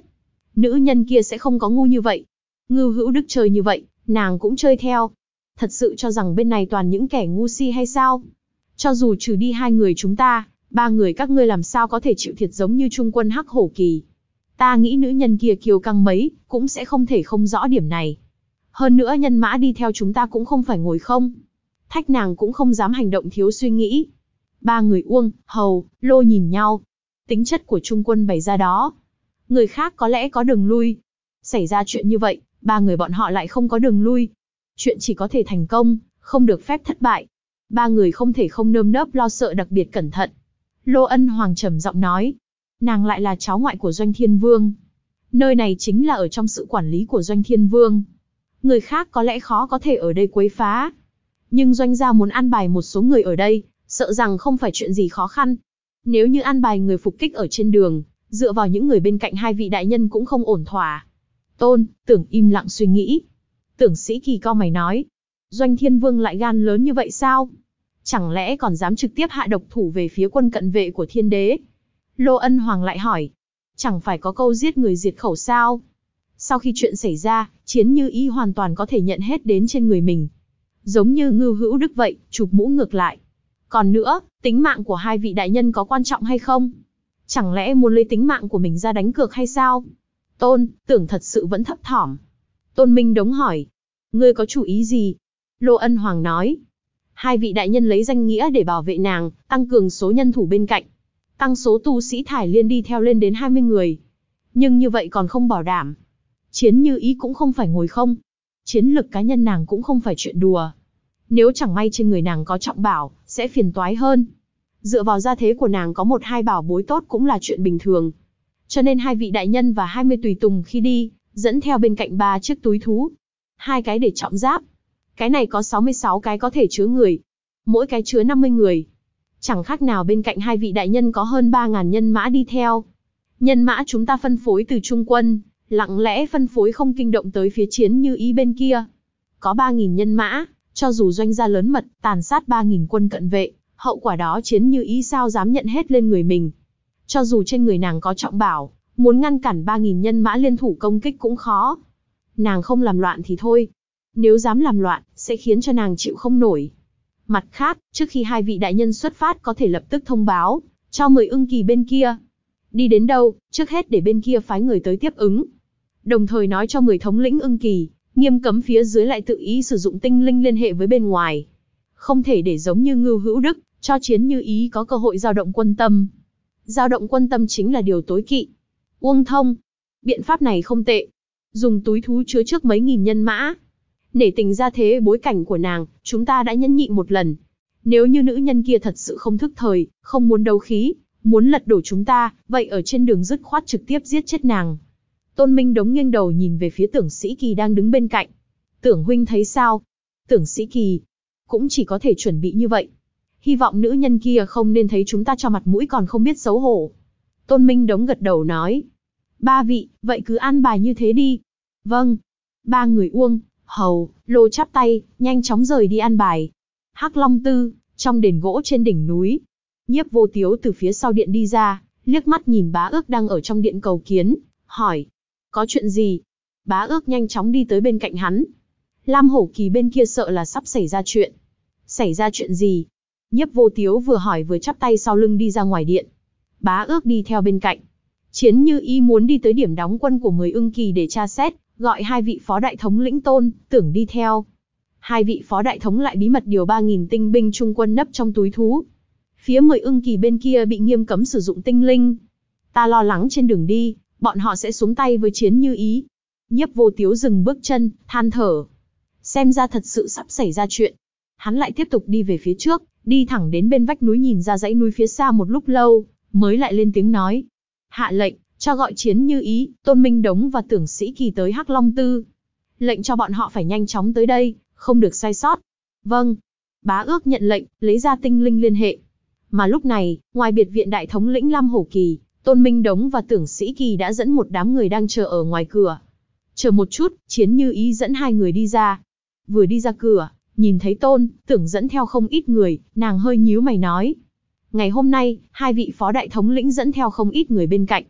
Nữ nhân kia sẽ không có ngu như vậy. Ngưu Hữu Đức chơi như vậy, nàng cũng chơi theo. Thật sự cho rằng bên này toàn những kẻ ngu si hay sao? Cho dù trừ đi 2 người chúng ta, 3 người các ngươi làm sao có thể chịu thiệt giống như Trung Quân Hắc Hổ Kỳ. Ta nghĩ nữ nhân kia kiêu căng mấy, cũng sẽ không thể không rõ điểm này. Hơn nữa nhân mã đi theo chúng ta cũng không phải ngồi không. Thách nàng cũng không dám hành động thiếu suy nghĩ. 3 người Uông, Hầu, Lô nhìn nhau. Tính chất của Trung Quân bày ra đó. Người khác có lẽ có đường lui. Xảy ra chuyện như vậy, 3 người bọn họ lại không có đường lui. Chuyện chỉ có thể thành công, không được phép thất bại. 3 người không thể không nơm nớp lo sợ đặc biệt cẩn thận. Lô Ân Hoàng trầm giọng nói. Nàng lại là cháu ngoại của Doanh Thiên Vương. Nơi này chính là ở trong sự quản lý của Doanh Thiên Vương. Người khác có lẽ khó có thể ở đây quấy phá. Nhưng Doanh gia muốn an bài một số người ở đây, sợ rằng không phải chuyện gì khó khăn. Nếu như an bài người phục kích ở trên đường, dựa vào những người bên cạnh 2 vị đại nhân cũng không ổn thỏa. Tôn, Tưởng im lặng suy nghĩ. Tưởng Sĩ Kỳ cau mày nói. Doanh Thiên Vương lại gan lớn như vậy sao? Chẳng lẽ còn dám trực tiếp hạ độc thủ về phía quân cận vệ của Thiên Đế? Lô Ân Hoàng lại hỏi. Chẳng phải có câu giết người diệt khẩu sao? Sau khi chuyện xảy ra, Chiến Như Ý hoàn toàn có thể nhận hết đến trên người mình. Giống như Ngưu Hữu Đức vậy, chụp mũ ngược lại. Còn nữa, tính mạng của 2 vị đại nhân có quan trọng hay không? Chẳng lẽ muốn lấy tính mạng của mình ra đánh cược hay sao? Tôn, Tưởng thật sự vẫn thấp thỏm. Tôn Minh Đống hỏi. Ngươi có chủ ý gì? Lô Ân Hoàng nói. 2 vị đại nhân lấy danh nghĩa để bảo vệ nàng, tăng cường số nhân thủ bên cạnh. Tăng số tu sĩ Thải Liên đi theo lên đến 20 người. Nhưng như vậy còn không bảo đảm. Chiến Như Ý cũng không phải ngồi không. Chiến lực cá nhân nàng cũng không phải chuyện đùa. Nếu chẳng may trên người nàng có trọng bảo, sẽ phiền toái hơn. Dựa vào gia thế của nàng có 1-2 bảo bối tốt cũng là chuyện bình thường. Cho nên 2 vị đại nhân và 20 tùy tùng khi đi, dẫn theo bên cạnh 3 chiếc túi thú. 2 cái để trọng giáp. Cái này có 66 cái có thể chứa người. Mỗi cái chứa 50 người. Chẳng khác nào bên cạnh 2 vị đại nhân có hơn 3.000 nhân mã đi theo. Nhân mã chúng ta phân phối từ Trung Quân, lặng lẽ phân phối không kinh động tới phía Chiến Như Ý bên kia. Có 3.000 nhân mã, cho dù Doanh gia lớn mật, tàn sát 3.000 quân cận vệ, hậu quả đó Chiến Như Ý sao dám nhận hết lên người mình. Cho dù trên người nàng có trọng bảo, muốn ngăn cản 3.000 nhân mã liên thủ công kích cũng khó. Nàng không làm loạn thì thôi. Nếu dám làm loạn, sẽ khiến cho nàng chịu không nổi. Mặt khác, trước khi 2 vị đại nhân xuất phát có thể lập tức thông báo, cho 10 ưng kỳ bên kia. Đi đến đâu, trước hết để bên kia phái người tới tiếp ứng. Đồng thời nói cho 10 thống lĩnh ưng kỳ, nghiêm cấm phía dưới lại tự ý sử dụng tinh linh liên hệ với bên ngoài. Không thể để giống như Ngưu Hữu Đức, cho Chiến Như Ý có cơ hội dao động quân tâm. Dao động quân tâm chính là điều tối kỵ. Uông Thông, biện pháp này không tệ. Dùng túi thú chứa trước mấy nghìn nhân mã. Nể tình ra thế bối cảnh của nàng, chúng ta đã nhẫn nhịn một lần. Nếu như nữ nhân kia thật sự không thức thời, không muốn đấu khí, muốn lật đổ chúng ta, vậy ở trên đường dứt khoát trực tiếp giết chết nàng. Tôn Minh Đống nghiêng đầu nhìn về phía Tưởng Sĩ Kỳ đang đứng bên cạnh. Tưởng huynh thấy sao? Tưởng Sĩ Kỳ, cũng chỉ có thể chuẩn bị như vậy. Hy vọng nữ nhân kia không nên thấy chúng ta cho mặt mũi còn không biết xấu hổ. Tôn Minh Đống gật đầu nói. 3 vị, vậy cứ an bài như thế đi. Vâng. 3 người Uông, Hầu, Lô chắp tay, nhanh chóng rời đi an bài. Hắc Long Tư, trong đền gỗ trên đỉnh núi. Nhiếp Vô Tiếu từ phía sau điện đi ra, liếc mắt nhìn Bá Ước đang ở trong điện cầu kiến, hỏi. Có chuyện gì? Bá Ước nhanh chóng đi tới bên cạnh hắn. Lam Hổ Kỳ bên kia sợ là sắp xảy ra chuyện. Xảy ra chuyện gì? Nhiếp Vô Tiếu vừa hỏi vừa chắp tay sau lưng đi ra ngoài điện. Bá Ước đi theo bên cạnh. Chiến Như Ý muốn đi tới điểm đóng quân của 10 ưng kỳ để tra xét, gọi 2 vị phó đại thống lĩnh Tôn, Tưởng đi theo. 2 vị phó đại thống lại bí mật điều 3.000 tinh binh Trung Quân nấp trong túi thú. Phía 10 ưng kỳ bên kia bị nghiêm cấm sử dụng tinh linh. Ta lo lắng trên đường đi, bọn họ sẽ xuống tay với Chiến Như Ý. Nhiếp Vô Tiếu dừng bước chân, than thở. Xem ra thật sự sắp xảy ra chuyện. Hắn lại tiếp tục đi về phía trước, đi thẳng đến bên vách núi nhìn ra dãy núi phía xa một lúc lâu, mới lại lên tiếng nói. Hạ lệnh, cho gọi Chiến Như Ý, Tôn Minh Đống và Tưởng Sĩ Kỳ tới Hắc Long Tư. Lệnh cho bọn họ phải nhanh chóng tới đây, không được sai sót. Vâng. Bá Ước nhận lệnh, lấy ra tinh linh liên hệ. Mà lúc này, ngoài biệt viện đại thống lĩnh Lam Hổ Kỳ, Tôn Minh Đống và Tưởng Sĩ Kỳ đã dẫn một đám người đang chờ ở ngoài cửa. Chờ một chút, Chiến Như Ý dẫn 2 người đi ra. Vừa đi ra cửa, nhìn thấy Tôn, Tưởng dẫn theo không ít người, nàng hơi nhíu mày nói. Ngày hôm nay, 2 vị phó đại thống lĩnh dẫn theo không ít người bên cạnh.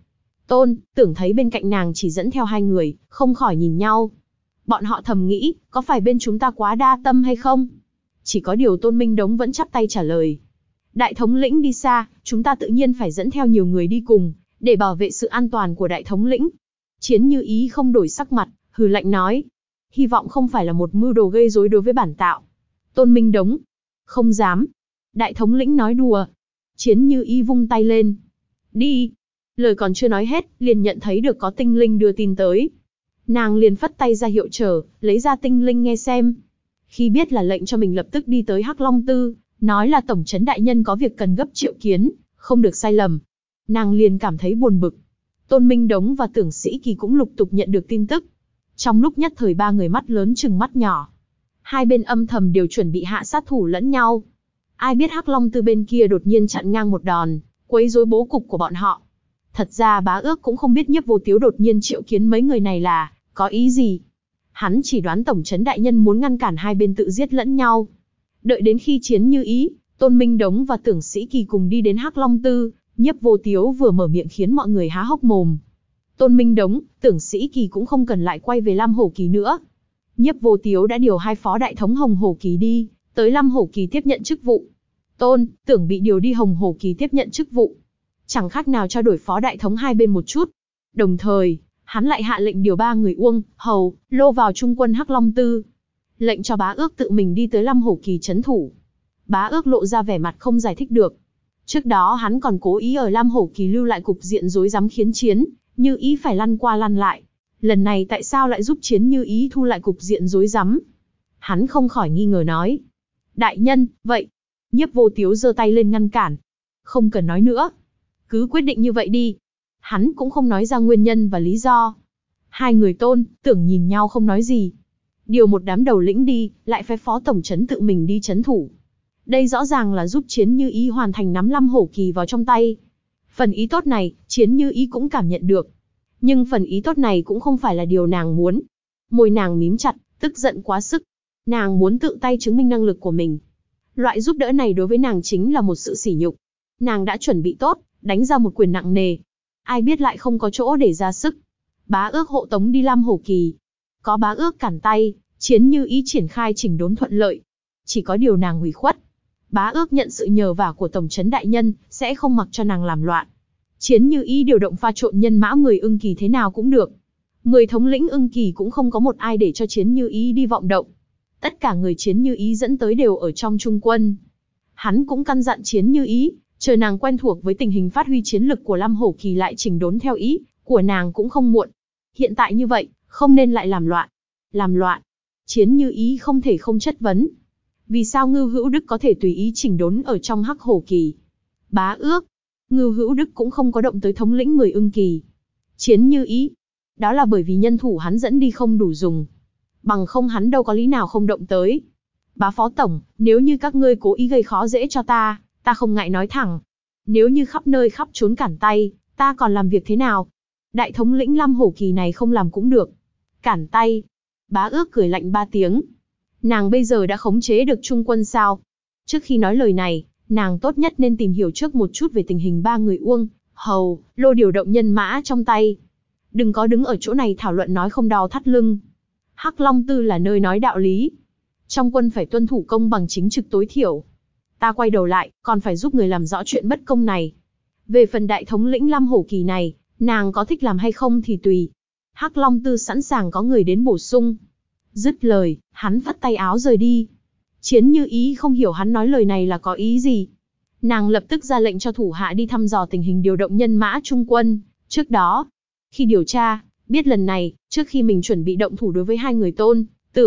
Tôn, Tưởng thấy bên cạnh nàng chỉ dẫn theo hai người, không khỏi nhìn nhau. Bọn họ thầm nghĩ, có phải bên chúng ta quá đa tâm hay không? Chỉ có điều Tôn Minh Đống vẫn chắp tay trả lời. Đại thống lĩnh đi xa, chúng ta tự nhiên phải dẫn theo nhiều người đi cùng, để bảo vệ sự an toàn của đại thống lĩnh. Chiến Như Ý không đổi sắc mặt, hừ lạnh nói. Hy vọng không phải là một mưu đồ gây rối đối với bản tạo. Tôn Minh Đống. Không dám. Đại thống lĩnh nói đùa. Chiến Như Ý vung tay lên. Đi. Lời còn chưa nói hết, liền nhận thấy được có tinh linh đưa tin tới. Nàng liền phất tay ra hiệu chờ, lấy ra tinh linh nghe xem. Khi biết là lệnh cho mình lập tức đi tới Hắc Long Tư, nói là tổng trấn đại nhân có việc cần gấp triệu kiến, không được sai lầm. Nàng liền cảm thấy buồn bực. Tôn Minh Đống và Tưởng Sĩ Kỳ cũng lục tục nhận được tin tức. Trong lúc nhất thời ba người mắt lớn chừng mắt nhỏ. Hai bên âm thầm đều chuẩn bị hạ sát thủ lẫn nhau. Ai biết Hắc Long Tư bên kia đột nhiên chặn ngang một đòn, quấy rối bố cục của bọn họ. Thật ra Bá Ước cũng không biết Nhiếp Vô Tiếu đột nhiên triệu kiến mấy người này là có ý gì. Hắn chỉ đoán tổng trấn đại nhân muốn ngăn cản hai bên tự giết lẫn nhau. Đợi đến khi Chiến Như Ý, Tôn Minh Đống và Tưởng Sĩ Kỳ cùng đi đến Hắc Long Tư, Nhiếp Vô Tiếu vừa mở miệng khiến mọi người há hốc mồm. Tôn Minh Đống, Tưởng Sĩ Kỳ cũng không cần lại quay về Lam Hổ Kỳ nữa. Nhiếp Vô Tiếu đã điều hai phó đại thống Hồng Hổ Kỳ đi, tới Lam Hổ Kỳ tiếp nhận chức vụ. Tôn, Tưởng bị điều đi Hồng Hổ Kỳ tiếp nhận chức vụ. Chẳng khác nào trao đổi phó đại thống hai bên một chút. Đồng thời, hắn lại hạ lệnh điều 3 người Uông, Hầu, Lô vào trung quân Hắc Long Tư. Lệnh cho Bá Ước tự mình đi tới Lam Hổ Kỳ trấn thủ. Bá Ước lộ ra vẻ mặt không giải thích được. Trước đó hắn còn cố ý ở Lam Hổ Kỳ lưu lại cục diện rối rắm khiến Chiến Như Ý phải lăn qua lăn lại. Lần này tại sao lại giúp Chiến Như Ý thu lại cục diện rối rắm? Hắn không khỏi nghi ngờ nói. Đại nhân, vậy. Nhiếp Vô Tiếu giơ tay lên ngăn cản. Không cần nói nữa. Cứ quyết định như vậy đi. Hắn cũng không nói ra nguyên nhân và lý do. Hai người Tôn, Tưởng nhìn nhau không nói gì. Điều một đám đầu lĩnh đi, lại phái phó tổng trấn tự mình đi trấn thủ. Đây rõ ràng là giúp Chiến Như Ý hoàn thành nắm Lam Hổ Kỳ vào trong tay. Phần ý tốt này, Chiến Như Ý cũng cảm nhận được. Nhưng phần ý tốt này cũng không phải là điều nàng muốn. Môi nàng mím chặt, tức giận quá sức. Nàng muốn tự tay chứng minh năng lực của mình. Loại giúp đỡ này đối với nàng chính là một sự sỉ nhục. Nàng đã chuẩn bị tốt, đánh ra một quyền nặng nề. Ai biết lại không có chỗ để ra sức. Bá Ước hộ tống đi Lam Hổ Kỳ. Có Bá Ước cản tay, Chiến Như Ý triển khai chỉnh đốn thuận lợi. Chỉ có điều nàng hủy khuất. Bá Ước nhận sự nhờ vả của tổng trấn đại nhân, sẽ không mặc cho nàng làm loạn. Chiến Như Ý điều động pha trộn nhân mã 10 ưng kỳ thế nào cũng được. 10 thống lĩnh ưng kỳ cũng không có một ai để cho Chiến Như Ý đi vọng động. Tất cả người Chiến Như Ý dẫn tới đều ở trong trung quân. Hắn cũng căn dặn Chiến Như Ý, chờ nàng quen thuộc với tình hình phát huy chiến lực của Lam Hổ Kỳ lại chỉnh đốn theo ý của nàng cũng không muộn. Hiện tại như vậy, không nên lại làm loạn. Làm loạn. Chiến Như Ý không thể không chất vấn. Vì sao Ngưu Hữu Đức có thể tùy ý chỉnh đốn ở trong Hắc Hổ Kỳ? Bá Ước. Ngưu Hữu Đức cũng không có động tới thống lĩnh 10 ưng kỳ. Chiến Như Ý. Đó là bởi vì nhân thủ hắn dẫn đi không đủ dùng. Bằng không hắn đâu có lý nào không động tới. Bá Phó Tổng, nếu như các ngươi cố ý gây khó dễ cho ta không ngại nói thẳng. Nếu như khắp nơi khắp trốn cản tay, ta còn làm việc thế nào? Đại thống lĩnh Lam Hổ Kỳ này không làm cũng được. Cản tay. Bá Ước cười lạnh 3 tiếng. Nàng bây giờ đã khống chế được trung quân sao? Trước khi nói lời này, nàng tốt nhất nên tìm hiểu trước một chút về tình hình 3 người Uông, Hầu, Lô điều động nhân mã trong tay. Đừng có đứng ở chỗ này thảo luận nói không đau thắt lưng. Hắc Long Tư là nơi nói đạo lý. Trong quân phải tuân thủ công bằng chính trực tối thiểu. Ta quay đầu lại, còn phải giúp người làm rõ chuyện bất công này. Về phần đại thống lĩnh Lam Hổ Kỳ này, nàng có thích làm hay không thì tùy. Hắc Long Tư sẵn sàng có người đến bổ sung. Dứt lời, hắn phất tay áo rời đi. Chiến Như Ý không hiểu hắn nói lời này là có ý gì. Nàng lập tức ra lệnh cho thủ hạ đi thăm dò tình hình điều động nhân mã trung quân. Trước đó, khi điều tra, biết lần này, trước khi mình chuẩn bị động thủ đối với hai người Tôn,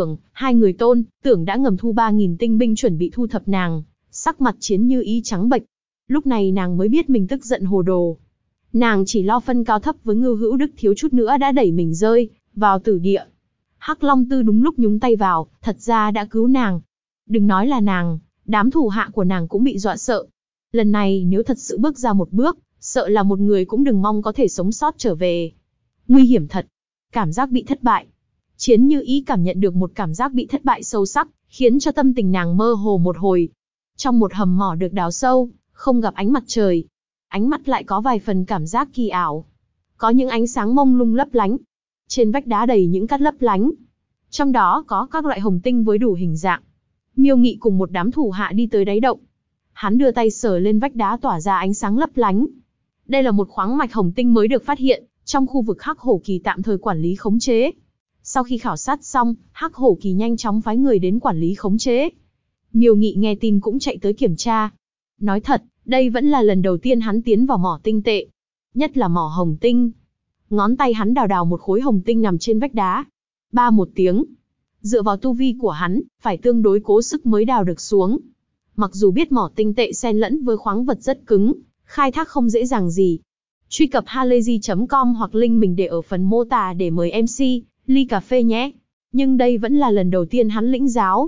Tưởng đã ngầm thu 3.000 tinh binh chuẩn bị thu thập nàng. Sắc mặt Chiến Như Ý trắng bệch. Lúc này nàng mới biết mình tức giận hồ đồ. Nàng chỉ lo phân cao thấp với Ngưu Hữu Đức thiếu chút nữa đã đẩy mình rơi vào tử địa. Hắc Long Tư đúng lúc nhúng tay vào, thật ra đã cứu nàng. Đừng nói là nàng, đám thủ hạ của nàng cũng bị dọa sợ. Lần này nếu thật sự bước ra một bước, sợ là một người cũng đừng mong có thể sống sót trở về. Nguy hiểm thật. Cảm giác bị thất bại. Chiến Như Ý cảm nhận được một cảm giác bị thất bại sâu sắc, khiến cho tâm tình nàng mơ hồ một hồi. Trong một hầm mỏ được đào sâu, không gặp ánh mặt trời. Ánh mắt lại có vài phần cảm giác kỳ ảo. có những ánh sáng mông lung lấp lánh. Trên vách đá đầy những cát lấp lánh. Trong đó có các loại hồng tinh với đủ hình dạng. Miêu Nghị cùng một đám thủ hạ đi tới đáy động. Hắn đưa tay sờ lên vách đá tỏa ra ánh sáng lấp lánh. Đây là một khoáng mạch hồng tinh mới được phát hiện, trong khu vực Hắc Hổ Kỳ tạm thời quản lý khống chế. Sau khi khảo sát xong, Hắc Hổ Kỳ nhanh chóng phái người đến quản lý khống chế. Miêu Nghị nghe tin cũng chạy tới kiểm tra. Nói thật, đây vẫn là lần đầu tiên hắn tiến vào mỏ tinh tệ. Nhất là mỏ hồng tinh. Ngón tay hắn đào đào một khối hồng tinh nằm trên vách đá. Ba một tiếng. Dựa vào tu vi của hắn, phải tương đối cố sức mới đào được xuống. Mặc dù biết mỏ tinh tệ xen lẫn với khoáng vật rất cứng, khai thác không dễ dàng gì. Truy cập halayzi.com hoặc link mình để ở phần mô tả để mời MC, ly cà phê nhé. Nhưng đây vẫn là lần đầu tiên hắn lĩnh giáo.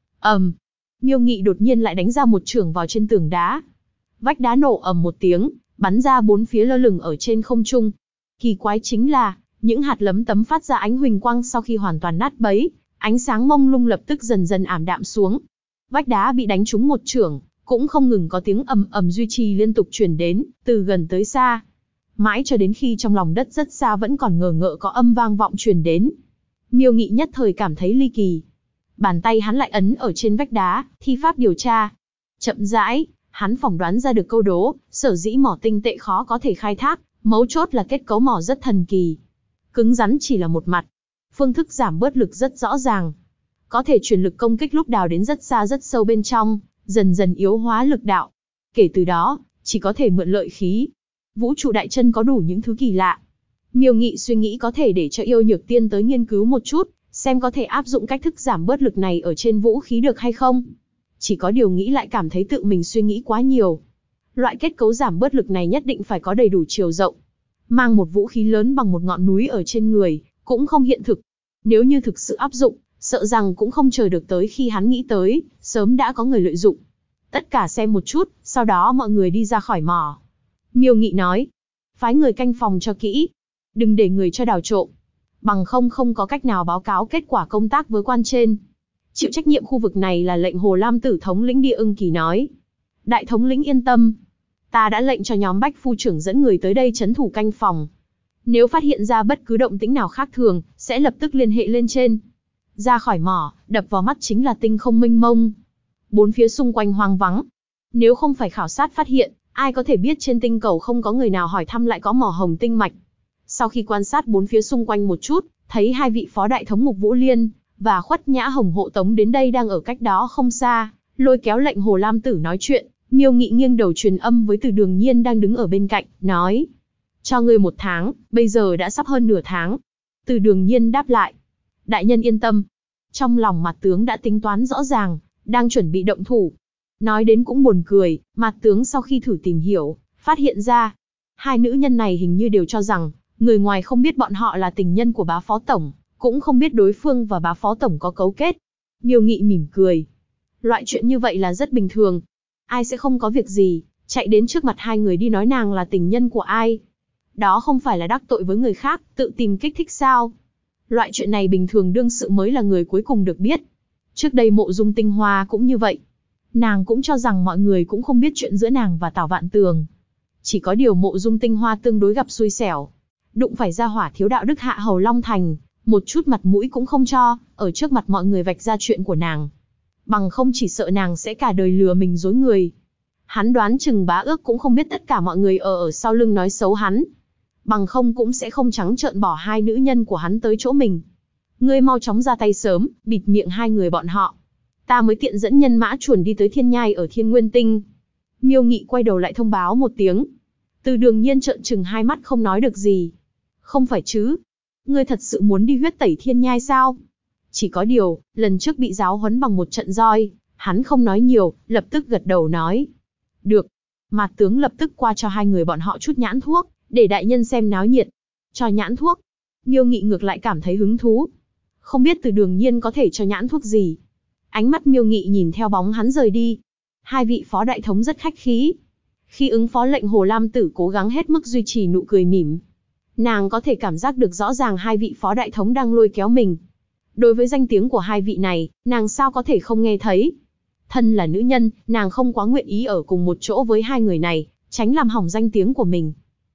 Miêu Nghị đột nhiên lại đánh ra một chưởng vào trên tường đá. Vách đá nổ ầm một tiếng, bắn ra bốn phía lơ lửng ở trên không trung. Kỳ quái chính là, những hạt lấm tấm phát ra ánh huỳnh quang sau khi hoàn toàn nát bấy, ánh sáng mông lung lập tức dần dần ảm đạm xuống. Vách đá bị đánh trúng một chưởng, cũng không ngừng có tiếng ầm ầm duy trì liên tục truyền đến, từ gần tới xa. Mãi cho đến khi trong lòng đất rất xa vẫn còn ngờ ngợ có âm vang vọng truyền đến. Miêu Nghị nhất thời cảm thấy ly kỳ. Bàn tay hắn lại ấn ở trên vách đá, thi pháp điều tra. Chậm rãi, hắn phỏng đoán ra được câu đố, sở dĩ mỏ tinh tệ khó có thể khai thác, mấu chốt là kết cấu mỏ rất thần kỳ. Cứng rắn chỉ là một mặt. Phương thức giảm bớt lực rất rõ ràng. Có thể truyền lực công kích lúc đào đến rất xa rất sâu bên trong, dần dần yếu hóa lực đạo. Kể từ đó, chỉ có thể mượn lợi khí. Vũ trụ đại chân có đủ những thứ kỳ lạ. Miêu Nghị suy nghĩ có thể để cho Yêu Nhược Tiên tới nghiên cứu một chút, xem có thể áp dụng cách thức giảm bớt lực này ở trên vũ khí được hay không. Chỉ có điều nghĩ lại cảm thấy tự mình suy nghĩ quá nhiều. Loại kết cấu giảm bớt lực này nhất định phải có đầy đủ chiều rộng. Mang một vũ khí lớn bằng một ngọn núi ở trên người, cũng không hiện thực. Nếu như thực sự áp dụng, sợ rằng cũng không chờ được tới khi hắn nghĩ tới, sớm đã có người lợi dụng. Tất cả xem một chút, sau đó mọi người đi ra khỏi mỏ. Miêu Nghị nói, phái người canh phòng cho kỹ. Đừng để người cho đào trộm. Bằng không có cách nào báo cáo kết quả công tác với quan trên. Chịu trách nhiệm khu vực này là lệnh Hồ Lam Tử thống lĩnh Địa Ưng Kỳ nói. Đại thống lĩnh yên tâm. Ta đã lệnh cho nhóm Bách Phu trưởng dẫn người tới đây trấn thủ canh phòng. Nếu phát hiện ra bất cứ động tĩnh nào khác thường, sẽ lập tức liên hệ lên trên. Ra khỏi mỏ, đập vào mắt chính là tinh không mênh mông. Bốn phía xung quanh hoang vắng. Nếu không phải khảo sát phát hiện, ai có thể biết trên tinh cầu không có người nào hỏi thăm lại có mỏ hồng tinh mạch. Sau khi quan sát bốn phía xung quanh một chút, thấy hai vị phó đại thống Mục Vũ Liên và Khuất Nhã Hồng hộ tống đến đây đang ở cách đó không xa, lôi kéo lệnh Hồ Lam Tử nói chuyện. Miêu Nghị nghiêng đầu truyền âm với Từ Đường Nhiên đang đứng ở bên cạnh, nói: cho ngươi 1 tháng, bây giờ đã sắp hơn nửa tháng. Từ Đường Nhiên đáp lại: đại nhân yên tâm. Trong lòng Mạt tướng đã tính toán rõ ràng, đang chuẩn bị động thủ. Nói đến cũng buồn cười, Mạt tướng sau khi thử tìm hiểu, phát hiện ra, hai nữ nhân này hình như đều cho rằng, người ngoài không biết bọn họ là tình nhân của bá phó tổng, cũng không biết đối phương và bá phó tổng có cấu kết. Miêu Nghị mỉm cười. Loại chuyện như vậy là rất bình thường. Ai sẽ không có việc gì, chạy đến trước mặt hai người đi nói nàng là tình nhân của ai. Đó không phải là đắc tội với người khác, tự tìm kích thích sao? Loại chuyện này bình thường đương sự mới là người cuối cùng được biết. Trước đây Mộ Dung Tinh Hoa cũng như vậy. Nàng cũng cho rằng mọi người cũng không biết chuyện giữa nàng và Tào Vạn Tường. Chỉ có điều Mộ Dung Tinh Hoa tương đối gặp xui xẻo. Đụng phải gia hỏa thiếu đạo đức Hạ Hầu Long Thành, một chút mặt mũi cũng không cho, ở trước mặt mọi người vạch ra chuyện của nàng. Bằng không chỉ sợ nàng sẽ cả đời lừa mình dối người. Hắn đoán chừng Bá Ước cũng không biết tất cả mọi người ở sau lưng nói xấu hắn. Bằng không cũng sẽ không trắng trợn bỏ hai nữ nhân của hắn tới chỗ mình. Ngươi mau chóng ra tay sớm, bịt miệng hai người bọn họ. Ta mới tiện dẫn nhân mã chuồn đi tới Thiên Nhai ở Thiên Nguyên Tinh. Miêu Nghị quay đầu lại thông báo một tiếng. Từ Đường Nhiên trợn trừng hai mắt không nói được gì. Không phải chứ? Ngươi thật sự muốn đi huyết tẩy Thiên Nhai sao? Chỉ có điều, lần trước bị giáo huấn bằng một trận roi, hắn không nói nhiều, lập tức gật đầu nói. Được. Mạt tướng lập tức qua cho hai người bọn họ chút nhãn thuốc, để đại nhân xem náo nhiệt. Cho nhãn thuốc. Miêu Nghị ngược lại cảm thấy hứng thú. Không biết Từ Đường Nhiên có thể cho nhãn thuốc gì. Ánh mắt Miêu Nghị nhìn theo bóng hắn rời đi. Hai vị phó đại thống rất khách khí. Khi ứng phó lệnh Hồ Lam Tử cố gắng hết mức duy trì nụ cười mỉm. Nàng có thể cảm giác được rõ ràng hai vị phó đại thống đang lôi kéo mình. Đối với danh tiếng của hai vị này, nàng sao có thể không nghe thấy. Thân là nữ nhân, nàng không quá nguyện ý ở cùng một chỗ với hai người này, tránh làm hỏng danh tiếng của mình.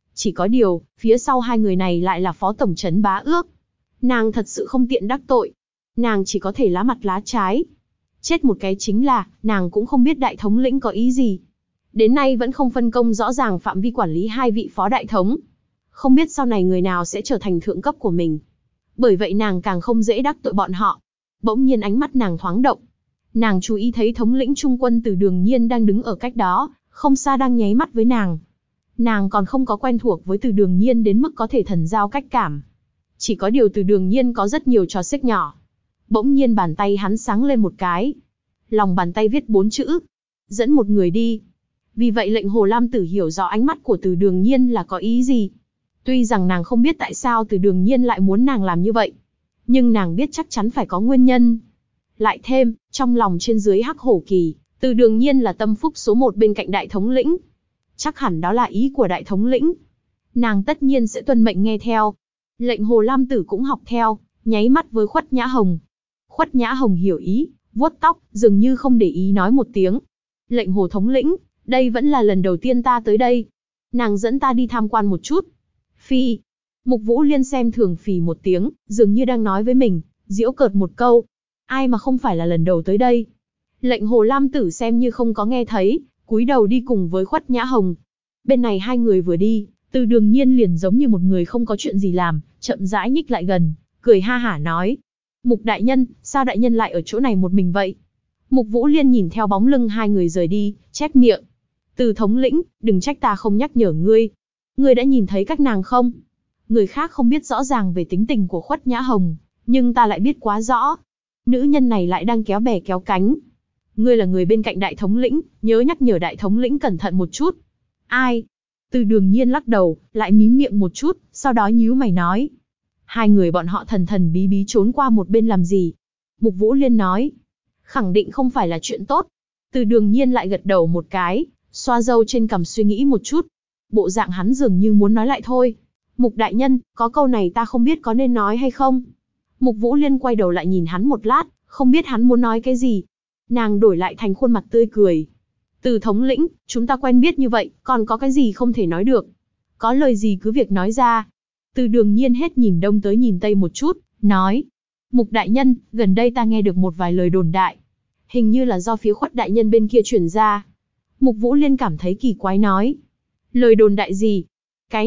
Chỉ có điều, phía sau hai người này lại là phó tổng trấn Bá Ước. Nàng thật sự không tiện đắc tội. Nàng chỉ có thể lá mặt lá trái. Chết một cái chính là, nàng cũng không biết đại thống lĩnh có ý gì. Đến nay vẫn không phân công rõ ràng phạm vi quản lý hai vị phó đại thống. Không biết sau này người nào sẽ trở thành thượng cấp của mình. Bởi vậy nàng càng không dễ đắc tội bọn họ. Bỗng nhiên ánh mắt nàng thoáng động. Nàng chú ý thấy thống lĩnh trung quân Từ Đường Nhiên đang đứng ở cách đó, không xa đang nháy mắt với nàng. Nàng còn không có quen thuộc với Từ Đường Nhiên đến mức có thể thần giao cách cảm. Chỉ có điều Từ Đường Nhiên có rất nhiều trò xiếc nhỏ. Bỗng nhiên bàn tay hắn sáng lên một cái. Lòng bàn tay viết 4 chữ. Dẫn một người đi. Vì vậy lệnh Hồ Lam Tử hiểu rõ ánh mắt của Từ Đường Nhiên là có ý gì. Tuy rằng nàng không biết tại sao Từ Đường Nhiên lại muốn nàng làm như vậy. Nhưng nàng biết chắc chắn phải có nguyên nhân. Lại thêm, trong lòng trên dưới Hắc Hổ Kỳ, Từ Đường Nhiên là tâm phúc số 1 bên cạnh đại thống lĩnh. Chắc hẳn đó là ý của đại thống lĩnh. Nàng tất nhiên sẽ tuân mệnh nghe theo. Lệnh Hồ Lam Tử cũng học theo, nháy mắt với Khuất Nhã Hồng. Khuất Nhã Hồng hiểu ý, vuốt tóc, dường như không để ý nói một tiếng. Lệnh Hồ thống lĩnh, đây vẫn là lần đầu tiên ta tới đây. Nàng dẫn ta đi tham quan một chút. Phi. Mục Vũ Liên xem thường phì một tiếng, dường như đang nói với mình, giễu cợt một câu. Ai mà không phải là lần đầu tới đây. Lệnh Hồ Lam Tử xem như không có nghe thấy, cúi đầu đi cùng với Khuất Nhã Hồng. Bên này hai người vừa đi, Từ Đường Nhiên liền giống như một người không có chuyện gì làm, chậm rãi nhích lại gần, cười ha hả nói. Mục đại nhân, sao đại nhân lại ở chỗ này một mình vậy? Mục Vũ Liên nhìn theo bóng lưng hai người rời đi, chép miệng. Từ thống lĩnh, đừng trách ta không nhắc nhở ngươi. Ngươi đã nhìn thấy các nàng không? Người khác không biết rõ ràng về tính tình của Khuất Nhã Hồng, nhưng ta lại biết quá rõ. Nữ nhân này lại đang kéo bè kéo cánh. Ngươi là người bên cạnh đại thống lĩnh, nhớ nhắc nhở đại thống lĩnh cẩn thận một chút. Ai? Từ Đường Nhiên lắc đầu, lại mím miệng một chút, sau đó nhíu mày nói. Hai người bọn họ thần thần bí bí trốn qua một bên làm gì? Mục Vũ Liên nói. Khẳng định không phải là chuyện tốt. Từ Đường Nhiên lại gật đầu một cái, xoa râu trên cằm suy nghĩ một chút. Bộ dạng hắn dường như muốn nói lại thôi. Mục đại nhân, có câu này ta không biết có nên nói hay không? Mục Vũ Liên quay đầu lại nhìn hắn một lát, không biết hắn muốn nói cái gì. Nàng đổi lại thành khuôn mặt tươi cười. Từ thống lĩnh, chúng ta quen biết như vậy, còn có cái gì không thể nói được? Có lời gì cứ việc nói ra. Từ Đường Nhiên hết nhìn đông tới nhìn tây một chút, nói. Mục đại nhân, gần đây ta nghe được một vài lời đồn đại. Hình như là do phía Khuất đại nhân bên kia truyền ra. Mục Vũ Liên cảm thấy kỳ quái nói. Lời đồn đại gì? Cái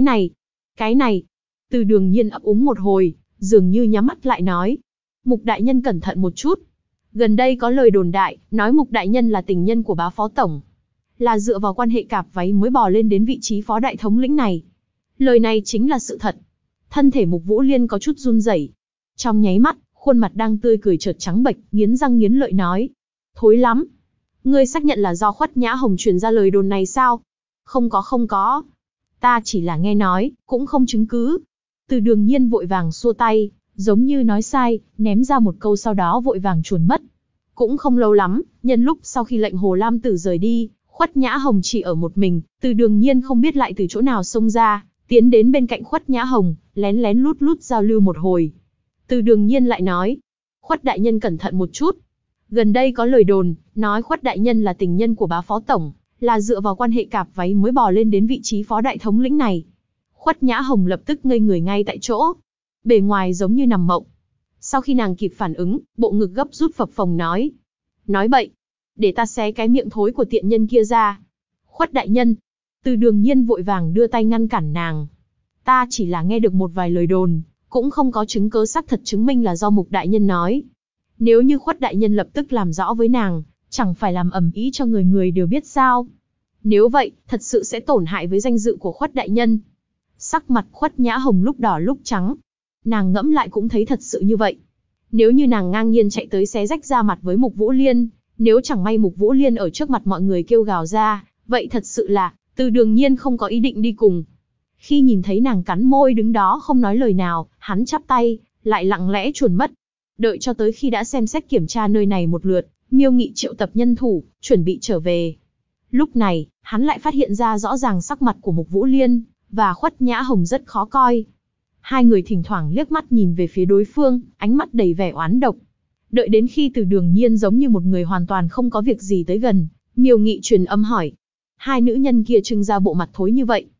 này. Từ Đường Nhiên ấp úng một hồi, dường như nhắm mắt lại nói. Mục đại nhân cẩn thận một chút. Gần đây có lời đồn đại, nói Mục đại nhân là tình nhân của bá phó tổng. Là dựa vào quan hệ cạp váy mới bò lên đến vị trí phó đại thống lĩnh này. Lời này chính là sự thật. Thân thể Mục Vũ Liên có chút run rẩy. Trong nháy mắt, khuôn mặt đang tươi cười chợt trắng bệch, nghiến răng nghiến lợi nói. Thối lắm. Ngươi xác nhận là do Khuất Nhã Hồng truyền ra lời đồn này sao? Không có. Ta chỉ là nghe nói, cũng không chứng cứ. Từ Đường Nhiên vội vàng xua tay, giống như nói sai, ném ra một câu sau đó vội vàng chuồn mất. Cũng không lâu lắm, nhân lúc sau khi lệnh Hồ Lam Tử rời đi, Khuất Nhã Hồng chỉ ở một mình, Từ Đường Nhiên không biết lại từ chỗ nào xông ra, tiến đến bên cạnh Khuất Nhã Hồng, lén lén lút lút giao lưu một hồi. Từ Đường Nhiên lại nói, Khuất đại nhân cẩn thận một chút. Gần đây có lời đồn, nói Khuất đại nhân là tình nhân của bá phó tổng, là dựa vào quan hệ cạp váy mới bò lên đến vị trí phó đại thống lĩnh này. Khuất Nhã Hồng lập tức ngây người ngay tại chỗ. Bề ngoài giống như nằm mộng. Sau khi nàng kịp phản ứng, bộ ngực gấp rút phập phồng nói. Nói bậy. Để ta xé cái miệng thối của tiện nhân kia ra. Khuất đại nhân. Từ Đường Nhiên vội vàng đưa tay ngăn cản nàng. Ta chỉ là nghe được một vài lời đồn, cũng không có chứng cứ xác thật chứng minh là do Mục đại nhân nói. Nếu như Khuất đại nhân lập tức làm rõ với nàng, chẳng phải làm ầm ĩ cho người người đều biết sao? Nếu vậy, thật sự sẽ tổn hại với danh dự của Khuất đại nhân. Sắc mặt Khuất Nhã Hồng lúc đỏ lúc trắng. Nàng ngẫm lại cũng thấy thật sự như vậy. Nếu như nàng ngang nhiên chạy tới xé rách ra mặt với Mục Vũ Liên, nếu chẳng may Mục Vũ Liên ở trước mặt mọi người kêu gào ra, vậy thật sự là, Từ Đường Nhiên không có ý định đi cùng. Khi nhìn thấy nàng cắn môi đứng đó không nói lời nào, hắn chắp tay, lại lặng lẽ chuồn mất. Đợi cho tới khi đã xem xét kiểm tra nơi này một lượt, Miêu Nghị triệu tập nhân thủ, chuẩn bị trở về. Lúc này, hắn lại phát hiện ra rõ ràng sắc mặt của Mục Vũ Liên và Khuất Nhã Hồng rất khó coi. Hai người thỉnh thoảng liếc mắt nhìn về phía đối phương, ánh mắt đầy vẻ oán độc. Đợi đến khi Từ Đường Nhiên giống như một người hoàn toàn không có việc gì tới gần, Miêu Nghị truyền âm hỏi. Hai nữ nhân kia trưng ra bộ mặt thối như vậy.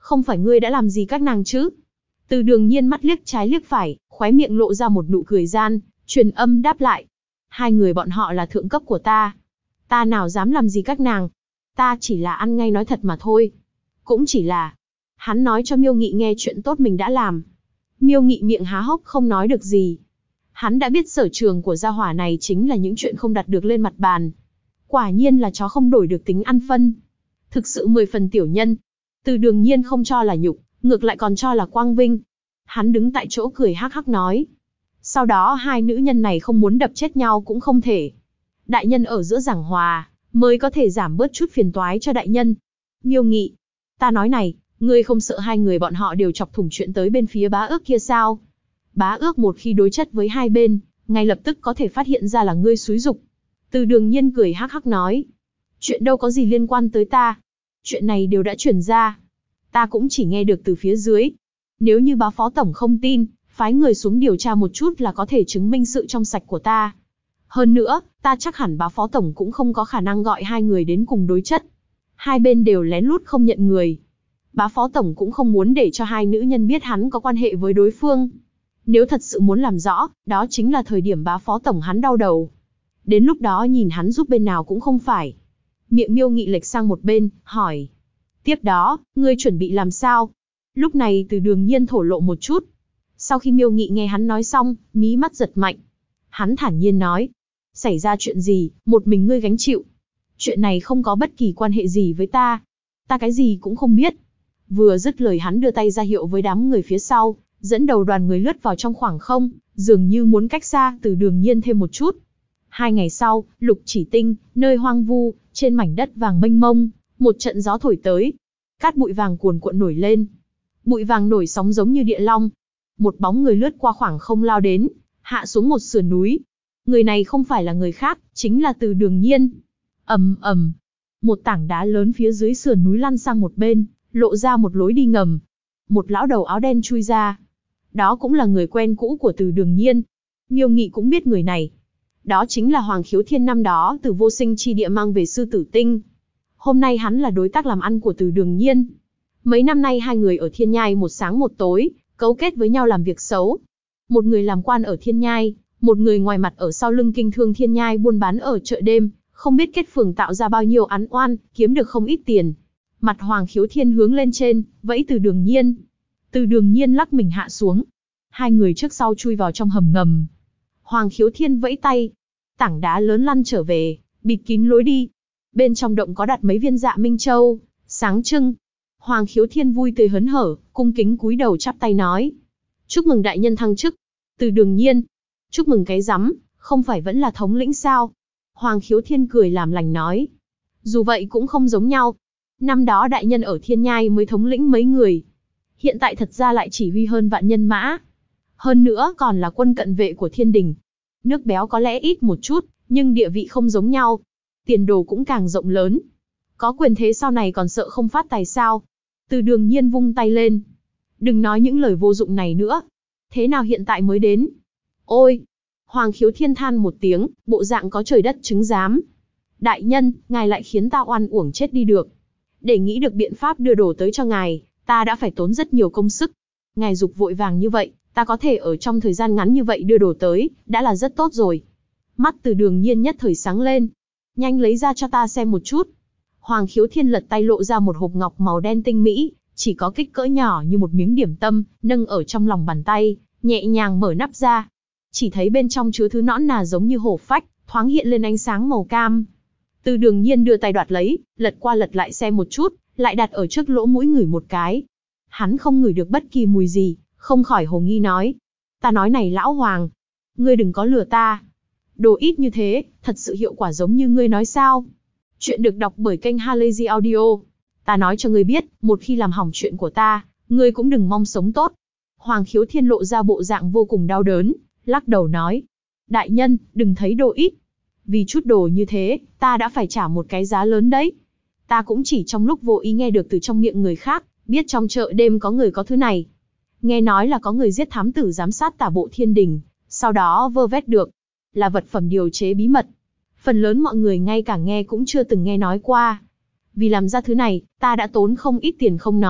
Không phải ngươi đã làm gì các nàng chứ? Từ Đường Nhiên mắt liếc trái liếc phải, khóe miệng lộ ra một nụ cười gian, truyền âm đáp lại. Hai người bọn họ là thượng cấp của ta. Ta nào dám làm gì các nàng. Ta chỉ là ăn ngay nói thật mà thôi. Cũng chỉ là... Hắn nói cho Miêu Nghị nghe chuyện tốt mình đã làm. Miêu Nghị miệng há hốc không nói được gì. Hắn đã biết sở trường của gia hỏa này chính là những chuyện không đặt được lên mặt bàn. Quả nhiên là chó không đổi được tính ăn phân. Thực sự 10 phần tiểu nhân. Từ Đường Nhiên không cho là nhục, ngược lại còn cho là quang vinh. Hắn đứng tại chỗ cười hắc hắc nói. Sau đó hai nữ nhân này không muốn đập chết nhau cũng không thể. Đại nhân ở giữa giảng hòa, mới có thể giảm bớt chút phiền toái cho đại nhân. Miêu Nghị, ta nói này, ngươi không sợ hai người bọn họ đều chọc thủng chuyện tới bên phía bá ước kia sao? Bá ước một khi đối chất với hai bên, ngay lập tức có thể phát hiện ra là ngươi xúi giục. Từ Đường Nhiên cười hắc hắc nói. Chuyện đâu có gì liên quan tới ta. Chuyện này đều đã truyền ra. Ta cũng chỉ nghe được từ phía dưới. Nếu như bá phó tổng không tin, phái người xuống điều tra một chút là có thể chứng minh sự trong sạch của ta. Hơn nữa, ta chắc hẳn bá phó tổng cũng không có khả năng gọi hai người đến cùng đối chất. Hai bên đều lén lút không nhận người. Bá phó tổng cũng không muốn để cho hai nữ nhân biết hắn có quan hệ với đối phương. Nếu thật sự muốn làm rõ, đó chính là thời điểm bá phó tổng hắn đau đầu. Đến lúc đó nhìn hắn giúp bên nào cũng không phải. Miệng Miêu Nghị lệch sang một bên, hỏi. Tiếp đó, ngươi chuẩn bị làm sao? Lúc này Từ Đường Nhiên thổ lộ một chút. Sau khi Miêu Nghị nghe hắn nói xong, mí mắt giật mạnh. Hắn thản nhiên nói. Xảy ra chuyện gì, một mình ngươi gánh chịu. Chuyện này không có bất kỳ quan hệ gì với ta. Ta cái gì cũng không biết. Vừa dứt lời hắn đưa tay ra hiệu với đám người phía sau, dẫn đầu đoàn người lướt vào trong khoảng không, dường như muốn cách xa Từ Đường Nhiên thêm một chút. 2 ngày sau, Lục Chỉ Tinh, nơi hoang vu, trên mảnh đất vàng mênh mông, một trận gió thổi tới. Cát bụi vàng cuồn cuộn nổi lên. Bụi vàng nổi sóng giống như địa long. Một bóng người lướt qua khoảng không lao đến, hạ xuống một sườn núi. Người này không phải là người khác, chính là Từ Đường Nhiên. Ầm ầm, một tảng đá lớn phía dưới sườn núi lăn sang một bên, lộ ra một lối đi ngầm. Một lão đầu áo đen chui ra. Đó cũng là người quen cũ của Từ Đường Nhiên. Miêu Nghị cũng biết người này. Đó chính là Hoàng Khiếu Thiên năm đó từ vô sinh chi địa mang về Sư Tử Tinh. Hôm nay hắn là đối tác làm ăn của Từ Đường Nhiên. Mấy năm nay hai người ở Thiên Nhai một sáng một tối, cấu kết với nhau làm việc xấu. Một người làm quan ở Thiên Nhai, một người ngoài mặt ở sau lưng kinh thương Thiên Nhai buôn bán ở chợ đêm, không biết kết phường tạo ra bao nhiêu án oan, kiếm được không ít tiền. Mặt Hoàng Khiếu Thiên hướng lên trên, vẫy Từ Đường Nhiên. Từ Đường Nhiên lắc mình hạ xuống. Hai người trước sau chui vào trong hầm ngầm. Hoàng Khiếu Thiên vẫy tay. Tảng đá lớn lăn trở về, bịt kín lối đi. Bên trong động có đặt mấy viên Dạ Minh Châu, sáng trưng. Hoàng Khiếu Thiên vui tươi hớn hở, cung kính cúi đầu chắp tay nói. Chúc mừng đại nhân thăng chức. Từ Đường Nhiên. Chúc mừng cái rắm, không phải vẫn là thống lĩnh sao? Hoàng Khiếu Thiên cười làm lành nói. Dù vậy cũng không giống nhau. Năm đó đại nhân ở Thiên Nhai mới thống lĩnh mấy người. Hiện tại thật ra lại chỉ huy hơn vạn nhân mã. Hơn nữa còn là quân cận vệ của thiên đình. Nước béo có lẽ ít một chút, nhưng địa vị không giống nhau. Tiền đồ cũng càng rộng lớn. Có quyền thế sau này còn sợ không phát tài sao? Từ Đường Nhiên vung tay lên. Đừng nói những lời vô dụng này nữa. Thế nào hiện tại mới đến? Ôi! Hoàng Khiếu Thiên than một tiếng, bộ dạng có trời đất chứng giám. Đại nhân, ngài lại khiến ta oan uổng chết đi được. Để nghĩ được biện pháp đưa đồ tới cho ngài, ta đã phải tốn rất nhiều công sức. Ngài dục vội vàng như vậy, ta có thể ở trong thời gian ngắn như vậy đưa đồ tới, đã là rất tốt rồi. Mắt Từ Đường Nhiên nhất thời sáng lên. Nhanh lấy ra cho ta xem một chút. Hoàng Khiếu Thiên lật tay lộ ra một hộp ngọc màu đen tinh mỹ, chỉ có kích cỡ nhỏ như một miếng điểm tâm, nâng ở trong lòng bàn tay, nhẹ nhàng mở nắp ra. Chỉ thấy bên trong chứa thứ nõn nà giống như hổ phách, thoáng hiện lên ánh sáng màu cam. Từ Đường Nhiên đưa tay đoạt lấy, lật qua lật lại xem một chút, lại đặt ở trước lỗ mũi ngửi một cái. Hắn không ngửi được bất kỳ mùi gì, không khỏi hồ nghi nói. Ta nói này lão Hoàng, ngươi đừng có lừa ta. Đồ ít như thế, thật sự hiệu quả giống như ngươi nói sao? Chuyện được đọc bởi kênh Halazy Audio. Ta nói cho ngươi biết, một khi làm hỏng chuyện của ta, ngươi cũng đừng mong sống tốt. Hoàng Khiếu Thiên lộ ra bộ dạng vô cùng đau đớn, lắc đầu nói. Đại nhân, đừng thấy đồ ít. Vì chút đồ như thế, ta đã phải trả một cái giá lớn đấy. Ta cũng chỉ trong lúc vô ý nghe được từ trong miệng người khác, biết trong chợ đêm có người có thứ này. Nghe nói là có người giết thám tử giám sát tả bộ thiên đình, sau đó vơ vét được. Là vật phẩm điều chế bí mật. Phần lớn mọi người ngay cả nghe cũng chưa từng nghe nói qua. Vì làm ra thứ này, ta đã tốn không ít tiền không nói,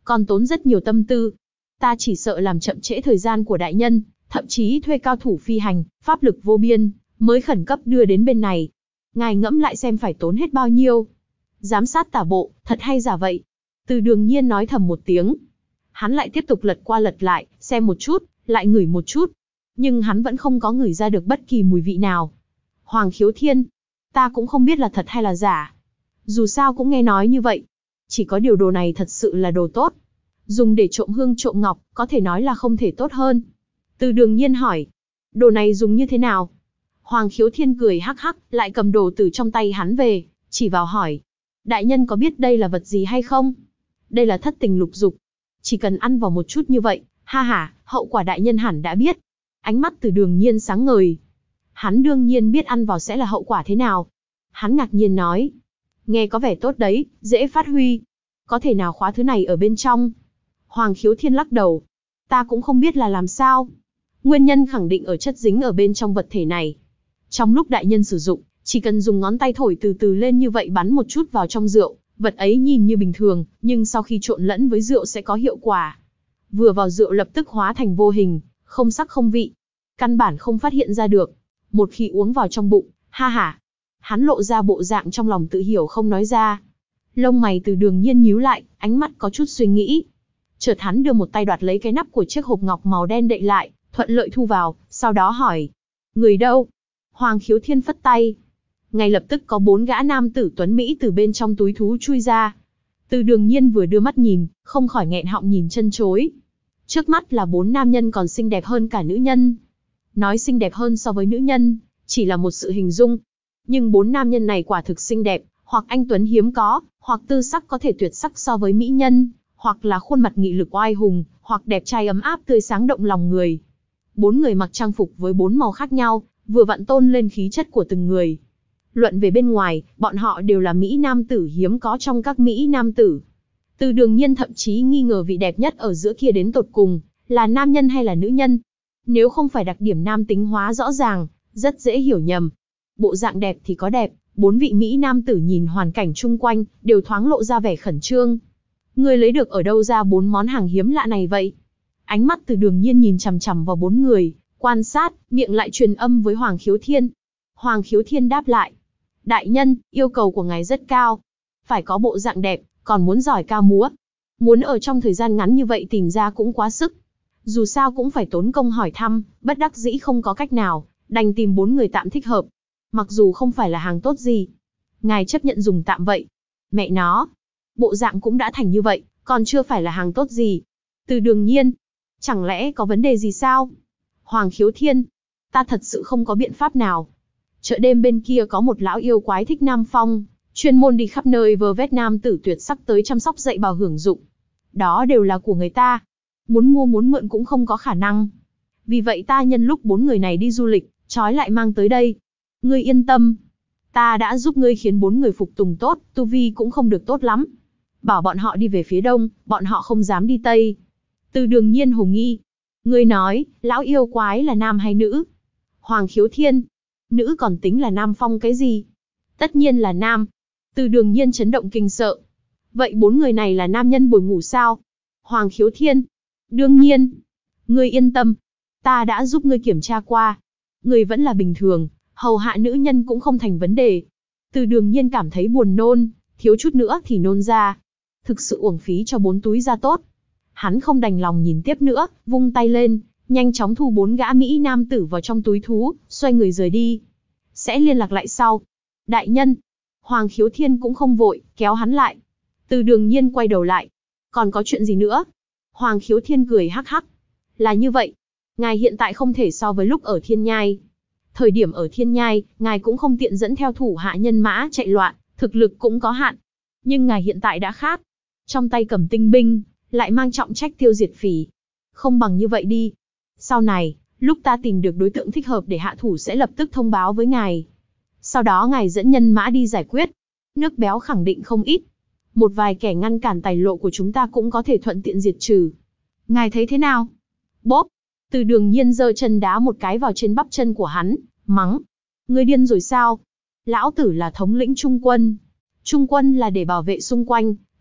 còn tốn rất nhiều tâm tư. Ta chỉ sợ làm chậm trễ thời gian của đại nhân, thậm chí thuê cao thủ phi hành, pháp lực vô biên, mới khẩn cấp đưa đến bên này. Ngài ngẫm lại xem phải tốn hết bao nhiêu. Giám sát tả bộ, thật hay giả vậy? Từ Đường Nhiên nói thầm một tiếng. Hắn lại tiếp tục lật qua lật lại, xem một chút, lại ngửi một chút. Nhưng hắn vẫn không có ngửi ra được bất kỳ mùi vị nào. Hoàng Khiếu Thiên, ta cũng không biết là thật hay là giả. Dù sao cũng nghe nói như vậy. Chỉ có điều đồ này thật sự là đồ tốt. Dùng để trộm hương trộm ngọc, có thể nói là không thể tốt hơn. Từ Đường Nhiên hỏi, đồ này dùng như thế nào? Hoàng Khiếu Thiên cười hắc hắc, lại cầm đồ từ trong tay hắn về, chỉ vào hỏi. Đại nhân có biết đây là vật gì hay không? Đây là thất tình lục dục. Chỉ cần ăn vào một chút như vậy, ha ha, hậu quả đại nhân hẳn đã biết. Ánh mắt Từ Đường Nhiên sáng ngời. Hắn đương nhiên biết ăn vào sẽ là hậu quả thế nào. Hắn ngạc nhiên nói. Nghe có vẻ tốt đấy, dễ phát huy. Có thể nào khóa thứ này ở bên trong? Hoàng Khiếu Thiên lắc đầu. Ta cũng không biết là làm sao. Nguyên nhân khẳng định ở chất dính ở bên trong vật thể này. Trong lúc đại nhân sử dụng, chỉ cần dùng ngón tay thổi từ từ lên như vậy bắn một chút vào trong rượu, vật ấy nhìn như bình thường, nhưng sau khi trộn lẫn với rượu sẽ có hiệu quả. Vừa vào rượu lập tức hóa thành vô hình, không sắc không vị. Căn bản không phát hiện ra được. Một khi uống vào trong bụng, ha ha. Hắn lộ ra bộ dạng trong lòng tự hiểu không nói ra. Lông mày Từ Đường Nhiên nhíu lại, ánh mắt có chút suy nghĩ. Chợt hắn đưa một tay đoạt lấy cái nắp của chiếc hộp ngọc màu đen đậy lại, thuận lợi thu vào, sau đó hỏi. Người đâu? Hoàng Khiếu Thiên phất tay. Ngay lập tức có 4 gã nam tử tuấn Mỹ từ bên trong túi thú chui ra. Từ Đường Nhiên vừa đưa mắt nhìn, không khỏi nghẹn họng nhìn chân chối. Trước mắt là 4 nam nhân còn xinh đẹp hơn cả nữ nhân. Nói xinh đẹp hơn so với nữ nhân, chỉ là một sự hình dung. Nhưng 4 nam nhân này quả thực xinh đẹp, hoặc anh tuấn hiếm có, hoặc tư sắc có thể tuyệt sắc so với mỹ nhân, hoặc là khuôn mặt nghị lực oai hùng, hoặc đẹp trai ấm áp tươi sáng động lòng người. 4 người mặc trang phục với 4 màu khác nhau, vừa vặn tôn lên khí chất của từng người. Luận về bên ngoài, bọn họ đều là mỹ nam tử hiếm có trong các mỹ nam tử. Từ Đường Nhiên thậm chí nghi ngờ vị đẹp nhất ở giữa kia đến tột cùng, là nam nhân hay là nữ nhân. Nếu không phải đặc điểm nam tính hóa rõ ràng, rất dễ hiểu nhầm. Bộ dạng đẹp thì có đẹp, 4 vị mỹ nam tử nhìn hoàn cảnh chung quanh, đều thoáng lộ ra vẻ khẩn trương. Người lấy được ở đâu ra 4 món hàng hiếm lạ này vậy? Ánh mắt Từ Đường Nhiên nhìn chằm chằm vào 4 người, quan sát, miệng lại truyền âm với Hoàng Khiếu Thiên. Hoàng Khiếu Thiên đáp lại. Đại nhân, yêu cầu của ngài rất cao. Phải có bộ dạng đẹp, còn muốn giỏi ca múa. Muốn ở trong thời gian ngắn như vậy tìm ra cũng quá sức. Dù sao cũng phải tốn công hỏi thăm, bất đắc dĩ không có cách nào, đành tìm 4 người tạm thích hợp. Mặc dù không phải là hàng tốt gì. Ngài chấp nhận dùng tạm vậy. Mẹ nó. Bộ dạng cũng đã thành như vậy, còn chưa phải là hàng tốt gì. Từ Đường Nhiên. Chẳng lẽ có vấn đề gì sao? Hoàng Khiếu Thiên. Ta thật sự không có biện pháp nào. Chợ đêm bên kia có một lão yêu quái thích Nam Phong, chuyên môn đi khắp nơi vơ vét nam tử tuyệt sắc tới chăm sóc dạy bảo hưởng dụng. Đó đều là của người ta. Muốn mua muốn mượn cũng không có khả năng. Vì vậy ta nhân lúc 4 người này đi du lịch, trói lại mang tới đây. Ngươi yên tâm. Ta đã giúp ngươi khiến 4 người phục tùng tốt, tu vi cũng không được tốt lắm. Bảo bọn họ đi về phía đông, bọn họ không dám đi tây. Từ Đường Nhiên hồ nghi. Ngươi nói, lão yêu quái là nam hay nữ? Hoàng Khiếu Thiên. Nữ còn tính là Nam Phong cái gì? Tất nhiên là nam. Từ Đường Nhiên chấn động kinh sợ. Vậy 4 người này là nam nhân bồi ngủ sao? Hoàng Khiếu Thiên. Đương nhiên. Ngươi yên tâm. Ta đã giúp ngươi kiểm tra qua. Ngươi vẫn là bình thường, hầu hạ nữ nhân cũng không thành vấn đề. Từ Đường Nhiên cảm thấy buồn nôn, thiếu chút nữa thì nôn ra. Thực sự uổng phí cho 4 túi da tốt. Hắn không đành lòng nhìn tiếp nữa, vung tay lên, nhanh chóng thu 4 gã mỹ nam tử vào trong túi thú, xoay người rời đi. Sẽ liên lạc lại sau. Đại nhân. Hoàng Khiếu Thiên cũng không vội, kéo hắn lại. Từ Đường Nhiên quay đầu lại. Còn có chuyện gì nữa? Hoàng Khiếu Thiên cười hắc hắc. Là như vậy. Ngài hiện tại không thể so với lúc ở Thiên Nhai. Thời điểm ở Thiên Nhai, ngài cũng không tiện dẫn theo thủ hạ nhân mã chạy loạn, thực lực cũng có hạn. Nhưng ngài hiện tại đã khác. Trong tay cầm tinh binh, lại mang trọng trách tiêu diệt phỉ. Không bằng như vậy đi. Sau này, lúc ta tìm được đối tượng thích hợp để hạ thủ sẽ lập tức thông báo với ngài. Sau đó ngài dẫn nhân mã đi giải quyết. Nước béo khẳng định không ít. Một vài kẻ ngăn cản tài lộ của chúng ta cũng có thể thuận tiện diệt trừ. Ngài thấy thế nào? Bốp! Từ Đường Nhiên giơ chân đá một cái vào trên bắp chân của hắn, mắng. Ngươi điên rồi sao? Lão tử là thống lĩnh trung quân. Trung quân là để bảo vệ xung quanh,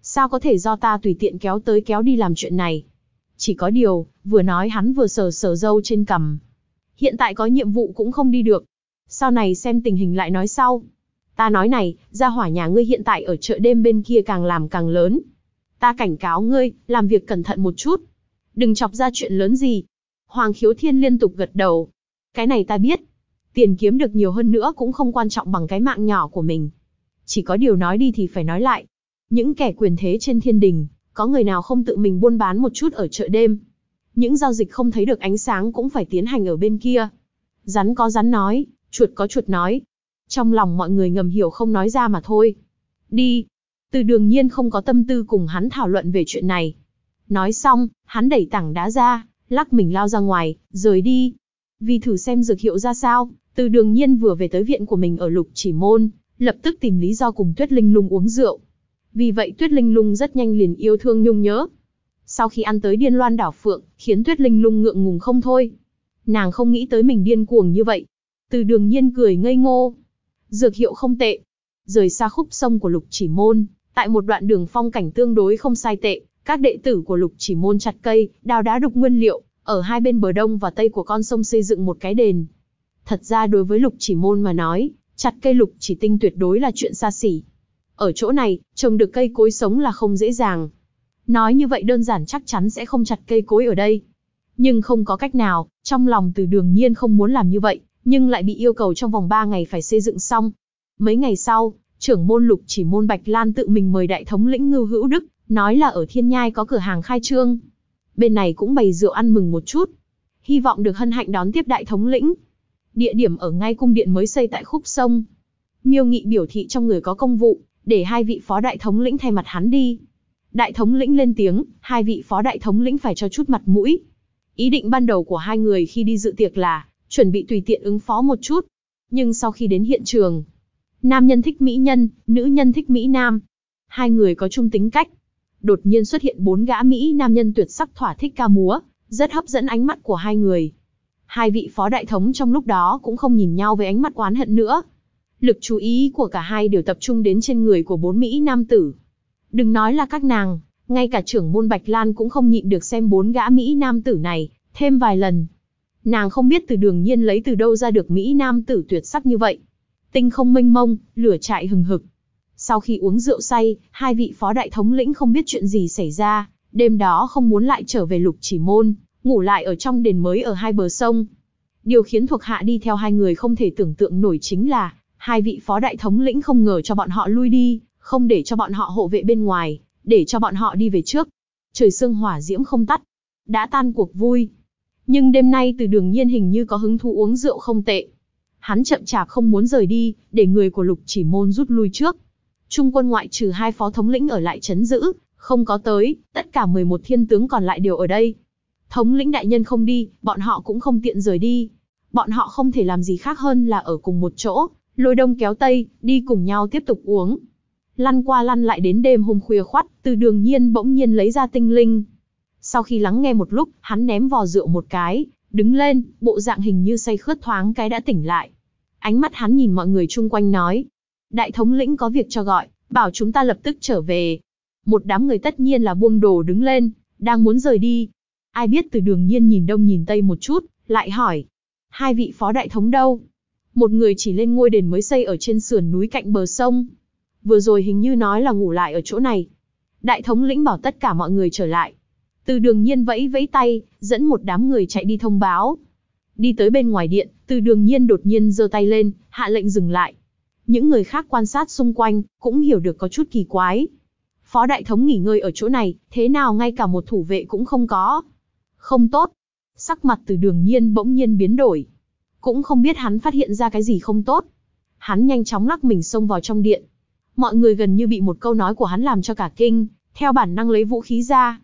Sao có thể do ta tùy tiện kéo tới kéo đi làm chuyện này? Chỉ có điều, vừa nói hắn vừa sờ sờ râu trên cằm. Hiện tại có nhiệm vụ cũng không đi được. Sau này xem tình hình lại nói sau. Ta nói này, gia hỏa nhà ngươi hiện tại ở chợ đêm bên kia càng làm càng lớn. Ta cảnh cáo ngươi, làm việc cẩn thận một chút. Đừng chọc ra chuyện lớn gì. Hoàng Khiếu Thiên liên tục gật đầu. Cái này ta biết. Tiền kiếm được nhiều hơn nữa cũng không quan trọng bằng cái mạng nhỏ của mình. Chỉ có điều nói đi thì phải nói lại. Những kẻ quyền thế trên thiên đình, có người nào không tự mình buôn bán một chút ở chợ đêm? Những giao dịch không thấy được ánh sáng cũng phải tiến hành ở bên kia. Rắn có rắn nói, chuột có chuột nói. Trong lòng mọi người ngầm hiểu không nói ra mà thôi. Đi. Từ Đường Nhiên không có tâm tư cùng hắn thảo luận về chuyện này. Nói xong, hắn đẩy tảng đá ra, lắc mình lao ra ngoài, rời đi. Vì thử xem dược hiệu ra sao, Từ Đường Nhiên vừa về tới viện của mình ở Lục Chỉ Môn, lập tức tìm lý do cùng Tuyết Linh Lung uống rượu. Vì vậy Tuyết Linh Lung rất nhanh liền yêu thương nhung nhớ. Sau khi ăn tới Điên Loan Đảo Phượng, khiến Tuyết Linh Lung ngượng ngùng không thôi. Nàng không nghĩ tới mình điên cuồng như vậy. Từ Đường Nhiên cười ngây ngô. Dược hiệu không tệ. Rời xa khúc sông của Lục Chỉ Môn, tại một đoạn đường phong cảnh tương đối không sai tệ, các đệ tử của Lục Chỉ Môn chặt cây, đào đá đục nguyên liệu, ở hai bên bờ đông và tây của con sông xây dựng một cái đền. Thật ra đối với Lục Chỉ Môn mà nói, chặt cây lục chỉ tinh tuyệt đối là chuyện xa xỉ. Ở chỗ này, trồng được cây cối sống là không dễ dàng. Nói như vậy đơn giản chắc chắn sẽ không chặt cây cối ở đây. Nhưng không có cách nào, trong lòng Từ Đường Nhiên không muốn làm như vậy, nhưng lại bị yêu cầu trong vòng 3 ngày phải xây dựng xong. Mấy ngày sau, trưởng môn Lục Chỉ Môn Bạch Lan tự mình mời đại thống lĩnh Ngưu Hữu Đức, nói là ở Thiên Nhai có cửa hàng khai trương. Bên này cũng bày rượu ăn mừng một chút. Hy vọng được hân hạnh đón tiếp đại thống lĩnh. Địa điểm ở ngay cung điện mới xây tại khúc sông. Miêu Nghị biểu thị trong người có công vụ, để hai vị phó đại thống lĩnh thay mặt hắn đi. Đại thống lĩnh lên tiếng, hai vị phó đại thống lĩnh phải cho chút mặt mũi. Ý định ban đầu của hai người khi đi dự tiệc là chuẩn bị tùy tiện ứng phó một chút. Nhưng sau khi đến hiện trường, nam nhân thích mỹ nhân, nữ nhân thích mỹ nam. Hai người có chung tính cách. Đột nhiên xuất hiện 4 gã mỹ nam nhân tuyệt sắc thỏa thích ca múa, rất hấp dẫn ánh mắt của hai người. Hai vị phó đại thống trong lúc đó cũng không nhìn nhau với ánh mắt oán hận nữa. Lực chú ý của cả hai đều tập trung đến trên người của 4 mỹ nam tử. Đừng nói là các nàng, ngay cả trưởng môn Bạch Lan cũng không nhịn được xem 4 gã mỹ nam tử này thêm vài lần. Nàng không biết Từ Đường Nhiên lấy từ đâu ra được mỹ nam tử tuyệt sắc như vậy. Tinh không mênh mông, lửa trại hừng hực. Sau khi uống rượu say, hai vị phó đại thống lĩnh không biết chuyện gì xảy ra, đêm đó không muốn lại trở về Lục Chỉ Môn, ngủ lại ở trong đền mới ở hai bờ sông. Điều khiến thuộc hạ đi theo hai người không thể tưởng tượng nổi chính là, hai vị phó đại thống lĩnh không ngờ cho bọn họ lui đi, không để cho bọn họ hộ vệ bên ngoài, để cho bọn họ đi về trước. Trời sương hỏa diễm không tắt, đã tan cuộc vui. Nhưng đêm nay Từ Đường Nhiên hình như có hứng thú uống rượu không tệ. Hắn chậm chạp không muốn rời đi, để người của Lục Chỉ Môn rút lui trước. Trung quân ngoại trừ hai phó thống lĩnh ở lại trấn giữ, không có tới, tất cả 11 thiên tướng còn lại đều ở đây. Thống lĩnh đại nhân không đi, bọn họ cũng không tiện rời đi. Bọn họ không thể làm gì khác hơn là ở cùng một chỗ, lôi đông kéo tây, đi cùng nhau tiếp tục uống. Lăn qua lăn lại đến đêm hôm khuya khoắt, Từ Đường Nhiên bỗng nhiên lấy ra tinh linh. Sau khi lắng nghe một lúc, hắn ném vò rượu một cái, đứng lên, bộ dạng hình như say khướt thoáng cái đã tỉnh lại. Ánh mắt hắn nhìn mọi người chung quanh nói. Đại thống lĩnh có việc cho gọi, bảo chúng ta lập tức trở về. Một đám người tất nhiên là buông đồ đứng lên, đang muốn rời đi. Ai biết Từ Đường Nhiên nhìn đông nhìn tây một chút, lại hỏi. Hai vị phó đại thống đâu? Một người chỉ lên ngôi đền mới xây ở trên sườn núi cạnh bờ sông. Vừa rồi hình như nói là ngủ lại ở chỗ này. Đại thống lĩnh bảo tất cả mọi người trở lại. Từ Đường Nhiên vẫy vẫy tay, dẫn một đám người chạy đi thông báo. Đi tới bên ngoài điện, Từ Đường Nhiên đột nhiên giơ tay lên, hạ lệnh dừng lại. Những người khác quan sát xung quanh, cũng hiểu được có chút kỳ quái. Phó đại thống nghỉ ngơi ở chỗ này, thế nào ngay cả một thủ vệ cũng không có. Không tốt. Sắc mặt Từ Đường Nhiên bỗng nhiên biến đổi. Cũng không biết hắn phát hiện ra cái gì không tốt. Hắn nhanh chóng lắc mình xông vào trong điện. Mọi người gần như bị một câu nói của hắn làm cho cả kinh, theo bản năng lấy vũ khí ra.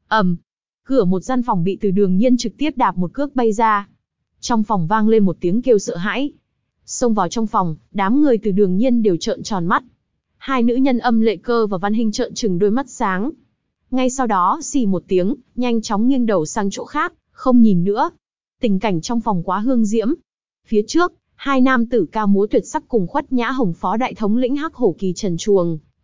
Cửa một gian phòng bị Từ Đường Nhiên trực tiếp đạp một cước bay ra. Trong phòng vang lên một tiếng kêu sợ hãi. Xông vào trong phòng, đám người Từ Đường Nhiên đều trợn tròn mắt. Hai nữ nhân Âm Lệ Cơ và Văn Hinh trợn trừng đôi mắt sáng. Ngay sau đó, xì một tiếng, nhanh chóng nghiêng đầu sang chỗ khác, không nhìn nữa. Tình cảnh trong phòng quá hương diễm. Phía trước, hai nam tử ca múa tuyệt sắc cùng Khuất Nhã Hồng phó đại thống lĩnh Hắc Hổ Kỳ trần truồng,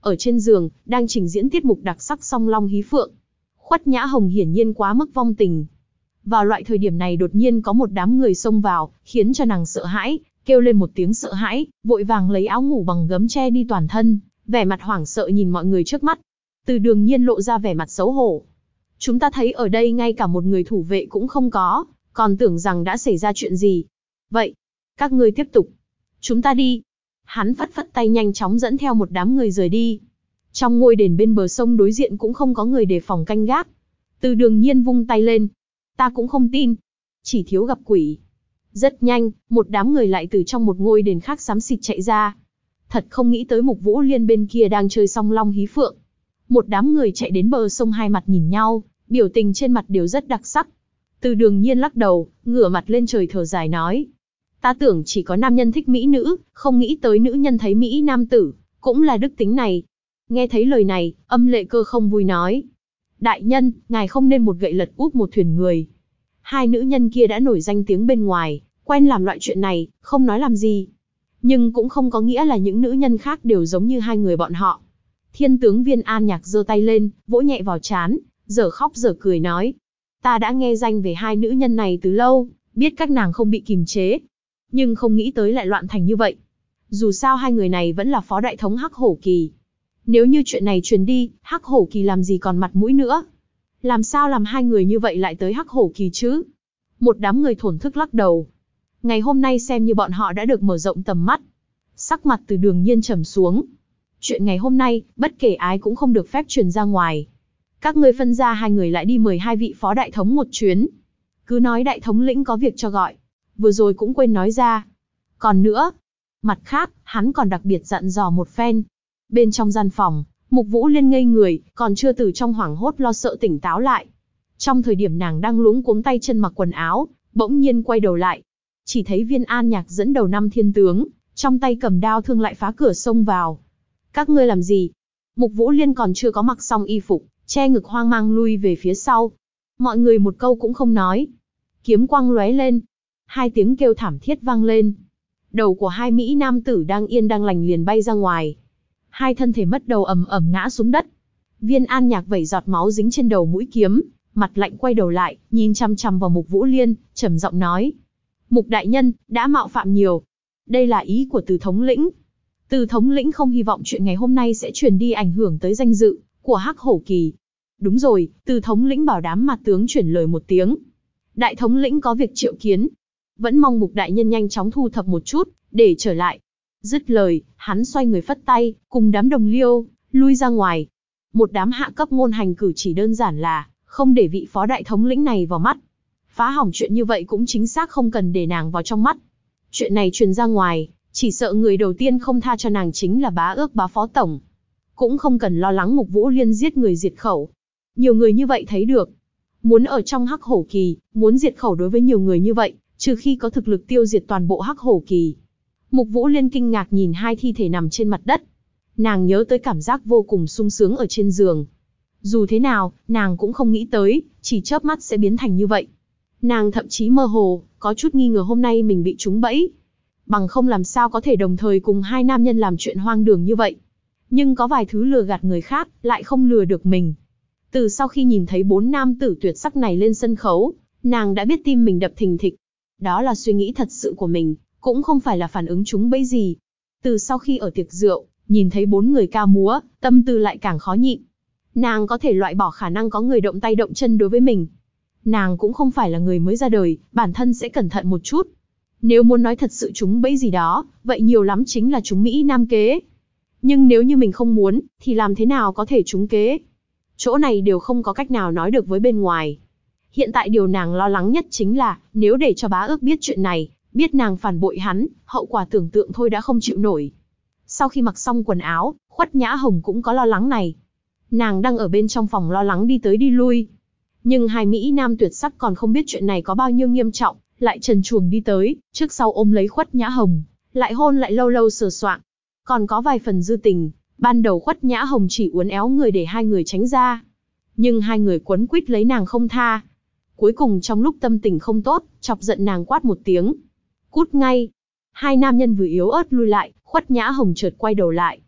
ở trên giường, đang trình diễn tiết mục đặc sắc Song Long Hí Phượng. Khuất Nhã Hồng hiển nhiên quá mức vong tình. Vào loại thời điểm này đột nhiên có một đám người xông vào, khiến cho nàng sợ hãi, kêu lên một tiếng sợ hãi, vội vàng lấy áo ngủ bằng gấm che đi toàn thân, vẻ mặt hoảng sợ nhìn mọi người trước mắt. Từ Đường Nhiên lộ ra vẻ mặt xấu hổ. Chúng ta thấy ở đây ngay cả một người thủ vệ cũng không có, còn tưởng rằng đã xảy ra chuyện gì. Vậy, các ngươi tiếp tục. Chúng ta đi. Hắn phất phất tay nhanh chóng dẫn theo một đám người rời đi. Trong ngôi đền bên bờ sông đối diện cũng không có người đề phòng canh gác. Từ Đường Nhiên vung tay lên. Ta cũng không tin. Chỉ thiếu gặp quỷ. Rất nhanh, một đám người lại từ trong một ngôi đền khác xám xịt chạy ra. Thật không nghĩ tới Mục Vũ Liên bên kia đang chơi Song Long Hí Phượng. Một đám người chạy đến bờ sông hai mặt nhìn nhau, biểu tình trên mặt đều rất đặc sắc. Từ Đường Nhiên lắc đầu, ngửa mặt lên trời thở dài nói. Ta tưởng chỉ có nam nhân thích mỹ nữ, không nghĩ tới nữ nhân thấy mỹ nam tử, cũng là đức tính này. Nghe thấy lời này, Âm Lệ Cơ không vui nói. Đại nhân, ngài không nên một gậy lật úp một thuyền người. Hai nữ nhân kia đã nổi danh tiếng bên ngoài, quen làm loại chuyện này, không nói làm gì. Nhưng cũng không có nghĩa là những nữ nhân khác đều giống như hai người bọn họ. Thiên tướng Viên An Nhạc giơ tay lên, vỗ nhẹ vào trán, dở khóc dở cười nói. Ta đã nghe danh về hai nữ nhân này từ lâu, biết các nàng không bị kìm chế. Nhưng không nghĩ tới lại loạn thành như vậy. Dù sao hai người này vẫn là phó đại thống Hắc Hổ Kỳ. Nếu như chuyện này truyền đi, Hắc Hổ Kỳ làm gì còn mặt mũi nữa. Làm sao làm hai người như vậy lại tới Hắc Hổ Kỳ chứ? Một đám người thổn thức lắc đầu. Ngày hôm nay xem như bọn họ đã được mở rộng tầm mắt. Sắc mặt Từ Đường Nhiên trầm xuống. Chuyện ngày hôm nay, bất kể ai cũng không được phép truyền ra ngoài. Các ngươi phân ra hai người lại đi mời hai vị phó đại thống một chuyến. Cứ nói đại thống lĩnh có việc cho gọi. Vừa rồi cũng quên nói ra. Còn nữa, mặt khác, hắn còn đặc biệt dặn dò một phen. Bên trong gian phòng, Mục Vũ Liên ngây người, còn chưa từ trong hoảng hốt lo sợ tỉnh táo lại. Trong thời điểm nàng đang luống cuống tay chân mặc quần áo, bỗng nhiên quay đầu lại. Chỉ thấy Viên An Nhạc dẫn đầu 5 thiên tướng, trong tay cầm đao thương lại phá cửa xông vào. Các ngươi làm gì? Mục Vũ Liên còn chưa có mặc xong y phục, che ngực hoang mang lui về phía sau. Mọi người một câu cũng không nói. Kiếm quang lóe lên. Hai tiếng kêu thảm thiết vang lên. Đầu của hai mỹ nam tử đang yên đang lành liền bay ra ngoài. Hai thân thể mất đầu ầm ầm ngã xuống đất. Viên An Nhạc vẩy giọt máu dính trên đầu mũi kiếm, mặt lạnh quay đầu lại, nhìn chăm chăm vào Mục Vũ Liên, trầm giọng nói. Mục đại nhân, đã mạo phạm nhiều. Đây là ý của Từ thống lĩnh. Từ thống lĩnh không hy vọng chuyện ngày hôm nay sẽ truyền đi ảnh hưởng tới danh dự của Hắc Hổ Kỳ. Đúng rồi, Từ thống lĩnh bảo đám mặt tướng chuyển lời một tiếng. Đại thống lĩnh có việc triệu kiến. Vẫn mong Mục đại nhân nhanh chóng thu thập một chút, để trở lại. Dứt lời, hắn xoay người phất tay, cùng đám đồng liêu, lui ra ngoài. Một đám hạ cấp ngôn hành cử chỉ đơn giản là, không để vị phó đại thống lĩnh này vào mắt. Phá hỏng chuyện như vậy cũng chính xác không cần để nàng vào trong mắt. Chuyện này truyền ra ngoài, chỉ sợ người đầu tiên không tha cho nàng chính là Bá Ước bá phó tổng. Cũng không cần lo lắng Mục Vũ Liên giết người diệt khẩu. Nhiều người như vậy thấy được. Muốn ở trong Hắc Hổ Kỳ, muốn diệt khẩu đối với nhiều người như vậy, trừ khi có thực lực tiêu diệt toàn bộ Hắc Hổ Kỳ. Mục Vũ Liên kinh ngạc nhìn hai thi thể nằm trên mặt đất. Nàng nhớ tới cảm giác vô cùng sung sướng ở trên giường. Dù thế nào, nàng cũng không nghĩ tới, chỉ chớp mắt sẽ biến thành như vậy. Nàng thậm chí mơ hồ, có chút nghi ngờ hôm nay mình bị trúng bẫy. Bằng không làm sao có thể đồng thời cùng hai nam nhân làm chuyện hoang đường như vậy. Nhưng có vài thứ lừa gạt người khác, lại không lừa được mình. Từ sau khi nhìn thấy 4 nam tử tuyệt sắc này lên sân khấu, nàng đã biết tim mình đập thình thịch. Đó là suy nghĩ thật sự của mình, cũng không phải là phản ứng trúng bẫy gì. Từ sau khi ở tiệc rượu, nhìn thấy 4 người ca múa, tâm tư lại càng khó nhịn. Nàng có thể loại bỏ khả năng có người động tay động chân đối với mình. Nàng cũng không phải là người mới ra đời, bản thân sẽ cẩn thận một chút. Nếu muốn nói thật sự trúng bẫy gì đó, vậy nhiều lắm chính là trúng Mỹ Nam kế. Nhưng nếu như mình không muốn, thì làm thế nào có thể trúng kế? Chỗ này đều không có cách nào nói được với bên ngoài. Hiện tại điều nàng lo lắng nhất chính là, nếu để cho Bá Ước biết chuyện này, biết nàng phản bội hắn, hậu quả tưởng tượng thôi đã không chịu nổi. Sau khi mặc xong quần áo, Khuất Nhã Hồng cũng có lo lắng này. Nàng đang ở bên trong phòng lo lắng đi tới đi lui. Nhưng hai Mỹ Nam tuyệt sắc còn không biết chuyện này có bao nhiêu nghiêm trọng, lại trần truồng đi tới, trước sau ôm lấy Khuất Nhã Hồng, lại hôn lại lâu lâu sờ soạng. Còn có vài phần dư tình, ban đầu Khuất Nhã Hồng chỉ uốn éo người để hai người tránh ra. Nhưng hai người quấn quýt lấy nàng không tha. Cuối cùng trong lúc tâm tình không tốt, chọc giận nàng quát một tiếng. Cút ngay! Hai nam nhân vừa yếu ớt lui lại, Khuất Nhã Hồng chợt quay đầu lại.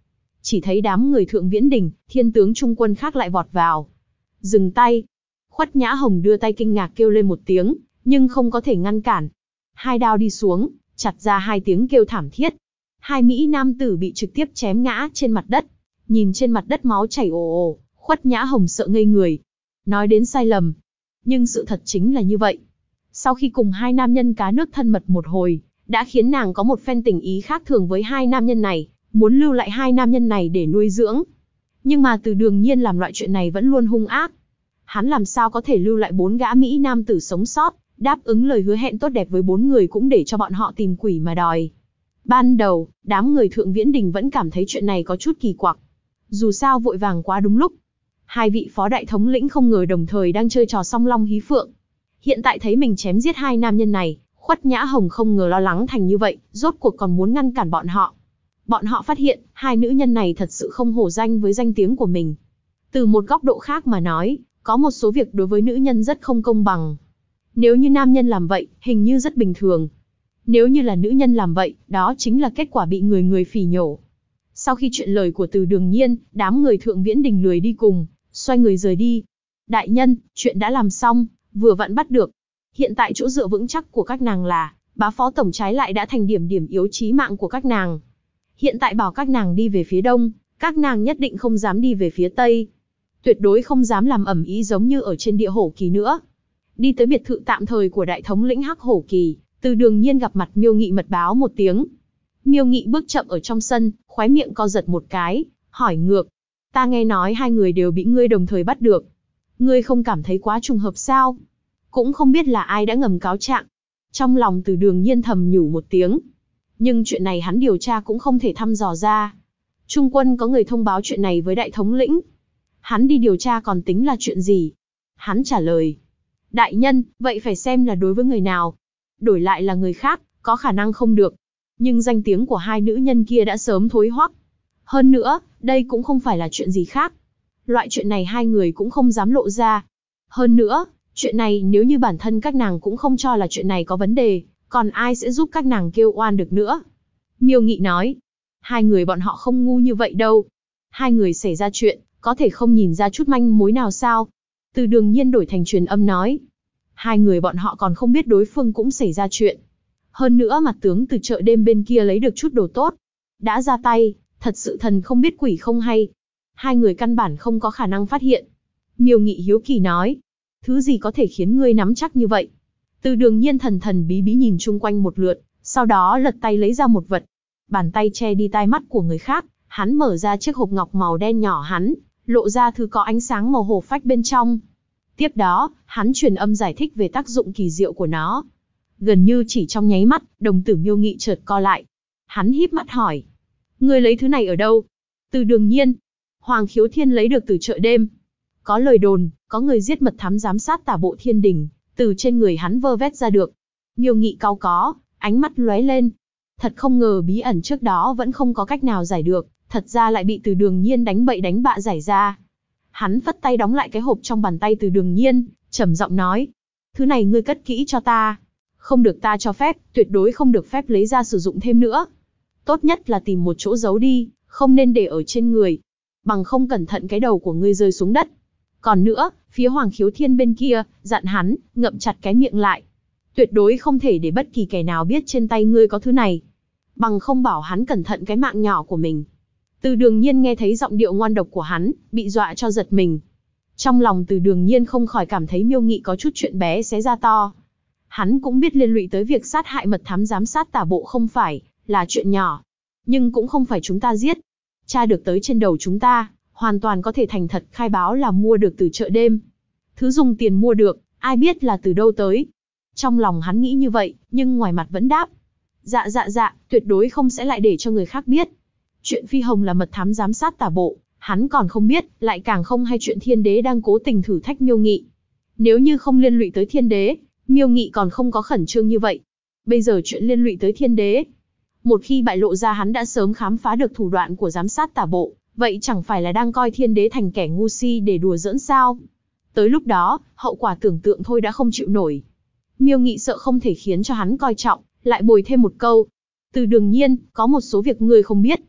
chỉ thấy đám người Thượng Viễn Đình, thiên tướng trung quân khác lại vọt vào. Dừng tay. Khuất Nhã Hồng đưa tay kinh ngạc kêu lên một tiếng, nhưng không có thể ngăn cản. Hai đao đi xuống, chặt ra hai tiếng kêu thảm thiết. Hai mỹ nam tử bị trực tiếp chém ngã trên mặt đất. Nhìn trên mặt đất máu chảy ồ ồ, Khuất Nhã Hồng sợ ngây người. Nói đến sai lầm. Nhưng sự thật chính là như vậy. Sau khi cùng hai nam nhân cá nước thân mật một hồi, đã khiến nàng có một phen tình ý khác thường với hai nam nhân này, muốn lưu lại hai nam nhân này để nuôi dưỡng. Nhưng mà Từ Đường Nhiên làm loại chuyện này vẫn luôn hung ác. Hắn làm sao có thể lưu lại 4 gã mỹ nam tử sống sót, đáp ứng lời hứa hẹn tốt đẹp với 4 người cũng để cho bọn họ tìm quỷ mà đòi. Ban đầu, đám người Thượng Viễn Đình vẫn cảm thấy chuyện này có chút kỳ quặc. Dù sao vội vàng quá đúng lúc. Hai vị phó đại thống lĩnh không ngờ đồng thời đang chơi trò song long hí phượng. Hiện tại thấy mình chém giết hai nam nhân này, Khuất Nhã Hồng không ngờ lo lắng thành như vậy, rốt cuộc còn muốn ngăn cản bọn họ. Bọn họ phát hiện, hai nữ nhân này thật sự không hổ danh với danh tiếng của mình. Từ một góc độ khác mà nói, có một số việc đối với nữ nhân rất không công bằng. Nếu như nam nhân làm vậy, hình như rất bình thường. Nếu như là nữ nhân làm vậy, đó chính là kết quả bị người người phỉ nhổ. Sau khi chuyện lời của Từ Đường Nhiên, đám người Thượng Viễn Đình lười đi cùng, xoay người rời đi. Đại nhân, chuyện đã làm xong, vừa vặn bắt được. Hiện tại chỗ dựa vững chắc của các nàng là, bá phó tổng trái lại đã thành điểm yếu chí mạng của các nàng. Hiện tại bảo các nàng đi về phía đông, các nàng nhất định không dám đi về phía tây. Tuyệt đối không dám làm ầm ĩ giống như ở trên địa hổ kỳ nữa. Đi tới biệt thự tạm thời của đại thống lĩnh Hắc Hổ Kỳ, Từ Đường Nhiên gặp mặt Miêu Nghị mật báo một tiếng. Miêu Nghị bước chậm ở trong sân, khóe miệng co giật một cái, hỏi ngược. Ta nghe nói hai người đều bị ngươi đồng thời bắt được. Ngươi không cảm thấy quá trùng hợp sao? Cũng không biết là ai đã ngầm cáo trạng. Trong lòng Từ Đường Nhiên thầm nhủ một tiếng. Nhưng chuyện này hắn điều tra cũng không thể thăm dò ra. Trung quân có người thông báo chuyện này với đại thống lĩnh. Hắn đi điều tra còn tính là chuyện gì? Hắn trả lời. Đại nhân, vậy phải xem là đối với người nào. Đổi lại là người khác, có khả năng không được. Nhưng danh tiếng của hai nữ nhân kia đã sớm thối hoắc. Hơn nữa, đây cũng không phải là chuyện gì khác. Loại chuyện này hai người cũng không dám lộ ra. Hơn nữa, chuyện này nếu như bản thân các nàng cũng không cho là chuyện này có vấn đề, còn ai sẽ giúp các nàng kêu oan được nữa? Miêu Nghị nói. Hai người bọn họ không ngu như vậy đâu. Hai người xảy ra chuyện, có thể không nhìn ra chút manh mối nào sao? Từ Đường Nhiên đổi thành truyền âm nói. Hai người bọn họ còn không biết đối phương cũng xảy ra chuyện. Hơn nữa mặt tướng từ chợ đêm bên kia lấy được chút đồ tốt. Đã ra tay, thật sự thần không biết quỷ không hay. Hai người căn bản không có khả năng phát hiện. Miêu Nghị hiếu kỳ nói. Thứ gì có thể khiến ngươi nắm chắc như vậy? Từ Đường Nhiên thần bí bí nhìn chung quanh một lượt, sau đó lật tay lấy ra một vật. Bàn tay che đi tai mắt của người khác, hắn mở ra chiếc hộp ngọc màu đen nhỏ hắn, lộ ra thứ có ánh sáng màu hổ phách bên trong. Tiếp đó, hắn truyền âm giải thích về tác dụng kỳ diệu của nó. Gần như chỉ trong nháy mắt, đồng tử Miêu Nghị chợt co lại. Hắn híp mắt hỏi. Ngươi lấy thứ này ở đâu? Từ Đường Nhiên. Hoàng Khiếu Thiên lấy được từ chợ đêm. Có lời đồn, có người giết mật thám giám sát tả bộ thiên đình, từ trên người hắn vơ vét ra được. Miêu Nghị cau có, ánh mắt lóe lên. Thật không ngờ bí ẩn trước đó vẫn không có cách nào giải được, thật ra lại bị Từ Đường Nhiên đánh bậy đánh bạ giải ra. Hắn phất tay đóng lại cái hộp trong bàn tay Từ Đường Nhiên, trầm giọng nói. Thứ này ngươi cất kỹ cho ta. Không được ta cho phép, tuyệt đối không được phép lấy ra sử dụng thêm nữa. Tốt nhất là tìm một chỗ giấu đi, không nên để ở trên người. Bằng không cẩn thận cái đầu của ngươi rơi xuống đất. Còn nữa, phía Hoàng Khiếu Thiên bên kia, dặn hắn, ngậm chặt cái miệng lại. Tuyệt đối không thể để bất kỳ kẻ nào biết trên tay ngươi có thứ này. Bằng không bảo hắn cẩn thận cái mạng nhỏ của mình. Từ Đường Nhiên nghe thấy giọng điệu ngoan độc của hắn, bị dọa cho giật mình. Trong lòng Từ Đường Nhiên không khỏi cảm thấy Miêu Nghị có chút chuyện bé xé ra to. Hắn cũng biết liên lụy tới việc sát hại mật thám giám sát tả bộ không phải là chuyện nhỏ. Nhưng cũng không phải chúng ta giết. Tra được tới trên đầu chúng ta, hoàn toàn có thể thành thật khai báo là mua được từ chợ đêm. Thứ dùng tiền mua được, ai biết là từ đâu tới. Trong lòng hắn nghĩ như vậy, nhưng ngoài mặt vẫn đáp. Dạ, tuyệt đối không sẽ lại để cho người khác biết. Chuyện Phi Hồng là mật thám giám sát tả bộ, hắn còn không biết, lại càng không hay chuyện Thiên Đế đang cố tình thử thách Miêu Nghị. Nếu như không liên lụy tới Thiên Đế, Miêu Nghị còn không có khẩn trương như vậy. Bây giờ chuyện liên lụy tới Thiên Đế. Một khi bại lộ ra hắn đã sớm khám phá được thủ đoạn của giám sát tả bộ, vậy chẳng phải là đang coi Thiên Đế thành kẻ ngu si để đùa giỡn sao? Tới lúc đó, hậu quả tưởng tượng thôi đã không chịu nổi. Miêu Nghị sợ không thể khiến cho hắn coi trọng, lại bồi thêm một câu. Từ Đường Nhiên, có một số việc ngươi không biết.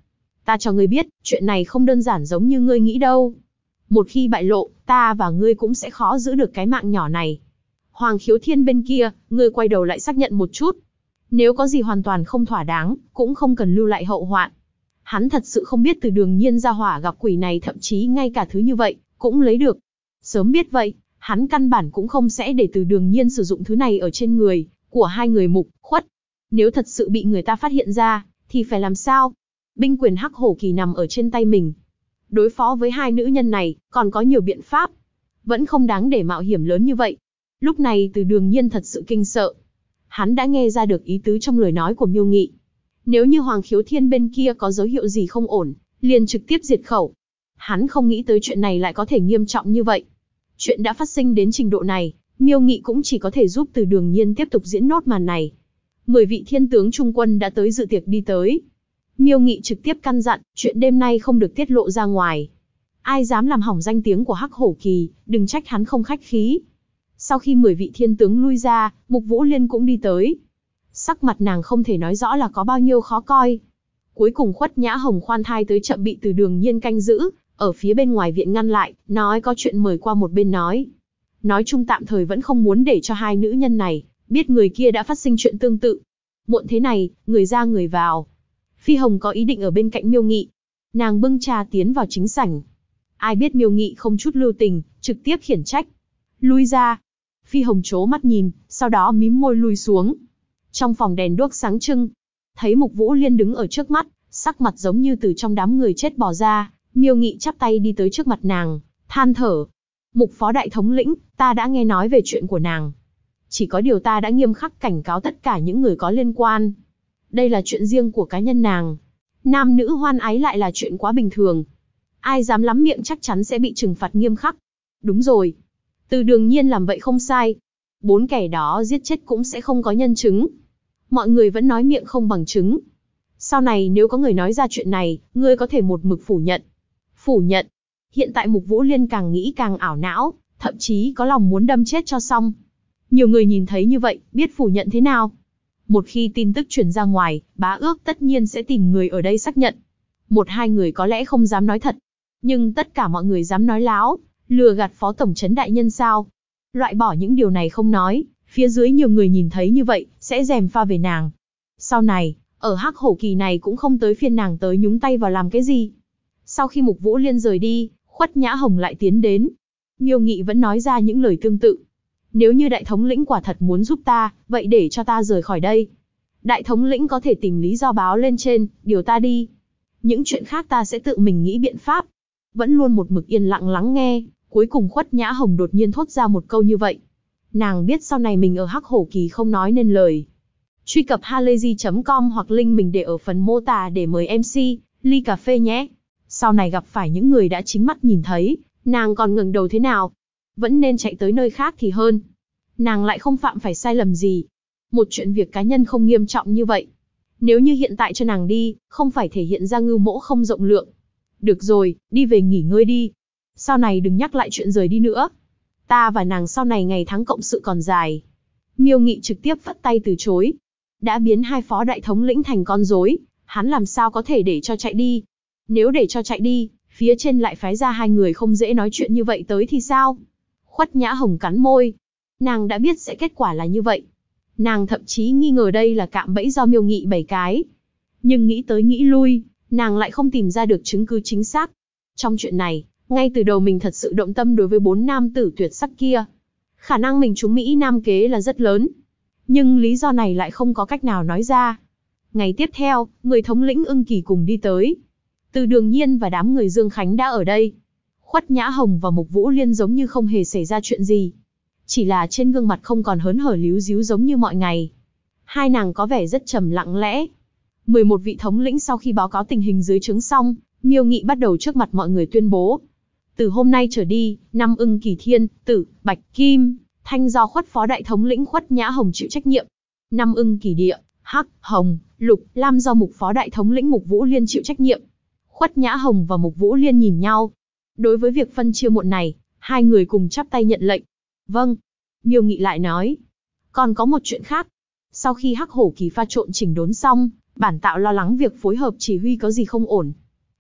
Ta cho ngươi biết, chuyện này không đơn giản giống như ngươi nghĩ đâu. Một khi bại lộ, ta và ngươi cũng sẽ khó giữ được cái mạng nhỏ này. Hoàng Khiếu Thiên bên kia, ngươi quay đầu lại xác nhận một chút. Nếu có gì hoàn toàn không thỏa đáng, cũng không cần lưu lại hậu hoạn. Hắn thật sự không biết Từ Đường Nhiên ra hỏa gặp quỷ này thậm chí ngay cả thứ như vậy, cũng lấy được. Sớm biết vậy, hắn căn bản cũng không sẽ để Từ Đường Nhiên sử dụng thứ này ở trên người của hai người Mục, Khuất. Nếu thật sự bị người ta phát hiện ra, thì phải làm sao? Binh quyền Hắc Hổ Kỳ nằm ở trên tay mình. Đối phó với hai nữ nhân này, còn có nhiều biện pháp. Vẫn không đáng để mạo hiểm lớn như vậy. Lúc này Từ Đường Nhiên thật sự kinh sợ. Hắn đã nghe ra được ý tứ trong lời nói của Miêu Nghị. Nếu như Hoàng Khiếu Thiên bên kia có dấu hiệu gì không ổn, liền trực tiếp diệt khẩu. Hắn không nghĩ tới chuyện này lại có thể nghiêm trọng như vậy. Chuyện đã phát sinh đến trình độ này, Miêu Nghị cũng chỉ có thể giúp Từ Đường Nhiên tiếp tục diễn nốt màn này. 10 vị thiên tướng trung quân đã tới dự tiệc đi tới. Miêu Nghị trực tiếp căn dặn, chuyện đêm nay không được tiết lộ ra ngoài. Ai dám làm hỏng danh tiếng của Hắc Hổ Kỳ, đừng trách hắn không khách khí. Sau khi 10 vị thiên tướng lui ra, Mục Vũ Liên cũng đi tới. Sắc mặt nàng không thể nói rõ là có bao nhiêu khó coi. Cuối cùng Khuất Nhã Hồng khoan thai tới chậm bị Từ Đường Nhiên canh giữ, ở phía bên ngoài viện ngăn lại, nói có chuyện mời qua một bên nói. Nói chung tạm thời vẫn không muốn để cho hai nữ nhân này biết người kia đã phát sinh chuyện tương tự. Muộn thế này, người ra người vào. Phi Hồng có ý định ở bên cạnh Miêu Nghị. Nàng bưng trà tiến vào chính sảnh. Ai biết Miêu Nghị không chút lưu tình, trực tiếp khiển trách. Lui ra. Phi Hồng trố mắt nhìn, sau đó mím môi lui xuống. Trong phòng đèn đuốc sáng trưng, thấy Mục Vũ Liên đứng ở trước mắt, sắc mặt giống như từ trong đám người chết bò ra. Miêu Nghị chắp tay đi tới trước mặt nàng, than thở. Mục phó đại thống lĩnh, ta đã nghe nói về chuyện của nàng. Chỉ có điều ta đã nghiêm khắc cảnh cáo tất cả những người có liên quan. Đây là chuyện riêng của cá nhân nàng. Nam nữ hoan ái lại là chuyện quá bình thường. Ai dám lắm miệng chắc chắn sẽ bị trừng phạt nghiêm khắc. Đúng rồi. Từ Đường Nhiên làm vậy không sai. 4 kẻ đó giết chết cũng sẽ không có nhân chứng. Mọi người vẫn nói miệng không bằng chứng. Sau này nếu có người nói ra chuyện này, ngươi có thể một mực phủ nhận. Phủ nhận. Hiện tại Mục Vũ Liên càng nghĩ càng ảo não, thậm chí có lòng muốn đâm chết cho xong. Nhiều người nhìn thấy như vậy, biết phủ nhận thế nào. Một khi tin tức truyền ra ngoài, bá ước tất nhiên sẽ tìm người ở đây xác nhận. 1-2 người có lẽ không dám nói thật. Nhưng tất cả mọi người dám nói láo, lừa gạt phó tổng trấn đại nhân sao. Loại bỏ những điều này không nói, phía dưới nhiều người nhìn thấy như vậy, sẽ gièm pha về nàng. Sau này, ở Hắc Hổ Kỳ này cũng không tới phiên nàng tới nhúng tay vào làm cái gì. Sau khi Mục Vũ Liên rời đi, Khuất Nhã Hồng lại tiến đến. Miêu Nghị vẫn nói ra những lời tương tự. Nếu như đại thống lĩnh quả thật muốn giúp ta, vậy để cho ta rời khỏi đây. Đại thống lĩnh có thể tìm lý do báo lên trên, điều ta đi. Những chuyện khác ta sẽ tự mình nghĩ biện pháp. Vẫn luôn một mực yên lặng lắng nghe, cuối cùng Khuất Nhã Hồng đột nhiên thốt ra một câu như vậy. Nàng biết sau này mình ở Hắc Hổ Kỳ không nói nên lời. Truy cập halayzi.com hoặc link mình để ở phần mô tả để mời MC, ly cà phê nhé. Sau này gặp phải những người đã chính mắt nhìn thấy, nàng còn ngẩng đầu thế nào? Vẫn nên chạy tới nơi khác thì hơn. Nàng lại không phạm phải sai lầm gì. Một chuyện việc cá nhân không nghiêm trọng như vậy. Nếu như hiện tại cho nàng đi, không phải thể hiện ra ngưu mỗ không rộng lượng. Được rồi, đi về nghỉ ngơi đi. Sau này đừng nhắc lại chuyện rời đi nữa. Ta và nàng sau này ngày tháng cộng sự còn dài. Miêu Nghị trực tiếp phất tay từ chối. Đã biến hai phó đại thống lĩnh thành con rối, hắn làm sao có thể để cho chạy đi. Nếu để cho chạy đi, phía trên lại phái ra hai người không dễ nói chuyện như vậy tới thì sao? Khuất Nhã Hồng cắn môi. Nàng đã biết sẽ kết quả là như vậy. Nàng thậm chí nghi ngờ đây là cạm bẫy do Miêu Nghị bày cái. Nhưng nghĩ tới nghĩ lui, nàng lại không tìm ra được chứng cứ chính xác. Trong chuyện này, ngay từ đầu mình thật sự động tâm đối với 4 nam tử tuyệt sắc kia. Khả năng mình trúng Mỹ Nam kế là rất lớn. Nhưng lý do này lại không có cách nào nói ra. Ngày tiếp theo, 10 thống lĩnh Ưng Kỳ cùng đi tới. Từ Đường Nhiên và đám người Dương Khánh đã ở đây. Khuất Nhã Hồng và Mục Vũ Liên giống như không hề xảy ra chuyện gì. Chỉ là trên gương mặt không còn hớn hở líu díu giống như mọi ngày. Hai nàng có vẻ rất trầm lặng lẽ. 11 vị thống lĩnh sau khi báo cáo tình hình dưới trướng xong, Miêu Nghị bắt đầu trước mặt mọi người tuyên bố. Từ hôm nay trở đi, 5 Ưng Kỳ Thiên, Tử, Bạch, Kim, Thanh do Khuất phó đại thống lĩnh Khuất Nhã Hồng chịu trách nhiệm. 5 Ưng Kỳ Địa, Hắc, Hồng, Lục, Lam do Mục phó đại thống lĩnh Mục Vũ Liên chịu trách nhiệm. Khuất Nhã Hồng và Mục Vũ Liên nhìn nhau. Đối với việc phân chia muộn này, hai người cùng chắp tay nhận lệnh. Vâng. Miêu Nghị lại nói. Còn có một chuyện khác. Sau khi Hắc Hổ Kỳ pha trộn chỉnh đốn xong, bản tạo lo lắng việc phối hợp chỉ huy có gì không ổn.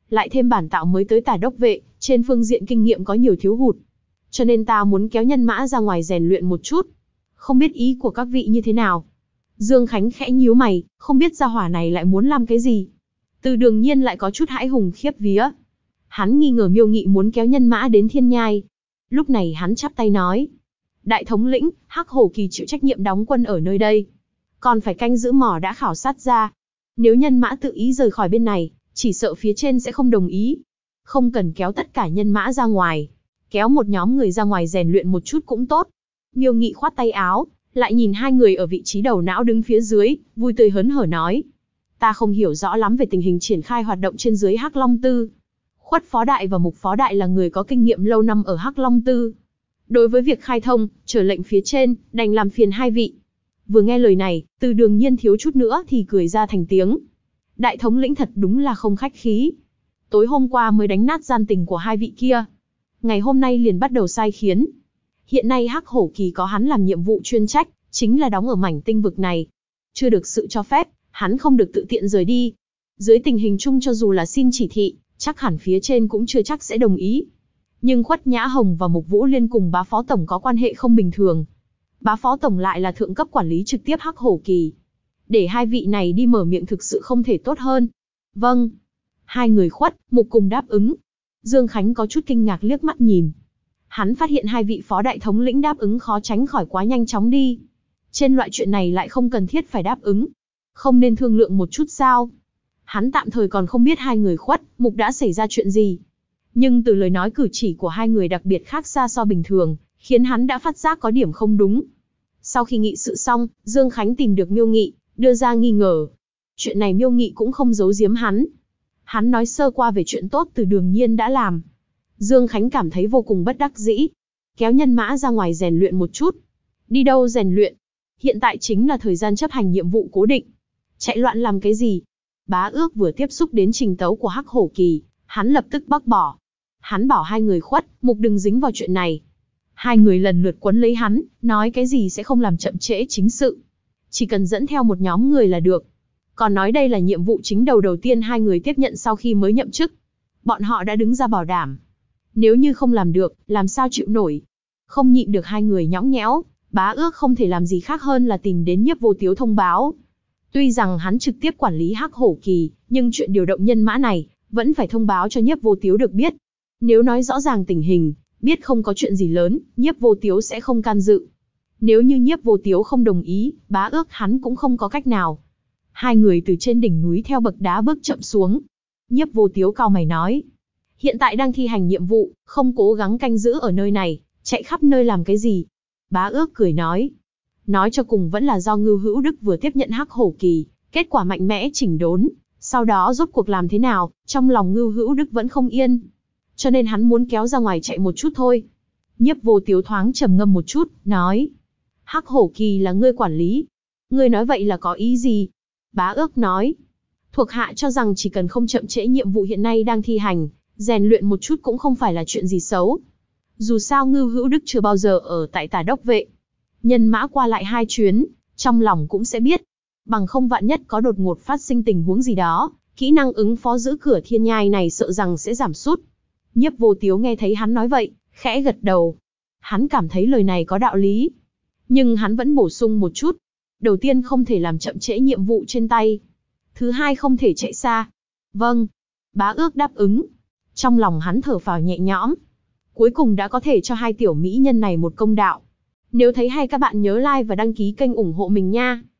Lại thêm bản tạo mới tới tả đốc vệ, trên phương diện kinh nghiệm có nhiều thiếu hụt. Cho nên ta muốn kéo nhân mã ra ngoài rèn luyện một chút. Không biết ý của các vị như thế nào? Dương Khánh khẽ nhíu mày, không biết gia hỏa này lại muốn làm cái gì. Từ Đường Nhiên lại có chút hãi hùng khiếp vía. Hắn nghi ngờ Miêu Nghị muốn kéo nhân mã đến Thiên Nhai. Lúc này hắn chắp tay nói. Đại thống lĩnh, Hắc Hổ Kỳ chịu trách nhiệm đóng quân ở nơi đây. Còn phải canh giữ mỏ đã khảo sát ra. Nếu nhân mã tự ý rời khỏi bên này, chỉ sợ phía trên sẽ không đồng ý. Không cần kéo tất cả nhân mã ra ngoài. Kéo một nhóm người ra ngoài rèn luyện một chút cũng tốt. Miêu Nghị khoát tay áo, lại nhìn hai người ở vị trí đầu não đứng phía dưới, vui tươi hớn hở nói. Ta không hiểu rõ lắm về tình hình triển khai hoạt động trên dưới Hắc Long Tư. Khuất Phó Đại và Mục Phó Đại là người có kinh nghiệm lâu năm ở Hắc Long Tư. Đối với việc khai thông, chờ lệnh phía trên, đành làm phiền hai vị. Vừa nghe lời này, Từ Đường Nhiên thiếu chút nữa thì cười ra thành tiếng. Đại thống lĩnh thật đúng là không khách khí. Tối hôm qua mới đánh nát gian tình của hai vị kia. Ngày hôm nay liền bắt đầu sai khiến. Hiện nay Hắc Hổ Kỳ có hắn làm nhiệm vụ chuyên trách, chính là đóng ở mảnh tinh vực này. Chưa được sự cho phép, hắn không được tự tiện rời đi. Dưới tình hình chung cho dù là xin chỉ thị, chắc hẳn phía trên cũng chưa chắc sẽ đồng ý. Nhưng Khuất Nhã Hồng và Mục Vũ Liên cùng bá phó tổng có quan hệ không bình thường. Bá phó tổng lại là thượng cấp quản lý trực tiếp Hắc Hổ Kỳ. Để hai vị này đi mở miệng thực sự không thể tốt hơn. Vâng. Hai người Khuất, Mục cùng đáp ứng. Dương Khánh có chút kinh ngạc liếc mắt nhìn. Hắn phát hiện hai vị phó đại thống lĩnh đáp ứng khó tránh khỏi quá nhanh chóng đi. Trên loại chuyện này lại không cần thiết phải đáp ứng. Không nên thương lượng một chút sao? Hắn tạm thời còn không biết hai người Khuất, Mục đã xảy ra chuyện gì. Nhưng từ lời nói cử chỉ của hai người đặc biệt khác xa so bình thường, khiến hắn đã phát giác có điểm không đúng. Sau khi nghị sự xong, Dương Khánh tìm được Miêu Nghị, đưa ra nghi ngờ. Chuyện này Miêu Nghị cũng không giấu giếm hắn. Hắn nói sơ qua về chuyện tốt Từ Đường Nhiên đã làm. Dương Khánh cảm thấy vô cùng bất đắc dĩ. Kéo nhân mã ra ngoài rèn luyện một chút. Đi đâu rèn luyện? Hiện tại chính là thời gian chấp hành nhiệm vụ cố định. Chạy loạn làm cái gì? Bá Ước vừa tiếp xúc đến trình tấu của Hắc Hổ Kỳ, hắn lập tức bác bỏ. Hắn bảo hai người Khuất, Mục đừng dính vào chuyện này. Hai người lần lượt quấn lấy hắn, nói cái gì sẽ không làm chậm trễ chính sự. Chỉ cần dẫn theo một nhóm người là được. Còn nói đây là nhiệm vụ chính đầu tiên hai người tiếp nhận sau khi mới nhậm chức. Bọn họ đã đứng ra bảo đảm. Nếu như không làm được, làm sao chịu nổi. Không nhịn được hai người nhõng nhẽo, Bá Ước không thể làm gì khác hơn là tìm đến Nhiếp Vô Tiếu thông báo. Tuy rằng hắn trực tiếp quản lý Hắc Hổ Kỳ, nhưng chuyện điều động nhân mã này, vẫn phải thông báo cho Nhiếp Vô Tiếu được biết. Nếu nói rõ ràng tình hình, biết không có chuyện gì lớn, Nhiếp Vô Tiếu sẽ không can dự. Nếu như Nhiếp Vô Tiếu không đồng ý, Bá Ước hắn cũng không có cách nào. Hai người từ trên đỉnh núi theo bậc đá bước chậm xuống. Nhiếp Vô Tiếu cau mày nói. Hiện tại đang thi hành nhiệm vụ, không cố gắng canh giữ ở nơi này, chạy khắp nơi làm cái gì? Bá Ước cười nói. Nói cho cùng vẫn là do Ngưu Hữu Đức vừa tiếp nhận Hắc Hổ Kỳ, kết quả mạnh mẽ chỉnh đốn. Sau đó rốt cuộc làm thế nào, trong lòng Ngưu Hữu Đức vẫn không yên. Cho nên hắn muốn kéo ra ngoài chạy một chút thôi. Nhiếp Vô Tiếu thoáng trầm ngâm một chút, nói. Hắc Hổ Kỳ là ngươi quản lý. Ngươi nói vậy là có ý gì? Bá Ước nói. Thuộc hạ cho rằng chỉ cần không chậm trễ nhiệm vụ hiện nay đang thi hành, rèn luyện một chút cũng không phải là chuyện gì xấu. Dù sao Ngưu Hữu Đức chưa bao giờ ở tại tả đốc vệ. Nhân mã qua lại hai chuyến, trong lòng cũng sẽ biết. Bằng không vạn nhất có đột ngột phát sinh tình huống gì đó, kỹ năng ứng phó giữ cửa Thiên Nhai này sợ rằng sẽ giảm sút. Nhiếp Vô Tiếu nghe thấy hắn nói vậy, khẽ gật đầu. Hắn cảm thấy lời này có đạo lý. Nhưng hắn vẫn bổ sung một chút. Đầu tiên không thể làm chậm trễ nhiệm vụ trên tay. Thứ hai không thể chạy xa. Vâng. Bá Ước đáp ứng. Trong lòng hắn thở phào nhẹ nhõm. Cuối cùng đã có thể cho hai tiểu mỹ nhân này một công đạo. Nếu thấy hay các bạn nhớ like và đăng ký kênh ủng hộ mình nha.